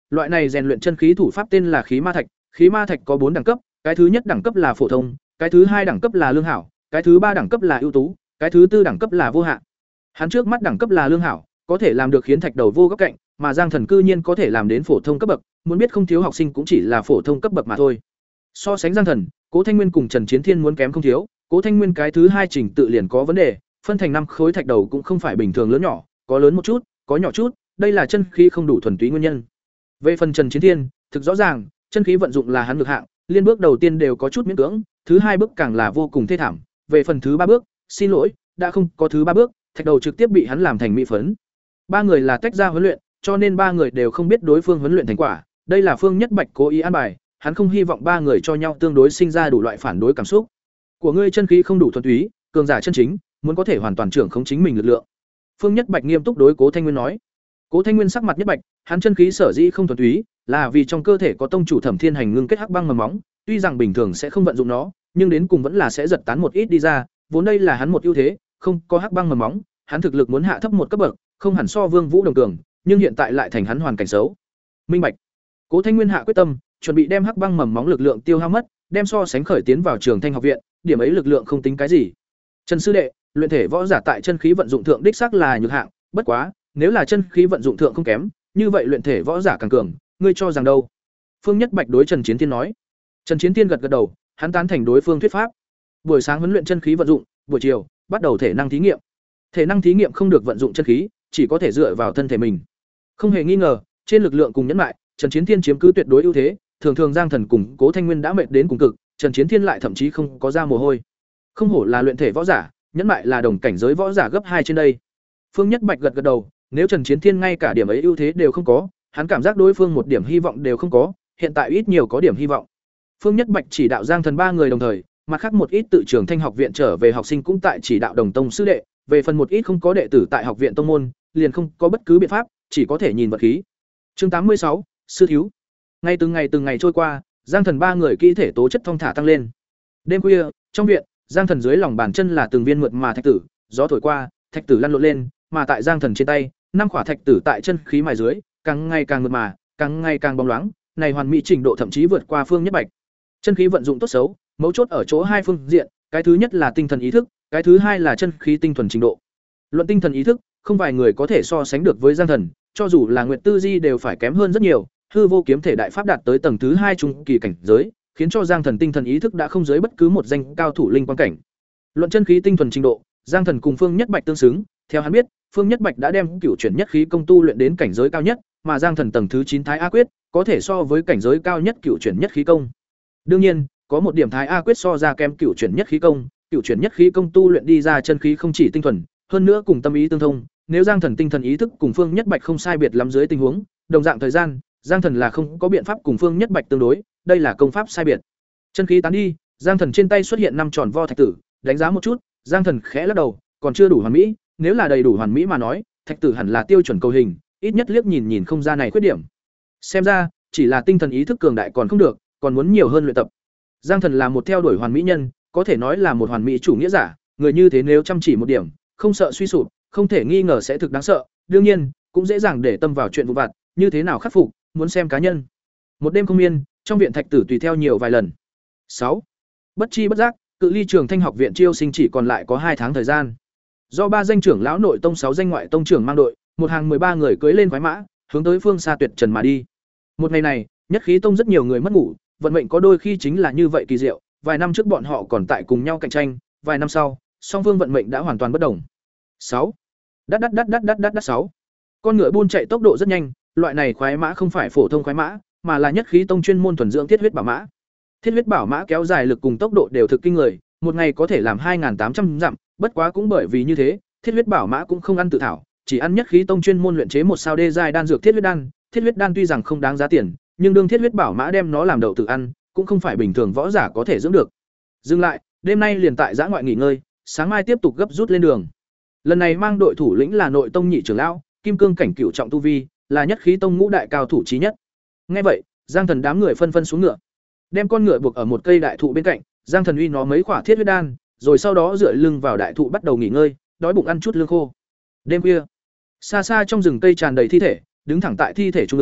loại này rèn luyện chân khí thủ pháp tên là khí ma thạch, khí ma thạch có bốn đẳng cấp, cái thứ nhất đẳng cấp là phổ thông, cái thứ hai đẳng cấp là lương hảo, cái thứ ba đẳng cấp là ưu tú, cái thứ tư đẳng cấp là vô hạn. Hắn trước mắt đẳng cấp là lương hảo, có thể làm được khiến thạch đầu vô góc cạnh, mà Giang Thần cư nhiên có thể làm đến phổ thông cấp bậc, muốn biết không thiếu học sinh cũng chỉ là phổ thông cấp bậc mà thôi. So sánh Giang Thần, Cố Thanh Nguyên cùng Trần Chiến Thiên muốn kém không thiếu, Cố Thanh Nguyên cái thứ hai trình tự liền có vấn đề, phân thành năm khối thạch đầu cũng không phải bình thường lớn nhỏ, có lớn một chút, có nhỏ chút, đây là chân khí không đủ thuần túy nguyên nhân. Về phần Trần Chiến Thiên, thực rõ ràng, chân khí vận dụng là hắn ngược hạng, liên bước đầu tiên đều có chút miễn cưỡng, thứ hai bước càng là vô cùng thê thảm, về phần thứ ba bước, xin lỗi, đã không có thứ ba bước, thạch đầu trực tiếp bị hắn làm thành mỹ phấn. Ba người là tách ra huấn luyện, cho nên ba người đều không biết đối phương huấn luyện thành quả, đây là Phương Nhất Bạch cố ý an bài, hắn không hy vọng ba người cho nhau tương đối sinh ra đủ loại phản đối cảm xúc. Của ngươi chân khí không đủ thuần túy, cường giả chân chính, muốn có thể hoàn toàn trưởng khống chính mình lực lượng. Phương Nhất Bạch nghiêm túc đối Cố Thanh Nguyên nói. Cố Thanh Nguyên sắc mặt nhất bạch, hắn chân khí sở dĩ không thuần túy, là vì trong cơ thể có tông chủ Thẩm Thiên Hành ngưng kết hắc băng mầm móng, tuy rằng bình thường sẽ không vận dụng nó, nhưng đến cùng vẫn là sẽ giật tán một ít đi ra, vốn đây là hắn một ưu thế, không có hắc băng mầm móng, hắn thực lực muốn hạ thấp một cấp bậc, không hẳn so Vương Vũ đồng cường, nhưng hiện tại lại thành hắn hoàn cảnh xấu. Minh bạch. Cố Thanh Nguyên hạ quyết tâm, chuẩn bị đem hắc băng mầm móng lực lượng tiêu hao mất, đem so sánh khởi tiến vào Trường Thanh học viện, điểm ấy lực lượng không tính cái gì. Trần sư đệ, luyện thể võ giả tại chân khí vận dụng thượng đích xác là nhược hạng, bất quá, nếu là chân khí vận dụng thượng không kém, như vậy luyện thể võ giả càng cường, ngươi cho rằng đâu? Phương Nhất Bạch đối Trần Chiến Thiên nói. Trần Chiến Thiên gật gật đầu, hắn tán thành đối phương thuyết pháp. Buổi sáng huấn luyện chân khí vận dụng, buổi chiều bắt đầu thể năng thí nghiệm. Thể năng thí nghiệm không được vận dụng chân khí, chỉ có thể dựa vào thân thể mình. Không hề nghi ngờ, trên lực lượng cùng nhẫn lại, Trần Chiến Thiên chiếm cứ tuyệt đối ưu thế, thường thường Giang Thần cùng Cố Thanh Nguyên đã mệt đến cùng cực, Trần Chiến Thiên lại thậm chí không có ra mồ hôi. Không hổ là luyện thể võ giả, nhẫn lại là đồng cảnh giới võ giả gấp hai trên đây. Phương Nhất Bạch gật gật đầu, nếu Trần Chiến Thiên ngay cả điểm ấy ưu thế đều không có, hắn cảm giác đối phương một điểm hy vọng đều không có, hiện tại ít nhiều có điểm hy vọng. Phương Nhất Bạch chỉ đạo Giang Thần ba người đồng thời, mặt khác một ít tự trường Thanh học viện trở về học sinh cũng tại chỉ đạo đồng tông sư đệ, về phần một ít không có đệ tử tại học viện tông môn, liền không có bất cứ biện pháp, chỉ có thể nhìn vật khí. Chương tám mươi sáu, sư thiếu. Ngày từng ngày từng ngày trôi qua, Giang Thần ba người kỹ thể tố chất thong thả tăng lên. Đêm khuya, trong viện, Giang Thần dưới lòng bàn chân là từng viên mượt mà thạch tử, gió thổi qua, thạch tử lăn lộn lên, mà tại Giang Thần trên tay, năm quả thạch tử tại chân khí mài dưới, càng ngày càng mượt mà, càng ngày càng bóng loáng, này hoàn mỹ trình độ thậm chí vượt qua Phương Nhất Bạch. Chân khí vận dụng tốt xấu, mấu chốt ở chỗ hai phương diện, cái thứ nhất là tinh thần ý thức, cái thứ hai là chân khí tinh thuần trình độ. Luận tinh thần ý thức, không vài người có thể so sánh được với Giang Thần, cho dù là Nguyệt Tư Di đều phải kém hơn rất nhiều, hư vô kiếm thể đại pháp đạt tới tầng thứ hai trung kỳ cảnh giới, khiến cho Giang Thần tinh thần ý thức đã không dưới bất cứ một danh cao thủ linh quan cảnh. Luận chân khí tinh thuần trình độ, Giang Thần cùng Phương Nhất Bạch tương xứng, theo hắn biết, Phương Nhất Bạch đã đem cửu chuyển nhất khí công tu luyện đến cảnh giới cao nhất, mà Giang Thần tầng thứ chín Thái A quyết, có thể so với cảnh giới cao nhất cửu chuyển nhất khí công. Đương nhiên, có một điểm Thái A quyết so ra kém cửu chuyển nhất khí công, cửu chuyển nhất khí công tu luyện đi ra chân khí không chỉ tinh thuần, hơn nữa cùng tâm ý tương thông, nếu Giang Thần tinh thần ý thức cùng Phương Nhất Bạch không sai biệt lắm dưới tình huống, đồng dạng thời gian, Giang Thần là không có biện pháp cùng Phương Nhất Bạch tương đối, đây là công pháp sai biệt. Chân khí tán đi, Giang Thần trên tay xuất hiện năm tròn vo thạch tử, đánh giá một chút, Giang Thần khẽ lắc đầu, còn chưa đủ hoàn mỹ, nếu là đầy đủ hoàn mỹ mà nói, thạch tử hẳn là tiêu chuẩn cầu hình, ít nhất liếc nhìn nhìn không ra này khuyết điểm. Xem ra, chỉ là tinh thần ý thức cường đại còn không được, còn muốn nhiều hơn luyện tập. Giang Thần là một theo đuổi hoàn mỹ nhân, có thể nói là một hoàn mỹ chủ nghĩa giả, người như thế nếu chăm chỉ một điểm, không sợ suy sụp, không thể nghi ngờ sẽ thực đáng sợ, đương nhiên, cũng dễ dàng để tâm vào chuyện vụ vặt, như thế nào khắc phục, muốn xem cá nhân. Một đêm không yên, trong viện thạch tử tùy theo nhiều vài lần. sáu. Bất chi bất giác, cự ly Trường Thanh học viện chiêu sinh chỉ còn lại có hai tháng thời gian. Do ba danh trưởng lão nội tông sáu danh ngoại tông trưởng mang đội, một hàng ba người cưỡi lên khoái mã, hướng tới phương xa tuyệt trần mà đi. Một ngày này, Nhất Khí tông rất nhiều người mất ngủ, vận mệnh có đôi khi chính là như vậy kỳ diệu, vài năm trước bọn họ còn tại cùng nhau cạnh tranh, vài năm sau, song phương vận mệnh đã hoàn toàn bất đồng. sáu. Đắt đắt đắt đắt đắt đắt đắt sáu. Con ngựa buôn chạy tốc độ rất nhanh, loại này khoái mã không phải phổ thông khoái mã, mà là Nhất Khí tông chuyên môn thuần dưỡng thiết huyết bảo mã. Thiết huyết bảo mã kéo dài lực cùng tốc độ đều thực kinh người, một ngày có thể làm hai nghìn tám trăm dặm, bất quá cũng bởi vì như thế, thiết huyết bảo mã cũng không ăn tự thảo, chỉ ăn Nhất Khí tông chuyên môn luyện chế một sao đê giai đan dược thiết huyết đan. Thiết huyết đan tuy rằng không đáng giá tiền, nhưng đương thiết huyết bảo mã đem nó làm đậu tự ăn, cũng không phải bình thường võ giả có thể dưỡng được. Dừng lại, đêm nay liền tại giã ngoại nghỉ ngơi, sáng mai tiếp tục gấp rút lên đường. Lần này mang đội thủ lĩnh là nội tông nhị trưởng lão, kim cương cảnh cửu trọng tu vi, là Nhất Khí tông ngũ đại cao thủ chí nhất. Nghe vậy, Giang Thần đám người phân phân xuống ngựa, đem con ngựa buộc ở một cây đại thụ bên cạnh, Giang Thần uy nó mấy quả thiết huyết đan, rồi sau đó dựa lưng vào đại thụ bắt đầu nghỉ ngơi, đói bụng ăn chút lương khô. Đêm khuya, xa xa trong rừng cây tràn đầy thi thể, đứng thẳng tại thi thể trung ương,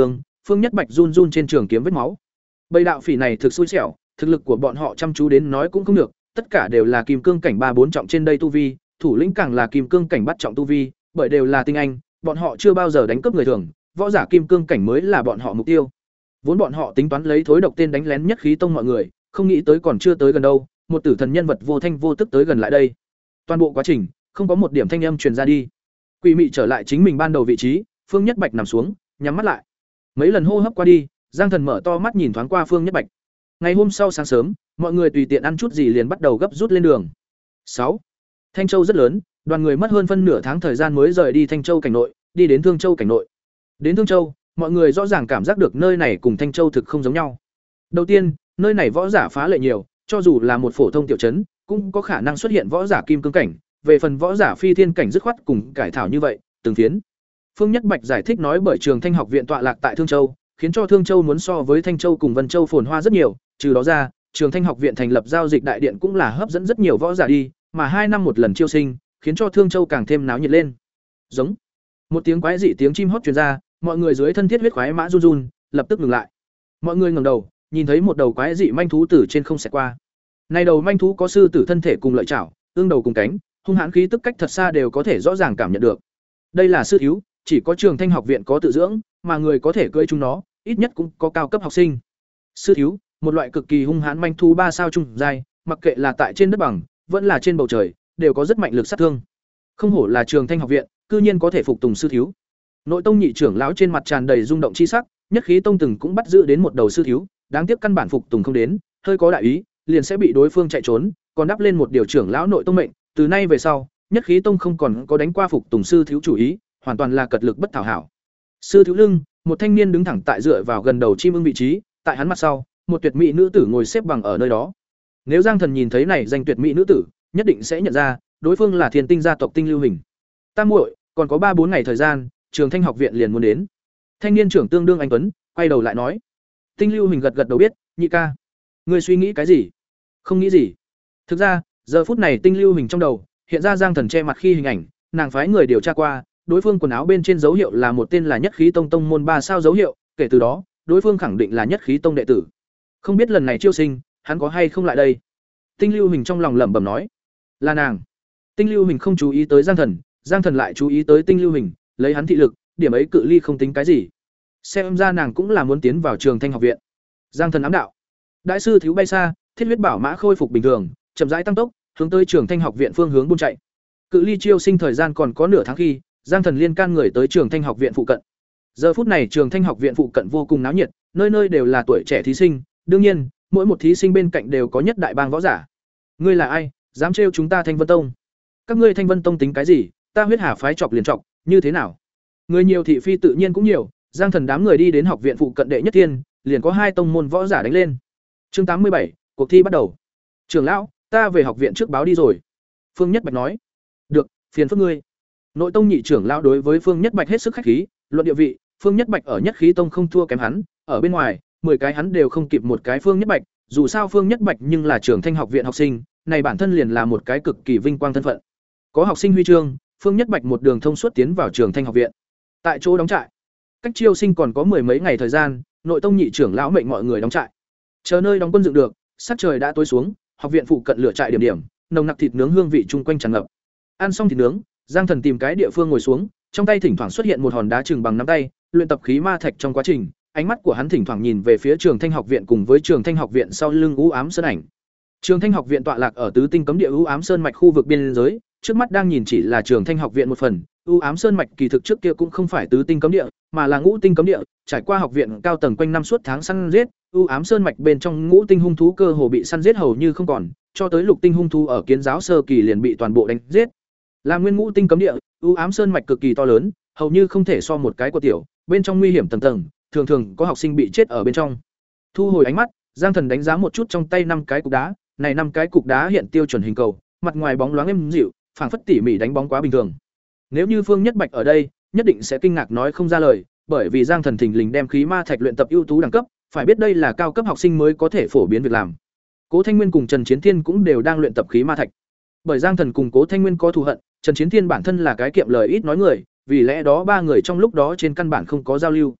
Phương Nhất Bạch run run trên trường kiếm vết máu. Bầy đạo phỉ này thực xui xẻo, thực lực của bọn họ chăm chú đến nói cũng không được, tất cả đều là kim cương cảnh ba bốn trọng trên đây tu vi, thủ lĩnh càng là kim cương cảnh bắt trọng tu vi, bởi đều là tinh anh, bọn họ chưa bao giờ đánh cướp người thường, võ giả kim cương cảnh mới là bọn họ mục tiêu. Vốn bọn họ tính toán lấy thối độc tên đánh lén Nhất Khí Tông mọi người, không nghĩ tới còn chưa tới gần đâu, một tử thần nhân vật vô thanh vô tức tới gần lại đây. Toàn bộ quá trình, không có một điểm thanh âm truyền ra đi. Quỷ mị trở lại chính mình ban đầu vị trí, Phương Nhất Bạch nằm xuống, nhắm mắt lại. Mấy lần hô hấp qua đi, Giang Thần mở to mắt nhìn thoáng qua Phương Nhất Bạch. Ngày hôm sau sáng sớm, mọi người tùy tiện ăn chút gì liền bắt đầu gấp rút lên đường. sáu. Thanh Châu rất lớn, đoàn người mất hơn phân nửa tháng thời gian mới rời đi Thanh Châu cảnh nội, đi đến Thương Châu cảnh nội. Đến Thương Châu, mọi người rõ ràng cảm giác được nơi này cùng Thanh Châu thực không giống nhau. Đầu tiên, nơi này võ giả phá lệ nhiều, cho dù là một phổ thông tiểu trấn, cũng có khả năng xuất hiện võ giả kim cương cảnh, về phần võ giả phi thiên cảnh dứt khoát cùng cải thảo như vậy, từng phiến. Phương Nhất Bạch giải thích nói bởi Trường Thanh học viện tọa lạc tại Thương Châu, khiến cho Thương Châu muốn so với Thanh Châu cùng Vân Châu phồn hoa rất nhiều, trừ đó ra, Trường Thanh học viện thành lập giao dịch đại điện cũng là hấp dẫn rất nhiều võ giả đi, mà hai năm một lần chiêu sinh, khiến cho Thương Châu càng thêm náo nhiệt lên. Giống. Một tiếng quái dị tiếng chim hót truyền ra, mọi người dưới thân thiết huyết khoái mã run run, lập tức ngừng lại. Mọi người ngẩng đầu, nhìn thấy một đầu quái dị manh thú từ trên không xẹt qua. Này đầu manh thú có sư tử thân thể cùng lợi chảo, ương đầu cùng cánh, hung hãn khí tức cách thật xa đều có thể rõ ràng cảm nhận được. Đây là sư thiếu, chỉ có Trường Thanh học viện có tự dưỡng, mà người có thể cưỡi chúng nó, ít nhất cũng có cao cấp học sinh. Sư thiếu, một loại cực kỳ hung hãn manh thú ba sao trung giai, mặc kệ là tại trên đất bằng, vẫn là trên bầu trời, đều có rất mạnh lực sát thương. Không hổ là Trường Thanh học viện, cư nhiên có thể phục tùng sư thiếu. Nội tông nhị trưởng lão trên mặt tràn đầy rung động chi sắc, Nhất Khí Tông từng cũng bắt giữ đến một đầu sư thiếu, đáng tiếc căn bản phục tùng không đến, hơi có đại ý, liền sẽ bị đối phương chạy trốn, còn đắp lên một điều trưởng lão nội tông mệnh, từ nay về sau, Nhất Khí Tông không còn có đánh qua phục tùng sư thiếu chủ ý, hoàn toàn là cật lực bất thảo hảo. Sư thiếu lưng, một thanh niên đứng thẳng tại dựa vào gần đầu chim ưng vị trí, tại hắn mặt sau, một tuyệt mỹ nữ tử ngồi xếp bằng ở nơi đó. Nếu Giang Thần nhìn thấy này danh tuyệt mỹ nữ tử, nhất định sẽ nhận ra, đối phương là Thiên Tinh gia tộc Tinh Lưu Hình. Tam muội, còn có ba bốn ngày thời gian, Trường Thanh học viện liền muốn đến. Thanh niên trưởng tương đương anh tuấn, quay đầu lại nói. Tinh Lưu Hình gật gật đầu biết, nhị ca, ngươi suy nghĩ cái gì? Không nghĩ gì. Thực ra, giờ phút này Tinh Lưu Hình trong đầu hiện ra Giang Thần che mặt khi hình ảnh, nàng phái người điều tra qua, đối phương quần áo bên trên dấu hiệu là một tên là Nhất Khí Tông tông môn ba sao dấu hiệu, kể từ đó, đối phương khẳng định là Nhất Khí Tông đệ tử. Không biết lần này chiêu sinh, hắn có hay không lại đây? Tinh Lưu Hình trong lòng lẩm bẩm nói, là nàng. Tinh Lưu Hình không chú ý tới Giang Thần, Giang Thần lại chú ý tới Tinh Lưu Hình, lấy hắn thị lực, điểm ấy cự ly không tính cái gì. Xem ra nàng cũng là muốn tiến vào Trường Thanh học viện. Giang Thần ám đạo. Đại sư thiếu bay xa, thiết huyết bảo mã khôi phục bình thường, chậm rãi tăng tốc, hướng tới Trường Thanh học viện phương hướng buôn chạy. Cự ly chiêu sinh thời gian còn có nửa tháng khi, Giang Thần liên can người tới Trường Thanh học viện phụ cận. Giờ phút này Trường Thanh học viện phụ cận vô cùng náo nhiệt, nơi nơi đều là tuổi trẻ thí sinh, đương nhiên, mỗi một thí sinh bên cạnh đều có nhất đại bang võ giả. Ngươi là ai, dám trêu chúng ta Thanh Vân Tông? Các ngươi Thanh Vân Tông tính cái gì, ta Huyết Hà phái chọc liền chọc, như thế nào? Người nhiều thị phi tự nhiên cũng nhiều, Giang Thần đám người đi đến học viện phụ cận đệ nhất thiên, liền có hai tông môn võ giả đánh lên. Chương tám mươi bảy, cuộc thi bắt đầu. Trưởng lão, ta về học viện trước báo đi rồi. Phương Nhất Bạch nói. Được, phiền phức ngươi. Nội tông nhị trưởng lão đối với Phương Nhất Bạch hết sức khách khí, luận địa vị, Phương Nhất Bạch ở Nhất Khí Tông không thua kém hắn, ở bên ngoài, mười cái hắn đều không kịp một cái Phương Nhất Bạch, dù sao Phương Nhất Bạch nhưng là Trường Thanh học viện học sinh, này bản thân liền là một cái cực kỳ vinh quang thân phận. Có học sinh huy chương, Phương Nhất Bạch một đường thông suốt tiến vào Trường Thanh học viện. Tại chỗ đóng trại, cách chiêu sinh còn có mười mấy ngày thời gian, nội tông nhị trưởng lão mệnh mọi người đóng trại. Chờ nơi đóng quân dựng được, sắc trời đã tối xuống, học viện phụ cận lửa trại điểm điểm, nồng nặc thịt nướng hương vị chung quanh tràn ngập. Ăn xong thịt nướng, Giang Thần tìm cái địa phương ngồi xuống, trong tay thỉnh thoảng xuất hiện một hòn đá chừng bằng nắm tay, luyện tập khí ma thạch trong quá trình, ánh mắt của hắn thỉnh thoảng nhìn về phía Trường Thanh học viện cùng với Trường Thanh học viện sau lưng u ám sơn ảnh. Trường Thanh học viện tọa lạc ở tứ tinh cấm địa u ám sơn mạch khu vực biên giới, trước mắt đang nhìn chỉ là Trường Thanh học viện một phần, u ám sơn mạch kỳ thực trước kia cũng không phải tứ tinh cấm địa, mà là ngũ tinh cấm địa, trải qua học viện cao tầng quanh năm suốt tháng săn giết, u ám sơn mạch bên trong ngũ tinh hung thú cơ hồ bị săn giết hầu như không còn, cho tới lục tinh hung thú ở kiến giáo sơ kỳ liền bị toàn bộ đánh giết. Là nguyên ngũ tinh cấm địa, u ám sơn mạch cực kỳ to lớn, hầu như không thể so một cái của tiểu, bên trong nguy hiểm tầng tầng, thường thường có học sinh bị chết ở bên trong. Thu hồi ánh mắt, Giang Thần đánh giá một chút trong tay năm cái cục đá, này năm cái cục đá hiện tiêu chuẩn hình cầu, mặt ngoài bóng loáng êm dịu, phảng phất tỉ mỉ đánh bóng quá bình thường. Nếu như Phương Nhất Bạch ở đây, nhất định sẽ kinh ngạc nói không ra lời, bởi vì Giang Thần thình lình đem khí ma thạch luyện tập ưu tú đẳng cấp, phải biết đây là cao cấp học sinh mới có thể phổ biến việc làm. Cố Thanh Nguyên cùng Trần Chiến Thiên cũng đều đang luyện tập khí ma thạch. Bởi Giang Thần cùng Cố Thanh Nguyên có thù hận, Trần Chiến Thiên bản thân là cái kiệm lời ít nói người, vì lẽ đó ba người trong lúc đó trên căn bản không có giao lưu.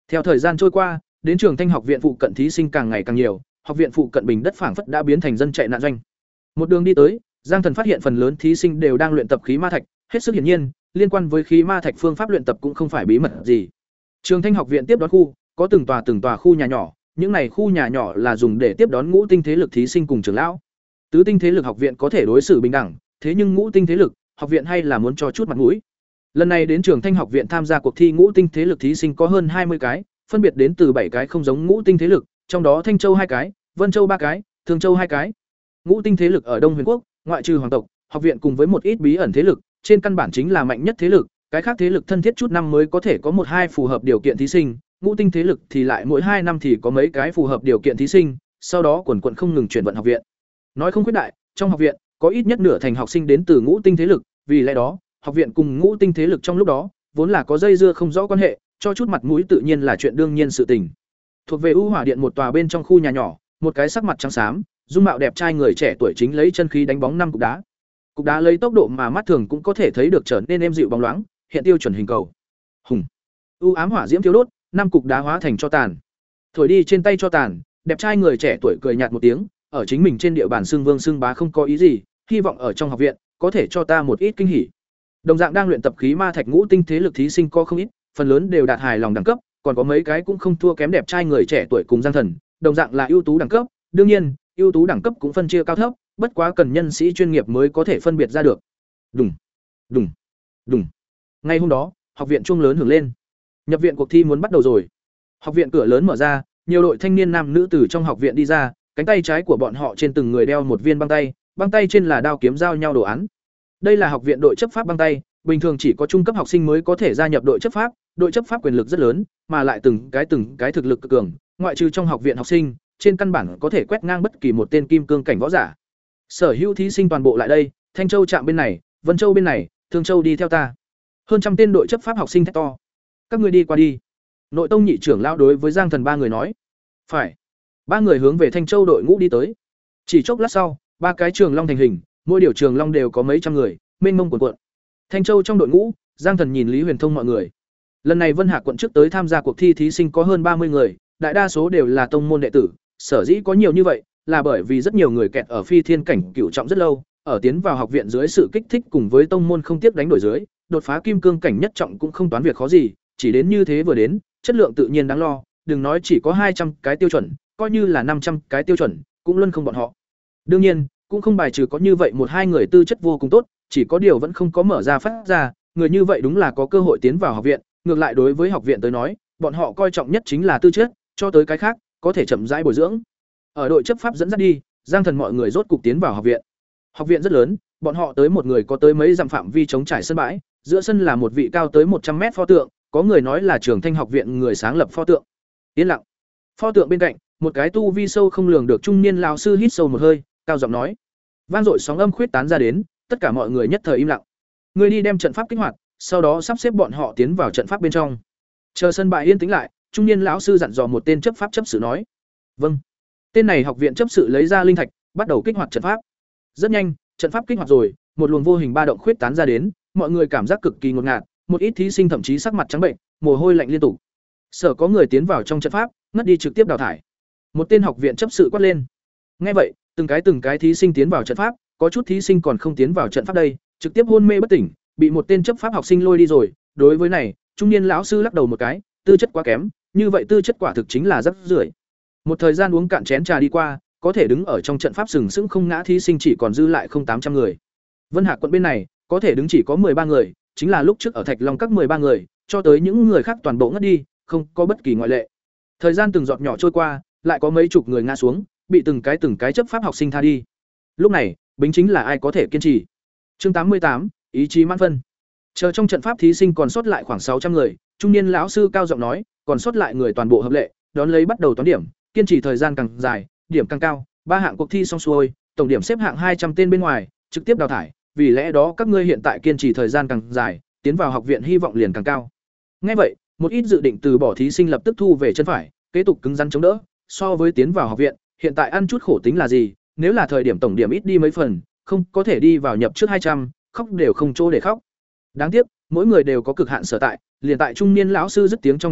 Theo thời gian trôi qua, đến trường Thanh học viện phụ cận thí sinh càng ngày càng nhiều, học viện phụ cận bình đất phảng phất đã biến thành dân chạy nạn doanh. Một đường đi tới, Giang Thần phát hiện phần lớn thí sinh đều đang luyện tập khí ma thạch, hết sức hiển nhiên, liên quan với khí ma thạch phương pháp luyện tập cũng không phải bí mật gì. Trường Thanh học viện tiếp đón khu, có từng tòa từng tòa khu nhà nhỏ, những này khu nhà nhỏ là dùng để tiếp đón ngũ tinh thế lực thí sinh cùng trưởng lão. Tứ tinh thế lực học viện có thể đối xử bình đẳng, thế nhưng ngũ tinh thế lực, học viện hay là muốn cho chút mặt mũi. Lần này đến Trường Thanh học viện tham gia cuộc thi ngũ tinh thế lực thí sinh có hơn hai mươi cái, phân biệt đến từ bảy cái không giống ngũ tinh thế lực, trong đó Thanh Châu hai cái, Vân Châu ba cái, Thường Châu hai cái. Ngũ tinh thế lực ở Đông Huyền quốc, ngoại trừ hoàng tộc, học viện cùng với một ít bí ẩn thế lực, trên căn bản chính là mạnh nhất thế lực, cái khác thế lực thân thiết chút năm mới có thể có một hai phù hợp điều kiện thí sinh, ngũ tinh thế lực thì lại mỗi hai năm thì có mấy cái phù hợp điều kiện thí sinh, sau đó quần quần không ngừng chuyển vận học viện. Nói không khuyết đại, trong học viện có ít nhất nửa thành học sinh đến từ ngũ tinh thế lực, vì lẽ đó, học viện cùng ngũ tinh thế lực trong lúc đó vốn là có dây dưa không rõ quan hệ, cho chút mặt mũi tự nhiên là chuyện đương nhiên sự tình. Thuộc về U Hỏa Điện một tòa bên trong khu nhà nhỏ, một cái sắc mặt trắng xám, dung mạo đẹp trai người trẻ tuổi chính lấy chân khí đánh bóng năm cục đá. Cục đá lấy tốc độ mà mắt thường cũng có thể thấy được trở nên êm dịu bóng loáng, hiện tiêu chuẩn hình cầu. Hùng. U ám hỏa diễm thiêu đốt, năm cục đá hóa thành cho tàn. Thổi đi trên tay cho tàn, đẹp trai người trẻ tuổi cười nhạt một tiếng, ở chính mình trên địa bàn xưng vương xưng bá không có ý gì, hy vọng ở trong học viện có thể cho ta một ít kinh hỉ. Đồng dạng đang luyện tập khí ma thạch ngũ tinh thế lực thí sinh có không ít, phần lớn đều đạt hài lòng đẳng cấp, còn có mấy cái cũng không thua kém đẹp trai người trẻ tuổi cùng Giang Thần, đồng dạng là ưu tú đẳng cấp, đương nhiên, ưu tú đẳng cấp cũng phân chia cao thấp, bất quá cần nhân sĩ chuyên nghiệp mới có thể phân biệt ra được. Đùng, đùng, đùng. Ngay hôm đó, học viện chuông lớn hưởng lên. Nhập viện cuộc thi muốn bắt đầu rồi. Học viện cửa lớn mở ra, nhiều đội thanh niên nam nữ từ trong học viện đi ra, cánh tay trái của bọn họ trên từng người đeo một viên băng tay, băng tay trên là đao kiếm giao nhau đồ án. Đây là học viện đội chấp pháp băng tay, bình thường chỉ có trung cấp học sinh mới có thể gia nhập đội chấp pháp, đội chấp pháp quyền lực rất lớn, mà lại từng cái từng cái thực lực cực cường, ngoại trừ trong học viện học sinh, trên căn bản có thể quét ngang bất kỳ một tên kim cương cảnh võ giả. Sở hữu thí sinh toàn bộ lại đây, Thanh Châu chạm bên này, Vân Châu bên này, Thương Châu đi theo ta. Hơn trăm tên đội chấp pháp học sinh thét to. Các ngươi đi qua đi. Nội tông nhị trưởng lão đối với Giang Thần ba người nói. Phải. Ba người hướng về Thanh Châu đội ngũ đi tới. Chỉ chốc lát sau, ba cái trường long thành hình, mỗi điều trường long đều có mấy trăm người, mênh mông cuồn cuộn. Thanh Châu trong đội ngũ, Giang Thần nhìn Lý Huyền Thông mọi người. Lần này Vân Hạ quận trước tới tham gia cuộc thi thí sinh có hơn ba mươi người, đại đa số đều là tông môn đệ tử, sở dĩ có nhiều như vậy là bởi vì rất nhiều người kẹt ở phi thiên cảnh cửu trọng rất lâu, ở tiến vào học viện dưới sự kích thích cùng với tông môn không tiếc đánh đổi dưới, đột phá kim cương cảnh nhất trọng cũng không toán việc khó gì, chỉ đến như thế vừa đến, chất lượng tự nhiên đáng lo, đừng nói chỉ có hai trăm cái tiêu chuẩn, coi như là năm trăm cái tiêu chuẩn, cũng luôn không bọn họ. Đương nhiên, cũng không bài trừ có như vậy một hai người tư chất vô cùng tốt, chỉ có điều vẫn không có mở ra phát ra, người như vậy đúng là có cơ hội tiến vào học viện, ngược lại đối với học viện tới nói, bọn họ coi trọng nhất chính là tư chất, cho tới cái khác, có thể chậm rãi bồi dưỡng. Ở đội chấp pháp dẫn dắt đi, Giang Thần mọi người rốt cục tiến vào học viện. Học viện rất lớn, bọn họ tới một người có tới mấy dặm phạm vi chống trải sân bãi, giữa sân là một vị cao tới một trăm mét pho tượng, có người nói là Trường Thanh học viện người sáng lập pho tượng. Yên lặng. Pho tượng bên cạnh, một cái tu vi sâu không lường được trung niên lão sư hít sâu một hơi, cao giọng nói. Vang dội sóng âm khuyết tán ra đến, tất cả mọi người nhất thời im lặng. Người đi đem trận pháp kích hoạt, sau đó sắp xếp bọn họ tiến vào trận pháp bên trong. Chờ sân bãi yên tĩnh lại, trung niên lão sư dặn dò một tên chấp pháp chấp sự nói. Vâng. Tên này học viện chấp sự lấy ra linh thạch, bắt đầu kích hoạt trận pháp. Rất nhanh, trận pháp kích hoạt rồi, một luồng vô hình ba động khuyết tán ra đến, mọi người cảm giác cực kỳ ngột ngạt, một ít thí sinh thậm chí sắc mặt trắng bệnh, mồ hôi lạnh liên tục. Sở có người tiến vào trong trận pháp, ngất đi trực tiếp đào thải. Một tên học viện chấp sự quát lên. Nghe vậy, từng cái từng cái thí sinh tiến vào trận pháp, có chút thí sinh còn không tiến vào trận pháp đây, trực tiếp hôn mê bất tỉnh, bị một tên chấp pháp học sinh lôi đi rồi. Đối với này, trung niên lão sư lắc đầu một cái, tư chất quá kém, như vậy tư chất quả thực chính là rắc rưởi. Một thời gian uống cạn chén trà đi qua, có thể đứng ở trong trận pháp sừng sững không ngã thí sinh chỉ còn dư lại không tám trăm người. Vân Hạc quận bên này, có thể đứng chỉ có ba người, chính là lúc trước ở Thạch Long các ba người, cho tới những người khác toàn bộ ngất đi, không có bất kỳ ngoại lệ. Thời gian từng giọt nhỏ trôi qua, lại có mấy chục người ngã xuống, bị từng cái từng cái chấp pháp học sinh tha đi. Lúc này, bính chính là ai có thể kiên trì. Chương tám mươi tám, ý chí mãn phân. Chờ trong trận pháp thí sinh còn sót lại khoảng sáu trăm người, trung niên lão sư cao giọng nói, còn sót lại người toàn bộ hợp lệ, đón lấy bắt đầu toán điểm, kiên trì thời gian càng dài, điểm càng cao, ba hạng cuộc thi xong xuôi, tổng điểm xếp hạng hai trăm tên bên ngoài, trực tiếp đào thải, vì lẽ đó các ngươi hiện tại kiên trì thời gian càng dài, tiến vào học viện hy vọng liền càng cao. Nghe vậy, một ít dự định từ bỏ thí sinh lập tức thu về chân phải, kế tục cứng rắn chống đỡ, so với tiến vào học viện, hiện tại ăn chút khổ tính là gì, nếu là thời điểm tổng điểm ít đi mấy phần, không có thể đi vào nhập trước hai trăm, khóc đều không chỗ để khóc. Đáng tiếc, mỗi người đều có cực hạn sở tại, liền tại trung niên lão sư dứt tiếng trong chốc lát,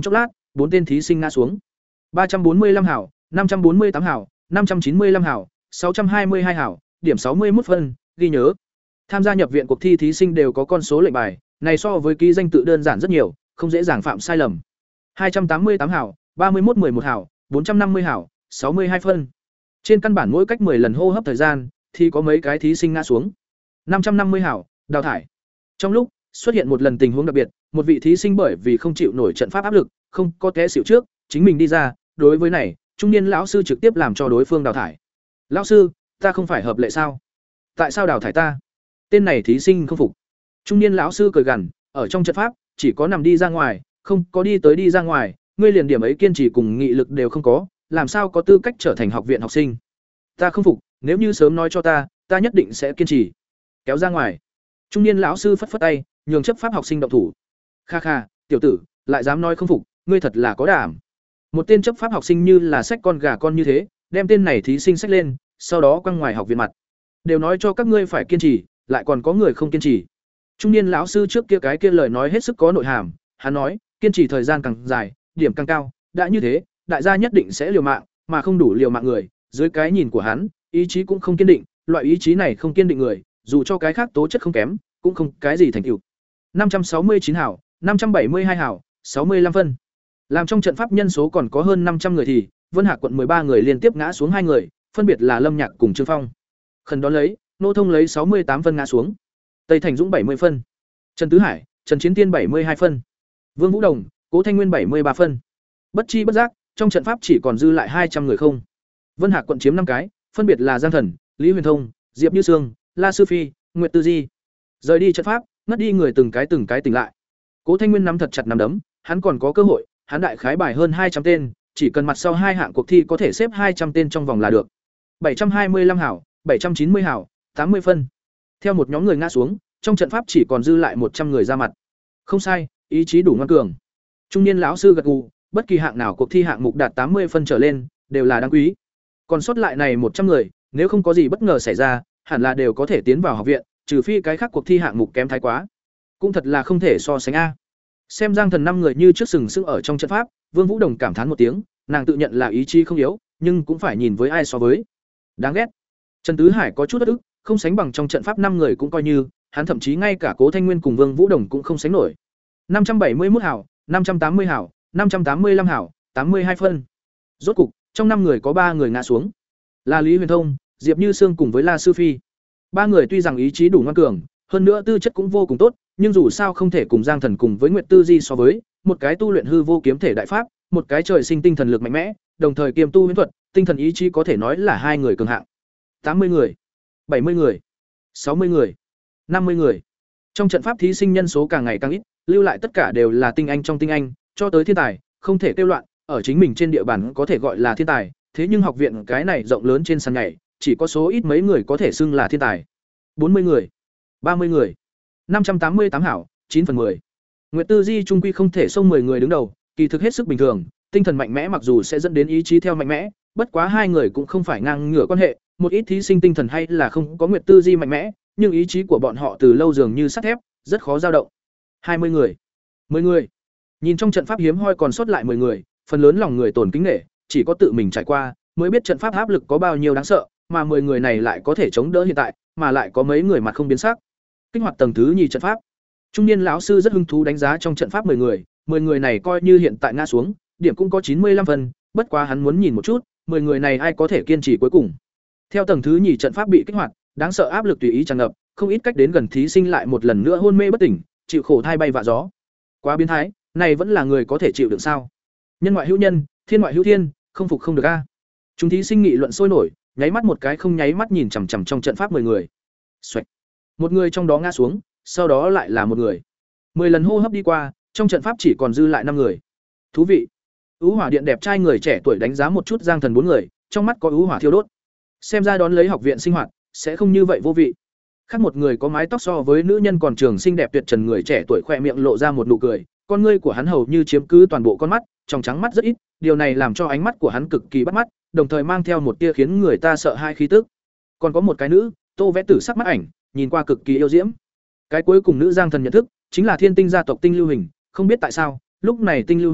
bốn tên thí sinh ngã xuống. ba trăm bốn mươi lăm hảo, năm trăm bốn mươi tám hảo, năm trăm chín mươi lăm hảo, sáu trăm hai mươi hai hảo, điểm sáu mươi mốt phân, ghi nhớ. Tham gia nhập viện cuộc thi thí sinh đều có con số lệnh bài, này so với ký danh tự đơn giản rất nhiều, không dễ dàng phạm sai lầm. hai trăm tám mươi tám hảo, ba mươi mốt mười một hảo, bốn trăm năm mươi hảo, sáu mươi hai phân. Trên căn bản mỗi cách mười lần hô hấp thời gian thì có mấy cái thí sinh ngã xuống. năm trăm năm mươi hảo, đào thải. Trong lúc xuất hiện một lần tình huống đặc biệt, một vị thí sinh bởi vì không chịu nổi trận pháp áp lực, không có té xỉu trước, chính mình đi ra, đối với này, trung niên lão sư trực tiếp làm cho đối phương đào thải. "Lão sư, ta không phải hợp lệ sao? Tại sao đào thải ta?" Tên này thí sinh không phục. Trung niên lão sư cười gằn, "Ở trong trận pháp, chỉ có nằm đi ra ngoài, không có đi tới đi ra ngoài, ngươi liền điểm ấy kiên trì cùng nghị lực đều không có, làm sao có tư cách trở thành học viện học sinh? Ta không phục, nếu như sớm nói cho ta, ta nhất định sẽ kiên trì." Kéo ra ngoài. Trung niên lão sư phất phất tay, nhường chấp pháp học sinh động thủ. "Kha kha, tiểu tử, lại dám nói không phục, ngươi thật là có đảm." Một tên chấp pháp học sinh như là xách con gà con như thế, đem tên này thí sinh xách lên, sau đó quăng ngoài học viện mặt. "Đều nói cho các ngươi phải kiên trì, lại còn có người không kiên trì." Trung niên lão sư trước kia cái kia lời nói hết sức có nội hàm, hắn nói, kiên trì thời gian càng dài, điểm càng cao, đã như thế, đại gia nhất định sẽ liều mạng, mà không đủ liều mạng người, dưới cái nhìn của hắn, ý chí cũng không kiên định, loại ý chí này không kiên định người, dù cho cái khác tố chất không kém, cũng không cái gì thành tựu. năm trăm sáu mươi chín hảo, năm trăm bảy mươi hai hảo, sáu mươi lăm phân. Làm trong trận pháp nhân số còn có hơn năm trăm người thì, Vân Hạc quận ba người liên tiếp ngã xuống hai người, phân biệt là Lâm Nhạc cùng Trương Phong. Khẩn đón lấy, Nô Thông lấy sáu mươi tám phân ngã xuống. Tây Thành Dũng bảy mươi phân. Trần Tứ Hải, Trần Chiến Tiên bảy mươi hai phân. Vương Vũ Đồng, Cố Thanh Nguyên bảy mươi ba phân. Bất chi bất giác, trong trận pháp chỉ còn dư lại hai trăm người không. Vân Hạc quận chiếm năm cái, phân biệt là Giang Thần, Lý Huyền Thông, Diệp Như Sương, La Sư Phi, Nguyệt Tư Di. Rời đi trận pháp, ngất đi người từng cái từng cái tỉnh lại. Cố Thanh Nguyên nắm thật chặt nắm đấm, hắn còn có cơ hội, hắn đại khái bài hơn hai trăm tên, chỉ cần mặt sau hai hạng cuộc thi có thể xếp hai trăm tên trong vòng là được. bảy trăm hai mươi lăm hảo, bảy trăm chín mươi hảo, tám mươi phân. Theo một nhóm người ngã xuống, trong trận pháp chỉ còn dư lại một trăm người ra mặt. Không sai, ý chí đủ ngoan cường. Trung niên lão sư gật gù, bất kỳ hạng nào cuộc thi hạng mục đạt tám mươi phân trở lên, đều là đáng quý. Còn sót lại này một trăm người, nếu không có gì bất ngờ xảy ra, hẳn là đều có thể tiến vào học viện, trừ phi cái khác cuộc thi hạng mục kém thái quá. Cũng thật là không thể so sánh a. Xem Giang Thần năm người như trước sừng sững ở trong trận pháp, Vương Vũ Đồng cảm thán một tiếng, nàng tự nhận là ý chí không yếu, nhưng cũng phải nhìn với ai so với. Đáng ghét. Trần Tứ Hải có chút bất ức, không sánh bằng trong trận pháp năm người cũng coi như, hắn thậm chí ngay cả Cố Thanh Nguyên cùng Vương Vũ Đồng cũng không sánh nổi. năm trăm bảy mươi mốt hảo, năm trăm tám mươi hảo, năm trăm tám mươi lăm hảo, tám mươi hai phân. Rốt cục, trong năm người có ba người ngã xuống. Là Lý Huyền Thông, Diệp Như Sương cùng với La Sư Phi. Ba người tuy rằng ý chí đủ ngoan cường, hơn nữa tư chất cũng vô cùng tốt, nhưng dù sao không thể cùng Giang Thần cùng với Nguyệt Tư Di so với, một cái tu luyện hư vô kiếm thể đại pháp, một cái trời sinh tinh thần lực mạnh mẽ, đồng thời kiêm tu huyễn thuật, tinh thần ý chí có thể nói là hai người cường hạng. tám mươi người, bảy mươi người, sáu mươi người, năm mươi người. Trong trận pháp thí sinh nhân số càng ngày càng ít, lưu lại tất cả đều là tinh anh trong tinh anh, cho tới thiên tài, không thể kêu loạn, ở chính mình trên địa bàn có thể gọi là thiên tài, thế nhưng học viện cái này rộng lớn trên sàn nhảy, chỉ có số ít mấy người có thể xưng là thiên tài. bốn mươi người, ba mươi người, năm trăm tám mươi tám hảo, chín phần mười. Nguyệt Tư Di trung quy không thể xông mười người đứng đầu, kỳ thực hết sức bình thường, tinh thần mạnh mẽ mặc dù sẽ dẫn đến ý chí theo mạnh mẽ, bất quá hai người cũng không phải ngang ngửa quan hệ, một ít thí sinh tinh thần hay là không có Nguyệt Tư Di mạnh mẽ, nhưng ý chí của bọn họ từ lâu dường như sắt thép, rất khó dao động. hai mươi người, mười người. Nhìn trong trận pháp hiếm hoi còn sót lại mười người, phần lớn lòng người tổn kính nể, chỉ có tự mình trải qua mới biết trận pháp áp lực có bao nhiêu đáng sợ, mà mười người này lại có thể chống đỡ hiện tại, mà lại có mấy người mặt không biến sắc. Kích hoạt tầng thứ nhì trận pháp. Trung niên lão sư rất hứng thú đánh giá trong trận pháp mười người, mười người này coi như hiện tại ngã xuống, điểm cũng có chín mươi lăm phần, bất quá hắn muốn nhìn một chút, mười người này ai có thể kiên trì cuối cùng. Theo tầng thứ nhì trận pháp bị kích hoạt, đáng sợ áp lực tùy ý tràn ngập, không ít cách đến gần thí sinh lại một lần nữa hôn mê bất tỉnh, chịu khổ thai bay vạ gió. Quá biến thái, này vẫn là người có thể chịu được sao? Nhân ngoại hữu nhân, thiên ngoại hữu thiên, không phục không được a. Chúng thí sinh nghị luận sôi nổi, nháy mắt một cái không nháy mắt nhìn chằm chằm trong trận pháp mười người. Xoạch. Một người trong đó ngã xuống, sau đó lại là một người. mười lần hô hấp đi qua, trong trận pháp chỉ còn dư lại năm người. Thú vị. Ú Hỏa Điện đẹp trai người trẻ tuổi đánh giá một chút Giang Thần bốn người, trong mắt có ú hỏa thiêu đốt. Xem ra đón lấy học viện sinh hoạt sẽ không như vậy vô vị. Khác một người có mái tóc so với nữ nhân còn trường xinh đẹp tuyệt trần người trẻ tuổi khỏe miệng lộ ra một nụ cười, con ngươi của hắn hầu như chiếm cứ toàn bộ con mắt, trong trắng mắt rất ít, điều này làm cho ánh mắt của hắn cực kỳ bắt mắt, đồng thời mang theo một tia khiến người ta sợ hai khí tức. Còn có một cái nữ, Tô Vẽ Tử sắc mắt ảnh, nhìn qua cực kỳ yêu diễm. Cái cuối cùng nữ Giang Thần nhận thức, chính là Thiên Tinh gia tộc Tinh Lưu Hình, không biết tại sao, lúc này Tinh Lưu Hình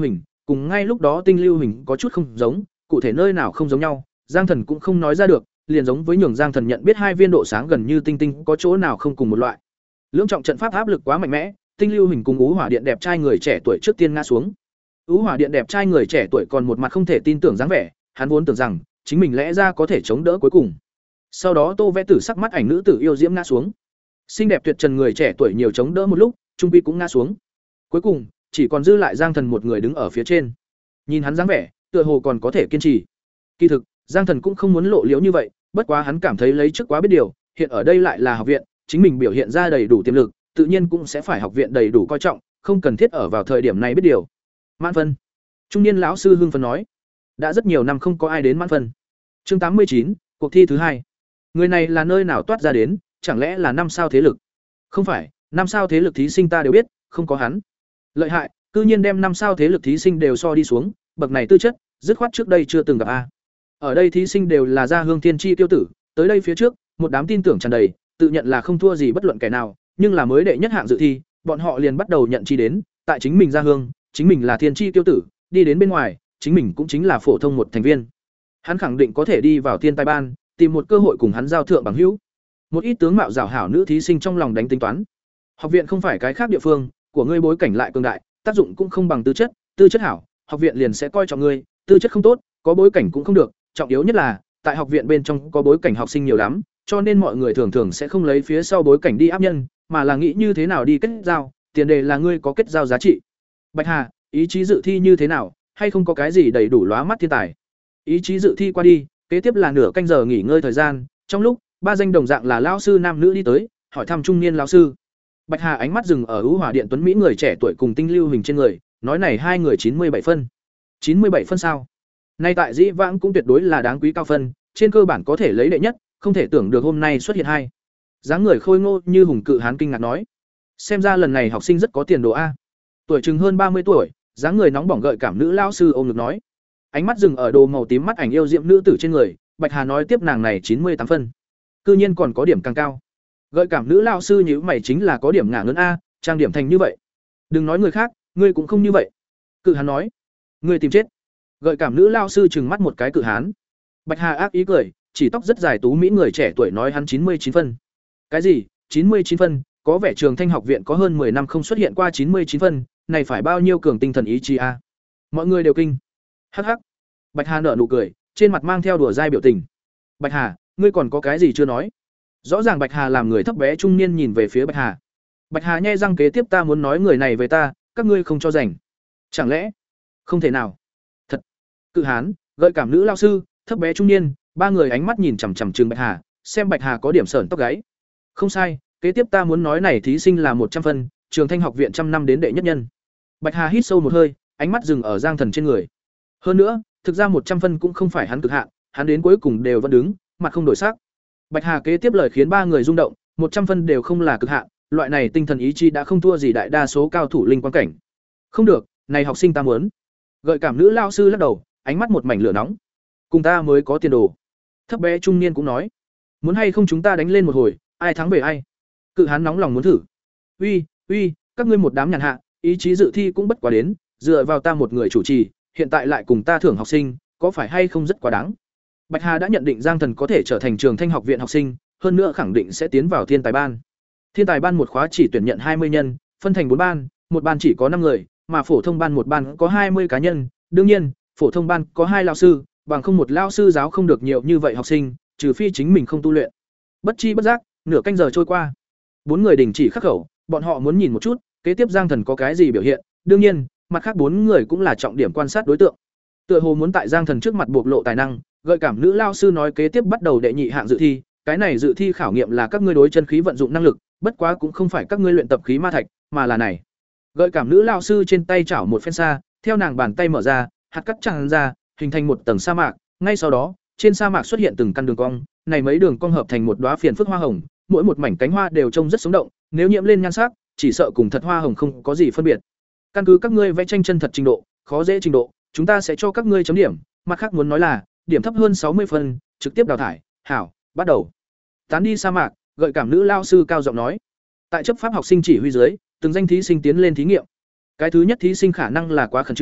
Cùng ngay lúc đó Tinh Lưu Hình có chút không giống, cụ thể nơi nào không giống nhau, Giang Thần cũng không nói ra được, liền giống với nhường Giang Thần nhận biết hai viên độ sáng gần như tinh tinh có chỗ nào không cùng một loại. Lưỡng trọng trận pháp áp lực quá mạnh mẽ, Tinh Lưu Hình cùng Ú Hỏa Điện đẹp trai người trẻ tuổi trước tiên ngã xuống. Ú Hỏa Điện đẹp trai người trẻ tuổi còn một mặt không thể tin tưởng dáng vẻ, hắn vốn tưởng rằng chính mình lẽ ra có thể chống đỡ cuối cùng. Sau đó Tô Vẽ Tử sắc mắt ảnh nữ tử yêu diễm ngã xuống. Xinh đẹp tuyệt trần người trẻ tuổi nhiều chống đỡ một lúc, trung quy cũng ngã xuống. Cuối cùng, chỉ còn dư lại Giang Thần một người đứng ở phía trên. Nhìn hắn dáng vẻ, tựa hồ còn có thể kiên trì. Kỳ thực, Giang Thần cũng không muốn lộ liễu như vậy, bất quá hắn cảm thấy lấy trước quá biết điều, hiện ở đây lại là học viện, chính mình biểu hiện ra đầy đủ tiềm lực, tự nhiên cũng sẽ phải học viện đầy đủ coi trọng, không cần thiết ở vào thời điểm này biết điều. Mãn phân. Trung niên lão sư hưng phấn nói, đã rất nhiều năm không có ai đến mãn phân. Chương tám mươi chín, cuộc thi thứ hai. Người này là nơi nào toát ra đến, chẳng lẽ là năm sao thế lực? Không phải, năm sao thế lực thí sinh ta đều biết, không có hắn. Lợi hại, cư nhiên đem năm sao thế lực thí sinh đều so đi xuống, bậc này tư chất, dứt khoát trước đây chưa từng gặp a. Ở đây thí sinh đều là gia hương thiên chi tiêu tử, tới đây phía trước, một đám tin tưởng tràn đầy, tự nhận là không thua gì bất luận kẻ nào, nhưng là mới đệ nhất hạng dự thi, bọn họ liền bắt đầu nhận chi đến, tại chính mình gia hương, chính mình là thiên chi tiêu tử, đi đến bên ngoài, chính mình cũng chính là phổ thông một thành viên. Hắn khẳng định có thể đi vào thiên tài ban, tìm một cơ hội cùng hắn giao thượng bằng hữu. Một ít tướng mạo giảo hảo nữ thí sinh trong lòng đánh tính toán. Học viện không phải cái khác địa phương, của ngươi bối cảnh lại cường đại, tác dụng cũng không bằng tư chất, tư chất hảo, học viện liền sẽ coi trọng ngươi, tư chất không tốt, có bối cảnh cũng không được, trọng yếu nhất là, tại học viện bên trong có bối cảnh học sinh nhiều lắm, cho nên mọi người thường thường sẽ không lấy phía sau bối cảnh đi áp nhân, mà là nghĩ như thế nào đi kết giao, tiền đề là ngươi có kết giao giá trị. Bạch Hà, ý chí dự thi như thế nào, hay không có cái gì đầy đủ lóa mắt thiên tài. Ý chí dự thi qua đi, kế tiếp là nửa canh giờ nghỉ ngơi thời gian, trong lúc ba danh đồng dạng là lão sư nam nữ đi tới, hỏi thăm trung niên lão sư. Bạch Hà ánh mắt dừng ở Ú Hỏa Điện tuấn mỹ người trẻ tuổi cùng Tinh Lưu Hình trên người, nói này hai người chín mươi bảy phân. chín mươi bảy phân sao? Nay tại Dĩ Vãng cũng tuyệt đối là đáng quý cao phân, trên cơ bản có thể lấy đệ nhất, không thể tưởng được hôm nay xuất hiện hai. Dáng người khôi ngô như hùng cự hán kinh ngạc nói, xem ra lần này học sinh rất có tiền đồ a. Tuổi chừng hơn ba mươi tuổi, dáng người nóng bỏng gợi cảm nữ lão sư ôm ngực nói. Ánh mắt dừng ở đồ màu tím mắt ảnh yêu diệm nữ tử trên người, Bạch Hà nói tiếp nàng này chín mươi tám phân. Cư nhiên còn có điểm càng cao. Gợi cảm nữ lão sư nhíu mày chính là có điểm ngả ngớn a, trang điểm thành như vậy. Đừng nói người khác, ngươi cũng không như vậy. Cự hán nói, ngươi tìm chết. Gợi cảm nữ lão sư trừng mắt một cái cự hán. Bạch Hà ác ý cười, chỉ tóc rất dài tú mỹ người trẻ tuổi nói hắn chín mươi chín phân. Cái gì? chín mươi chín phân? Có vẻ Trường Thanh học viện có hơn mười năm không xuất hiện qua chín mươi chín phân, này phải bao nhiêu cường tinh thần ý chí a. Mọi người đều kinh. Hắc hắc. Bạch Hà nở nụ cười, trên mặt mang theo đùa dai biểu tình. Bạch Hà, ngươi còn có cái gì chưa nói? Rõ ràng Bạch Hà làm người thấp bé trung niên nhìn về phía Bạch Hà. Bạch Hà nhe răng kế tiếp ta muốn nói người này về ta, các ngươi không cho rảnh. Chẳng lẽ? Không thể nào. Thật. Cự hán, gợi cảm nữ lao sư, thấp bé trung niên, ba người ánh mắt nhìn chằm chằm Trừng Bạch Hà, xem Bạch Hà có điểm sởn tóc gáy. Không sai, kế tiếp ta muốn nói này thí sinh là một trăm phân, Trường Thanh học viện trăm năm đến đệ nhất nhân. Bạch Hà hít sâu một hơi, ánh mắt dừng ở Giang Thần trên người. Hơn nữa, thực ra một trăm phân cũng không phải hắn cực hạn, hắn đến cuối cùng đều vẫn đứng, mặt không đổi sắc. Bạch Hà kế tiếp lời khiến ba người rung động, một trăm phân đều không là cực hạn, loại này tinh thần ý chí đã không thua gì đại đa số cao thủ linh quan cảnh. Không được, này học sinh ta muốn. Gợi cảm nữ lao sư lắc đầu, ánh mắt một mảnh lửa nóng. Cùng ta mới có tiền đồ. Thấp bé trung niên cũng nói, muốn hay không chúng ta đánh lên một hồi, ai thắng về ai. Cự hán nóng lòng muốn thử. Uy, uy, các ngươi một đám nhàn hạ, ý chí dự thi cũng bất quá đến, dựa vào ta một người chủ trì, hiện tại lại cùng ta thưởng học sinh, có phải hay không rất quá đáng. Bạch Hà đã nhận định Giang Thần có thể trở thành Trường Thanh học viện học sinh, hơn nữa khẳng định sẽ tiến vào thiên tài ban. Thiên tài ban một khóa chỉ tuyển nhận hai mươi nhân, phân thành bốn ban, một ban chỉ có năm người, mà phổ thông ban một ban có hai mươi cá nhân, đương nhiên, phổ thông ban có hai lao sư, bằng không một lao sư giáo không được nhiều như vậy học sinh, trừ phi chính mình không tu luyện. Bất chi bất giác, nửa canh giờ trôi qua. Bốn người đình chỉ khắc khẩu, bọn họ muốn nhìn một chút, kế tiếp Giang Thần có cái gì biểu hiện, đương nhiên, mặt khác bốn người cũng là trọng điểm quan sát đối tượng. Tựa hồ muốn tại Giang Thần trước mặt bộc lộ tài năng, gợi cảm nữ lao sư nói kế tiếp bắt đầu đệ nhị hạng dự thi, cái này dự thi khảo nghiệm là các ngươi đối chân khí vận dụng năng lực, bất quá cũng không phải các ngươi luyện tập khí ma thạch, mà là này. Gợi cảm nữ lao sư trên tay chảo một phen xa, theo nàng bàn tay mở ra, hạt cắt tràn ra, hình thành một tầng sa mạc, ngay sau đó, trên sa mạc xuất hiện từng căn đường cong, này mấy đường cong hợp thành một đóa phiền phức hoa hồng, mỗi một mảnh cánh hoa đều trông rất sống động, nếu nhiễm lên nhan sắc, chỉ sợ cùng thật hoa hồng không có gì phân biệt. Căn cứ các ngươi vẽ tranh chân thật trình độ, khó dễ trình độ, chúng ta sẽ cho các ngươi chấm điểm, mặt khác muốn nói là, điểm thấp hơn sáu mươi phân, trực tiếp đào thải. Hảo, bắt đầu. Tán đi sa mạc, gợi cảm nữ lao sư cao giọng nói. Tại chấp pháp học sinh chỉ huy dưới, từng danh thí sinh tiến lên thí nghiệm. Cái thứ nhất thí sinh khả năng là quá khẩn trương,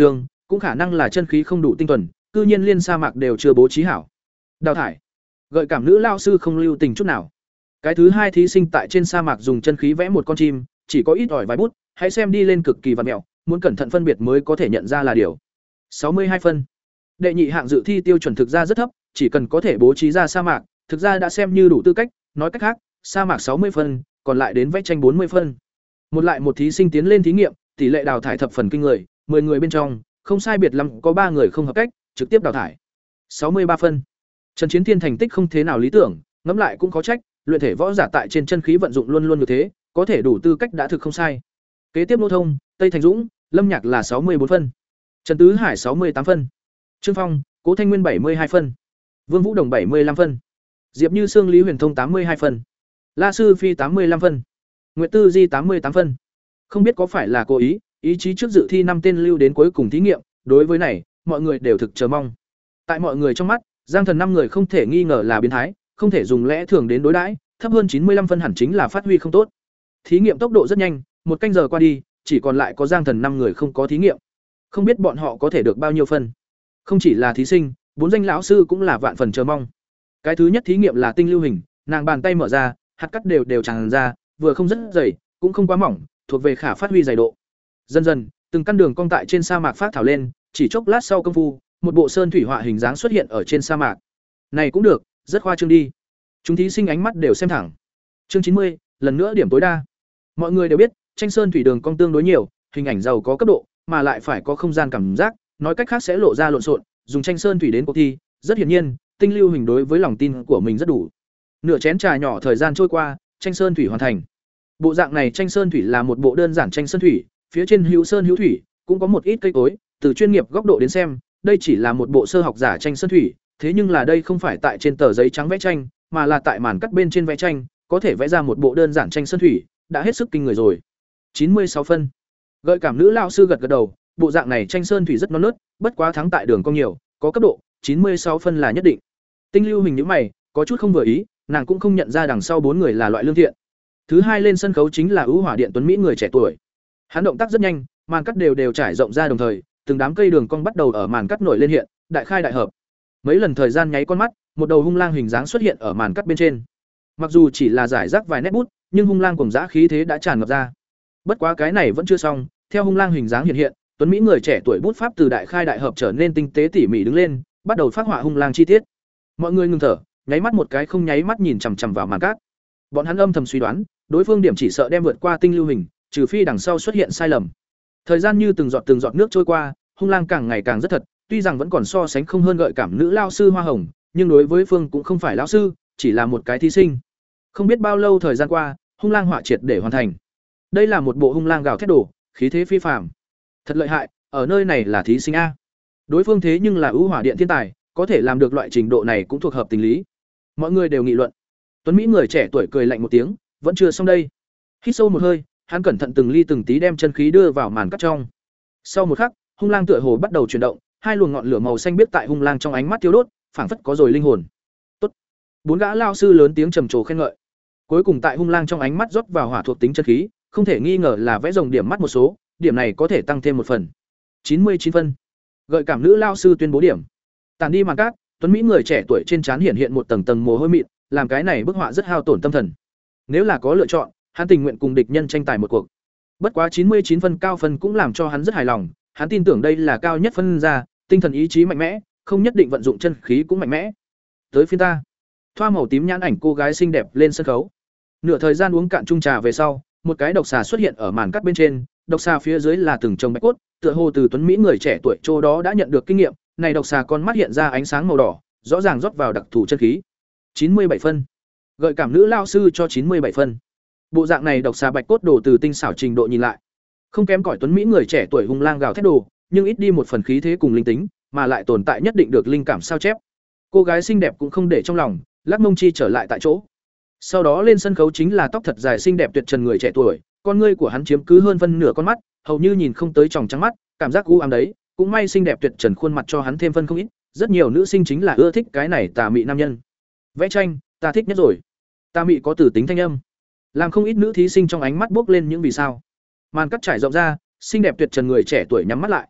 cũng khả năng là chân khí không đủ tinh thuần, cư nhiên liên sa mạc đều chưa bố trí hảo. Đào thải. Gợi cảm nữ lao sư không lưu tình chút nào. Cái thứ hai thí sinh tại trên sa mạc dùng chân khí vẽ một con chim, chỉ có ít ỏi vài bút, hãy xem đi lên cực kỳ vặn mẹo, muốn cẩn thận phân biệt mới có thể nhận ra là điều. sáu mươi hai phân. Đệ nhị hạng dự thi tiêu chuẩn thực ra rất thấp, chỉ cần có thể bố trí ra sa mạc, thực ra đã xem như đủ tư cách, nói cách khác, sa mạc sáu mươi phân, còn lại đến vẽ tranh bốn mươi phân. Một lại một thí sinh tiến lên thí nghiệm, tỷ lệ đào thải thập phần kinh người, mười người bên trong, không sai biệt lắm có ba người không hợp cách, trực tiếp đào thải. sáu mươi ba phân. Trần Chiến Thiên thành tích không thế nào lý tưởng, ngẫm lại cũng có trách, luyện thể võ giả tại trên chân khí vận dụng luôn luôn như thế, có thể đủ tư cách đã thực không sai. Kế tiếp Nô Thông, Tây Thành Dũng, Lâm Nhạc là sáu mươi bốn phân. Trần Tứ Hải sáu mươi tám phân. Trương Phong, Cố Thanh Nguyên bảy mươi hai phân. Vương Vũ Đồng bảy mươi lăm phân. Diệp Như Sương Lý Huyền Thông tám mươi hai phân. La Sư Phi tám mươi lăm phân. Nguyệt Tư Di tám mươi tám phân. Không biết có phải là cố ý, ý chí trước dự thi năm tên lưu đến cuối cùng thí nghiệm, đối với này, mọi người đều thực chờ mong. Tại mọi người trong mắt, Giang Thần năm người không thể nghi ngờ là biến thái, không thể dùng lẽ thường đến đối đãi, thấp hơn chín mươi lăm phân hẳn chính là phát huy không tốt. Thí nghiệm tốc độ rất nhanh, một canh giờ qua đi, chỉ còn lại có Giang Thần năm người không có thí nghiệm. Không biết bọn họ có thể được bao nhiêu phân. Không chỉ là thí sinh, bốn danh lão sư cũng là vạn phần chờ mong. Cái thứ nhất thí nghiệm là tinh lưu hình, nàng bàn tay mở ra, hạt cắt đều đều tràn ra, vừa không rất dày, cũng không quá mỏng, thuộc về khả phát huy dày độ. Dần dần, từng căn đường cong tại trên sa mạc phát thảo lên, chỉ chốc lát sau công phu, một bộ sơn thủy họa hình dáng xuất hiện ở trên sa mạc. Này cũng được, rất khoa trương đi. Chúng thí sinh ánh mắt đều xem thẳng. Chương chín mươi, lần nữa điểm tối đa. Mọi người đều biết, tranh sơn thủy đường cong tương đối nhiều, hình ảnh giàu có cấp độ, mà lại phải có không gian cảm giác, nói cách khác sẽ lộ ra lộn xộn, dùng tranh sơn thủy đến cuộc thi, rất hiển nhiên, tinh lưu hình đối với lòng tin của mình rất đủ. Nửa chén trà nhỏ thời gian trôi qua, tranh sơn thủy hoàn thành. Bộ dạng này tranh sơn thủy là một bộ đơn giản tranh sơn thủy, phía trên hữu sơn hữu thủy, cũng có một ít cây cối, từ chuyên nghiệp góc độ đến xem, đây chỉ là một bộ sơ học giả tranh sơn thủy, thế nhưng là đây không phải tại trên tờ giấy trắng vẽ tranh, mà là tại màn cắt bên trên vẽ tranh, có thể vẽ ra một bộ đơn giản tranh sơn thủy, đã hết sức kinh người rồi. chín mươi sáu phân. Gợi cảm nữ lão sư gật gật đầu, bộ dạng này tranh sơn thủy rất non nớt, bất quá thắng tại đường cong nhiều, có cấp độ, chín mươi sáu phân là nhất định. Tinh lưu hình nhíu mày, có chút không vừa ý, nàng cũng không nhận ra đằng sau bốn người là loại lương thiện. Thứ hai lên sân khấu chính là Ưu Hỏa Điện tuấn mỹ người trẻ tuổi. Hắn động tác rất nhanh, màn cắt đều đều trải rộng ra đồng thời, từng đám cây đường cong bắt đầu ở màn cắt nổi lên hiện, đại khai đại hợp. Mấy lần thời gian nháy con mắt, một đầu hung lang hình dáng xuất hiện ở màn cắt bên trên. Mặc dù chỉ là giải rác vài nét bút, nhưng hung lang cùng dã khí thế đã tràn ngập ra. Bất quá cái này vẫn chưa xong, theo hung lang hình dáng hiện hiện, tuấn mỹ người trẻ tuổi bút pháp từ đại khai đại hợp trở nên tinh tế tỉ mỉ đứng lên, bắt đầu phát họa hung lang chi tiết. Mọi người ngừng thở, nháy mắt một cái không nháy mắt nhìn chằm chằm vào màn cát. Bọn hắn âm thầm suy đoán, đối phương điểm chỉ sợ đem vượt qua tinh lưu hình, trừ phi đằng sau xuất hiện sai lầm. Thời gian như từng giọt từng giọt nước trôi qua, hung lang càng ngày càng rất thật, tuy rằng vẫn còn so sánh không hơn gợi cảm nữ lao sư Hoa Hồng, nhưng đối với phương cũng không phải lão sư, chỉ là một cái thí sinh. Không biết bao lâu thời gian qua, hung lang họa triệt để hoàn thành. Đây là một bộ hung lang gào thét đổ, khí thế phi phàm. Thật lợi hại, ở nơi này là thí sinh a. Đối phương thế nhưng là Ưu Hỏa Điện thiên tài, có thể làm được loại trình độ này cũng thuộc hợp tình lý. Mọi người đều nghị luận. Tuấn Mỹ người trẻ tuổi cười lạnh một tiếng, vẫn chưa xong đây. Hít sâu một hơi, hắn cẩn thận từng ly từng tí đem chân khí đưa vào màn cắt trong. Sau một khắc, hung lang tựa hồ bắt đầu chuyển động, hai luồng ngọn lửa màu xanh biếc tại hung lang trong ánh mắt thiêu đốt, phảng phất có rồi linh hồn. Tốt. Bốn gã lao sư lớn tiếng trầm trồ khen ngợi. Cuối cùng tại hung lang trong ánh mắt rót vào hỏa thuộc tính chân khí, không thể nghi ngờ là vẽ rồng điểm mắt một số, điểm này có thể tăng thêm một phần. chín mươi chín phân. Gợi cảm nữ lao sư tuyên bố điểm. Tàn đi màn cát, tuấn mỹ người trẻ tuổi trên trán hiện hiện một tầng tầng mồ hôi mịn, làm cái này bức họa rất hao tổn tâm thần. Nếu là có lựa chọn, hắn tình nguyện cùng địch nhân tranh tài một cuộc. Bất quá chín mươi chín phân cao phân cũng làm cho hắn rất hài lòng, hắn tin tưởng đây là cao nhất phân ra, tinh thần ý chí mạnh mẽ, không nhất định vận dụng chân khí cũng mạnh mẽ. Tới phiên ta. Thoa màu tím nhãn ảnh cô gái xinh đẹp lên sân khấu. Nửa thời gian uống cạn chung trà về sau, một cái độc xà xuất hiện ở màn cắt bên trên, độc xà phía dưới là từng chồng bạch cốt, tựa hồ từ tuấn mỹ người trẻ tuổi chỗ đó đã nhận được kinh nghiệm, này độc xà con mắt hiện ra ánh sáng màu đỏ, rõ ràng rót vào đặc thù chân khí. chín mươi bảy phân. Gợi cảm nữ lao sư cho chín mươi bảy phân. Bộ dạng này độc xà bạch cốt đồ từ tinh xảo trình độ nhìn lại, không kém cỏi tuấn mỹ người trẻ tuổi hung lang gào thét đồ, nhưng ít đi một phần khí thế cùng linh tính, mà lại tồn tại nhất định được linh cảm sao chép. Cô gái xinh đẹp cũng không để trong lòng, lắc mông chi trở lại tại chỗ. Sau đó lên sân khấu chính là tóc thật dài xinh đẹp tuyệt trần người trẻ tuổi, con ngươi của hắn chiếm cứ hơn phân nửa con mắt, hầu như nhìn không tới tròng trắng mắt, cảm giác u ám đấy, cũng may xinh đẹp tuyệt trần khuôn mặt cho hắn thêm phân không ít, rất nhiều nữ sinh chính là ưa thích cái này tà mị nam nhân. Vẽ tranh, ta thích nhất rồi. Tà mị có tử tính thanh âm, làm không ít nữ thí sinh trong ánh mắt bốc lên những vì sao. Màn cắt trải rộng ra, xinh đẹp tuyệt trần người trẻ tuổi nhắm mắt lại.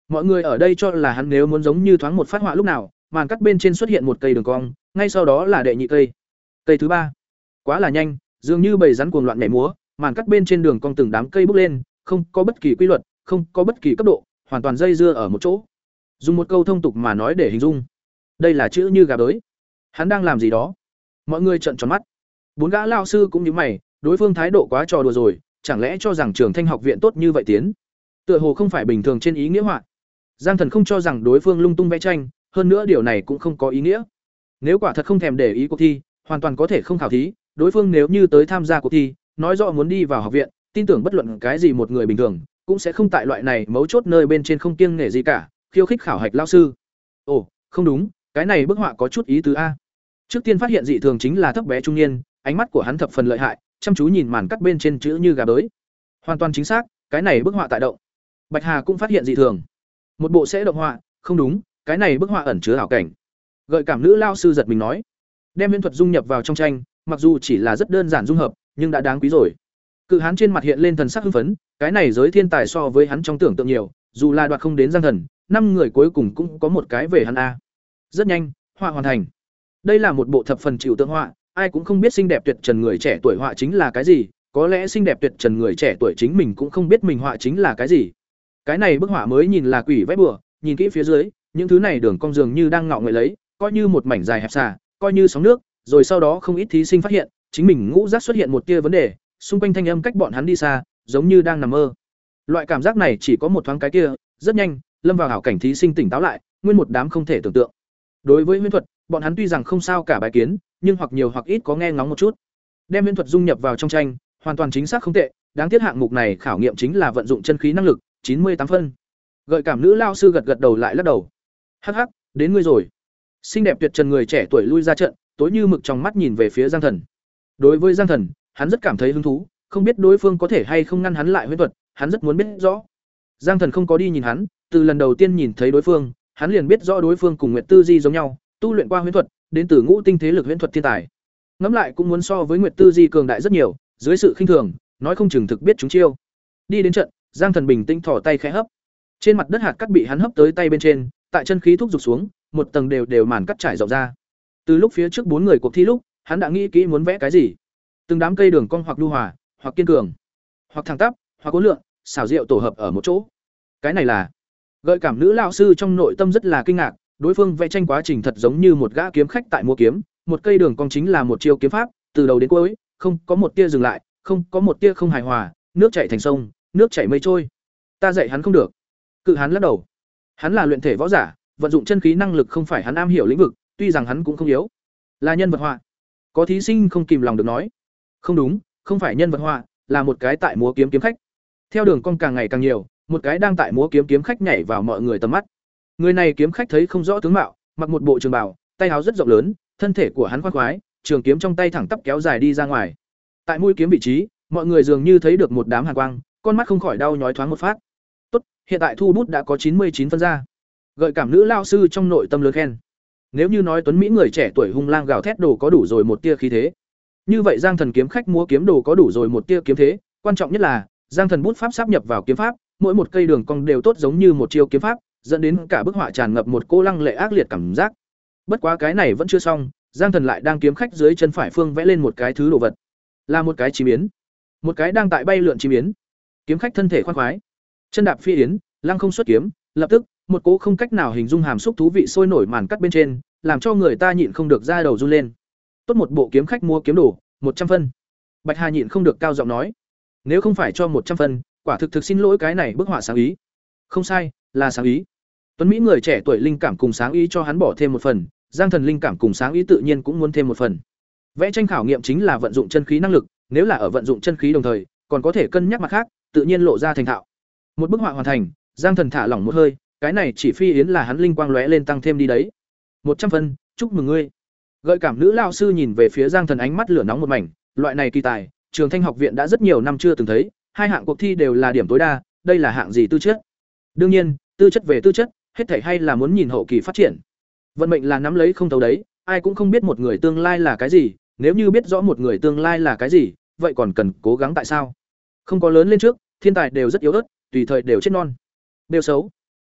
Mọi người ở đây cho là hắn nếu muốn giống như thoáng một phát họa lúc nào, màn cắt bên trên xuất hiện một cây đường cong, ngay sau đó là đệ nhị cây. Cây thứ ba. Quá là nhanh, dường như bầy rắn cuồng loạn nhảy múa, màn cắt bên trên đường cong từng đám cây bốc lên, không có bất kỳ quy luật, không có bất kỳ cấp độ, hoàn toàn dây dưa ở một chỗ. Dùng một câu thông tục mà nói để hình dung, đây là chữ như gà bới. Hắn đang làm gì đó? Mọi người trợn tròn mắt. Bốn gã lao sư cũng như mày, đối phương thái độ quá trò đùa rồi, chẳng lẽ cho rằng Trường Thanh học viện tốt như vậy tiến? Tựa hồ không phải bình thường trên ý nghĩa họa. Giang Thần không cho rằng đối phương lung tung vẽ tranh, hơn nữa điều này cũng không có ý nghĩa. Nếu quả thật không thèm để ý cuộc thi, hoàn toàn có thể không khảo thí, đối phương nếu như tới tham gia cuộc thi, nói rõ muốn đi vào học viện, tin tưởng bất luận cái gì một người bình thường cũng sẽ không tại loại này mấu chốt nơi bên trên không kiêng nể gì cả, khiêu khích khảo hạch lao sư. Ồ, không đúng, cái này bức họa có chút ý tứ a. Trước tiên phát hiện dị thường chính là thấp bé trung niên, ánh mắt của hắn thập phần lợi hại, chăm chú nhìn màn cắt bên trên chữ như gà bới. Hoàn toàn chính xác, cái này bức họa tại động. Bạch Hà cũng phát hiện dị thường. Một bộ sẽ động họa, không đúng, cái này bức họa ẩn chứa ảo cảnh. Gợi cảm nữ lao sư giật mình nói, đem huyễn thuật dung nhập vào trong tranh, mặc dù chỉ là rất đơn giản dung hợp, nhưng đã đáng quý rồi. Cự Hán trên mặt hiện lên thần sắc hưng phấn, cái này giới thiên tài so với hắn trong tưởng tượng nhiều, dù là đoạt không đến Giang Thần, năm người cuối cùng cũng có một cái về hắn a. Rất nhanh, họa hoàn thành. Đây là một bộ thập phần chịu tượng họa, ai cũng không biết xinh đẹp tuyệt trần người trẻ tuổi họa chính là cái gì, có lẽ xinh đẹp tuyệt trần người trẻ tuổi chính mình cũng không biết mình họa chính là cái gì. Cái này bức họa mới nhìn là quỷ vẽ bừa, nhìn kỹ phía dưới, những thứ này đường cong dường như đang ngọ nguậy lấy, coi như một mảnh dài hẹp xà, coi như sóng nước, rồi sau đó không ít thí sinh phát hiện, chính mình ngũ giác xuất hiện một tia vấn đề, xung quanh thanh âm cách bọn hắn đi xa, giống như đang nằm mơ. Loại cảm giác này chỉ có một thoáng cái kia, rất nhanh, lâm vào ảo cảnh thí sinh tỉnh táo lại, nguyên một đám không thể tưởng tượng. Đối với huyễn thuật, bọn hắn tuy rằng không sao cả bài kiến, nhưng hoặc nhiều hoặc ít có nghe ngóng một chút. Đem huyễn thuật dung nhập vào trong tranh, hoàn toàn chính xác không tệ, đáng tiếc hạng mục này khảo nghiệm chính là vận dụng chân khí năng lực, chín mươi tám phân. Gợi cảm nữ lao sư gật gật đầu lại lắc đầu. Hắc hắc, đến ngươi rồi. Xinh đẹp tuyệt trần người trẻ tuổi lui ra trận, tối như mực trong mắt nhìn về phía Giang Thần. Đối với Giang Thần, hắn rất cảm thấy hứng thú, không biết đối phương có thể hay không ngăn hắn lại huyễn thuật, hắn rất muốn biết rõ. Giang Thần không có đi nhìn hắn, từ lần đầu tiên nhìn thấy đối phương, hắn liền biết rõ đối phương cùng Nguyệt Tư Di giống nhau, tu luyện qua huyễn thuật, đến từ ngũ tinh thế lực huyễn thuật thiên tài. Ngẫm lại cũng muốn so với Nguyệt Tư Di cường đại rất nhiều, dưới sự khinh thường, nói không chừng thực biết chúng chiêu. Đi đến trận, Giang Thần bình tĩnh thò tay khẽ hấp. Trên mặt đất hạt cát bị hắn hấp tới tay bên trên, tại chân khí thúc giục xuống, một tầng đều đều màn cắt trải rộng ra. Từ lúc phía trước bốn người cuộc thi lúc, hắn đã nghĩ kỹ muốn vẽ cái gì. Từng đám cây đường cong hoặc lưu hòa, hoặc kiên cường, hoặc thẳng tắp, hoặc cố lượng, xảo diệu tổ hợp ở một chỗ. Cái này là gợi cảm nữ lão sư trong nội tâm rất là kinh ngạc, đối phương vẽ tranh quá trình thật giống như một gã kiếm khách tại mua kiếm, một cây đường cong chính là một chiêu kiếm pháp, từ đầu đến cuối, không có một tia dừng lại, không có một tia không hài hòa, nước chảy thành sông, nước chảy mây trôi. Ta dạy hắn không được. Cự Hán lắc đầu. Hắn là luyện thể võ giả, vận dụng chân khí năng lực không phải hắn am hiểu lĩnh vực, tuy rằng hắn cũng không yếu. Là nhân vật họa. Có thí sinh không kìm lòng được nói. Không đúng, không phải nhân vật họa, là một cái tại múa kiếm kiếm khách. Theo đường cong càng ngày càng nhiều, một cái đang tại múa kiếm kiếm khách nhảy vào mọi người tầm mắt. Người này kiếm khách thấy không rõ tướng mạo, mặc một bộ trường bào, tay áo rất rộng lớn, thân thể của hắn khoan khoái, trường kiếm trong tay thẳng tắp kéo dài đi ra ngoài. Tại mũi kiếm vị trí, mọi người dường như thấy được một đám hàn quang, con mắt không khỏi đau nhói thoáng một phát. Tốt, hiện tại thu bút đã có chín mươi chín phân ra. Gợi cảm nữ lao sư trong nội tâm lớn khen. Nếu như nói tuấn mỹ người trẻ tuổi hung lang gào thét đồ có đủ rồi một tia khí thế, như vậy Giang Thần kiếm khách múa kiếm đồ có đủ rồi một tia kiếm thế, quan trọng nhất là Giang Thần bút pháp sáp nhập vào kiếm pháp, mỗi một cây đường cong đều tốt giống như một chiêu kiếm pháp, dẫn đến cả bức họa tràn ngập một cô lăng lệ ác liệt cảm giác. Bất quá cái này vẫn chưa xong, Giang Thần lại đang kiếm khách dưới chân phải phương vẽ lên một cái thứ đồ vật, là một cái chim yến, một cái đang tại bay lượn chim yến. Kiếm khách thân thể khoan khoái, chân đạp phi yến, lăng không xuất kiếm, lập tức một cỗ không cách nào hình dung hàm xúc thú vị sôi nổi màn cắt bên trên, làm cho người ta nhịn không được ra đầu run lên. Tốt một bộ kiếm khách mua kiếm đồ, một trăm phân. Bạch Hà nhịn không được cao giọng nói, nếu không phải cho một trăm phân, quả thực thực xin lỗi cái này bức họa sáng ý. Không sai, là sáng ý. Tuấn Mỹ người trẻ tuổi linh cảm cùng sáng ý cho hắn bỏ thêm một phần, Giang Thần linh cảm cùng sáng ý tự nhiên cũng muốn thêm một phần. Vẽ tranh khảo nghiệm chính là vận dụng chân khí năng lực, nếu là ở vận dụng chân khí đồng thời, còn có thể cân nhắc mặt khác, tự nhiên lộ ra thành thạo. Một bức họa hoàn thành, Giang Thần thả lỏng một hơi, cái này chỉ phi yến là hắn linh quang lóe lên tăng thêm đi đấy. Một trăm phân, chúc mừng ngươi. Gợi cảm nữ lao sư nhìn về phía Giang Thần ánh mắt lửa nóng một mảnh, loại này kỳ tài, Trường Thanh học viện đã rất nhiều năm chưa từng thấy, hai hạng cuộc thi đều là điểm tối đa, đây là hạng gì tư chất? Đương nhiên, tư chất về tư chất, hết thảy hay là muốn nhìn hậu kỳ phát triển. Vận mệnh là nắm lấy không thấu đấy, ai cũng không biết một người tương lai là cái gì, nếu như biết rõ một người tương lai là cái gì, vậy còn cần cố gắng tại sao? Không có lớn lên trước, thiên tài đều rất yếu ớt, tùy thời đều chết non. Đều xấu.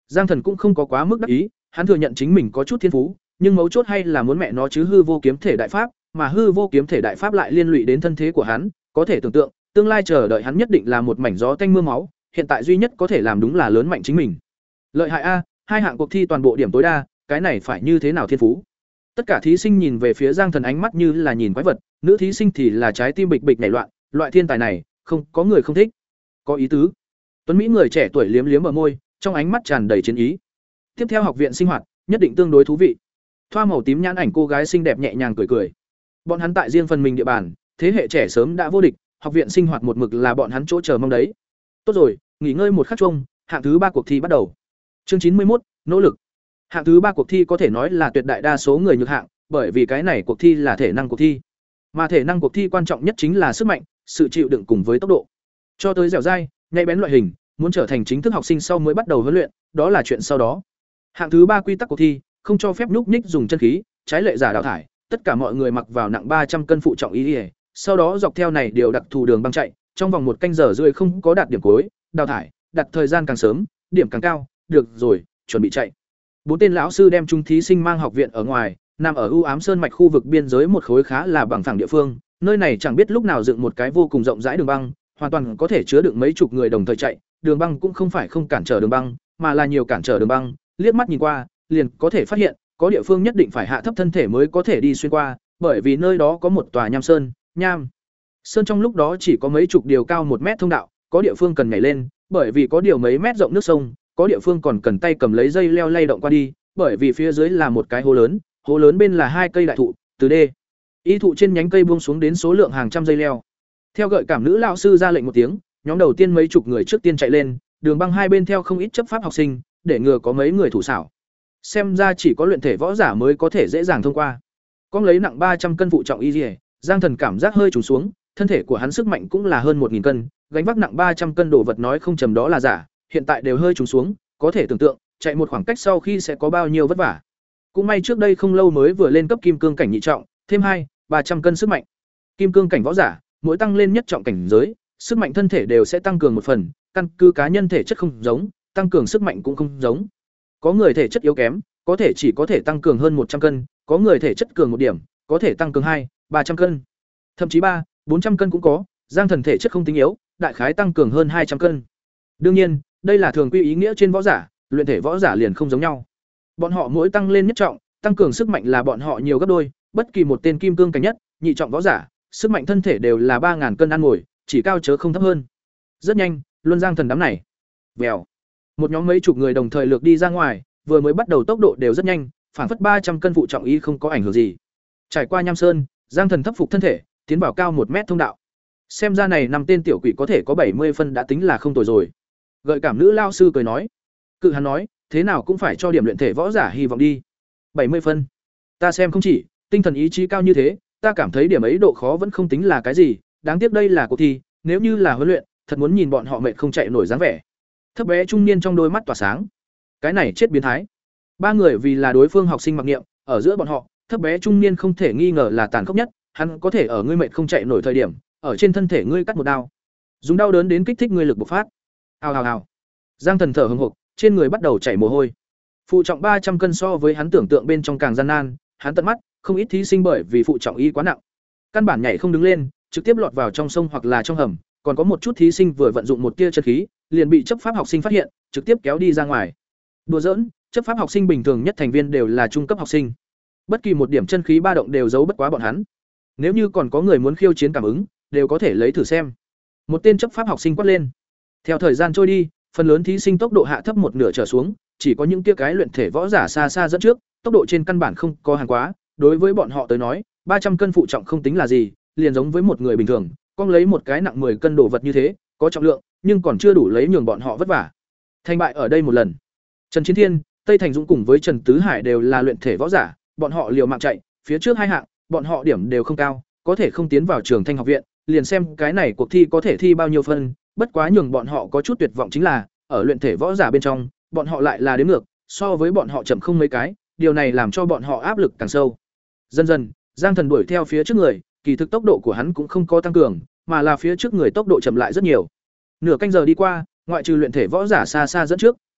Giang Thần cũng không có quá mức đắc ý, hắn thừa nhận chính mình có chút thiên phú, nhưng mấu chốt hay là muốn mẹ nó chứ hư vô kiếm thể đại pháp, mà hư vô kiếm thể đại pháp lại liên lụy đến thân thế của hắn, có thể tưởng tượng, tương lai chờ đợi hắn nhất định là một mảnh gió tanh mưa máu, hiện tại duy nhất có thể làm đúng là lớn mạnh chính mình. Lợi hại a, hai hạng cuộc thi toàn bộ điểm tối đa, cái này phải như thế nào thiên phú? Tất cả thí sinh nhìn về phía Giang Thần ánh mắt như là nhìn quái vật, nữ thí sinh thì là trái tim bịch bịch nảy loạn, loại thiên tài này, không có người không thích. Có ý tứ. Tuấn Mỹ người trẻ tuổi liếm liếm ở môi, trong ánh mắt tràn đầy chiến ý. Tiếp theo học viện sinh hoạt, nhất định tương đối thú vị. Thoa màu tím nhãn ảnh cô gái xinh đẹp nhẹ nhàng cười cười. Bọn hắn tại riêng phần mình địa bàn, thế hệ trẻ sớm đã vô địch, học viện sinh hoạt một mực là bọn hắn chỗ chờ mong đấy. Tốt rồi, nghỉ ngơi một khắc chung, hạng thứ ba cuộc thi bắt đầu. Chương chín mươi mốt, nỗ lực. Hạng thứ ba cuộc thi có thể nói là tuyệt đại đa số người nhược hạng, bởi vì cái này cuộc thi là thể năng cuộc thi. Mà thể năng cuộc thi quan trọng nhất chính là sức mạnh, sự chịu đựng cùng với tốc độ. Cho tới dẻo dai, nhạy bén loại hình, muốn trở thành chính thức học sinh sau mới bắt đầu huấn luyện, đó là chuyện sau đó. Hạng thứ ba quy tắc cuộc thi, không cho phép nhúc nhích dùng chân khí, trái lệ giả đào thải, tất cả mọi người mặc vào nặng ba trăm cân phụ trọng y, sau đó dọc theo này điều đặc thù đường băng chạy, trong vòng một canh giờ rưỡi không có đạt điểm cuối, đào thải, đặt thời gian càng sớm, điểm càng cao, được rồi, chuẩn bị chạy. Bốn tên lão sư đem chúng thí sinh mang học viện ở ngoài, nằm ở u ám sơn mạch khu vực biên giới một khối khá là bằng phẳng địa phương, nơi này chẳng biết lúc nào dựng một cái vô cùng rộng rãi đường băng, hoàn toàn có thể chứa đựng mấy chục người đồng thời chạy, đường băng cũng không phải không cản trở đường băng, mà là nhiều cản trở đường băng, liếc mắt nhìn qua, liền có thể phát hiện, có địa phương nhất định phải hạ thấp thân thể mới có thể đi xuyên qua, bởi vì nơi đó có một tòa nham sơn, nham sơn trong lúc đó chỉ có mấy chục điều cao một mét thông đạo, có địa phương cần nhảy lên, bởi vì có điều mấy mét rộng nước sông, có địa phương còn cần tay cầm lấy dây leo lay động qua đi, bởi vì phía dưới là một cái hố lớn, hố lớn bên là hai cây đại thụ, từ đê y thụ trên nhánh cây buông xuống đến số lượng hàng trăm dây leo. Theo gợi cảm nữ lão sư ra lệnh một tiếng, nhóm đầu tiên mấy chục người trước tiên chạy lên, đường băng hai bên theo không ít chấp pháp học sinh, để ngừa có mấy người thủ xảo. Xem ra chỉ có luyện thể võ giả mới có thể dễ dàng thông qua. Con lấy nặng ba trăm cân phụ trọng y, Giang Thần cảm giác hơi trùng xuống, thân thể của hắn sức mạnh cũng là hơn một nghìn cân, gánh vác nặng ba trăm cân đồ vật nói không trầm đó là giả, hiện tại đều hơi trùng xuống, có thể tưởng tượng, chạy một khoảng cách sau khi sẽ có bao nhiêu vất vả. Cũng may trước đây không lâu mới vừa lên cấp kim cương cảnh nhị trọng, thêm hai, ba trăm cân sức mạnh. Kim cương cảnh võ giả, mỗi tăng lên nhất trọng cảnh giới, sức mạnh thân thể đều sẽ tăng cường một phần, căn cứ cá nhân thể chất không giống, tăng cường sức mạnh cũng không giống. Có người thể chất yếu kém, có thể chỉ có thể tăng cường hơn một trăm cân, có người thể chất cường một điểm, có thể tăng cường hai, ba trăm cân. Thậm chí ba, bốn trăm cân cũng có, Giang Thần thể chất không tính yếu, đại khái tăng cường hơn hai trăm cân. Đương nhiên, đây là thường quy ý nghĩa trên võ giả, luyện thể võ giả liền không giống nhau. Bọn họ mỗi tăng lên nhất trọng, tăng cường sức mạnh là bọn họ nhiều gấp đôi, bất kỳ một tên kim cương cảnh nhất, nhị trọng võ giả, sức mạnh thân thể đều là ba nghìn cân ăn ngồi, chỉ cao chớ không thấp hơn. Rất nhanh, luân Giang Thần đám này. Vèo. Một nhóm mấy chục người đồng thời lược đi ra ngoài, vừa mới bắt đầu tốc độ đều rất nhanh, phản phất ba trăm cân phụ trọng y không có ảnh hưởng gì. Trải qua nham sơn, Giang Thần thấp phục thân thể, tiến vào cao một mét thông đạo. Xem ra này năm tên tiểu quỷ có thể có bảy mươi phân đã tính là không tồi rồi. Gợi cảm nữ lao sư cười nói. Cự hắn nói, thế nào cũng phải cho điểm luyện thể võ giả hy vọng đi. bảy mươi phân. Ta xem không chỉ, tinh thần ý chí cao như thế, ta cảm thấy điểm ấy độ khó vẫn không tính là cái gì, đáng tiếc đây là cuộc thi, nếu như là huấn luyện, thật muốn nhìn bọn họ mệt không chạy nổi dáng vẻ. Thấp bé trung niên trong đôi mắt tỏa sáng. Cái này chết biến thái. Ba người vì là đối phương học sinh mặc niệm, ở giữa bọn họ, thấp bé trung niên không thể nghi ngờ là tàn khốc nhất, hắn có thể ở ngươi mệt không chạy nổi thời điểm, ở trên thân thể ngươi cắt một đao. Dùng đau đớn đến kích thích ngươi lực bộc phát. Ào ào ào. Giang Thần thở hổn hộc, trên người bắt đầu chảy mồ hôi. Phụ trọng ba trăm cân so với hắn tưởng tượng bên trong càng gian nan, hắn tận mắt, không ít thí sinh bởi vì phụ trọng y quá nặng, căn bản nhảy không đứng lên, trực tiếp lọt vào trong sông hoặc là trong hầm, còn có một chút thí sinh vừa vận dụng một tia chân khí, liền bị chấp pháp học sinh phát hiện, trực tiếp kéo đi ra ngoài. Đùa giỡn, chấp pháp học sinh bình thường nhất thành viên đều là trung cấp học sinh. Bất kỳ một điểm chân khí ba động đều giấu bất quá bọn hắn. Nếu như còn có người muốn khiêu chiến cảm ứng, đều có thể lấy thử xem. Một tên chấp pháp học sinh quát lên. Theo thời gian trôi đi, phần lớn thí sinh tốc độ hạ thấp một nửa trở xuống, chỉ có những kia cái luyện thể võ giả xa xa dẫn trước, tốc độ trên căn bản không có hàng quá, đối với bọn họ tới nói, ba trăm cân phụ trọng không tính là gì, liền giống với một người bình thường, con lấy một cái nặng mười cân đồ vật như thế, có trọng lượng, nhưng còn chưa đủ lấy nhường bọn họ vất vả. Thành bại ở đây một lần. Trần Chiến Thiên, Tây Thành Dũng cùng với Trần Tứ Hải đều là luyện thể võ giả, bọn họ liều mạng chạy, phía trước hai hạng, bọn họ điểm đều không cao, có thể không tiến vào Trường Thanh học viện, liền xem cái này cuộc thi có thể thi bao nhiêu phân, bất quá nhường bọn họ có chút tuyệt vọng chính là, ở luyện thể võ giả bên trong, bọn họ lại là đến ngược, so với bọn họ chậm không mấy cái, điều này làm cho bọn họ áp lực càng sâu. Dần dần, Giang Thần đuổi theo phía trước người, kỳ thực tốc độ của hắn cũng không có tăng cường, mà là phía trước người tốc độ chậm lại rất nhiều. Nửa canh giờ đi qua, ngoại trừ luyện thể võ giả xa xa dẫn trước,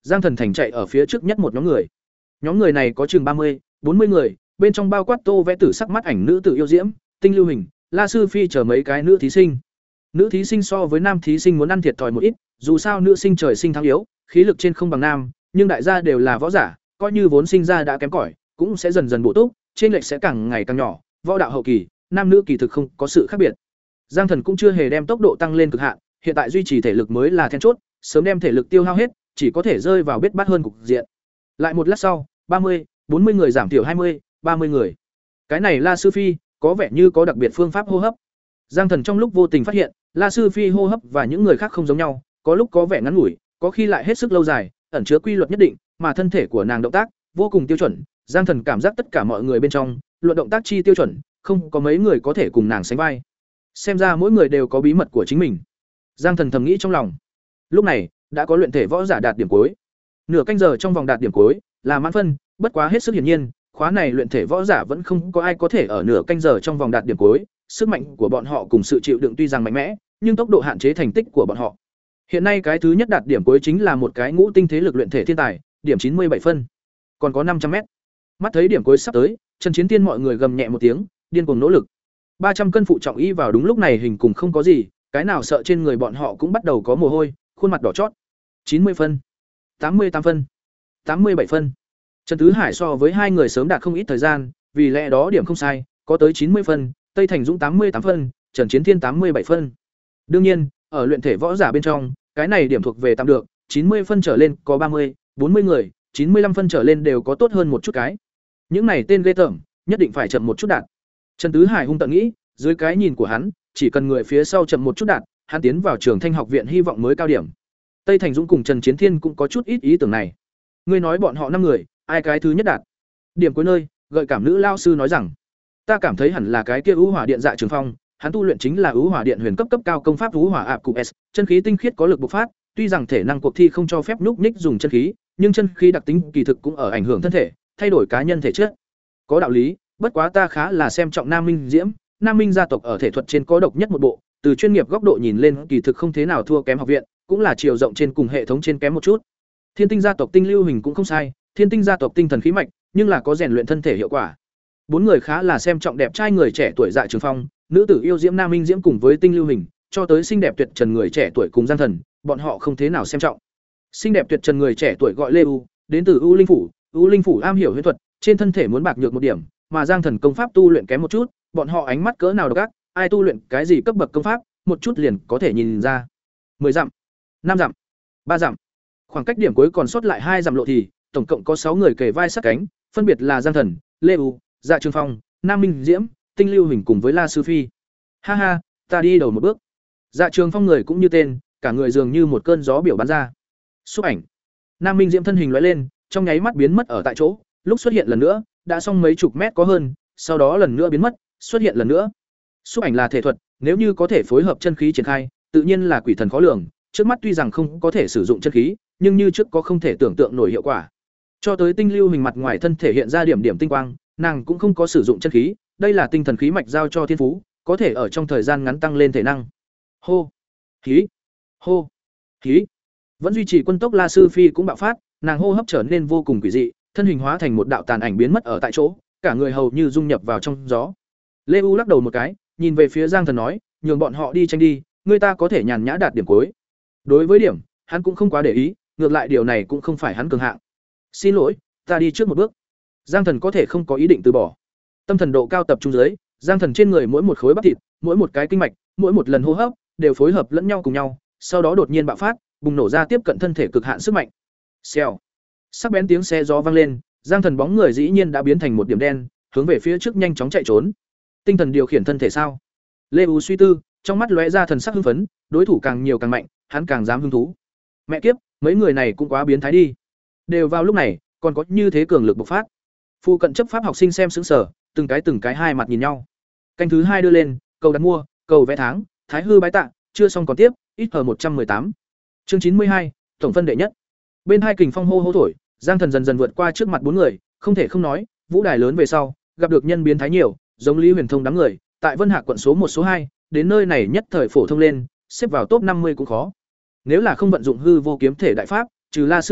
Giang Thần Thành chạy ở phía trước nhất một nhóm người. Nhóm người này có chừng ba mươi, bốn mươi người, bên trong bao quát Tô Vẽ Tử sắc mắt ảnh nữ tử yêu diễm, Tinh Lưu Hình, La Sư Phi chờ mấy cái nữ thí sinh. Nữ thí sinh so với nam thí sinh muốn ăn thiệt thòi một ít, dù sao nữ sinh trời sinh thắng yếu, khí lực trên không bằng nam, nhưng đại gia đều là võ giả, coi như vốn sinh ra đã kém cỏi, cũng sẽ dần dần bổ túc, trên lệch sẽ càng ngày càng nhỏ, võ đạo hậu kỳ, nam nữ kỳ thực không có sự khác biệt. Giang Thần cũng chưa hề đem tốc độ tăng lên cực hạn, hiện tại duy trì thể lực mới là then chốt, sớm đem thể lực tiêu hao hết, chỉ có thể rơi vào bết bát hơn cục diện. Lại một lát sau, ba mươi, bốn mươi người giảm thiểu hai mươi, ba mươi người. Cái này La Sư Phi, có vẻ như có đặc biệt phương pháp hô hấp. Giang Thần trong lúc vô tình phát hiện, La Sư Phi hô hấp và những người khác không giống nhau, có lúc có vẻ ngắn ngủi, có khi lại hết sức lâu dài, ẩn chứa quy luật nhất định, mà thân thể của nàng động tác vô cùng tiêu chuẩn. Giang Thần cảm giác tất cả mọi người bên trong, luận động tác chi tiêu chuẩn, không có mấy người có thể cùng nàng sánh vai. Xem ra mỗi người đều có bí mật của chính mình. Giang Thần thầm nghĩ trong lòng. Lúc này, đã có luyện thể võ giả đạt điểm cuối. Nửa canh giờ trong vòng đạt điểm cuối là mãn phân, bất quá hết sức hiển nhiên, khóa này luyện thể võ giả vẫn không có ai có thể ở nửa canh giờ trong vòng đạt điểm cuối, sức mạnh của bọn họ cùng sự chịu đựng tuy rằng mạnh mẽ, nhưng tốc độ hạn chế thành tích của bọn họ. Hiện nay cái thứ nhất đạt điểm cuối chính là một cái ngũ tinh thế lực luyện thể thiên tài, điểm chín mươi bảy phân. Còn có năm trăm mét. Mắt thấy điểm cuối sắp tới, Trần Chiến Tiên mọi người gầm nhẹ một tiếng, điên cuồng nỗ lực. ba trăm cân phụ trọng y vào đúng lúc này hình cùng không có gì, cái nào sợ trên người bọn họ cũng bắt đầu có mồ hôi, khuôn mặt đỏ chót. chín mươi phân, tám mươi tám phân, tám mươi bảy phân. Trần Tứ Hải so với hai người sớm đạt không ít thời gian, vì lẽ đó điểm không sai, có tới chín mươi phân, Tây Thành Dũng tám mươi tám phân, Trần Chiến Thiên tám mươi bảy phân. Đương nhiên, ở luyện thể võ giả bên trong, cái này điểm thuộc về tạm được, chín mươi phân trở lên có ba mươi, bốn mươi người, chín mươi lăm phân trở lên đều có tốt hơn một chút cái. Những này tên ghê tởm, nhất định phải chậm một chút đạt. Trần Tứ Hải hung tận nghĩ, dưới cái nhìn của hắn, chỉ cần người phía sau chậm một chút đạt, hắn tiến vào Trường Thanh học viện hy vọng mới cao điểm. Tây Thành Dũng cùng Trần Chiến Thiên cũng có chút ít ý tưởng này. Ngươi nói bọn họ năm người, ai cái thứ nhất đạt? Điểm cuối nơi, gợi cảm nữ lao sư nói rằng, ta cảm thấy hẳn là cái kia Ú Hỏa Điện Dạ Trường Phong, hắn tu luyện chính là Ú Hỏa Điện huyền cấp cấp cao công pháp Ú Hỏa Ạp Cụ S, chân khí tinh khiết có lực bộc phát, tuy rằng thể năng cuộc thi không cho phép nhúc nhích dùng chân khí, nhưng chân khí đặc tính kỳ thực cũng ở ảnh hưởng thân thể, thay đổi cá nhân thể chất. Có đạo lý, bất quá ta khá là xem trọng Nam Minh Diễm, Nam Minh gia tộc ở thể thuật trên có độc nhất một bộ, từ chuyên nghiệp góc độ nhìn lên kỳ thực không thế nào thua kém học viện, cũng là chiều rộng trên cùng hệ thống trên kém một chút. Thiên Tinh gia tộc Tinh Lưu Hình cũng không sai, Thiên Tinh gia tộc tinh thần khí mạch, nhưng là có rèn luyện thân thể hiệu quả. Bốn người khá là xem trọng đẹp trai người trẻ tuổi Dạ Trường Phong, nữ tử yêu diễm Nam Minh Diễm cùng với Tinh Lưu Hình, cho tới xinh đẹp tuyệt trần người trẻ tuổi cùng Giang Thần, bọn họ không thế nào xem trọng. Xinh đẹp tuyệt trần người trẻ tuổi gọi Lê U, đến từ U Linh phủ, U Linh phủ am hiểu huyễn thuật, trên thân thể muốn bạc nhược một điểm, mà Giang Thần công pháp tu luyện kém một chút, bọn họ ánh mắt cỡ nào độc ác, ai tu luyện cái gì cấp bậc công pháp, một chút liền có thể nhìn ra. mười dặm, năm dặm, ba dặm. Khoảng cách điểm cuối còn sót lại hai dặm lộ thì, tổng cộng có sáu người kề vai sát cánh, phân biệt là Giang Thần, Lê U, Dạ Trường Phong, Nam Minh Diễm, Tinh Lưu Hình cùng với La Sư Phi. Ha ha, ta đi đầu một bước. Dạ Trường Phong người cũng như tên, cả người dường như một cơn gió biểu bắn ra. Xúc ảnh. Nam Minh Diễm thân hình lóe lên, trong nháy mắt biến mất ở tại chỗ, lúc xuất hiện lần nữa, đã xong mấy chục mét có hơn, sau đó lần nữa biến mất, xuất hiện lần nữa. Xúc ảnh là thể thuật, nếu như có thể phối hợp chân khí triển khai, tự nhiên là quỷ thần khó lường, trước mắt tuy rằng không có thể sử dụng chân khí, nhưng như trước có không thể tưởng tượng nổi hiệu quả. Cho tới Tinh Lưu Hình mặt ngoài thân thể hiện ra điểm điểm tinh quang, nàng cũng không có sử dụng chân khí, đây là tinh thần khí mạch giao cho thiên phú, có thể ở trong thời gian ngắn tăng lên thể năng. Hô, khí, hô, khí. Vẫn duy trì quân tốc La Sư Phi cũng bạo phát, nàng hô hấp trở nên vô cùng quỷ dị, thân hình hóa thành một đạo tàn ảnh biến mất ở tại chỗ, cả người hầu như dung nhập vào trong gió. Lê U lắc đầu một cái, nhìn về phía Giang Thần nói, nhường bọn họ đi tranh đi, người ta có thể nhàn nhã đạt điểm cuối. Đối với điểm, hắn cũng không quá để ý, ngược lại điều này cũng không phải hắn cường hạng. Xin lỗi, ta đi trước một bước. Giang Thần có thể không có ý định từ bỏ. Tâm thần độ cao tập trung dưới, Giang Thần trên người mỗi một khối bắp thịt, mỗi một cái kinh mạch, mỗi một lần hô hấp đều phối hợp lẫn nhau cùng nhau, sau đó đột nhiên bạo phát, bùng nổ ra tiếp cận thân thể cực hạn sức mạnh. Xèo. Sắc bén tiếng xe gió vang lên, Giang Thần bóng người dĩ nhiên đã biến thành một điểm đen, hướng về phía trước nhanh chóng chạy trốn. Tinh thần điều khiển thân thể sao? Lê U suy tư, trong mắt lóe ra thần sắc hưng phấn, đối thủ càng nhiều càng mạnh, hắn càng dám hứng thú. Mẹ kiếp, mấy người này cũng quá biến thái đi. Đều vào lúc này, còn có như thế cường lực bộc phát. Phu cận chấp pháp học sinh xem sững sờ, từng cái từng cái hai mặt nhìn nhau. Canh thứ hai đưa lên, cầu đặt mua, cầu vẽ tháng, Thái hư bái tạ, chưa xong còn tiếp, ít ở một trăm tám. Chương chín mươi hai, tổng phân đệ nhất. Bên hai kình phong hô hô thổi, Giang Thần dần dần vượt qua trước mặt bốn người, không thể không nói, vũ đài lớn về sau, gặp được nhân biến thái nhiều, giống Lý Huyền Thông đám người, tại Vân Hạc quận số một số hai, đến nơi này nhất thời phổ thông lên, xếp vào top năm mươi cũng khó. Nếu là không vận dụng hư vô kiếm thể đại pháp, trừ La Sư Phi,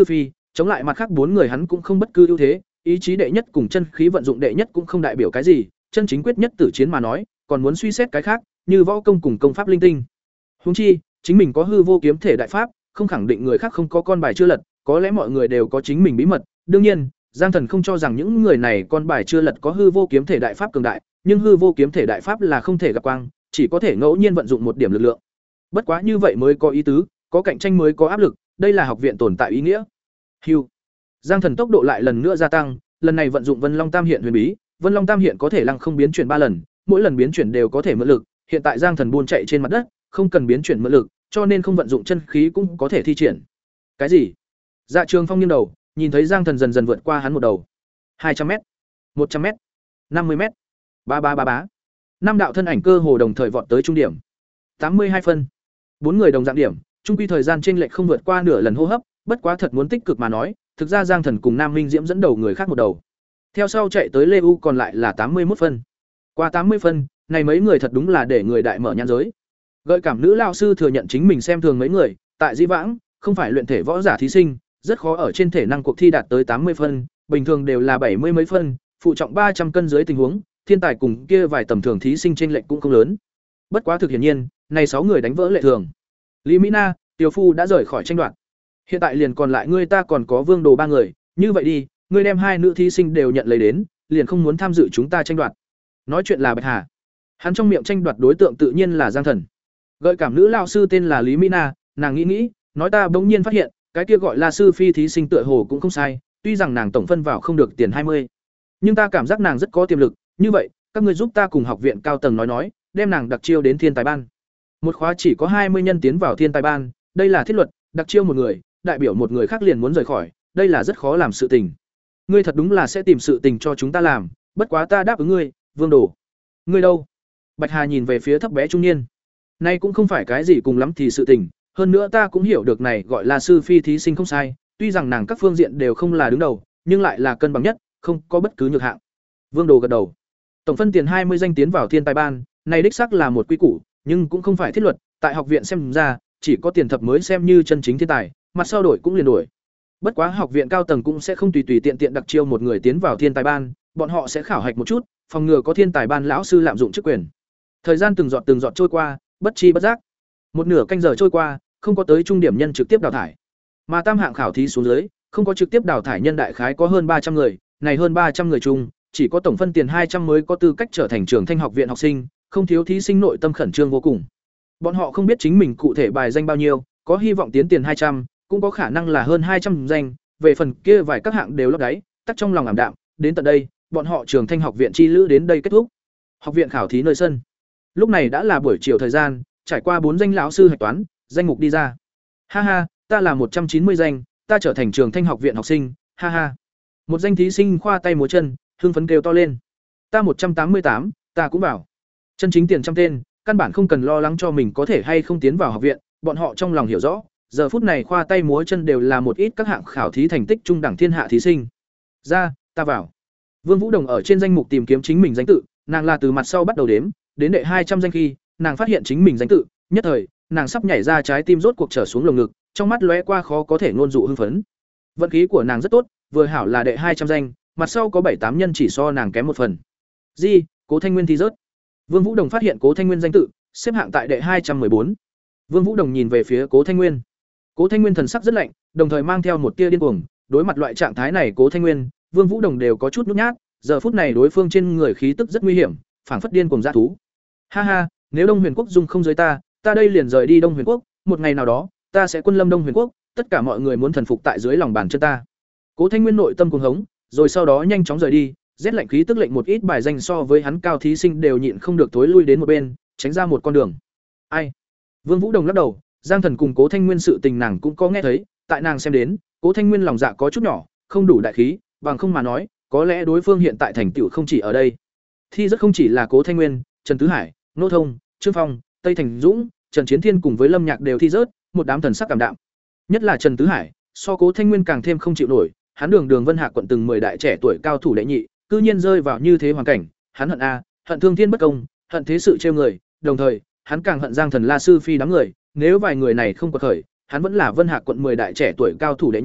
chống lại mặt khác bốn người hắn cũng không bất cứ ưu thế, ý chí đệ nhất cùng chân khí vận dụng đệ nhất cũng không đại biểu cái gì, chân chính quyết nhất tử chiến mà nói, còn muốn suy xét cái khác, như võ công cùng công pháp linh tinh. Huống chi, chính mình có hư vô kiếm thể đại pháp, không khẳng định người khác không có con bài chưa lật, có lẽ mọi người đều có chính mình bí mật. Đương nhiên, Giang Thần không cho rằng những người này con bài chưa lật có hư vô kiếm thể đại pháp cường đại, nhưng hư vô kiếm thể đại pháp là không thể gặp quang, chỉ có thể ngẫu nhiên vận dụng một điểm lực lượng. Bất quá như vậy mới có ý tứ, có cạnh tranh mới có áp lực, đây là học viện tồn tại ý nghĩa. Hưu. Giang Thần tốc độ lại lần nữa gia tăng, lần này vận dụng Vân Long Tam Hiện huyền bí, Vân Long Tam Hiện có thể lăng không biến chuyển ba lần, mỗi lần biến chuyển đều có thể mượn lực, hiện tại Giang Thần buôn chạy trên mặt đất, không cần biến chuyển mượn lực, cho nên không vận dụng chân khí cũng có thể thi triển. Cái gì? Dạ Trường Phong nghiêng đầu, nhìn thấy Giang Thần dần dần vượt qua hắn một đầu. hai trăm mét, một trăm mét, năm mươi mét. Ba ba ba bá. Năm đạo thân ảnh cơ hồ đồng thời vọt tới trung điểm. tám mươi hai phân. Bốn người đồng dạng điểm, trung quy thời gian chênh lệch không vượt qua nửa lần hô hấp, bất quá thật muốn tích cực mà nói, thực ra Giang Thần cùng Nam Minh Diễm dẫn đầu người khác một đầu. Theo sau chạy tới Lê U còn lại là tám mươi mốt phân. Qua tám mươi phân, này mấy người thật đúng là để người đại mở nhãn giới. Gợi cảm nữ lão sư thừa nhận chính mình xem thường mấy người, tại Di Vãng, không phải luyện thể võ giả thí sinh, rất khó ở trên thể năng cuộc thi đạt tới tám mươi phân, bình thường đều là bảy mươi mấy phân, phụ trọng ba trăm cân dưới tình huống, thiên tài cùng kia vài tầm thường thí sinh chênh lệch cũng không lớn. Bất quá thực hiển nhiên, này sáu người đánh vỡ lệ thường. Lý Mỹ Na, Tiểu Phu đã rời khỏi tranh đoạt. Hiện tại liền còn lại ngươi ta còn có Vương Đồ ba người, như vậy đi, ngươi đem hai nữ thí sinh đều nhận lấy đến, liền không muốn tham dự chúng ta tranh đoạt. Nói chuyện là Bạch Hà. Hắn trong miệng tranh đoạt đối tượng tự nhiên là Giang Thần. Gợi cảm nữ lão sư tên là Lý Mỹ Na, nàng nghĩ nghĩ, nói ta bỗng nhiên phát hiện, cái kia gọi là sư phi thí sinh tựa hồ cũng không sai, tuy rằng nàng tổng phân vào không được tiền hai mươi, nhưng ta cảm giác nàng rất có tiềm lực, như vậy, các ngươi giúp ta cùng học viện cao tầng nói nói, đem nàng đặc chiêu đến thiên tài ban. Một khóa chỉ có hai mươi nhân tiến vào thiên tài ban, đây là thiết luật, đặc chiêu một người, đại biểu một người khác liền muốn rời khỏi, đây là rất khó làm sự tình. Ngươi thật đúng là sẽ tìm sự tình cho chúng ta làm, bất quá ta đáp ứng ngươi, Vương Đồ. Ngươi đâu? Bạch Hà nhìn về phía thấp bé trung niên. Nay cũng không phải cái gì cùng lắm thì sự tình, hơn nữa ta cũng hiểu được này gọi là sư phi thí sinh không sai, tuy rằng nàng các phương diện đều không là đứng đầu, nhưng lại là cân bằng nhất, không có bất cứ nhược hạng. Vương Đồ gật đầu. Tổng phân tiền hai mươi danh tiến vào thiên tài ban, này đích xác là một quy củ, nhưng cũng không phải thiết luật, tại học viện xem ra, chỉ có tiền thập mới xem như chân chính thiên tài, mặt sau đổi cũng liền đổi. Bất quá học viện cao tầng cũng sẽ không tùy tùy tiện tiện đặc chiêu một người tiến vào thiên tài ban, bọn họ sẽ khảo hạch một chút, phòng ngừa có thiên tài ban lão sư lạm dụng chức quyền. Thời gian từng giọt từng giọt trôi qua, bất chi bất giác, một nửa canh giờ trôi qua, không có tới trung điểm nhân trực tiếp đào thải. Mà tam hạng khảo thí xuống dưới, không có trực tiếp đào thải nhân đại khái có hơn ba trăm người, này hơn ba trăm người chung, chỉ có tổng phân tiền hai trăm mới có tư cách trở thành trường thanh học viện học sinh, không thiếu thí sinh nội tâm khẩn trương vô cùng. Bọn họ không biết chính mình cụ thể bài danh bao nhiêu, có hy vọng tiến tiền hai trăm, cũng có khả năng là hơn hai trăm danh, về phần kia vài các hạng đều lấp đáy, tắc trong lòng ảm đạm, đến tận đây, bọn họ trường thanh học viện chi lữ đến đây kết thúc. Học viện khảo thí nơi sân. Lúc này đã là buổi chiều thời gian, trải qua bốn danh lão sư hạch toán, danh mục đi ra. Ha ha, ta là một trăm chín mươi danh, ta trở thành trường thanh học viện học sinh, ha ha. Một danh thí sinh khoa tay múa chân, hưng phấn kêu to lên. Ta một trăm tám mươi tám, ta cũng vào. Chân chính tiền trăm tên, căn bản không cần lo lắng cho mình có thể hay không tiến vào học viện, bọn họ trong lòng hiểu rõ, giờ phút này khoa tay múa chân đều là một ít các hạng khảo thí thành tích trung đẳng thiên hạ thí sinh. Ra, ta vào. Vương Vũ Đồng ở trên danh mục tìm kiếm chính mình danh tự, nàng là từ mặt sau bắt đầu đếm, đến đệ hai trăm danh khi, nàng phát hiện chính mình danh tự, nhất thời, nàng sắp nhảy ra trái tim rốt cuộc trở xuống lồng ngực, trong mắt lóe qua khó có thể ngôn dụ hưng phấn. Vận khí của nàng rất tốt, vừa hảo là đệ hai trăm danh, mặt sau có bảy tám nhân chỉ so nàng kém một phần. Di, Cố Thanh Nguyên thi rớt. Vương Vũ Đồng phát hiện Cố Thanh Nguyên danh tự, xếp hạng tại đệ hai trăm bốn. Vương Vũ Đồng nhìn về phía Cố Thanh Nguyên. Cố Thanh Nguyên thần sắc rất lạnh, đồng thời mang theo một tia điên cuồng, đối mặt loại trạng thái này Cố Thanh Nguyên, Vương Vũ Đồng đều có chút nhút nhát, giờ phút này đối phương trên người khí tức rất nguy hiểm, phảng phất điên cuồng dã thú. Ha ha, nếu Đông Huyền Quốc dung không giới ta, ta đây liền rời đi Đông Huyền Quốc, một ngày nào đó, ta sẽ quân lâm Đông Huyền Quốc, tất cả mọi người muốn thần phục tại dưới lòng bàn chân ta. Cố Thanh Nguyên nội tâm cuồng hống, rồi sau đó nhanh chóng rời đi, rét lạnh khí tức lệnh một ít bài danh so với hắn cao thí sinh đều nhịn không được thối lui đến một bên, tránh ra một con đường. Ai? Vương Vũ Đồng lắc đầu, Giang Thần cùng Cố Thanh Nguyên sự tình nàng cũng có nghe thấy, tại nàng xem đến, Cố Thanh Nguyên lòng dạ có chút nhỏ, không đủ đại khí, bằng không mà nói, có lẽ đối phương hiện tại thành tựu không chỉ ở đây. Thi rất không chỉ là Cố Thanh Nguyên, Trần Tứ Hải, Nô Thông, Trương Phong, Tây Thành Dũng, Trần Chiến Thiên cùng với Lâm Nhạc đều thi rớt, một đám thần sắc cảm đạm. Nhất là Trần Tứ Hải, so Cố Thanh Nguyên càng thêm không chịu nổi, hắn đường đường Vân Hạ quận từng mười đại trẻ tuổi cao thủ đệ nhị, cư nhiên rơi vào như thế hoàn cảnh, hắn hận a, hận thương thiên bất công, hận thế sự trêu người, đồng thời, hắn càng hận Giang Thần La sư phi đám người, nếu vài người này không quật khởi, hắn vẫn là Vân Hạ quận mười đại trẻ tuổi cao thủ đệ nhị,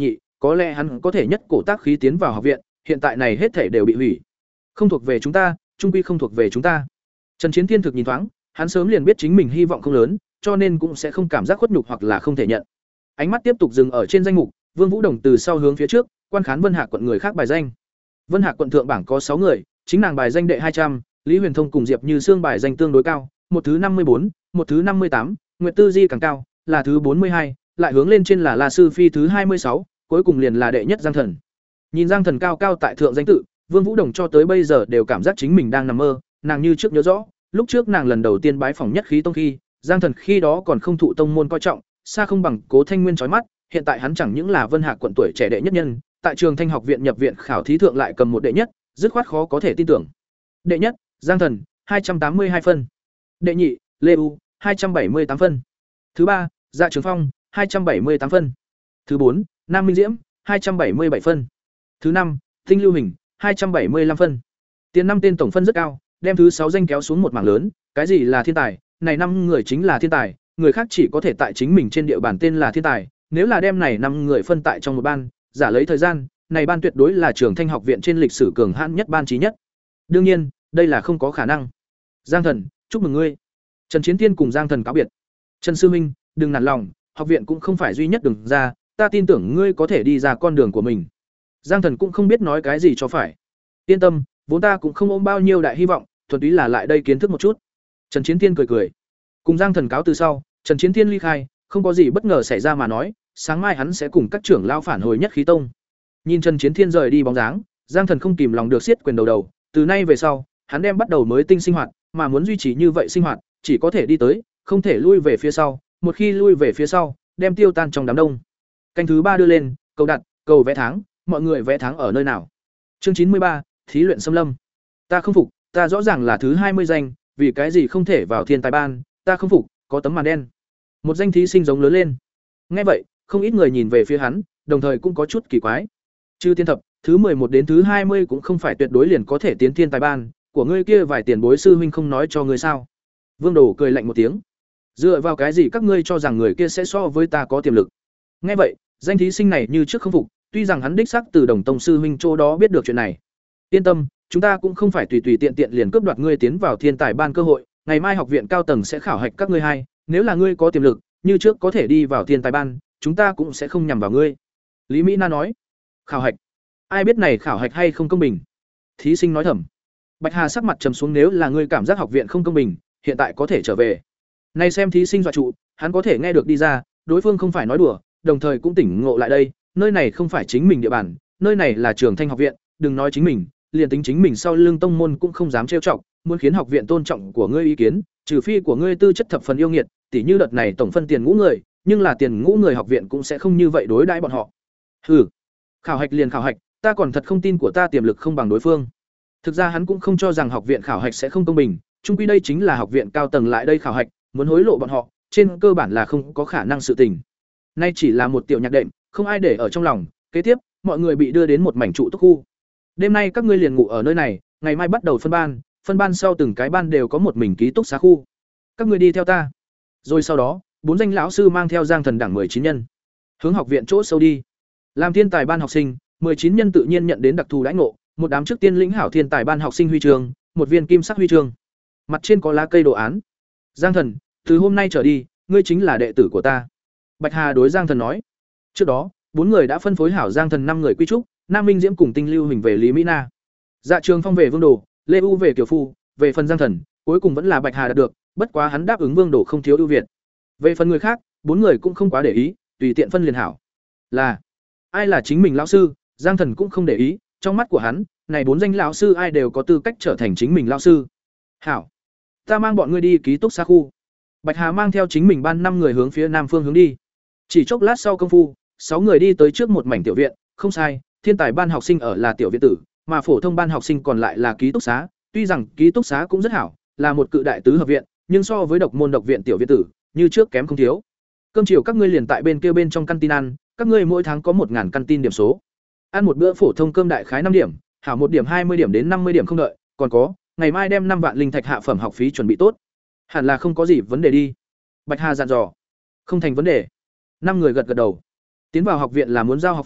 có lẽ hắn có thể nhất cổ tác khí tiến vào học viện, hiện tại này hết thể đều bị hủy. Không thuộc về chúng ta, trung quy không thuộc về chúng ta. Trần Chiến Thiên thực nhìn thoáng, hắn sớm liền biết chính mình hy vọng không lớn, cho nên cũng sẽ không cảm giác khuất nhục hoặc là không thể nhận. Ánh mắt tiếp tục dừng ở trên danh mục, Vương Vũ Đồng từ sau hướng phía trước, quan khán Vân Hạc quận người khác bài danh. Vân Hạc quận thượng bảng có sáu người, chính nàng bài danh đệ hai trăm, Lý Huyền Thông cùng Diệp Như Sương bài danh tương đối cao, một thứ năm mươi bốn, một thứ năm mươi tám, Nguyệt Tư Di càng cao, là thứ bốn mươi hai, lại hướng lên trên là La Sư Phi thứ hai mươi sáu, cuối cùng liền là đệ nhất Giang Thần. Nhìn Giang Thần cao cao tại thượng danh tự, Vương Vũ Đồng cho tới bây giờ đều cảm giác chính mình đang nằm mơ, nàng như trước nhớ rõ, lúc trước nàng lần đầu tiên bái phỏng Nhất Khí Tông khi, Giang Thần khi đó còn không thụ tông môn coi trọng, xa không bằng Cố Thanh Nguyên chói mắt, hiện tại hắn chẳng những là Vân Hạc quận tuổi trẻ đệ nhất nhân, tại Trường Thanh học viện nhập viện khảo thí thượng lại cầm một đệ nhất, dứt khoát khó có thể tin tưởng. Đệ nhất, Giang Thần, hai trăm tám mươi hai phân. Đệ nhị, Lê U, hai trăm bảy mươi tám phân. Thứ ba, Dạ Trường Phong, hai trăm bảy mươi tám phân. Thứ bốn, Nam Minh Diễm, hai trăm bảy mươi bảy phân. Thứ năm, Tinh Lưu Hình, hai trăm bảy mươi lăm phân. Tiền năm tên tổng phân rất cao, đem thứ sáu danh kéo xuống một mảng lớn, cái gì là thiên tài, này năm người chính là thiên tài, người khác chỉ có thể tại chính mình trên địa bàn tên là thiên tài, nếu là đem này năm người phân tại trong một ban, giả lấy thời gian, này ban tuyệt đối là Trường Thanh học viện trên lịch sử cường hãn nhất ban trí nhất. Đương nhiên, đây là không có khả năng. Giang Thần, chúc mừng ngươi. Trần Chiến Thiên cùng Giang Thần cáo biệt. Trần sư huynh, đừng nản lòng, học viện cũng không phải duy nhất đường ra, ta tin tưởng ngươi có thể đi ra con đường của mình. Giang Thần cũng không biết nói cái gì cho phải. Yên tâm, vốn ta cũng không ôm bao nhiêu đại hy vọng, thuần túy là lại đây kiến thức một chút. Trần Chiến Thiên cười cười. Cùng Giang Thần cáo từ sau, Trần Chiến Thiên ly khai, không có gì bất ngờ xảy ra mà nói, sáng mai hắn sẽ cùng các trưởng lao phản hồi Nhất Khí Tông. Nhìn Trần Chiến Thiên rời đi bóng dáng, Giang Thần không kìm lòng được siết quyền đầu đầu, từ nay về sau, hắn đem bắt đầu mới tinh sinh hoạt, mà muốn duy trì như vậy sinh hoạt, chỉ có thể đi tới, không thể lui về phía sau, một khi lui về phía sau, đem tiêu tan trong đám đông. Canh thứ ba đưa lên, cầu đặt, cầu vẽ tháng, mọi người vẽ tháng ở nơi nào? Chương chín mươi ba, thí luyện xâm lâm. Ta không phục, ta rõ ràng là thứ hai mươi danh, vì cái gì không thể vào thiên tài ban, ta không phục, có tấm màn đen. Một danh thí sinh giống lớn lên. Nghe vậy, không ít người nhìn về phía hắn, đồng thời cũng có chút kỳ quái. Chư tiên thập, thứ một đến thứ hai mươi cũng không phải tuyệt đối liền có thể tiến thiên tài ban, của ngươi kia vài tiền bối sư huynh không nói cho ngươi sao? Vương Đồ cười lạnh một tiếng. Dựa vào cái gì các ngươi cho rằng người kia sẽ so với ta có tiềm lực? Nghe vậy, danh thí sinh này như trước không phục, tuy rằng hắn đích xác từ Đồng Tông sư huynh chỗ đó biết được chuyện này. Yên tâm, chúng ta cũng không phải tùy tùy tiện tiện liền cướp đoạt ngươi tiến vào thiên tài ban cơ hội, ngày mai học viện cao tầng sẽ khảo hạch các ngươi hai, nếu là ngươi có tiềm lực, như trước có thể đi vào thiên tài ban, chúng ta cũng sẽ không nhằm vào ngươi. Lý Mỹ Na nói. Khảo hạch? Ai biết này khảo hạch hay không công bình? Thí sinh nói thầm. Bạch Hà sắc mặt trầm xuống, nếu là ngươi cảm giác học viện không công bình, hiện tại có thể trở về. Nay xem thí sinh dọa trụ, hắn có thể nghe được đi ra, đối phương không phải nói đùa, đồng thời cũng tỉnh ngộ lại đây, nơi này không phải chính mình địa bàn, nơi này là Trường Thanh học viện, đừng nói chính mình, liền tính chính mình sau lưng tông môn cũng không dám trêu chọc, muốn khiến học viện tôn trọng của ngươi ý kiến, trừ phi của ngươi tư chất thập phần yêu nghiệt, tỉ như đợt này tổng phân tiền ngũ người, nhưng là tiền ngũ người học viện cũng sẽ không như vậy đối đãi bọn họ. Hừ, khảo hạch liền khảo hạch, ta còn thật không tin của ta tiềm lực không bằng đối phương. Thực ra hắn cũng không cho rằng học viện khảo hạch sẽ không công bình, chung quy đây chính là học viện cao tầng lại đây khảo hạch, muốn hối lộ bọn họ, trên cơ bản là không có khả năng sự tình. Nay chỉ là một tiểu nhạc đệm, không ai để ở trong lòng, kế tiếp, mọi người bị đưa đến một mảnh trụ túc khu. Đêm nay các ngươi liền ngủ ở nơi này, ngày mai bắt đầu phân ban, phân ban sau từng cái ban đều có một mình ký túc xá khu. Các ngươi đi theo ta. Rồi sau đó, bốn danh lão sư mang theo Giang Thần đẳng chín nhân, hướng học viện chỗ sâu đi. Làm thiên tài ban học sinh, chín nhân tự nhiên nhận đến đặc thù đãi ngộ, một đám trước tiên lĩnh hảo thiên tài ban học sinh huy chương, một viên kim sắc huy chương. Mặt trên có lá cây đồ án. Giang Thần, từ hôm nay trở đi, ngươi chính là đệ tử của ta. Bạch Hà đối Giang Thần nói. Trước đó, bốn người đã phân phối hảo Giang Thần năm người quy trúc, Nam Minh Diễm cùng Tinh Lưu Hình về Lý Mỹ Na. Dạ Trường Phong về Vương Đồ, Lê U về Kiều Phu, về phần Giang Thần, cuối cùng vẫn là Bạch Hà đạt được, bất quá hắn đáp ứng Vương Đồ không thiếu ưu việt. Về phần người khác, bốn người cũng không quá để ý, tùy tiện phân liền hảo. Là ai là chính mình lão sư, Giang Thần cũng không để ý, trong mắt của hắn, này bốn danh lão sư ai đều có tư cách trở thành chính mình lão sư. Hảo, ta mang bọn ngươi đi ký túc xá khu. Bạch Hà mang theo chính mình ban năm người hướng phía nam phương hướng đi. Chỉ chốc lát sau công phu, sáu người đi tới trước một mảnh tiểu viện, không sai, thiên tài ban học sinh ở là tiểu viện tử, mà phổ thông ban học sinh còn lại là ký túc xá, tuy rằng ký túc xá cũng rất hảo, là một cự đại tứ hợp viện, nhưng so với độc môn độc viện tiểu viện tử, như trước kém không thiếu. Cơm chiều các ngươi liền tại bên kia bên trong căn tin ăn, các ngươi mỗi tháng có một ngàn căn tin điểm số. Ăn một bữa phổ thông cơm đại khái năm điểm, hảo một điểm hai mươi điểm đến năm mươi điểm không đợi, còn có, ngày mai đem năm vạn linh thạch hạ phẩm học phí chuẩn bị tốt. Hẳn là không có gì vấn đề đi. Bạch Hà dặn dò. Không thành vấn đề. Năm người gật gật đầu. Tiến vào học viện là muốn giao học phí,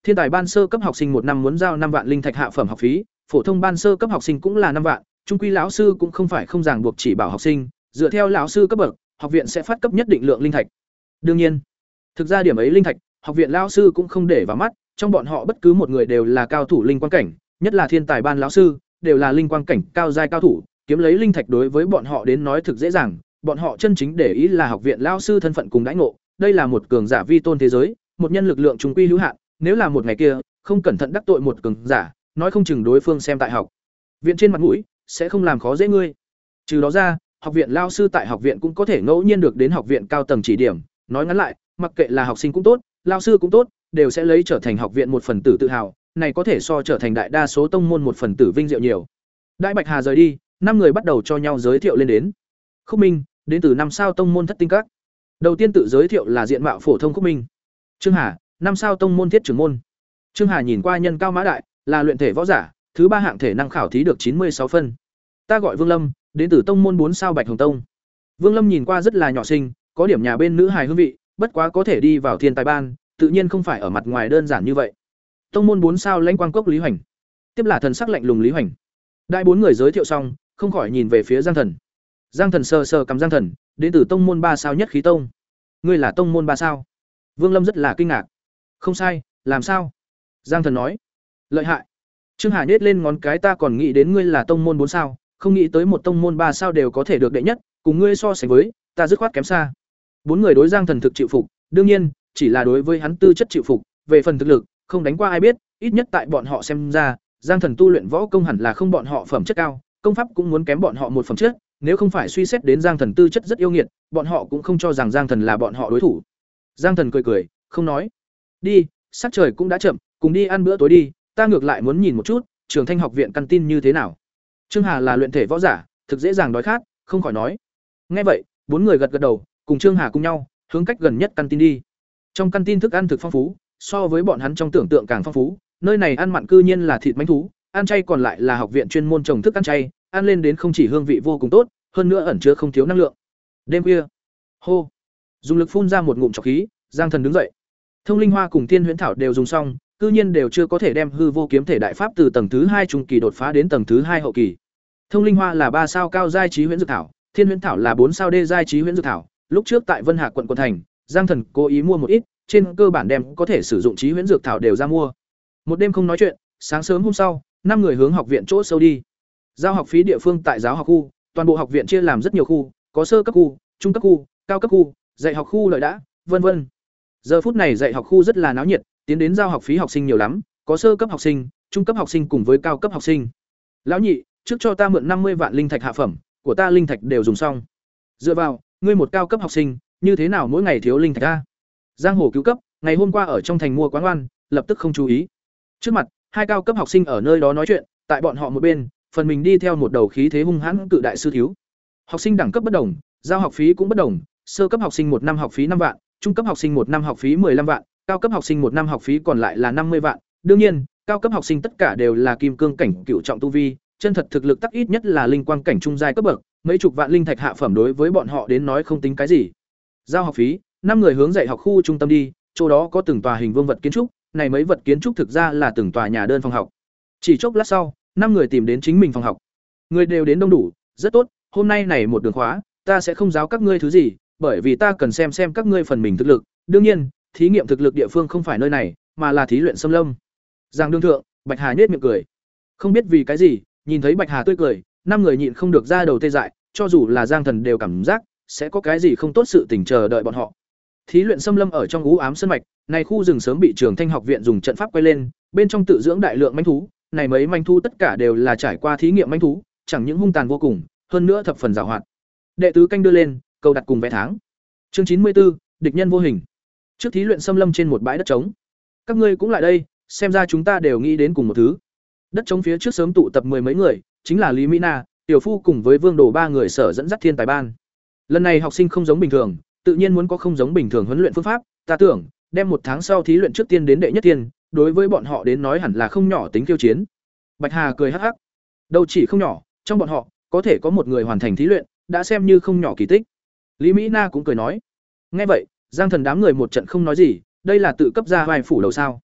thiên tài ban sơ cấp học sinh một năm muốn giao năm vạn linh thạch hạ phẩm học phí, phổ thông ban sơ cấp học sinh cũng là năm vạn, trung quy lão sư cũng không phải không ràng buộc chỉ bảo học sinh, dựa theo lão sư cấp bậc, học viện sẽ phát cấp nhất định lượng linh thạch. Đương nhiên, thực ra điểm ấy linh thạch, học viện lão sư cũng không để vào mắt, trong bọn họ bất cứ một người đều là cao thủ linh quang cảnh, nhất là thiên tài ban lão sư, đều là linh quang cảnh cao giai cao thủ, kiếm lấy linh thạch đối với bọn họ đến nói thực dễ dàng, bọn họ chân chính để ý là học viện lão sư thân phận cùng đãi ngộ, đây là một cường giả vi tôn thế giới, một nhân lực lượng trung quy hữu hạn, nếu là một ngày kia, không cẩn thận đắc tội một cường giả, nói không chừng đối phương xem tại học viện trên mặt mũi, sẽ không làm khó dễ ngươi. Trừ đó ra, học viện lão sư tại học viện cũng có thể ngẫu nhiên được đến học viện cao tầng chỉ điểm, nói ngắn lại, mặc kệ là học sinh cũng tốt, lão sư cũng tốt, đều sẽ lấy trở thành học viện một phần tử tự hào, này có thể so trở thành đại đa số tông môn một phần tử vinh diệu nhiều. Đại Bạch Hà rời đi, năm người bắt đầu cho nhau giới thiệu lên đến. Khúc Minh, đến từ năm sao tông môn Thất Tinh Các. Đầu tiên tự giới thiệu là diện mạo phổ thông Khúc Minh. Trương Hà, năm sao tông môn Thiết trưởng môn. Trương Hà nhìn qua nhân cao mã đại, là luyện thể võ giả, thứ ba hạng thể năng khảo thí được chín mươi sáu phân. Ta gọi Vương Lâm, đến từ tông môn bốn sao Bạch Hồng Tông. Vương Lâm nhìn qua rất là nhỏ xinh, có điểm nhà bên nữ hài hương vị, bất quá có thể đi vào thiên tài ban, tự nhiên không phải ở mặt ngoài đơn giản như vậy. Tông môn bốn sao Lãnh Quang Cốc Lý Hoành. Tiếp là thần sắc lạnh lùng Lý Hoành. Đại bốn người giới thiệu xong, không khỏi nhìn về phía Giang Thần. Giang Thần sờ sờ cầm Giang Thần, đến từ tông môn ba sao Nhất Khí Tông. Ngươi là tông môn ba sao? Vương Lâm rất là kinh ngạc. Không sai, làm sao? Giang Thần nói. Lợi hại. Trương Hà nhếch lên ngón cái, ta còn nghĩ đến ngươi là tông môn bốn sao, không nghĩ tới một tông môn ba sao đều có thể được đệ nhất, cùng ngươi so sánh với, ta dứt khoát kém xa. Bốn người đối Giang Thần thực chịu phục, đương nhiên, chỉ là đối với hắn tư chất chịu phục, về phần thực lực, không đánh qua ai biết, ít nhất tại bọn họ xem ra, Giang Thần tu luyện võ công hẳn là không bọn họ phẩm chất cao, công pháp cũng muốn kém bọn họ một phẩm chất, nếu không phải suy xét đến Giang Thần tư chất rất yêu nghiệt, bọn họ cũng không cho rằng Giang Thần là bọn họ đối thủ. Giang Thần cười cười, không nói. Đi, sắc trời cũng đã chậm, cùng đi ăn bữa tối đi, ta ngược lại muốn nhìn một chút, Trường Thanh học viện căn tin như thế nào. Trương Hà là luyện thể võ giả, thực dễ dàng đói khát, không khỏi nói. Nghe vậy, bốn người gật gật đầu, cùng Trương Hà cùng nhau, hướng cách gần nhất căn tin đi. Trong căn tin thức ăn thực phong phú, so với bọn hắn trong tưởng tượng càng phong phú, nơi này ăn mặn cư nhiên là thịt mãnh thú, ăn chay còn lại là học viện chuyên môn trồng thức ăn chay, ăn lên đến không chỉ hương vị vô cùng tốt, hơn nữa ẩn chứa không thiếu năng lượng. Đêm khuya, hô, dùng lực phun ra một ngụm trọc khí, Giang Thần đứng dậy. Thông linh hoa cùng Thiên Huyễn Thảo đều dùng xong, cư nhiên đều chưa có thể đem hư vô kiếm thể đại pháp từ tầng thứ hai trung kỳ đột phá đến tầng thứ hai hậu kỳ. Thông linh hoa là ba sao cao giai trí huyễn dược thảo, Thiên Huyễn Thảo là bốn sao đê giai trí huyễn dược thảo. Lúc trước tại Vân Hà quận quận thành, Giang Thần cố ý mua một ít, trên cơ bản đem có thể sử dụng trí huyễn dược thảo đều ra mua. Một đêm không nói chuyện, sáng sớm hôm sau, năm người hướng học viện chỗ sâu đi. Giao học phí địa phương tại giáo học khu, toàn bộ học viện chia làm rất nhiều khu, có sơ cấp khu, trung cấp khu, cao cấp khu, dạy học khu lợi đã, vân vân. Giờ phút này dạy học khu rất là náo nhiệt, tiến đến giao học phí học sinh nhiều lắm, có sơ cấp học sinh, trung cấp học sinh cùng với cao cấp học sinh. Lão nhị, trước cho ta mượn năm mươi vạn linh thạch hạ phẩm, của ta linh thạch đều dùng xong. Dựa vào, ngươi một cao cấp học sinh, như thế nào mỗi ngày thiếu linh thạch a? Giang Hồ cứu cấp, ngày hôm qua ở trong thành mua quán ăn, lập tức không chú ý. Trước mặt, hai cao cấp học sinh ở nơi đó nói chuyện, tại bọn họ một bên, phần mình đi theo một đầu khí thế hung hãn cự đại sư thiếu. Học sinh đẳng cấp bất đồng, giao học phí cũng bất đồng, sơ cấp học sinh một năm học phí năm vạn, trung cấp học sinh một năm học phí mười lăm vạn, cao cấp học sinh một năm học phí còn lại là năm mươi vạn. Đương nhiên, cao cấp học sinh tất cả đều là kim cương cảnh cửu trọng tu vi, chân thật thực lực tắc ít nhất là linh quang cảnh trung giai cấp bậc, mấy chục vạn linh thạch hạ phẩm đối với bọn họ đến nói không tính cái gì. Giao học phí, năm người hướng dạy học khu trung tâm đi, chỗ đó có từng tòa hình vương vật kiến trúc, này mấy vật kiến trúc thực ra là từng tòa nhà đơn phòng học. Chỉ chốc lát sau, năm người tìm đến chính mình phòng học. Người đều đến đông đủ, rất tốt, hôm nay này một đường khóa, ta sẽ không giáo các ngươi thứ gì, bởi vì ta cần xem xem các ngươi phần mình thực lực. Đương nhiên, thí nghiệm thực lực địa phương không phải nơi này, mà là thí luyện xâm lâm. Giang đương thượng, Bạch Hà nhếch miệng cười. Không biết vì cái gì, nhìn thấy Bạch Hà tươi cười, năm người nhịn không được ra đầu tê dại, cho dù là Giang Thần đều cảm giác sẽ có cái gì không tốt sự tình chờ đợi bọn họ. Thí luyện xâm lâm ở trong u ám sơn mạch, này khu rừng sớm bị Trường Thanh học viện dùng trận pháp quay lên, bên trong tự dưỡng đại lượng manh thú, này mấy manh thú tất cả đều là trải qua thí nghiệm manh thú, chẳng những hung tàn vô cùng, hơn nữa thập phần giàu hoạt. Đệ tứ canh đưa lên, cầu đặt cùng vé tháng. Chương chín mươi tư, địch nhân vô hình. Trước thí luyện xâm lâm trên một bãi đất trống. Các ngươi cũng lại đây, xem ra chúng ta đều nghĩ đến cùng một thứ. Đất trống phía trước sớm tụ tập mười mấy người, chính là Lý Mỹ Na, Tiểu Phu cùng với Vương Đồ ba người sở dẫn dắt thiên tài ban. Lần này học sinh không giống bình thường, tự nhiên muốn có không giống bình thường huấn luyện phương pháp, ta tưởng, đem một tháng sau thí luyện trước tiên đến đệ nhất tiên, đối với bọn họ đến nói hẳn là không nhỏ tính khiêu chiến. Bạch Hà cười hắc hắc. Đâu chỉ không nhỏ, trong bọn họ, có thể có một người hoàn thành thí luyện, đã xem như không nhỏ kỳ tích. Lý Mỹ Na cũng cười nói. Nghe vậy, Giang Thần đám người một trận không nói gì, đây là tự cấp ra vai phủ đầu sao?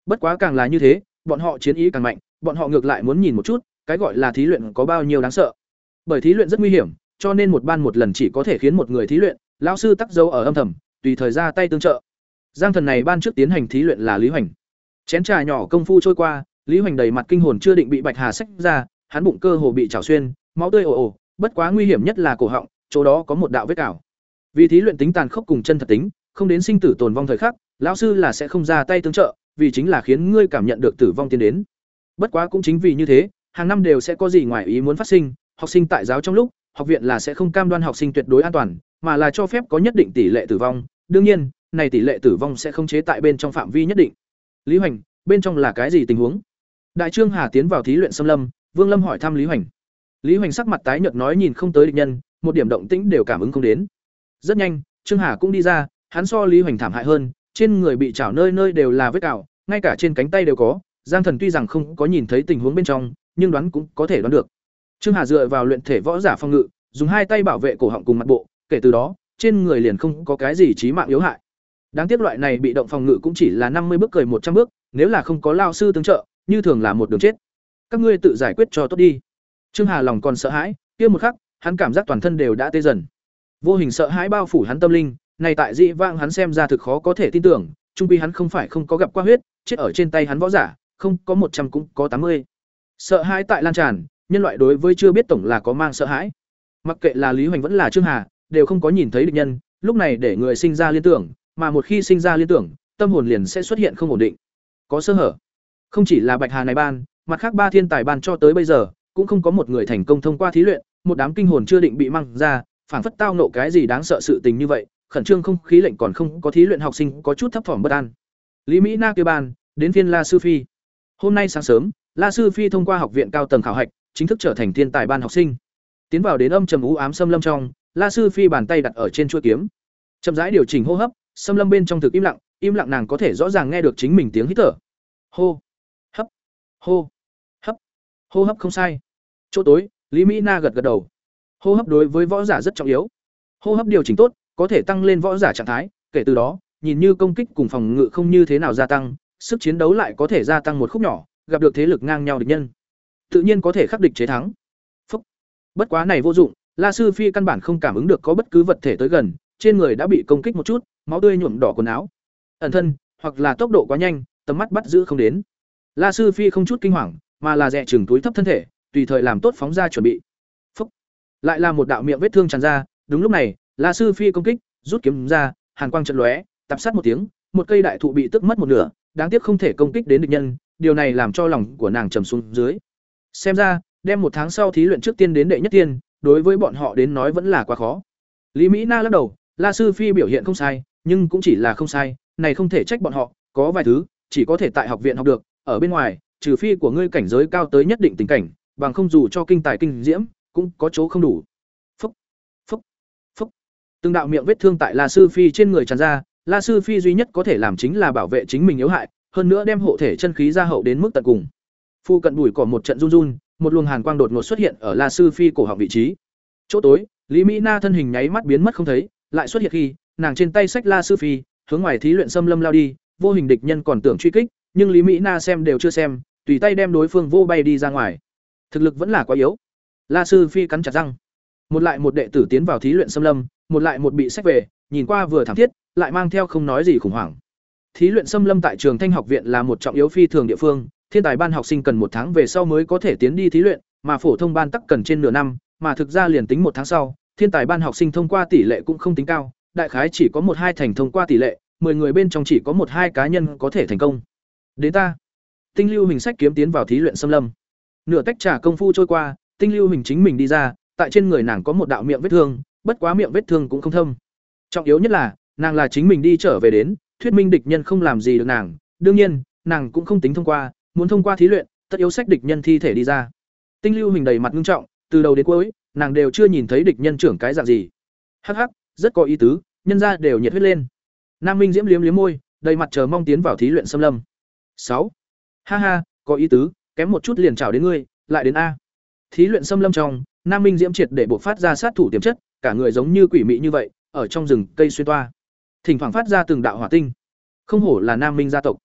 Bất quá càng là như thế, bọn họ chiến ý càng mạnh, bọn họ ngược lại muốn nhìn một chút, cái gọi là thí luyện có bao nhiêu đáng sợ. Bởi thí luyện rất nguy hiểm, cho nên một ban một lần chỉ có thể khiến một người thí luyện, lão sư tắc dấu ở âm thầm, tùy thời ra tay tương trợ. Giang Thần này ban trước tiến hành thí luyện là Lý Hoành. Chén trà nhỏ công phu trôi qua, Lý Hoành đầy mặt kinh hồn chưa định bị Bạch Hà xách ra, hắn bụng cơ hồ bị chảo xuyên, máu tươi ồ ồ, bất quá nguy hiểm nhất là cổ họng, chỗ đó có một đạo vết cào. Vì thí luyện tính tàn khốc cùng chân thật tính, không đến sinh tử tồn vong thời khắc, lão sư là sẽ không ra tay tương trợ, vì chính là khiến ngươi cảm nhận được tử vong tiến đến. Bất quá cũng chính vì như thế, hàng năm đều sẽ có gì ngoài ý muốn phát sinh, học sinh tại giáo trong lúc, học viện là sẽ không cam đoan học sinh tuyệt đối an toàn, mà là cho phép có nhất định tỷ lệ tử vong. Đương nhiên, này tỷ lệ tử vong sẽ không chế tại bên trong phạm vi nhất định. Lý Hoành, bên trong là cái gì tình huống? Đại Trương Hà tiến vào thí luyện xâm lâm, Vương Lâm hỏi thăm Lý Hoành. Lý Hoành sắc mặt tái nhợt nói nhìn không tới địch nhân, một điểm động tĩnh đều cảm ứng không đến. Rất nhanh, Trương Hà cũng đi ra, hắn so Lý Hoành thảm hại hơn, trên người bị chảo nơi nơi đều là vết cào, ngay cả trên cánh tay đều có. Giang Thần tuy rằng không có nhìn thấy tình huống bên trong, nhưng đoán cũng có thể đoán được. Trương Hà dựa vào luyện thể võ giả phòng ngự, dùng hai tay bảo vệ cổ họng cùng mặt bộ, kể từ đó, trên người liền không có cái gì chí mạng yếu hại. Đáng tiếc loại này bị động phòng ngự cũng chỉ là năm mươi bước cười một trăm bước, nếu là không có lão sư tương trợ, như thường là một đường chết. Các ngươi tự giải quyết cho tốt đi. Trương Hà lòng còn sợ hãi, kia một khắc, hắn cảm giác toàn thân đều đã tê dần. Vô hình sợ hãi bao phủ hắn tâm linh, này tại dị vãng hắn xem ra thực khó có thể tin tưởng, chung quy hắn không phải không có gặp qua huyết, chết ở trên tay hắn võ giả, không có một trăm cũng có tám mươi. Sợ hãi tại lan tràn, nhân loại đối với chưa biết tổng là có mang sợ hãi. Mặc kệ là Lý Hoành vẫn là Trương Hà, đều không có nhìn thấy địch nhân, lúc này để người sinh ra liên tưởng, mà một khi sinh ra liên tưởng, tâm hồn liền sẽ xuất hiện không ổn định, có sơ hở. Không chỉ là Bạch Hà này ban, mặt khác ba thiên tài ban cho tới bây giờ, cũng không có một người thành công thông qua thí luyện, một đám kinh hồn chưa định bị mang ra, phảng phất tao nộ cái gì đáng sợ sự tình như vậy, khẩn trương không khí lệnh còn không có thí luyện học sinh có chút thấp thỏm bất an. Lý Mỹ Na kia ban, đến phiên La Sư Phi. Hôm nay sáng sớm, La Sư Phi thông qua học viện cao tầng khảo hạch, chính thức trở thành thiên tài ban học sinh. Tiến vào đến âm trầm u ám xâm lâm trong, La Sư Phi bàn tay đặt ở trên chuôi kiếm, chậm rãi điều chỉnh hô hấp, xâm lâm bên trong thực im lặng, im lặng nàng có thể rõ ràng nghe được chính mình tiếng hít thở. Hô, hấp, hô, hấp. Hô hấp không sai. Chỗ tối, Lý Mỹ Na gật gật đầu. Hô hấp đối với võ giả rất trọng yếu. Hô hấp điều chỉnh tốt, có thể tăng lên võ giả trạng thái, kể từ đó, nhìn như công kích cùng phòng ngự không như thế nào gia tăng, sức chiến đấu lại có thể gia tăng một khúc nhỏ, gặp được thế lực ngang nhau địch nhân, tự nhiên có thể khắc địch chế thắng. Phúc. Bất quá này vô dụng, La Sư Phi căn bản không cảm ứng được có bất cứ vật thể tới gần, trên người đã bị công kích một chút, máu tươi nhuộm đỏ quần áo. Ẩn thân, hoặc là tốc độ quá nhanh, tầm mắt bắt giữ không đến. La Sư Phi không chút kinh hoàng, mà là dè chừng túi thấp thân thể, tùy thời làm tốt phóng ra chuẩn bị. Phúc. Lại là một đạo miệng vết thương tràn ra, đúng lúc này, La Sư Phi công kích, rút kiếm ra, hàn quang chợt lóe, tập sát một tiếng, một cây đại thụ bị tức mất một nửa, đáng tiếc không thể công kích đến địch nhân, điều này làm cho lòng của nàng trầm xuống dưới. Xem ra, đem một tháng sau thí luyện trước tiên đến đệ nhất tiên, đối với bọn họ đến nói vẫn là quá khó. Lý Mỹ Na lắc đầu, La Sư Phi biểu hiện không sai, nhưng cũng chỉ là không sai, này không thể trách bọn họ, có vài thứ chỉ có thể tại học viện học được, ở bên ngoài, trừ phi của ngươi cảnh giới cao tới nhất định tình cảnh, bằng không dù cho kinh tài kinh diễm, cũng có chỗ không đủ. Phúc, phúc, phúc. Từng đạo miệng vết thương tại La Sư Phi trên người tràn ra, La Sư Phi duy nhất có thể làm chính là bảo vệ chính mình yếu hại, hơn nữa đem hộ thể chân khí ra hậu đến mức tận cùng. Phu cận bùi cỏ một trận run run, một luồng hàn quang đột ngột xuất hiện ở La Sư Phi cổ họng vị trí. Chỗ tối, Lý Mỹ Na thân hình nháy mắt biến mất không thấy, lại xuất hiện khi, nàng trên tay xách La Sư Phi, hướng ngoài thí luyện xâm lâm lao đi, vô hình địch nhân còn tưởng truy kích, nhưng Lý Mỹ Na xem đều chưa xem, tùy tay đem đối phương vô bay đi ra ngoài. Thực lực vẫn là quá yếu. La Sư Phi cắn chặt răng. Một lại một đệ tử tiến vào thí luyện xâm lâm, một lại một bị xách về, nhìn qua vừa thảm thiết, lại mang theo không nói gì khủng hoảng. Thí luyện xâm lâm tại Trường Thanh học viện là một trọng yếu phi thường địa phương, thiên tài ban học sinh cần một tháng về sau mới có thể tiến đi thí luyện, mà phổ thông ban tắc cần trên nửa năm, mà thực ra liền tính một tháng sau, thiên tài ban học sinh thông qua tỷ lệ cũng không tính cao, đại khái chỉ có một hai thành thông qua tỷ lệ, mười người bên trong chỉ có một hai cá nhân có thể thành công. Đến ta. Tinh Lưu Hình sách kiếm tiến vào thí luyện xâm lâm. Nửa tách trà công phu trôi qua, Tinh Lưu Hình chính mình đi ra, tại trên người nàng có một đạo miệng vết thương, bất quá miệng vết thương cũng không thâm. Trọng yếu nhất là, nàng là chính mình đi trở về đến, thuyết minh địch nhân không làm gì được nàng, đương nhiên, nàng cũng không tính thông qua, muốn thông qua thí luyện, tất yếu sách địch nhân thi thể đi ra. Tinh Lưu Hình đầy mặt nghiêm trọng, từ đầu đến cuối, nàng đều chưa nhìn thấy địch nhân trưởng cái dạng gì. Hắc hắc, rất có ý tứ, nhân ra đều nhiệt huyết lên. Nam Minh Diễm liếm liếm môi, đầy mặt chờ mong tiến vào thí luyện xâm lâm. Sáu, ha ha, có ý tứ, kém một chút liền chào đến ngươi, lại đến a. Thí luyện xâm lâm trong, Nam Minh Diễm triệt để bộc phát ra sát thủ tiềm chất, cả người giống như quỷ mị như vậy, ở trong rừng cây xuyên toa, thỉnh thoảng phát ra từng đạo hỏa tinh. Không hổ là Nam Minh gia tộc.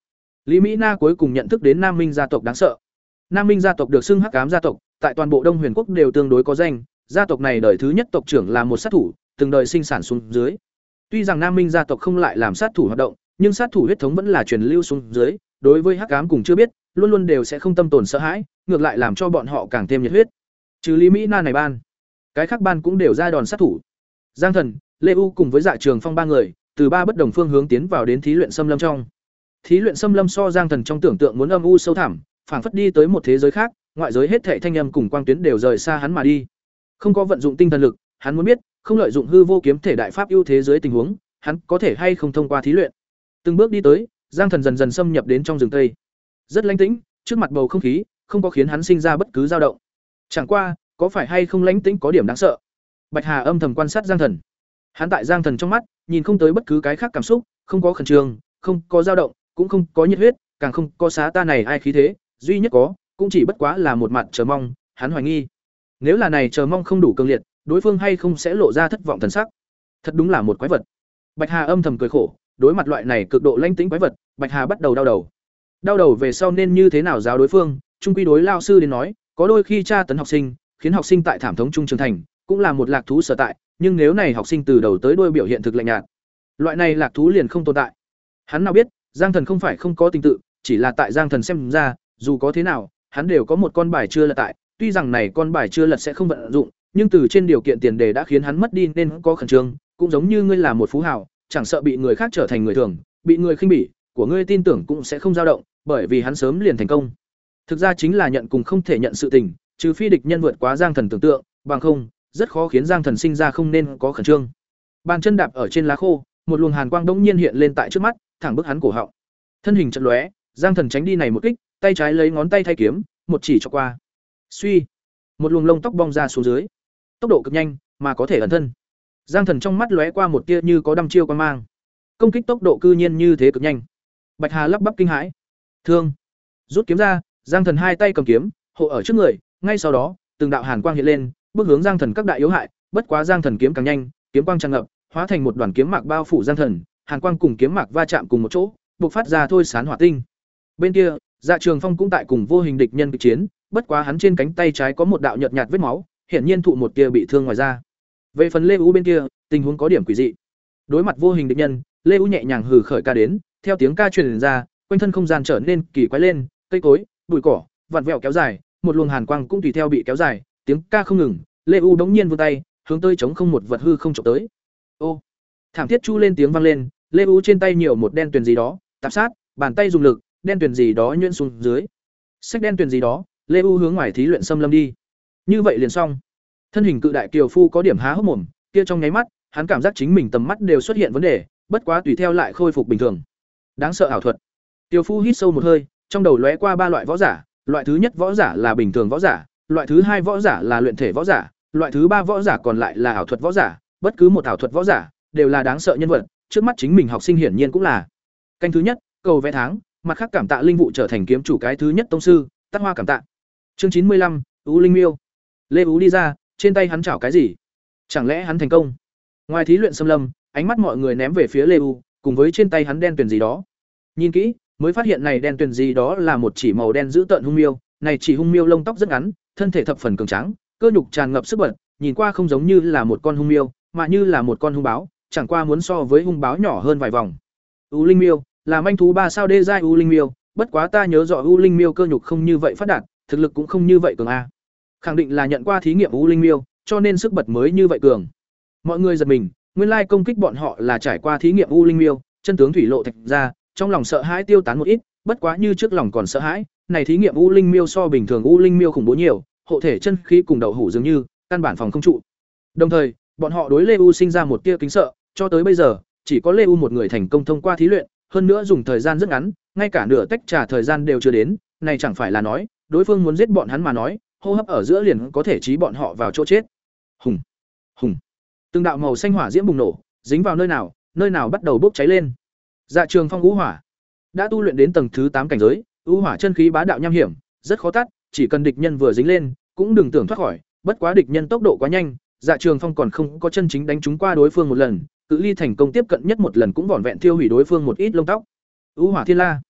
Lý Mỹ Na cuối cùng nhận thức đến Nam Minh gia tộc đáng sợ. Nam Minh gia tộc được xưng Hắc Ám gia tộc, tại toàn bộ Đông Huyền quốc đều tương đối có danh, gia tộc này đời thứ nhất tộc trưởng là một sát thủ, từng đời sinh sản xuống dưới. Tuy rằng Nam Minh gia tộc không lại làm sát thủ hoạt động, nhưng sát thủ huyết thống vẫn là truyền lưu xuống dưới, đối với Hắc Ám cùng chưa biết, luôn luôn đều sẽ không tâm tồn sợ hãi, ngược lại làm cho bọn họ càng thêm nhiệt huyết. Trừ Lý Mỹ Na này ban, cái khác ban cũng đều ra đòn sát thủ. Giang Thần, Lê U cùng với Dạ Trường Phong ba người, từ ba bất đồng phương hướng tiến vào đến thí luyện xâm lâm trong. Thí luyện xâm lâm so Giang Thần trong tưởng tượng muốn âm u sâu thẳm, phảng phất đi tới một thế giới khác, ngoại giới hết thảy thanh âm cùng quang tuyến đều rời xa hắn mà đi. Không có vận dụng tinh thần lực, hắn muốn biết, không lợi dụng hư vô kiếm thể đại pháp ưu thế dưới tình huống, hắn có thể hay không thông qua thí luyện. Từng bước đi tới, Giang Thần dần dần xâm nhập đến trong rừng cây. Rất lãnh tĩnh, trước mặt bầu không khí, không có khiến hắn sinh ra bất cứ dao động. Chẳng qua, có phải hay không lãnh tĩnh có điểm đáng sợ. Bạch Hà âm thầm quan sát Giang Thần. Hắn tại Giang Thần trong mắt, nhìn không tới bất cứ cái khác cảm xúc, không có khẩn trương, không có dao động, cũng không có nhiệt huyết, càng không có xá ta này ai khí thế, duy nhất có, cũng chỉ bất quá là một mặt chờ mong, hắn hoài nghi. Nếu là này chờ mong không đủ cường liệt, đối phương hay không sẽ lộ ra thất vọng thần sắc. Thật đúng là một quái vật. Bạch Hà âm thầm cười khổ, đối mặt loại này cực độ lãnh tĩnh quái vật, Bạch Hà bắt đầu đau đầu. Đau đầu về sau nên như thế nào giáo đối phương, trung quy đối lao sư đến nói, có đôi khi tra tấn học sinh, khiến học sinh tại thảm thống trung trưởng thành, cũng là một lạc thú sở tại, nhưng nếu này học sinh từ đầu tới đuôi biểu hiện thực lạnh nhạt, loại này lạc thú liền không tồn tại. Hắn nào biết, Giang Thần không phải không có tình tự, chỉ là tại Giang Thần xem ra, dù có thế nào, hắn đều có một con bài chưa lật tại, tuy rằng này con bài chưa lật sẽ không vận dụng, nhưng từ trên điều kiện tiền đề đã khiến hắn mất đi nên có khẩn trương, cũng giống như ngươi là một phú hào, chẳng sợ bị người khác trở thành người thường, bị người khinh bỉ, của ngươi tin tưởng cũng sẽ không dao động, bởi vì hắn sớm liền thành công. Thực ra chính là nhận cùng không thể nhận sự tình, trừ phi địch nhân vượt quá Giang Thần tưởng tượng, bằng không, rất khó khiến Giang Thần sinh ra không nên có khẩn trương. Bàn chân đạp ở trên lá khô, một luồng hàn quang bỗng nhiên hiện lên tại trước mắt, thẳng bức hắn cổ họng. Thân hình chợt lóe, Giang Thần tránh đi này một kích, tay trái lấy ngón tay thay kiếm, một chỉ cho qua. Suy, một luồng lông tóc bong ra xuống dưới. Tốc độ cực nhanh, mà có thể ẩn thân. Giang Thần trong mắt lóe qua một tia như có đăm chiêu quan mang. Công kích tốc độ cư nhiên như thế cực nhanh. Bạch Hà lắp bắp kinh hãi. Thương. Rút kiếm ra, Giang Thần hai tay cầm kiếm, hộ ở trước người, ngay sau đó, từng đạo hàn quang hiện lên, bước hướng Giang Thần các đại yếu hại, bất quá Giang Thần kiếm càng nhanh, kiếm quang tràn ngập, hóa thành một đoàn kiếm mạc bao phủ Giang Thần, hàn quang cùng kiếm mạc va chạm cùng một chỗ, bộc phát ra thôi sán hỏa tinh. Bên kia, Dạ Trường Phong cũng tại cùng vô hình địch nhân kịch chiến, bất quá hắn trên cánh tay trái có một đạo nhợt nhạt vết máu, hiển nhiên thụ một tia bị thương ngoài ra. Về phần Lê U bên kia, tình huống có điểm quỷ dị. Đối mặt vô hình địch nhân, Lê U nhẹ nhàng hừ khởi ca đến, theo tiếng ca truyền ra, quanh thân không gian trở nên kỳ quái lên, cây cối, bụi cỏ, vặn vẹo kéo dài, một luồng hàn quang cũng tùy theo bị kéo dài, tiếng ca không ngừng, Lê U bỗng nhiên vươn tay, hướng tới chống không một vật hư không chụp tới. Ô! Thảm thiết chu lên tiếng vang lên, Lê U trên tay nhiều một đen tuyền gì đó, tạp sát, bàn tay dùng lực, đen tuyền gì đó nhuyễn xuống dưới. Xách đen tuyền gì đó, Lê U hướng ngoài thí luyện xâm lâm đi. Như vậy liền xong. Thân hình cự đại kiều phu có điểm há hốc mồm, kia trong nháy mắt, hắn cảm giác chính mình tầm mắt đều xuất hiện vấn đề, bất quá tùy theo lại khôi phục bình thường. Đáng sợ ảo thuật. Kiều phu hít sâu một hơi, trong đầu lóe qua ba loại võ giả, loại thứ nhất võ giả là bình thường võ giả, loại thứ hai võ giả là luyện thể võ giả, loại thứ ba võ giả còn lại là ảo thuật võ giả, bất cứ một ảo thuật võ giả đều là đáng sợ nhân vật, trước mắt chính mình học sinh hiển nhiên cũng là. Canh thứ nhất, cầu vẽ tháng, mặt khác cảm tạ linh vụ trở thành kiếm chủ cái thứ nhất tông sư, tắt hoa cảm tạ. Chương chín mươi lăm, U Linh Miêu. Lê Ú đi ra, trên tay hắn chảo cái gì? Chẳng lẽ hắn thành công? Ngoài thí luyện xâm lâm, ánh mắt mọi người ném về phía Lê U, cùng với trên tay hắn đen tuyền gì đó. Nhìn kỹ, mới phát hiện này đen tuyền gì đó là một chỉ màu đen dữ tợn hung miêu, này chỉ hung miêu lông tóc rất ngắn, thân thể thập phần cường tráng, cơ nhục tràn ngập sức bật, nhìn qua không giống như là một con hung miêu, mà như là một con hung báo, chẳng qua muốn so với hung báo nhỏ hơn vài vòng. U Linh Miêu là manh thú ba sao đê giai U Linh Miêu, bất quá ta nhớ rõ U Linh Miêu cơ nhục không như vậy phát đạt, thực lực cũng không như vậy cường a. Khẳng định là nhận qua thí nghiệm U Linh Miêu, cho nên sức bật mới như vậy cường. Mọi người giật mình, nguyên lai công kích bọn họ là trải qua thí nghiệm U Linh Miêu, chân tướng thủy lộ thạch ra, trong lòng sợ hãi tiêu tán một ít, bất quá như trước lòng còn sợ hãi, này thí nghiệm U Linh Miêu so bình thường U Linh Miêu khủng bố nhiều, hộ thể chân khí cùng đậu hủ dường như, căn bản phòng không trụ. Đồng thời, bọn họ đối Lê U sinh ra một tia kính sợ, cho tới bây giờ, chỉ có Lê U một người thành công thông qua thí luyện, hơn nữa dùng thời gian rất ngắn, ngay cả nửa tách trà thời gian đều chưa đến, này chẳng phải là nói, đối phương muốn giết bọn hắn mà nói, hô hấp ở giữa liền có thể trí bọn họ vào chỗ chết. Hùng, hùng. Từng đạo màu xanh hỏa diễm bùng nổ, dính vào nơi nào, nơi nào bắt đầu bốc cháy lên. Dạ Trường Phong ngũ hỏa đã tu luyện đến tầng thứ tám cảnh giới, ngũ hỏa chân khí bá đạo nham hiểm, rất khó tắt, chỉ cần địch nhân vừa dính lên, cũng đừng tưởng thoát khỏi, bất quá địch nhân tốc độ quá nhanh, Dạ Trường Phong còn không có chân chính đánh trúng qua đối phương một lần, cự ly thành công tiếp cận nhất một lần cũng vỏn vẹn thiêu hủy đối phương một ít lông tóc. Ngũ hỏa thiên la.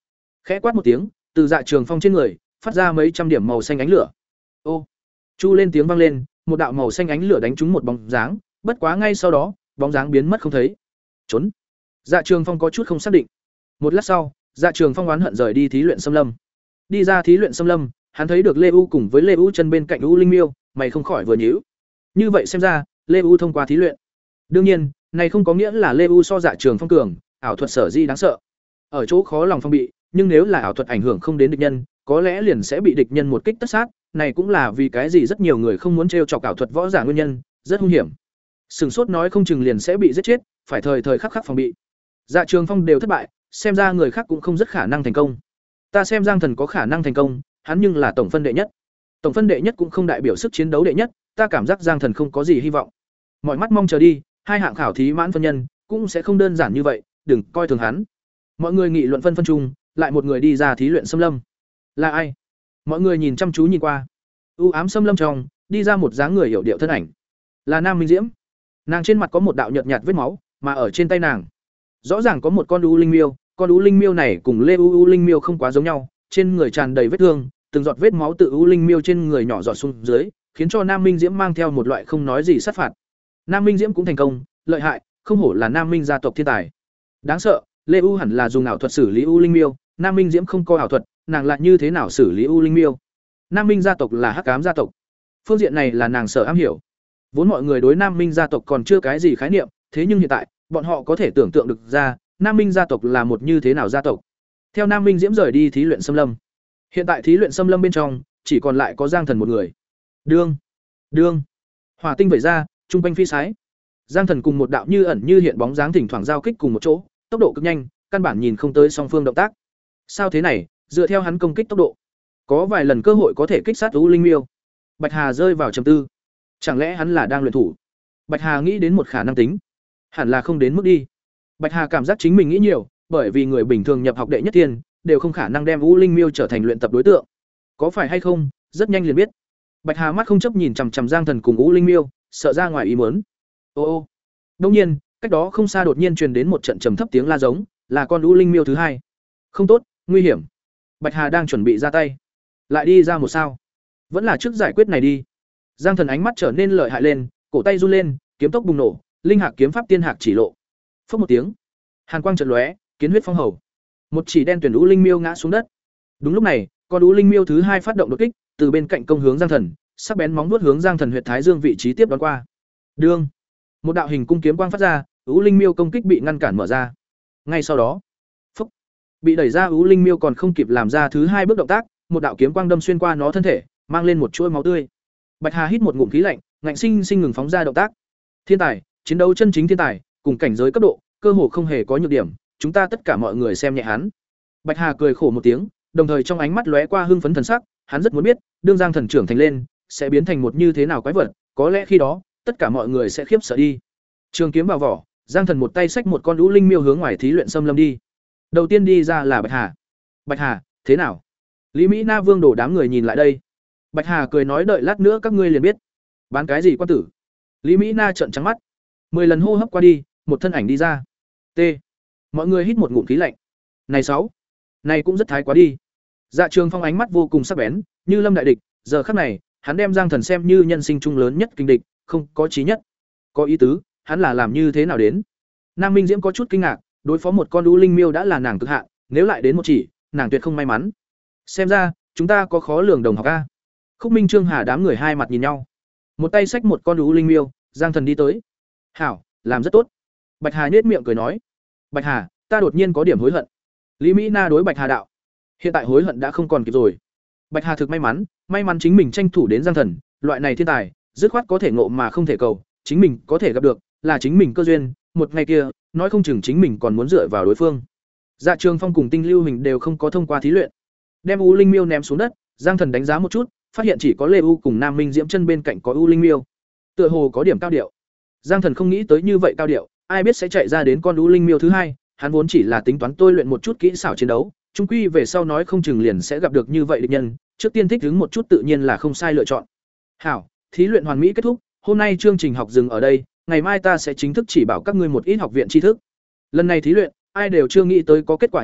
Khẽ quát một tiếng, từ Dạ Trường Phong trên người phát ra mấy trăm điểm màu xanh ánh lửa. Ô! Chu lên tiếng vang lên, một đạo màu xanh ánh lửa đánh trúng một bóng dáng, bất quá ngay sau đó, bóng dáng biến mất không thấy. Trốn. Dạ Trường Phong có chút không xác định. Một lát sau, Dạ Trường Phong oán hận rời đi thí luyện xâm lâm. Đi ra thí luyện xâm lâm, hắn thấy được Lê U cùng với Lê U chân bên cạnh U Linh Miêu, mày không khỏi vừa nhíu. Như vậy xem ra, Lê U thông qua thí luyện. Đương nhiên, này không có nghĩa là Lê U so Dạ Trường Phong cường, ảo thuật sở di đáng sợ. Ở chỗ khó lòng phong bị, nhưng nếu là ảo thuật ảnh hưởng không đến địch nhân, có lẽ liền sẽ bị địch nhân một kích tất sát, này cũng là vì cái gì rất nhiều người không muốn trêu chọc ảo thuật võ giả nguyên nhân, rất hung hiểm. Sừng sốt nói không chừng liền sẽ bị giết chết, phải thời thời khắc khắc phòng bị. Dạ Trường Phong đều thất bại, xem ra người khác cũng không rất khả năng thành công. Ta xem Giang Thần có khả năng thành công, hắn nhưng là tổng phân đệ nhất. Tổng phân đệ nhất cũng không đại biểu sức chiến đấu đệ nhất, ta cảm giác Giang Thần không có gì hy vọng. Mọi mắt mong chờ đi, hai hạng khảo thí mãn phân nhân, cũng sẽ không đơn giản như vậy, đừng coi thường hắn. Mọi người nghị luận phân phân chung, lại một người đi ra thí luyện xâm lâm. Là ai? Mọi người nhìn chăm chú nhìn qua. U ám xâm lâm trong, đi ra một dáng người hiểu điệu thân ảnh. Là Nam Minh Diễm. Nàng trên mặt có một đạo nhợt nhạt vết máu, mà ở trên tay nàng, rõ ràng có một con U Linh Miêu, con U Linh Miêu này cùng Lê U U Linh Miêu không quá giống nhau, trên người tràn đầy vết thương, từng giọt vết máu tự U Linh Miêu trên người nhỏ giọt xuống dưới, khiến cho Nam Minh Diễm mang theo một loại không nói gì sát phạt. Nam Minh Diễm cũng thành công, lợi hại, không hổ là Nam Minh gia tộc thiên tài. Đáng sợ, Lê U hẳn là dùng ảo thuật xử lý U Linh Miêu, Nam Minh Diễm không có ảo thuật, nàng lại như thế nào xử lý U Linh Miêu? Nam Minh gia tộc là hắc ám gia tộc. Phương diện này là nàng sở am hiểu. Vốn mọi người đối Nam Minh gia tộc còn chưa cái gì khái niệm, thế nhưng hiện tại, bọn họ có thể tưởng tượng được ra, Nam Minh gia tộc là một như thế nào gia tộc. Theo Nam Minh Diễm rời đi thí luyện xâm lâm. Hiện tại thí luyện xâm lâm bên trong, chỉ còn lại có Giang Thần một người. Đương, đương, hỏa tinh vẩy ra, trung quanh phi sái. Giang Thần cùng một đạo như ẩn như hiện bóng dáng thỉnh thoảng giao kích cùng một chỗ, tốc độ cực nhanh, căn bản nhìn không tới song phương động tác. Sao thế này, dựa theo hắn công kích tốc độ, có vài lần cơ hội có thể kích sát U Linh Miêu. Bạch Hà rơi vào trầm tư. Chẳng lẽ hắn là đang luyện thủ? Bạch Hà nghĩ đến một khả năng tính, hẳn là không đến mức đi. Bạch Hà cảm giác chính mình nghĩ nhiều, bởi vì người bình thường nhập học đệ nhất tiên đều không khả năng đem U Linh Miêu trở thành luyện tập đối tượng. Có phải hay không, rất nhanh liền biết. Bạch Hà mắt không chấp nhìn chằm chằm Giang Thần cùng U Linh Miêu, sợ ra ngoài ý muốn. Ô ô. Đương nhiên, cách đó không xa đột nhiên truyền đến một trận trầm thấp tiếng la giống, là con U Linh Miêu thứ hai. Không tốt, nguy hiểm. Bạch Hà đang chuẩn bị ra tay. Lại đi ra một sao. Vẫn là trước giải quyết này đi. Giang Thần ánh mắt trở nên lợi hại lên, cổ tay run lên, kiếm tốc bùng nổ, linh hạc kiếm pháp tiên hạc chỉ lộ. Phốc một tiếng, hàn quang chợt lóe, kiến huyết phong hầu. Một chỉ đen tuyển U Linh Miêu ngã xuống đất. Đúng lúc này, con U Linh Miêu thứ hai phát động đột kích, từ bên cạnh công hướng Giang Thần, sắc bén móng vuốt hướng Giang Thần huyệt thái dương vị trí tiếp đón qua. Đương, một đạo hình cung kiếm quang phát ra, U Linh Miêu công kích bị ngăn cản mở ra. Ngay sau đó, phốc, bị đẩy ra U Linh Miêu còn không kịp làm ra thứ hai bước động tác, một đạo kiếm quang đâm xuyên qua nó thân thể, mang lên một chuỗi máu tươi. Bạch Hà hít một ngụm khí lạnh, ngạnh sinh sinh ngừng phóng ra động tác. Thiên tài, chiến đấu chân chính thiên tài, cùng cảnh giới cấp độ, cơ hồ không hề có nhược điểm, chúng ta tất cả mọi người xem nhẹ hắn. Bạch Hà cười khổ một tiếng, đồng thời trong ánh mắt lóe qua hưng phấn thần sắc, hắn rất muốn biết, đương Giang Thần trưởng thành lên, sẽ biến thành một như thế nào quái vật, có lẽ khi đó, tất cả mọi người sẽ khiếp sợ đi. Trường kiếm vào vỏ, Giang Thần một tay xách một con U Linh Miêu hướng ngoài thí luyện xâm lâm đi. Đầu tiên đi ra là Bạch Hà. Bạch Hà, thế nào? Lý Mỹ Na Vương đổ đám người nhìn lại đây. Bạch Hà cười nói đợi lát nữa các ngươi liền biết. Bán cái gì quan tử? Lý Mỹ Na trợn trắng mắt. Mười lần hô hấp qua đi, một thân ảnh đi ra. T. Mọi người hít một ngụm khí lạnh. Này sáu, này cũng rất thái quá đi. Dạ Trường Phong ánh mắt vô cùng sắc bén, như lâm đại địch, giờ khắc này, hắn đem Giang Thần xem như nhân sinh trung lớn nhất kinh địch, không, có chí nhất. Có ý tứ, hắn là làm như thế nào đến? Nam Minh Diễm có chút kinh ngạc, đối phó một con U Linh Miêu đã là nàng cực hạn, nếu lại đến một chỉ, nàng tuyệt không may mắn. Xem ra, chúng ta có khó lường đồng học a. Khúc Minh Trương Hà đám người hai mặt nhìn nhau. Một tay xách một con U Linh Miêu, Giang Thần đi tới. "Hảo, làm rất tốt." Bạch Hà nhếch miệng cười nói. "Bạch Hà, ta đột nhiên có điểm hối hận." Lý Mỹ Na đối Bạch Hà đạo. Hiện tại hối hận đã không còn kịp rồi. Bạch Hà thực may mắn, may mắn chính mình tranh thủ đến Giang Thần, loại này thiên tài, dứt khoát có thể ngộ mà không thể cầu, chính mình có thể gặp được, là chính mình cơ duyên, một ngày kia, nói không chừng chính mình còn muốn dựa vào đối phương. Dạ Trường Phong cùng Tinh Lưu Hình đều không có thông qua thí luyện. Đem U Linh Miêu ném xuống đất, Giang Thần đánh giá một chút, phát hiện chỉ có Lê U cùng Nam Minh Diễm chân bên cạnh có U Linh Miêu. Tựa hồ có điểm cao điệu. Giang Thần không nghĩ tới như vậy cao điệu, ai biết sẽ chạy ra đến con U Linh Miêu thứ hai, hắn vốn chỉ là tính toán tôi luyện một chút kỹ xảo chiến đấu, chung quy về sau nói không chừng liền sẽ gặp được như vậy địch nhân, trước tiên thích ứng một chút tự nhiên là không sai lựa chọn. Hảo, thí luyện hoàn mỹ kết thúc, hôm nay chương trình học dừng ở đây, ngày mai ta sẽ chính thức chỉ bảo các ngươi một ít học viện tri thức. Lần này thí luyện, ai đều chưa nghĩ tới có kết quả như vậy,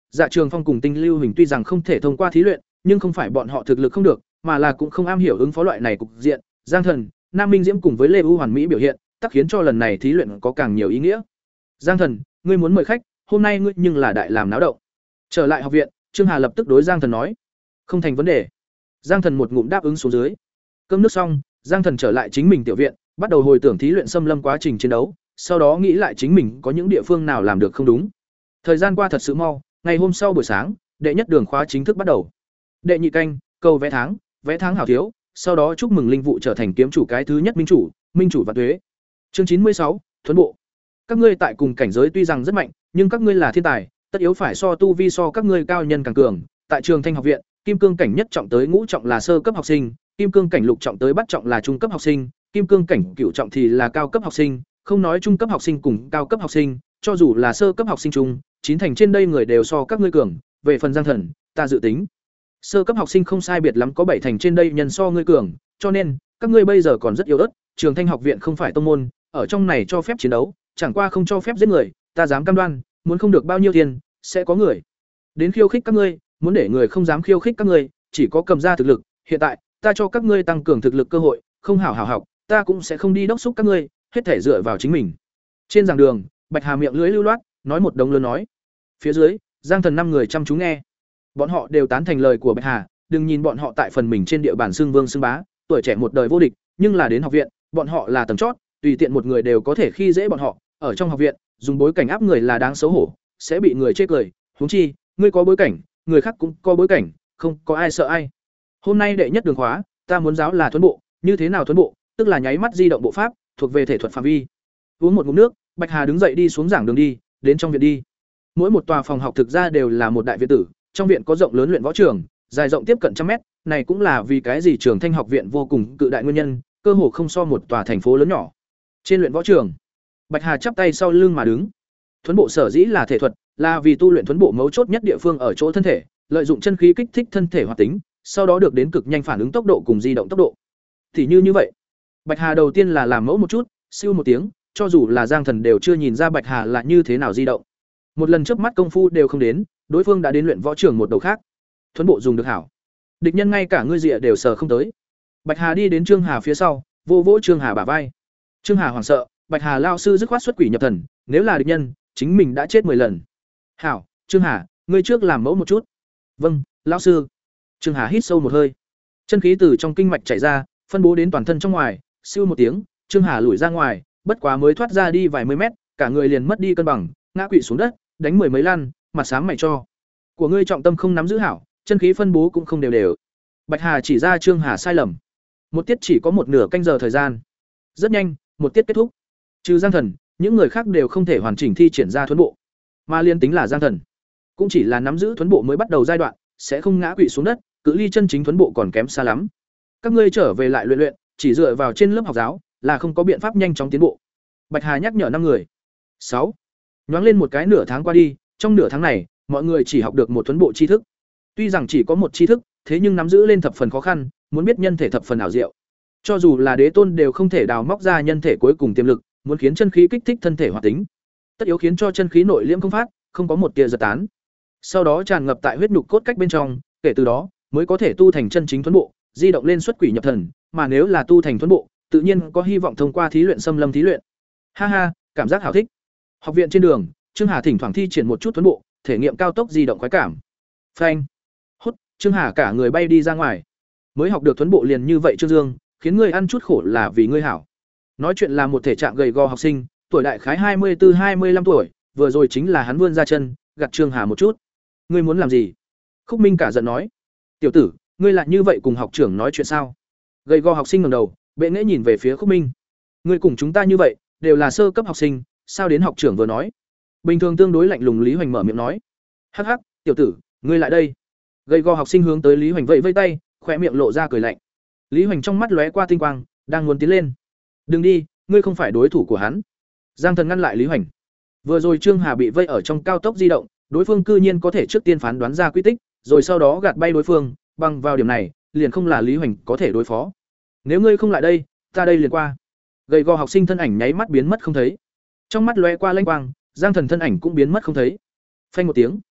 Dạ Trường Phong cùng Tinh Lưu Hình tuy rằng không thể thông qua thí luyện, nhưng không phải bọn họ thực lực không được, mà là cũng không am hiểu ứng phó loại này cục diện. Giang Thần, Nam Minh Diễm cùng với Lê U hoàn mỹ biểu hiện, tác khiến cho lần này thí luyện có càng nhiều ý nghĩa. Giang Thần, ngươi muốn mời khách, hôm nay ngươi nhưng là đại làm náo động. Trở lại học viện, Trương Hà lập tức đối Giang Thần nói, không thành vấn đề. Giang Thần một ngụm đáp ứng xuống dưới. Cơm nước xong, Giang Thần trở lại chính mình tiểu viện, bắt đầu hồi tưởng thí luyện xâm lâm quá trình chiến đấu, sau đó nghĩ lại chính mình có những địa phương nào làm được không đúng. Thời gian qua thật sự mau, ngày hôm sau buổi sáng, đệ nhất đường khóa chính thức bắt đầu. Đệ nhị canh, câu vẽ tháng, vẽ tháng hảo thiếu, sau đó chúc mừng linh vụ trở thành kiếm chủ cái thứ nhất minh chủ, minh chủ vạn tuế. Chương chín mươi sáu, thuần bộ. Các ngươi tại cùng cảnh giới tuy rằng rất mạnh, nhưng các ngươi là thiên tài, tất yếu phải so tu vi so các ngươi cao nhân càng cường. Tại Trường Thanh học viện, kim cương cảnh nhất trọng tới ngũ trọng là sơ cấp học sinh, kim cương cảnh lục trọng tới bắt trọng là trung cấp học sinh, kim cương cảnh cửu trọng thì là cao cấp học sinh, không nói trung cấp học sinh cùng cao cấp học sinh, cho dù là sơ cấp học sinh trung, chín thành trên đây người đều so các ngươi cường. Về phần Giang Thần, ta dự tính, sơ cấp học sinh không sai biệt lắm có bảy thành trên đây nhân so ngươi cường, cho nên các ngươi bây giờ còn rất yếu ớt. Trường Thanh học viện không phải tông môn, ở trong này cho phép chiến đấu, chẳng qua không cho phép giết người, ta dám cam đoan, muốn không được bao nhiêu tiền, sẽ có người đến khiêu khích các ngươi, muốn để người không dám khiêu khích các ngươi, chỉ có cầm ra thực lực. Hiện tại, ta cho các ngươi tăng cường thực lực cơ hội, không hảo hảo học, ta cũng sẽ không đi đốc thúc các ngươi, hết thể dựa vào chính mình. Trên giảng đường, Bạch Hà miệng lưỡi lưu loát, nói một đống lớn nói. Phía dưới, Giang Thần năm người chăm chú nghe. Bọn họ đều tán thành lời của Bạch Hà, đừng nhìn bọn họ tại phần mình trên địa bàn xưng vương xưng bá, tuổi trẻ một đời vô địch, nhưng là đến học viện, bọn họ là tầng chót, tùy tiện một người đều có thể khi dễ bọn họ. Ở trong học viện, dùng bối cảnh áp người là đáng xấu hổ, sẽ bị người chê cười. Huống chi, ngươi có bối cảnh, người khác cũng có bối cảnh, không có ai sợ ai. Hôm nay đệ nhất đường khóa, ta muốn giáo là thuần bộ, như thế nào thuần bộ, tức là nháy mắt di động bộ pháp, thuộc về thể thuật phạm vi. Uống một ngụm nước, Bạch Hà đứng dậy đi xuống giảng đường đi, đến trong viện đi. Mỗi một tòa phòng học thực ra đều là một đại viện tử, trong viện có rộng lớn luyện võ trường, dài rộng tiếp cận trăm mét, này cũng là vì cái gì Trường Thanh học viện vô cùng cự đại nguyên nhân, cơ hồ không so một tòa thành phố lớn nhỏ. Trên luyện võ trường, Bạch Hà chắp tay sau lưng mà đứng. Thuần bộ sở dĩ là thể thuật, là vì tu luyện thuần bộ mấu chốt nhất địa phương ở chỗ thân thể, lợi dụng chân khí kích thích thân thể hoạt tính, sau đó được đến cực nhanh phản ứng tốc độ cùng di động tốc độ. Thì như như vậy, Bạch Hà đầu tiên là làm mẫu một chút, siêu một tiếng, cho dù là Giang Thần đều chưa nhìn ra Bạch Hà là như thế nào di động. Một lần chớp mắt công phu đều không đến, đối phương đã đến luyện võ trường một đầu khác. Thuần bộ dùng được hảo, địch nhân ngay cả ngươi rịa đều sờ không tới. Bạch Hà đi đến Trương Hà phía sau, vô vỗ Trương Hà bả vai. Trương Hà hoảng sợ, Bạch Hà lao sư dứt khoát xuất quỷ nhập thần, nếu là địch nhân, chính mình đã chết mười lần. "Hảo, Trương Hà, ngươi trước làm mẫu một chút." "Vâng, lão sư." Trương Hà hít sâu một hơi. Chân khí từ trong kinh mạch chảy ra, phân bố đến toàn thân trong ngoài, siêu một tiếng, Trương Hà lùi ra ngoài, bất quá mới thoát ra đi vài mươi mét, cả người liền mất đi cân bằng, ngã quỵ xuống đất, đánh mười mấy lăn, mặt xám mày cho. "Của ngươi trọng tâm không nắm giữ hảo, chân khí phân bố cũng không đều đều." Bạch Hà chỉ ra Trương Hà sai lầm. Một tiết chỉ có một nửa canh giờ thời gian. Rất nhanh, một tiết kết thúc. Trừ Giang Thần, những người khác đều không thể hoàn chỉnh thi triển ra thuần bộ. Mà liên tính là Giang Thần, cũng chỉ là nắm giữ thuần bộ mới bắt đầu giai đoạn, sẽ không ngã quỵ xuống đất, cự ly chân chính thuần bộ còn kém xa lắm. Các ngươi trở về lại luyện luyện, chỉ dựa vào trên lớp học giáo là không có biện pháp nhanh chóng tiến bộ. Bạch Hà nhắc nhở năm người. Sáu. Nhoáng lên một cái nửa tháng qua đi, trong nửa tháng này, mọi người chỉ học được một thuần bộ tri thức. Tuy rằng chỉ có một tri thức, thế nhưng nắm giữ lên thập phần khó khăn, muốn biết nhân thể thập phần ảo diệu. Cho dù là đế tôn đều không thể đào móc ra nhân thể cuối cùng tiềm lực, muốn khiến chân khí kích thích thân thể hoạt tính, tất yếu khiến cho chân khí nội liễm không phát, không có một tia giật tán. Sau đó tràn ngập tại huyết nhục cốt cách bên trong, kể từ đó mới có thể tu thành chân chính thuần bộ, di động lên xuất quỷ nhập thần, mà nếu là tu thành thuần bộ, tự nhiên có hy vọng thông qua thí luyện xâm lâm thí luyện. Ha ha, cảm giác hảo thích. Học viện trên đường, Trương Hà thỉnh thoảng thi triển một chút thuần bộ, thể nghiệm cao tốc di động khoái cảm. Phanh. Hút, Trương Hà cả người bay đi ra ngoài. Mới học được thuần bộ liền như vậy Trương Dương, khiến ngươi ăn chút khổ là vì ngươi hảo. Nói chuyện là một thể trạng gầy gò học sinh, tuổi đại khái hai mươi bốn hai mươi lăm tuổi, vừa rồi chính là hắn vươn ra chân, gạt Trương Hà một chút. Ngươi muốn làm gì? Khúc Minh cả giận nói. Tiểu tử, ngươi lại như vậy cùng học trưởng nói chuyện sao? Gầy gò học sinh ngẩng đầu, bệ nghễ nhìn về phía Khúc Minh. Ngươi cùng chúng ta như vậy, đều là sơ cấp học sinh, sao đến học trưởng vừa nói? Bình thường tương đối lạnh lùng Lý Hoành mở miệng nói. Hắc hắc, tiểu tử, ngươi lại đây. Gầy gò học sinh hướng tới Lý Hoành vẫy vẫy tay, khóe miệng lộ ra cười lạnh. Lý Hoành trong mắt lóe qua tinh quang, đang muốn tiến lên. Đừng đi, ngươi không phải đối thủ của hắn. Giang Thần ngăn lại Lý Hoành. Vừa rồi Trương Hà bị vây ở trong cao tốc di động, đối phương cư nhiên có thể trước tiên phán đoán ra quy tích, rồi sau đó gạt bay đối phương, bằng vào điểm này, liền không là Lý Hoành có thể đối phó. Nếu ngươi không lại đây, ta đây liền qua. Gầy gò học sinh thân ảnh nháy mắt biến mất không thấy. Trong mắt lóe qua lanh quang, Giang Thần thân ảnh cũng biến mất không thấy. Phanh một tiếng,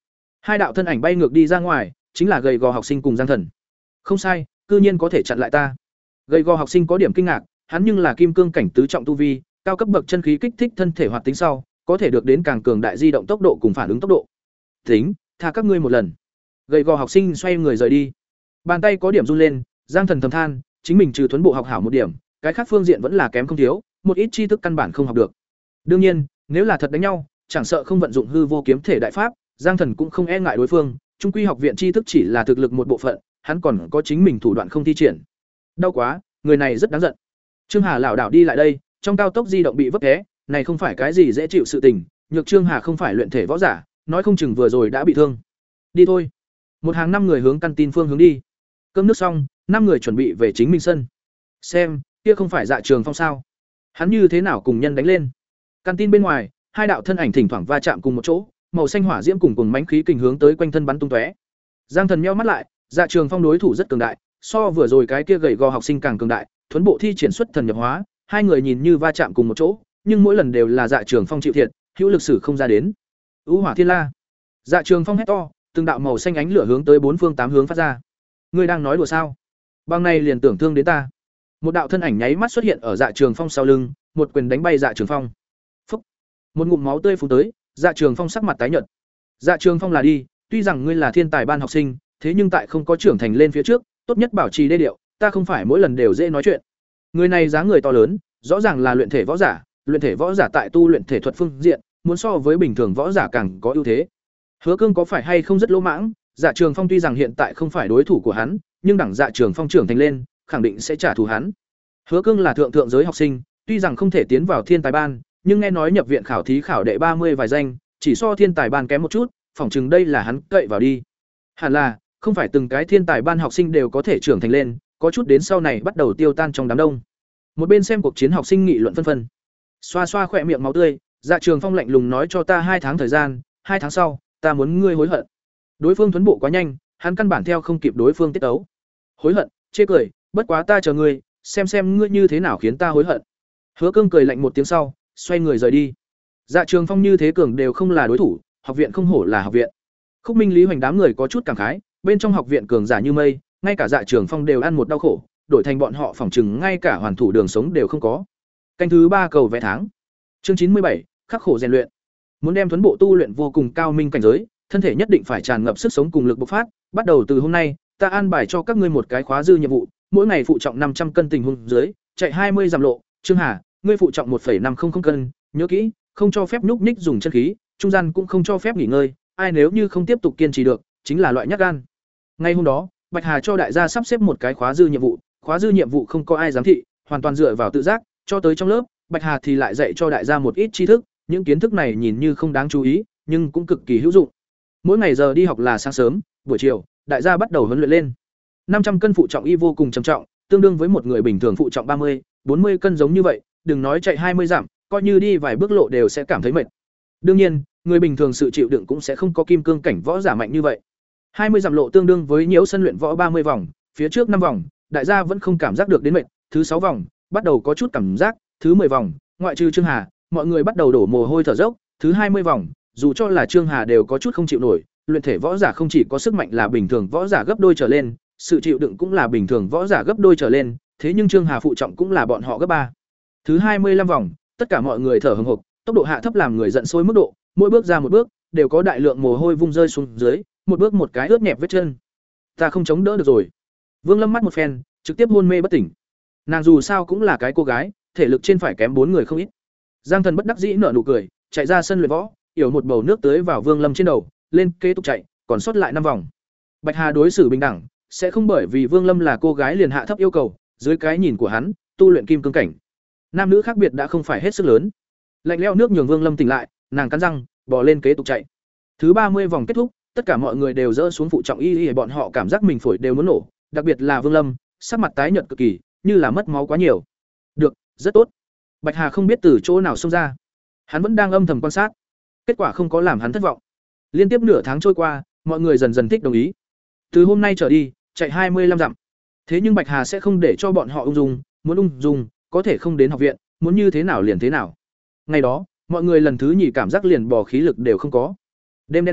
Hai đạo thân ảnh bay ngược đi ra ngoài, chính là gầy gò học sinh cùng Giang Thần. Không sai, cư nhiên có thể chặn lại ta. Gầy gò học sinh có điểm kinh ngạc, hắn nhưng là kim cương cảnh tứ trọng tu vi, cao cấp bậc chân khí kích thích thân thể hoạt tính sau, có thể được đến càng cường đại di động tốc độ cùng phản ứng tốc độ. Tính, tha các ngươi một lần. Gầy gò học sinh xoay người rời đi. Bàn tay có điểm run lên, Giang Thần thầm than, chính mình trừ thuấn bộ học hảo một điểm, cái khác phương diện vẫn là kém không thiếu, một ít tri thức căn bản không học được. Đương nhiên, nếu là thật đánh nhau, chẳng sợ không vận dụng hư vô kiếm thể đại pháp, Giang Thần cũng không e ngại đối phương, trung quy học viện tri thức chỉ là thực lực một bộ phận, hắn còn có chính mình thủ đoạn không thi triển. Đau quá, người này rất đáng giận. Trương Hà lảo đảo đi lại đây, trong cao tốc di động bị vấp té, này không phải cái gì dễ chịu sự tình, nhược Trương Hà không phải luyện thể võ giả, nói không chừng vừa rồi đã bị thương. Đi thôi. Một hàng năm người hướng căn tin phương hướng đi. Cơm nước xong, năm người chuẩn bị về chính mình sân. Xem, kia không phải Dạ Trường Phong sao? Hắn như thế nào cùng nhân đánh lên? Căn tin bên ngoài, hai đạo thân ảnh thỉnh thoảng va chạm cùng một chỗ, màu xanh hỏa diễm cùng cùng mãnh khí kình hướng tới quanh thân bắn tung tóe. Giang Thần nheo mắt lại, Dạ Trường Phong đối thủ rất cường đại, so vừa rồi cái kia gầy gò học sinh càng cường đại, thuấn bộ thi triển xuất thần nhập hóa, hai người nhìn như va chạm cùng một chỗ, nhưng mỗi lần đều là Dạ Trường Phong chịu thiệt, hữu lực sử không ra đến. U Hỏa Thiên La. Dạ Trường Phong hét to, từng đạo màu xanh ánh lửa hướng tới bốn phương tám hướng phát ra. Ngươi đang nói đùa sao? Bằng này liền tưởng thương đến ta. Một đạo thân ảnh nháy mắt xuất hiện ở Dạ Trường Phong sau lưng, một quyền đánh bay Dạ Trường Phong. Phúc. Một ngụm máu tươi phun tới, Dạ Trường Phong sắc mặt tái nhợt. Dạ Trường Phong là đi, tuy rằng ngươi là thiên tài ban học sinh, thế nhưng tại không có trưởng thành lên phía trước, tốt nhất bảo trì đê điệu, ta không phải mỗi lần đều dễ nói chuyện. Người này dáng người to lớn, rõ ràng là luyện thể võ giả, luyện thể võ giả tại tu luyện thể thuật phương diện, muốn so với bình thường võ giả càng có ưu thế. Hứa Cương có phải hay không rất lỗ mãng, Dạ Trường Phong tuy rằng hiện tại không phải đối thủ của hắn, nhưng đẳng Dạ Trường Phong trưởng thành lên, khẳng định sẽ trả thù hắn. Hứa Cương là thượng thượng giới học sinh, tuy rằng không thể tiến vào thiên tài ban, nhưng nghe nói nhập viện khảo thí khảo đệ ba mươi vài danh, chỉ so thiên tài ban kém một chút, phỏng chừng đây là hắn cậy vào đi. Hẳn là, không phải từng cái thiên tài ban học sinh đều có thể trưởng thành lên, có chút đến sau này bắt đầu tiêu tan trong đám đông. Một bên xem cuộc chiến học sinh nghị luận phân phân. Xoa xoa khỏe miệng máu tươi, Dạ Trường Phong lạnh lùng nói cho ta hai tháng thời gian, hai tháng sau, ta muốn ngươi hối hận. Đối phương thuấn bộ quá nhanh, hắn căn bản theo không kịp đối phương tiết tấu. Hối hận, chê cười, bất quá ta chờ ngươi, xem xem ngươi như thế nào khiến ta hối hận. Hứa Cương cười lạnh một tiếng sau, xoay người rời đi. Dạ Trường Phong như thế cường đều không là đối thủ, học viện không hổ là học viện. Khúc Minh Lý Hoành đám người có chút cảm khái, bên trong học viện cường giả như mây, ngay cả Dạ Trường Phong đều ăn một đau khổ, đổi thành bọn họ phỏng chừng ngay cả hoàn thủ đường sống đều không có. Canh thứ ba cầu vẽ tháng. Chương chín mươi bảy, khắc khổ rèn luyện. Muốn đem thuấn bộ tu luyện vô cùng cao minh cảnh giới, thân thể nhất định phải tràn ngập sức sống cùng lực bộc phát, bắt đầu từ hôm nay, ta an bài cho các ngươi một cái khóa dư nhiệm vụ, mỗi ngày phụ trọng năm trăm cân tình huống dưới, chạy hai mươi dặm lộ, Trương Hà, ngươi phụ trọng một phẩy năm không không cân, nhớ kỹ, không cho phép nhúc nhích dùng chân khí, trung gian cũng không cho phép nghỉ ngơi, ai nếu như không tiếp tục kiên trì được, chính là loại nhát gan. Ngay hôm đó, Bạch Hà cho đại gia sắp xếp một cái khóa dư nhiệm vụ, khóa dư nhiệm vụ không có ai giám thị, hoàn toàn dựa vào tự giác, cho tới trong lớp, Bạch Hà thì lại dạy cho đại gia một ít tri thức, những kiến thức này nhìn như không đáng chú ý, nhưng cũng cực kỳ hữu dụng. Mỗi ngày giờ đi học là sáng sớm, buổi chiều, đại gia bắt đầu huấn luyện lên. năm trăm cân phụ trọng y vô cùng trầm trọng, tương đương với một người bình thường phụ trọng ba mươi, bốn mươi cân giống như vậy, đừng nói chạy hai mươi dặm, coi như đi vài bước lộ đều sẽ cảm thấy mệt. Đương nhiên, người bình thường sự chịu đựng cũng sẽ không có kim cương cảnh võ giả mạnh như vậy. hai mươi dặm lộ tương đương với nhiễu sân luyện võ ba mươi vòng, phía trước năm vòng, đại gia vẫn không cảm giác được đến mệt, thứ sáu vòng, bắt đầu có chút cảm giác, thứ mười vòng, ngoại trừ Trương Hà, mọi người bắt đầu đổ mồ hôi thở dốc, thứ hai mươi vòng, dù cho là Trương Hà đều có chút không chịu nổi, luyện thể võ giả không chỉ có sức mạnh là bình thường võ giả gấp đôi trở lên, sự chịu đựng cũng là bình thường võ giả gấp đôi trở lên, thế nhưng Trương Hà phụ trọng cũng là bọn họ gấp ba. Thứ hai mươi lăm vòng, tất cả mọi người thở hổn hộc, tốc độ hạ thấp làm người giận sôi mức độ, mỗi bước ra một bước đều có đại lượng mồ hôi vung rơi xuống dưới, một bước một cái ướt nhẹp vết chân. Ta không chống đỡ được rồi. Vương Lâm mắt một phen, trực tiếp hôn mê bất tỉnh. Nàng dù sao cũng là cái cô gái, thể lực trên phải kém bốn người không ít. Giang Thần bất đắc dĩ nở nụ cười, chạy ra sân luyện võ, yểu một bầu nước tưới vào Vương Lâm trên đầu, lên kế tục chạy, còn sót lại năm vòng. Bạch Hà đối xử bình đẳng, sẽ không bởi vì Vương Lâm là cô gái liền hạ thấp yêu cầu, dưới cái nhìn của hắn, tu luyện kim cương cảnh, nam nữ khác biệt đã không phải hết sức lớn. Lạnh lẽo nước nhường Vương Lâm tỉnh lại, nàng cắn răng, bò lên kế tục chạy. Thứ ba mươi vòng kết thúc, tất cả mọi người đều dỡ xuống phụ trọng y y, bọn họ cảm giác mình phổi đều muốn nổ, đặc biệt là Vương Lâm, sắc mặt tái nhợt cực kỳ, như là mất máu quá nhiều. Được, rất tốt. Bạch Hà không biết từ chỗ nào xông ra, hắn vẫn đang âm thầm quan sát. Kết quả không có làm hắn thất vọng. Liên tiếp nửa tháng trôi qua, mọi người dần dần thích đồng ý. Từ hôm nay trở đi, chạy hai mươi lăm dặm. Thế nhưng Bạch Hà sẽ không để cho bọn họ ung dung, muốn ung dung, có thể không đến học viện, muốn như thế nào liền thế nào. Ngày đó, mọi người lần thứ nhì cảm giác liền bò khí lực đều không có. Đêm đen đến,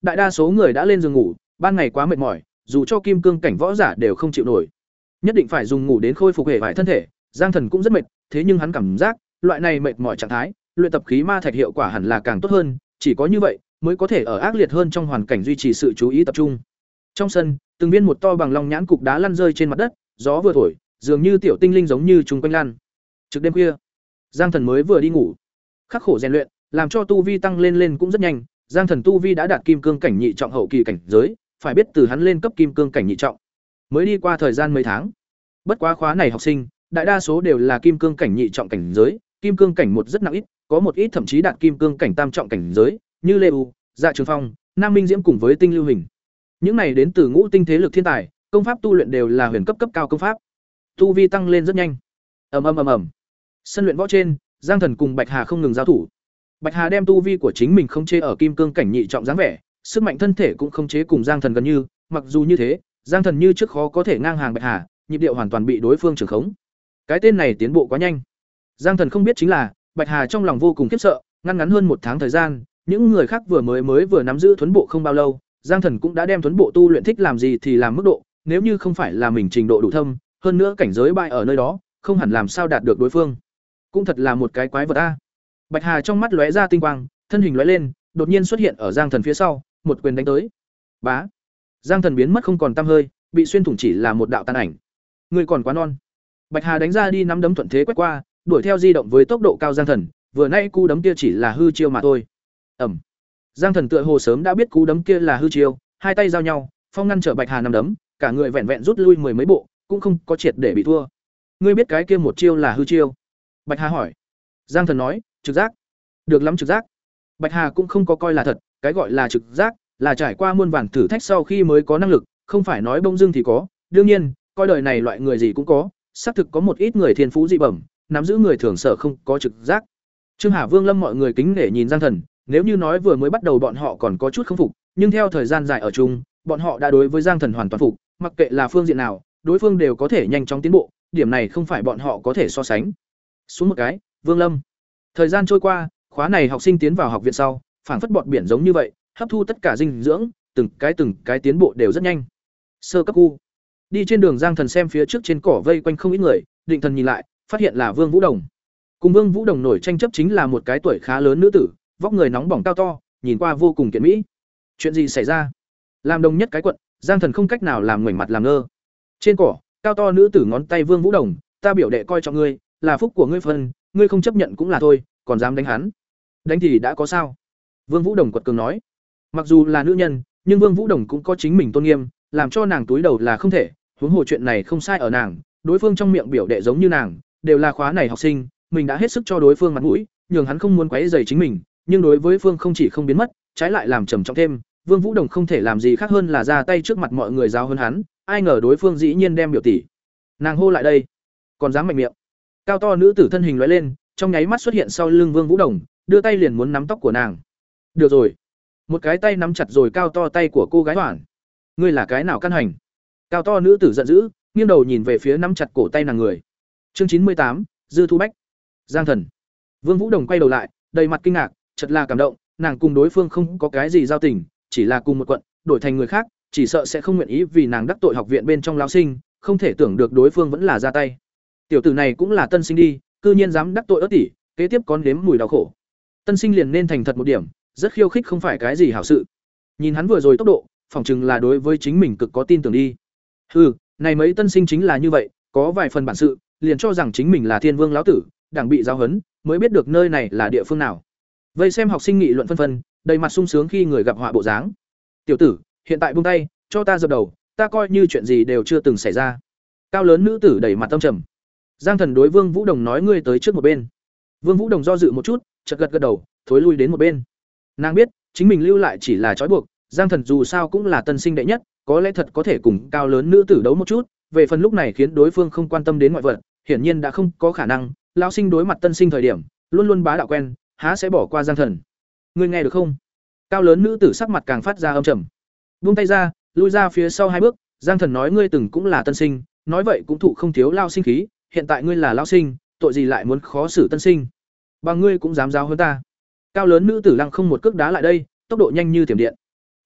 đại đa số người đã lên giường ngủ, ban ngày quá mệt mỏi, dù cho kim cương cảnh võ giả đều không chịu nổi. Nhất định phải dùng ngủ đến khôi phục hệ vải thân thể. Giang Thần cũng rất mệt, thế nhưng hắn cảm giác, loại này mệt mỏi trạng thái, luyện tập khí ma thạch hiệu quả hẳn là càng tốt hơn, chỉ có như vậy mới có thể ở ác liệt hơn trong hoàn cảnh duy trì sự chú ý tập trung. Trong sân, từng viên một to bằng long nhãn cục đá lăn rơi trên mặt đất, gió vừa thổi, dường như tiểu tinh linh giống như chúng quanh lăn. Trực đêm khuya, Giang Thần mới vừa đi ngủ, khắc khổ rèn luyện, làm cho tu vi tăng lên lên cũng rất nhanh. Giang Thần tu vi đã đạt kim cương cảnh nhị trọng hậu kỳ cảnh giới, phải biết từ hắn lên cấp kim cương cảnh nhị trọng, mới đi qua thời gian mấy tháng. Bất quá khóa này học sinh, đại đa số đều là kim cương cảnh nhị trọng cảnh giới, kim cương cảnh một rất nặng ít, có một ít thậm chí đạt kim cương cảnh tam trọng cảnh giới, như Lê U, Dạ Trường Phong, Nam Minh Diễm cùng với Tinh Lưu Hình. Những này đến từ ngũ tinh thế lực thiên tài, công pháp tu luyện đều là huyền cấp cấp cao công pháp. Tu vi tăng lên rất nhanh. Ầm ầm ầm ầm. Sân luyện võ trên, Giang Thần cùng Bạch Hà không ngừng giao thủ. Bạch Hà đem tu vi của chính mình không chế ở kim cương cảnh nhị trọng dáng vẻ, sức mạnh thân thể cũng không chế cùng Giang Thần gần như, mặc dù như thế, Giang Thần như trước khó có thể ngang hàng Bạch Hà, nhịp điệu hoàn toàn bị đối phương trưởng khống. Cái tên này tiến bộ quá nhanh. Giang Thần không biết chính là, Bạch Hà trong lòng vô cùng khiếp sợ, ngăn ngắn hơn một tháng thời gian, những người khác vừa mới mới vừa nắm giữ thuấn bộ không bao lâu, Giang Thần cũng đã đem thuấn bộ tu luyện thích làm gì thì làm mức độ, nếu như không phải là mình trình độ đủ thâm, hơn nữa cảnh giới bại ở nơi đó, không hẳn làm sao đạt được đối phương. Cũng thật là một cái quái vật a. Bạch Hà trong mắt lóe ra tinh quang, thân hình lóe lên, đột nhiên xuất hiện ở Giang Thần phía sau, một quyền đánh tới. Bá. Giang Thần biến mất không còn tăm hơi, bị xuyên thủng chỉ là một đạo tàn ảnh. Người còn quá non. Bạch Hà đánh ra đi nắm đấm thuận thế quét qua, đuổi theo di động với tốc độ cao Giang Thần, vừa nãy cú đấm kia chỉ là hư chiêu mà thôi. Ầm. Giang Thần tựa hồ sớm đã biết cú đấm kia là hư chiêu, hai tay giao nhau, phong ngăn trở Bạch Hà nắm đấm, cả người vẹn vẹn rút lui mười mấy bộ, cũng không có triệt để bị thua. Ngươi biết cái kia một chiêu là hư chiêu? Bạch Hà hỏi. Giang Thần nói, trực giác. Được lắm trực giác. Bạch Hà cũng không có coi là thật, cái gọi là trực giác là trải qua muôn vàn thử thách sau khi mới có năng lực, không phải nói bông dưng thì có. Đương nhiên, coi đời này loại người gì cũng có, xác thực có một ít người thiên phú dị bẩm, nắm giữ người thường sở không có trực giác. Trương Hà Vương Lâm mọi người kính nể nhìn Giang Thần, nếu như nói vừa mới bắt đầu bọn họ còn có chút không phục, nhưng theo thời gian dài ở chung, bọn họ đã đối với Giang Thần hoàn toàn phục, mặc kệ là phương diện nào, đối phương đều có thể nhanh chóng tiến bộ, điểm này không phải bọn họ có thể so sánh. Xuống một cái, Vương Lâm. Thời gian trôi qua, khóa này học sinh tiến vào học viện sau, phảng phất bọt biển giống như vậy, hấp thu tất cả dinh dưỡng, từng cái từng cái tiến bộ đều rất nhanh. Sơ cấp khu. Đi trên đường Giang Thần xem phía trước trên cỏ vây quanh không ít người, định thần nhìn lại, phát hiện là Vương Vũ Đồng. Cùng Vương Vũ Đồng nổi tranh chấp chính là một cái tuổi khá lớn nữ tử, vóc người nóng bỏng cao to, nhìn qua vô cùng kiện mỹ. Chuyện gì xảy ra? Làm đồng nhất cái quận, Giang Thần không cách nào làm ngoảnh mặt làm ngơ. Trên cỏ, cao to nữ tử ngón tay Vương Vũ Đồng, ta biểu đệ coi trọng ngươi, là phúc của ngươi phân, ngươi không chấp nhận cũng là thôi, còn dám đánh hắn. Đánh thì đã có sao? Vương Vũ Đồng quật cường nói. Mặc dù là nữ nhân, nhưng Vương Vũ Đồng cũng có chính mình tôn nghiêm, làm cho nàng túi đầu là không thể, huống hồ chuyện này không sai ở nàng, đối phương trong miệng biểu đệ giống như nàng, đều là khóa này học sinh, mình đã hết sức cho đối phương mặt mũi, nhường hắn không muốn quấy rầy chính mình, nhưng đối với phương không chỉ không biến mất, trái lại làm trầm trọng thêm, Vương Vũ Đồng không thể làm gì khác hơn là ra tay trước mặt mọi người giáo hơn hắn, ai ngờ đối phương dĩ nhiên đem biểu tỷ. Nàng hô lại đây, còn dám mạnh miệng. Cao to nữ tử thân hình lóe lên, trong nháy mắt xuất hiện sau lưng Vương Vũ Đồng, đưa tay liền muốn nắm tóc của nàng. Được rồi. Một cái tay nắm chặt rồi cao to tay của cô gái Hoản. Ngươi là cái nào căn hành? Cao to nữ tử giận dữ, nghiêng đầu nhìn về phía nắm chặt cổ tay nàng người. Chương chín mươi tám, Dư Thu Bách. Giang Thần. Vương Vũ Đồng quay đầu lại, đầy mặt kinh ngạc, chợt là cảm động, nàng cùng đối phương không có cái gì giao tình, chỉ là cùng một quận, đổi thành người khác, chỉ sợ sẽ không nguyện ý vì nàng đắc tội học viện bên trong lão sinh, không thể tưởng được đối phương vẫn là ra tay. Tiểu tử này cũng là tân sinh đi, cư nhiên dám đắc tội ớt tỷ, kế tiếp có nếm mùi đau khổ. Tân sinh liền nên thành thật một điểm, rất khiêu khích không phải cái gì hảo sự. Nhìn hắn vừa rồi tốc độ, phỏng chừng là đối với chính mình cực có tin tưởng đi. Hừ, này mấy tân sinh chính là như vậy, có vài phần bản sự, liền cho rằng chính mình là Thiên Vương lão tử, đảng bị giáo huấn, mới biết được nơi này là địa phương nào. Vây xem học sinh nghị luận phân phân, đầy mặt sung sướng khi người gặp họa bộ dáng. Tiểu tử, hiện tại buông tay, cho ta dập đầu, ta coi như chuyện gì đều chưa từng xảy ra. Cao lớn nữ tử đầy mặt tâm trầm. Giang Thần đối Vương Vũ Đồng nói, ngươi tới trước một bên. Vương Vũ Đồng do dự một chút, chợt gật gật đầu, thối lui đến một bên. Nàng biết, chính mình lưu lại chỉ là trói buộc, Giang Thần dù sao cũng là tân sinh đệ nhất, có lẽ thật có thể cùng cao lớn nữ tử đấu một chút, về phần lúc này khiến đối phương không quan tâm đến ngoại vật, hiển nhiên đã không có khả năng, lão sinh đối mặt tân sinh thời điểm, luôn luôn bá đạo quen, há sẽ bỏ qua Giang Thần. Ngươi nghe được không? Cao lớn nữ tử sắc mặt càng phát ra âm trầm. Buông tay ra, lui ra phía sau hai bước, Giang Thần nói, ngươi từng cũng là tân sinh, nói vậy cũng thụ không thiếu lao sinh khí, hiện tại ngươi là lao sinh, tội gì lại muốn khó xử tân sinh? Bằng ngươi cũng dám giáo hơn ta. Cao lớn nữ tử lăng không một cước đá lại đây, tốc độ nhanh như thiểm điện.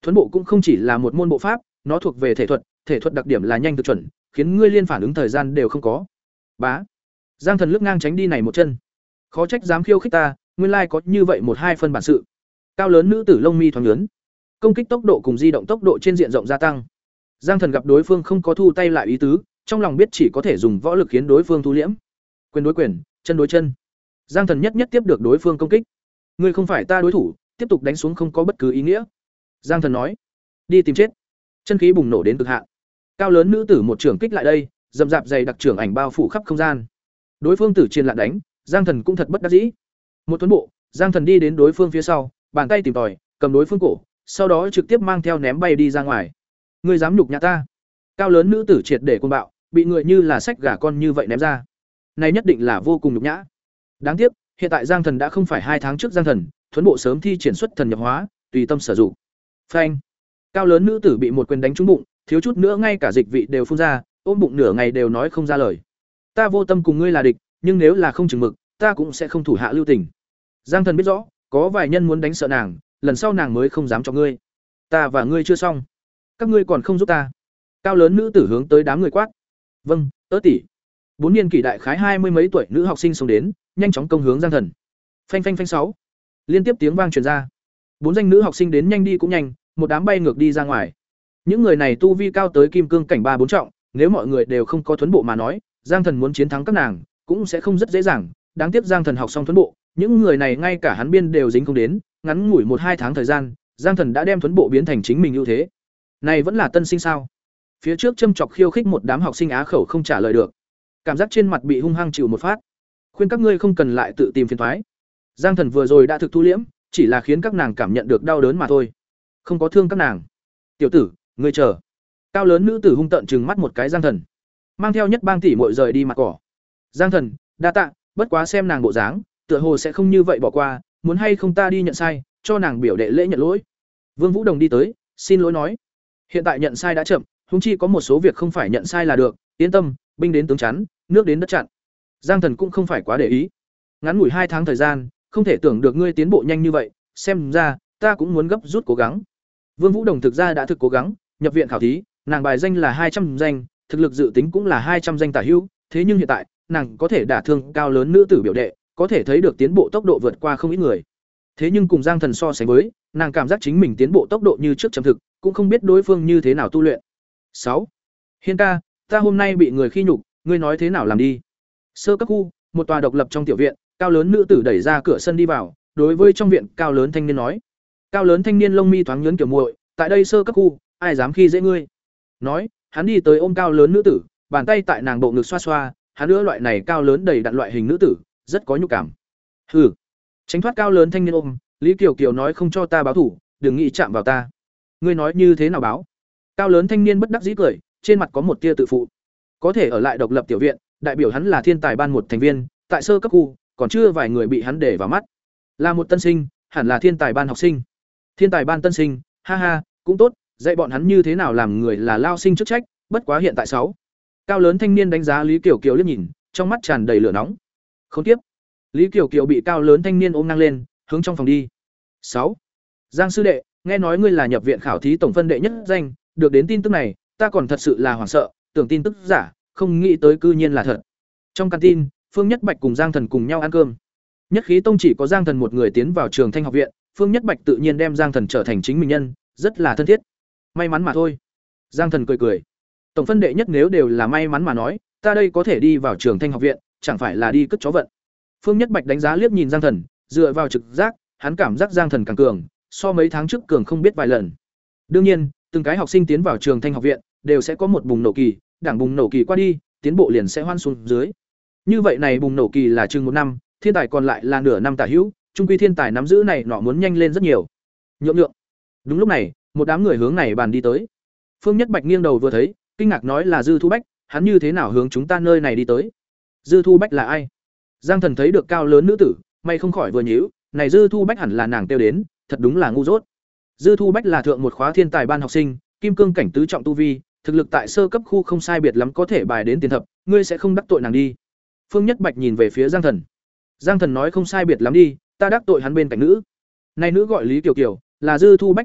Thuấn bộ cũng không chỉ là một môn bộ pháp, nó thuộc về thể thuật, thể thuật đặc điểm là nhanh thực chuẩn, khiến ngươi liên phản ứng thời gian đều không có. Bá. Giang Thần lướt ngang tránh đi này một chân. Khó trách dám khiêu khích ta, nguyên lai có như vậy một hai phân bản sự. Cao lớn nữ tử lông mi thoáng nhướng, công kích tốc độ cùng di động tốc độ trên diện rộng gia tăng. Giang Thần gặp đối phương không có thu tay lại ý tứ, trong lòng biết chỉ có thể dùng võ lực khiến đối phương thu liễm. Quyền đối quyền, chân đối chân. Giang Thần nhất nhất tiếp được đối phương công kích. Ngươi không phải ta đối thủ, tiếp tục đánh xuống không có bất cứ ý nghĩa. Giang Thần nói, đi tìm chết. Chân khí bùng nổ đến cực hạn. Cao lớn nữ tử một trưởng kích lại đây, dầm dạp dày đặc trưởng ảnh bao phủ khắp không gian. Đối phương tử chiến lạn đánh, Giang Thần cũng thật bất đắc dĩ. Một tuấn bộ, Giang Thần đi đến đối phương phía sau, bàn tay tìm tòi, cầm đối phương cổ, sau đó trực tiếp mang theo ném bay đi ra ngoài. Ngươi dám nhục nhã ta? Cao lớn nữ tử triệt để cuồng bạo, bị người như là sách gà con như vậy ném ra. Này nhất định là vô cùng nhục nhã. Đáng tiếc, hiện tại Giang Thần đã không phải hai tháng trước Giang Thần, thuấn bộ sớm thi triển xuất thần nhập hóa, tùy tâm sử dụng. Phanh. Cao lớn nữ tử bị một quyền đánh trúng bụng, thiếu chút nữa ngay cả dịch vị đều phun ra, ôm bụng nửa ngày đều nói không ra lời. Ta vô tâm cùng ngươi là địch, nhưng nếu là không chừng mực, ta cũng sẽ không thủ hạ lưu tình. Giang Thần biết rõ, có vài nhân muốn đánh sợ nàng, lần sau nàng mới không dám cho ngươi. Ta và ngươi chưa xong, các ngươi còn không giúp ta. Cao lớn nữ tử hướng tới đám người quát. Vâng, tớ tỷ. Bốn niên kỷ đại khái hai mươi mấy tuổi nữ học sinh xông đến, nhanh chóng công hướng Giang Thần. Phanh phanh phanh sáu. Liên tiếp tiếng vang truyền ra. Bốn danh nữ học sinh đến nhanh đi cũng nhanh, một đám bay ngược đi ra ngoài. Những người này tu vi cao tới kim cương cảnh ba bốn trọng, nếu mọi người đều không có thuấn bộ mà nói, Giang Thần muốn chiến thắng các nàng cũng sẽ không rất dễ dàng. Đáng tiếc Giang Thần học xong thuấn bộ, những người này ngay cả hắn biên đều dính không đến, ngắn ngủi một hai tháng thời gian, Giang Thần đã đem thuấn bộ biến thành chính mình ưu thế. Này vẫn là tân sinh sao? Phía trước châm chọc khiêu khích một đám học sinh á khẩu không trả lời được. Cảm giác trên mặt bị hung hăng chịu một phát. Khuyên các ngươi không cần lại tự tìm phiền toái. Giang Thần vừa rồi đã thực thu liễm, chỉ là khiến các nàng cảm nhận được đau đớn mà thôi, không có thương các nàng. Tiểu tử, ngươi chờ. Cao lớn nữ tử hung tợn trừng mắt một cái Giang Thần, mang theo nhất bang tỷ muội rời đi mặt cỏ. Giang Thần, đa tạ, bất quá xem nàng bộ dáng, tựa hồ sẽ không như vậy bỏ qua, muốn hay không ta đi nhận sai, cho nàng biểu đệ lễ nhận lỗi. Vương Vũ Đồng đi tới, xin lỗi nói, hiện tại nhận sai đã chậm, huống chi có một số việc không phải nhận sai là được, yên tâm, binh đến tướng chắn, nước đến đất chặn. Giang Thần cũng không phải quá để ý. Ngắn ngủi hai tháng thời gian, không thể tưởng được ngươi tiến bộ nhanh như vậy, xem ra ta cũng muốn gấp rút cố gắng. Vương Vũ Đồng thực ra đã thực cố gắng, nhập viện khảo thí, nàng bài danh là hai trăm danh, thực lực dự tính cũng là hai trăm danh tả hữu, thế nhưng hiện tại, nàng có thể đả thương cao lớn nữ tử biểu đệ, có thể thấy được tiến bộ tốc độ vượt qua không ít người. Thế nhưng cùng Giang Thần so sánh với, nàng cảm giác chính mình tiến bộ tốc độ như trước chậm thực, cũng không biết đối phương như thế nào tu luyện. sáu. Hiên ca, ta hôm nay bị người khi nhục, ngươi nói thế nào làm đi? Sơ cấp khu, một tòa độc lập trong tiểu viện, cao lớn nữ tử đẩy ra cửa sân đi vào, đối với trong viện cao lớn thanh niên nói. Cao lớn thanh niên lông mi thoáng nhướng kiểu muội, tại đây sơ cấp khu, ai dám khi dễ ngươi? Nói, hắn đi tới ôm cao lớn nữ tử, bàn tay tại nàng bộ ngực xoa xoa, hắn nữa loại này cao lớn đầy đặn loại hình nữ tử, rất có nhục cảm. Hừ. Tránh thoát cao lớn thanh niên ôm, Lý Kiều Kiều nói không cho ta báo thủ, đừng nghĩ chạm vào ta. Ngươi nói như thế nào báo? Cao lớn thanh niên bất đắc dĩ cười, trên mặt có một tia tự phụ. Có thể ở lại độc lập tiểu viện, đại biểu hắn là thiên tài ban một thành viên, tại sơ cấp khu, còn chưa vài người bị hắn để vào mắt. Là một tân sinh, hẳn là thiên tài ban học sinh. Thiên tài ban tân sinh, ha ha, cũng tốt, dạy bọn hắn như thế nào làm người là lao sinh chức trách, bất quá hiện tại sáu. Cao lớn thanh niên đánh giá Lý Kiều Kiều liếc nhìn, trong mắt tràn đầy lửa nóng. Không tiếp. Lý Kiều Kiều bị cao lớn thanh niên ôm ngang lên, hướng trong phòng đi. sáu. Giang sư đệ, nghe nói ngươi là nhập viện khảo thí tổng phân đệ nhất danh, được đến tin tức này, ta còn thật sự là hoảng sợ, tưởng tin tức giả, không nghĩ tới cư nhiên là thật. Trong canteen, Phương Nhất Bạch cùng Giang Thần cùng nhau ăn cơm. Nhất Khí Tông chỉ có Giang Thần một người tiến vào Trường Thanh học viện, Phương Nhất Bạch tự nhiên đem Giang Thần trở thành chính mình nhân, rất là thân thiết. May mắn mà thôi. Giang Thần cười cười. Tổng phân đệ nhất nếu đều là may mắn mà nói, ta đây có thể đi vào Trường Thanh học viện, chẳng phải là đi cất chó vận. Phương Nhất Bạch đánh giá liếc nhìn Giang Thần, dựa vào trực giác, hắn cảm giác Giang Thần càng cường, so mấy tháng trước cường không biết vài lần. Đương nhiên, từng cái học sinh tiến vào Trường Thanh học viện đều sẽ có một bùng nổ kỳ, đảng bùng nổ kỳ qua đi, tiến bộ liền sẽ hoan xuống dưới. Như vậy này bùng nổ kỳ là chừng một năm, thiên tài còn lại là nửa năm tả hữu, trung quy thiên tài nắm giữ này nọ muốn nhanh lên rất nhiều. Nhượng nhượng. Đúng lúc này, một đám người hướng này bàn đi tới. Phương Nhất Bạch nghiêng đầu vừa thấy, kinh ngạc nói là Dư Thu Bách, hắn như thế nào hướng chúng ta nơi này đi tới? Dư Thu Bách là ai? Giang Thần thấy được cao lớn nữ tử, mày không khỏi vừa nhíu, này Dư Thu Bách hẳn là nàng tiêu đến, thật đúng là ngu dốt. Dư Thu Bách là thượng một khóa thiên tài ban học sinh, kim cương cảnh tứ trọng tu vi, thực lực tại sơ cấp khu không sai biệt lắm có thể bài đến tiền thập, ngươi sẽ không đắc tội nàng đi. Phương Nhất Bạch nhìn về phía Giang Thần. Giang Thần nói không sai biệt lắm đi, ta đắc tội hắn bên cạnh nữ. Này nữ gọi Lý Kiều Kiều, là Dư Thu Bách thân mật,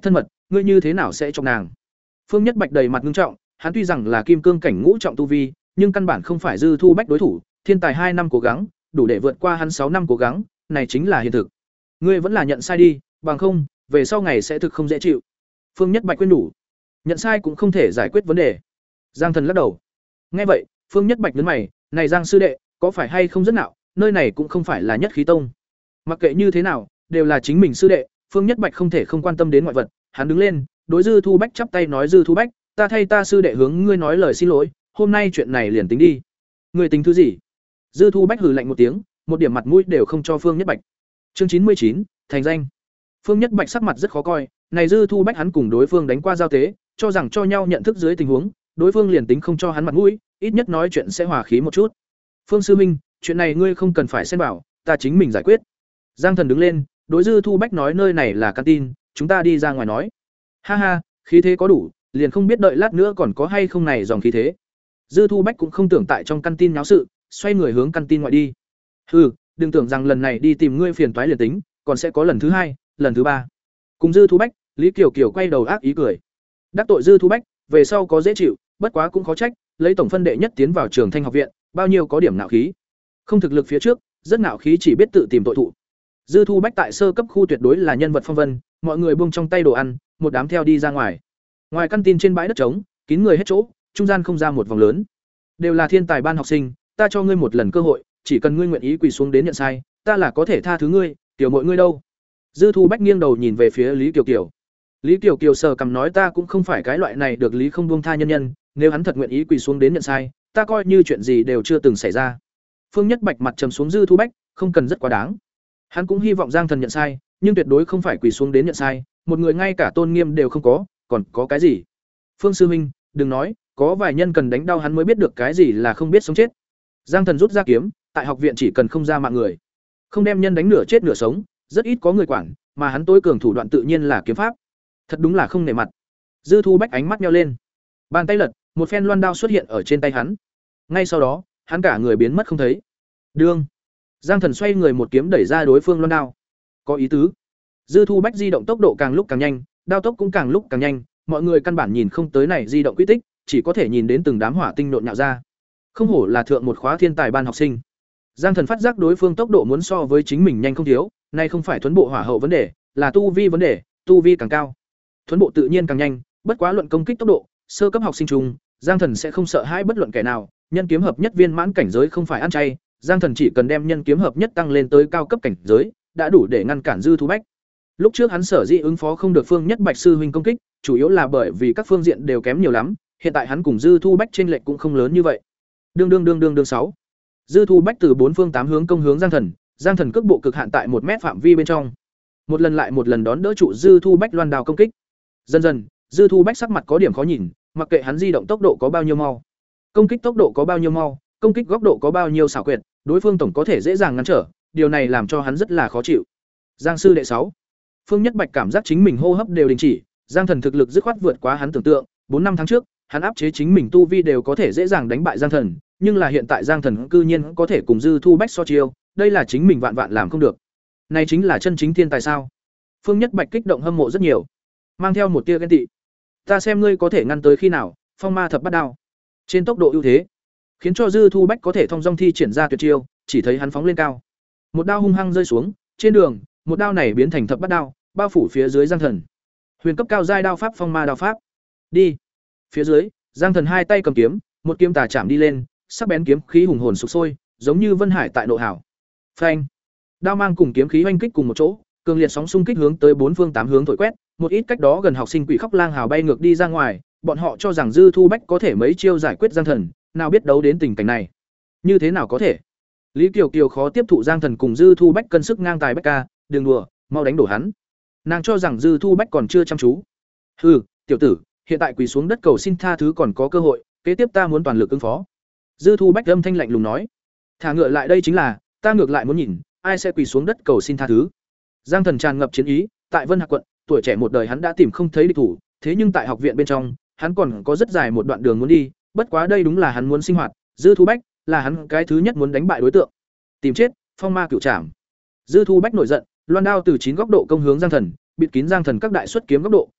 ngươi như thế nào sẽ chọc nàng? Phương Nhất Bạch đầy mặt nghiêm trọng, hắn tuy rằng là kim cương cảnh ngũ trọng tu vi, nhưng căn bản không phải Dư Thu Bách đối thủ, thiên tài hai năm cố gắng, đủ để vượt qua hắn sáu năm cố gắng, này chính là hiện thực. Ngươi vẫn là nhận sai đi, bằng không, về sau ngày sẽ thực không dễ chịu. Phương Nhất Bạch khuyên nhủ. Nhận sai cũng không thể giải quyết vấn đề. Giang Thần lắc đầu. Nghe vậy, Phương Nhất Bạch nhướng mày, này Giang sư đệ, có phải hay không rất nạo, nơi này cũng không phải là Nhất Khí Tông. Mặc kệ như thế nào, đều là chính mình sư đệ, Phương Nhất Bạch không thể không quan tâm đến ngoại vật, hắn đứng lên, đối Dư Thu Bách chắp tay nói Dư Thu Bách, ta thay ta sư đệ hướng ngươi nói lời xin lỗi, hôm nay chuyện này liền tính đi. Ngươi tính thứ gì? Dư Thu Bách hừ lạnh một tiếng, một điểm mặt mũi đều không cho Phương Nhất Bạch. Chương chín mươi chín, thành danh. Phương Nhất Bạch sắc mặt rất khó coi, này Dư Thu Bách hắn cùng đối phương đánh qua giao tế, cho rằng cho nhau nhận thức dưới tình huống, đối phương liền tính không cho hắn mặt mũi, ít nhất nói chuyện sẽ hòa khí một chút. Phương sư minh, chuyện này ngươi không cần phải xen vào, ta chính mình giải quyết. Giang Thần đứng lên, đối Dư Thu Bách nói nơi này là canteen, chúng ta đi ra ngoài nói. Ha ha, khí thế có đủ, liền không biết đợi lát nữa còn có hay không này dòng khí thế. Dư Thu Bách cũng không tưởng tại trong canteen nháo sự, xoay người hướng canteen ngoại đi. Hừ, đừng tưởng rằng lần này đi tìm ngươi phiền toái liền tính, còn sẽ có lần thứ hai, lần thứ ba. Cùng Dư Thu Bách, Lý Kiều Kiều quay đầu ác ý cười. Đắc tội Dư Thu Bách, về sau có dễ chịu, bất quá cũng khó trách, lấy tổng phân đệ nhất tiến vào Trường Thanh học viện, bao nhiêu có điểm nạo khí. Không thực lực phía trước, rất nạo khí chỉ biết tự tìm tội thụ. Dư Thu Bách tại sơ cấp khu tuyệt đối là nhân vật phong vân, mọi người buông trong tay đồ ăn, một đám theo đi ra ngoài. Ngoài căn tin trên bãi đất trống, kín người hết chỗ, trung gian không ra một vòng lớn. Đều là thiên tài ban học sinh, ta cho ngươi một lần cơ hội, chỉ cần ngươi nguyện ý quỳ xuống đến nhận sai, ta là có thể tha thứ ngươi, tiểu mọi ngươi đâu. Dư Thu Bách nghiêng đầu nhìn về phía Lý Kiều Kiều. Lý Kiều Kiều sờ cằm nói ta cũng không phải cái loại này được lý không buông tha nhân nhân, nếu hắn thật nguyện ý quỳ xuống đến nhận sai, ta coi như chuyện gì đều chưa từng xảy ra. Phương Nhất Bạch mặt trầm xuống Dư Thu Bách, không cần rất quá đáng. Hắn cũng hy vọng Giang Thần nhận sai, nhưng tuyệt đối không phải quỳ xuống đến nhận sai, một người ngay cả tôn nghiêm đều không có, còn có cái gì? Phương sư huynh, đừng nói, có vài nhân cần đánh đau hắn mới biết được cái gì là không biết sống chết. Giang Thần rút ra kiếm, tại học viện chỉ cần không ra mạng người, không đem nhân đánh nửa chết nửa sống, rất ít có người quản, mà hắn tối cường thủ đoạn tự nhiên là kiếm pháp. Thật đúng là không nể mặt. Dư Thu Bách ánh mắt nheo lên, bàn tay lật, một phen loan đao xuất hiện ở trên tay hắn. Ngay sau đó, hắn cả người biến mất không thấy. Đương, Giang Thần xoay người một kiếm đẩy ra đối phương loan đao. Có ý tứ. Dư Thu Bách di động tốc độ càng lúc càng nhanh, đao tốc cũng càng lúc càng nhanh, mọi người căn bản nhìn không tới này di động quy tích, chỉ có thể nhìn đến từng đám hỏa tinh nộn nhạo ra. Không hổ là thượng một khóa thiên tài ban học sinh. Giang Thần phát giác đối phương tốc độ muốn so với chính mình nhanh không thiếu, nay không phải thuần bộ hỏa hậu vấn đề, là tu vi vấn đề, tu vi càng cao, thuần bộ tự nhiên càng nhanh, bất quá luận công kích tốc độ, sơ cấp học sinh trùng, Giang Thần sẽ không sợ hãi bất luận kẻ nào, nhân kiếm hợp nhất viên mãn cảnh giới không phải ăn chay, Giang Thần chỉ cần đem nhân kiếm hợp nhất tăng lên tới cao cấp cảnh giới, đã đủ để ngăn cản Dư Thu Bách. Lúc trước hắn sở dĩ ứng phó không được Phương Nhất Bạch sư huynh công kích, chủ yếu là bởi vì các phương diện đều kém nhiều lắm, hiện tại hắn cùng Dư Thu Bách chênh lệch cũng không lớn như vậy. Đương đương đương đương đương sáu. Dư Thu Bách từ bốn phương tám hướng công hướng Giang Thần, Giang Thần cước bộ cực hạn tại một mét phạm vi bên trong. Một lần lại một lần đón đỡ trụ Dư Thu Bách loan đao công kích. Dần dần, Dư Thu Bách sắc mặt có điểm khó nhìn, mặc kệ hắn di động tốc độ có bao nhiêu mau, công kích tốc độ có bao nhiêu mau, công kích góc độ có bao nhiêu xảo quyệt, đối phương tổng có thể dễ dàng ngăn trở, điều này làm cho hắn rất là khó chịu. Giang sư đệ sáu. Phương Nhất Bạch cảm giác chính mình hô hấp đều đình chỉ, Giang Thần thực lực dứt khoát vượt quá hắn tưởng tượng, bốn năm tháng trước, hắn áp chế chính mình tu vi đều có thể dễ dàng đánh bại Giang Thần, nhưng là hiện tại Giang Thần cư nhiên có thể cùng Dư Thu Bách so chiêu, đây là chính mình vạn vạn làm không được. Này chính là chân chính thiên tài sao? Phương Nhất Bạch kích động hâm mộ rất nhiều, mang theo một tia ghen tị. Ta xem ngươi có thể ngăn tới khi nào, Phong Ma thập bát đao. Trên tốc độ ưu thế, khiến cho Dư Thu Bách có thể thông dong thi triển ra tuyệt chiêu, chỉ thấy hắn phóng lên cao, một đao hung hăng rơi xuống, trên đường, một đao này biến thành thập bát đao, bao phủ phía dưới Giang Thần. Huyền cấp cao giai đao pháp Phong Ma đao pháp. Đi. Phía dưới, Giang Thần hai tay cầm kiếm, một kiếm tà chạm đi lên, sắc bén kiếm khí hùng hồn sục sôi, giống như vân hải tại nộ hảo. Phanh. Đao mang cùng kiếm khí oanh kích cùng một chỗ, cường liệt sóng xung kích hướng tới bốn phương tám hướng thổi quét, một ít cách đó gần học sinh quỷ khóc lang hào bay ngược đi ra ngoài, bọn họ cho rằng Dư Thu Bách có thể mấy chiêu giải quyết Giang Thần, nào biết đấu đến tình cảnh này. Như thế nào có thể? Lý Kiều Kiều khó tiếp thụ Giang Thần cùng Dư Thu Bách cân sức ngang tài bách ca, đừng đùa, mau đánh đổ hắn. Nàng cho rằng Dư Thu Bách còn chưa chăm chú. Hừ, tiểu tử, hiện tại quỳ xuống đất cầu xin tha thứ còn có cơ hội, kế tiếp ta muốn toàn lực ứng phó. Dư Thu Bách âm thanh lạnh lùng nói. Thả ngựa lại đây chính là, ta ngược lại muốn nhìn, ai sẽ quỳ xuống đất cầu xin tha thứ. Giang Thần tràn ngập chiến ý, tại Vân Hạc quận, tuổi trẻ một đời hắn đã tìm không thấy địch thủ, thế nhưng tại học viện bên trong, hắn còn có rất dài một đoạn đường muốn đi, bất quá đây đúng là hắn muốn sinh hoạt, Dư Thu Bách là hắn cái thứ nhất muốn đánh bại đối tượng. Tìm chết, phong ma cửu trảm. Dư Thu Bách nổi giận, loan đao từ chín góc độ công hướng Giang Thần, bịt kín Giang Thần các đại xuất kiếm góc độ,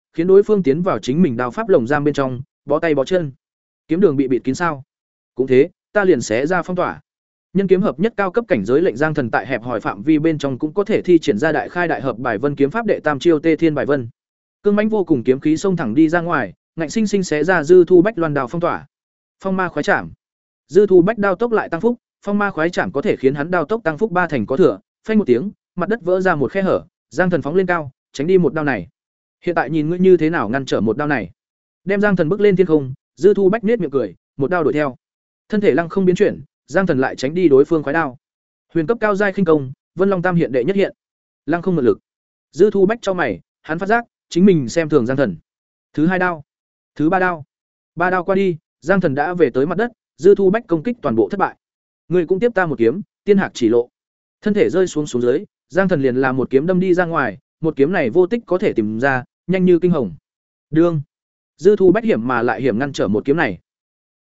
khiến đối phương tiến vào chính mình đao pháp lồng giam bên trong, bó tay bó chân. Kiếm đường bị bịt kín sao? Cũng thế, ta liền xé ra phong tỏa. Nhân kiếm hợp nhất cao cấp cảnh giới lệnh Giang Thần tại hẹp hỏi phạm vi bên trong cũng có thể thi triển ra đại khai đại hợp bài vân kiếm pháp đệ tam chiêu Tê Thiên bài vân. Cương mãnh vô cùng kiếm khí xông thẳng đi ra ngoài, ngạnh sinh sinh xé ra Dư Thu Bách loan đao phong tỏa. Phong ma khoái chạm. Dư Thu Bách đao tốc lại tăng phúc, phong ma khoái chạm có thể khiến hắn đao tốc tăng phúc ba thành có thừa, phanh một tiếng, mặt đất vỡ ra một khe hở, Giang Thần phóng lên cao, tránh đi một đao này. Hiện tại nhìn ngươi như thế nào ngăn trở một đao này? Đem Giang Thần bước lên thiên không, Dư Thu Bách nhếch miệng cười, một đao đuổi theo. Thân thể lăng không biến chuyển, Giang Thần lại tránh đi đối phương khoái đao. Huyền cấp cao giai khinh công, Vân Long Tam hiện đệ nhất hiện. Lăng không mượn lực. Dư Thu Bách cho mày, hắn phát giác, chính mình xem thường Giang Thần. Thứ hai đao, thứ ba đao. Ba đao qua đi, Giang Thần đã về tới mặt đất, Dư Thu Bách công kích toàn bộ thất bại. Ngươi cũng tiếp ta một kiếm, tiên hạc chỉ lộ. Thân thể rơi xuống xuống dưới, Giang Thần liền làm một kiếm đâm đi ra ngoài, một kiếm này vô tích có thể tìm ra, nhanh như kinh hồng. Đương. Dư Thu Bách hiểm mà lại hiểm ngăn trở một kiếm này.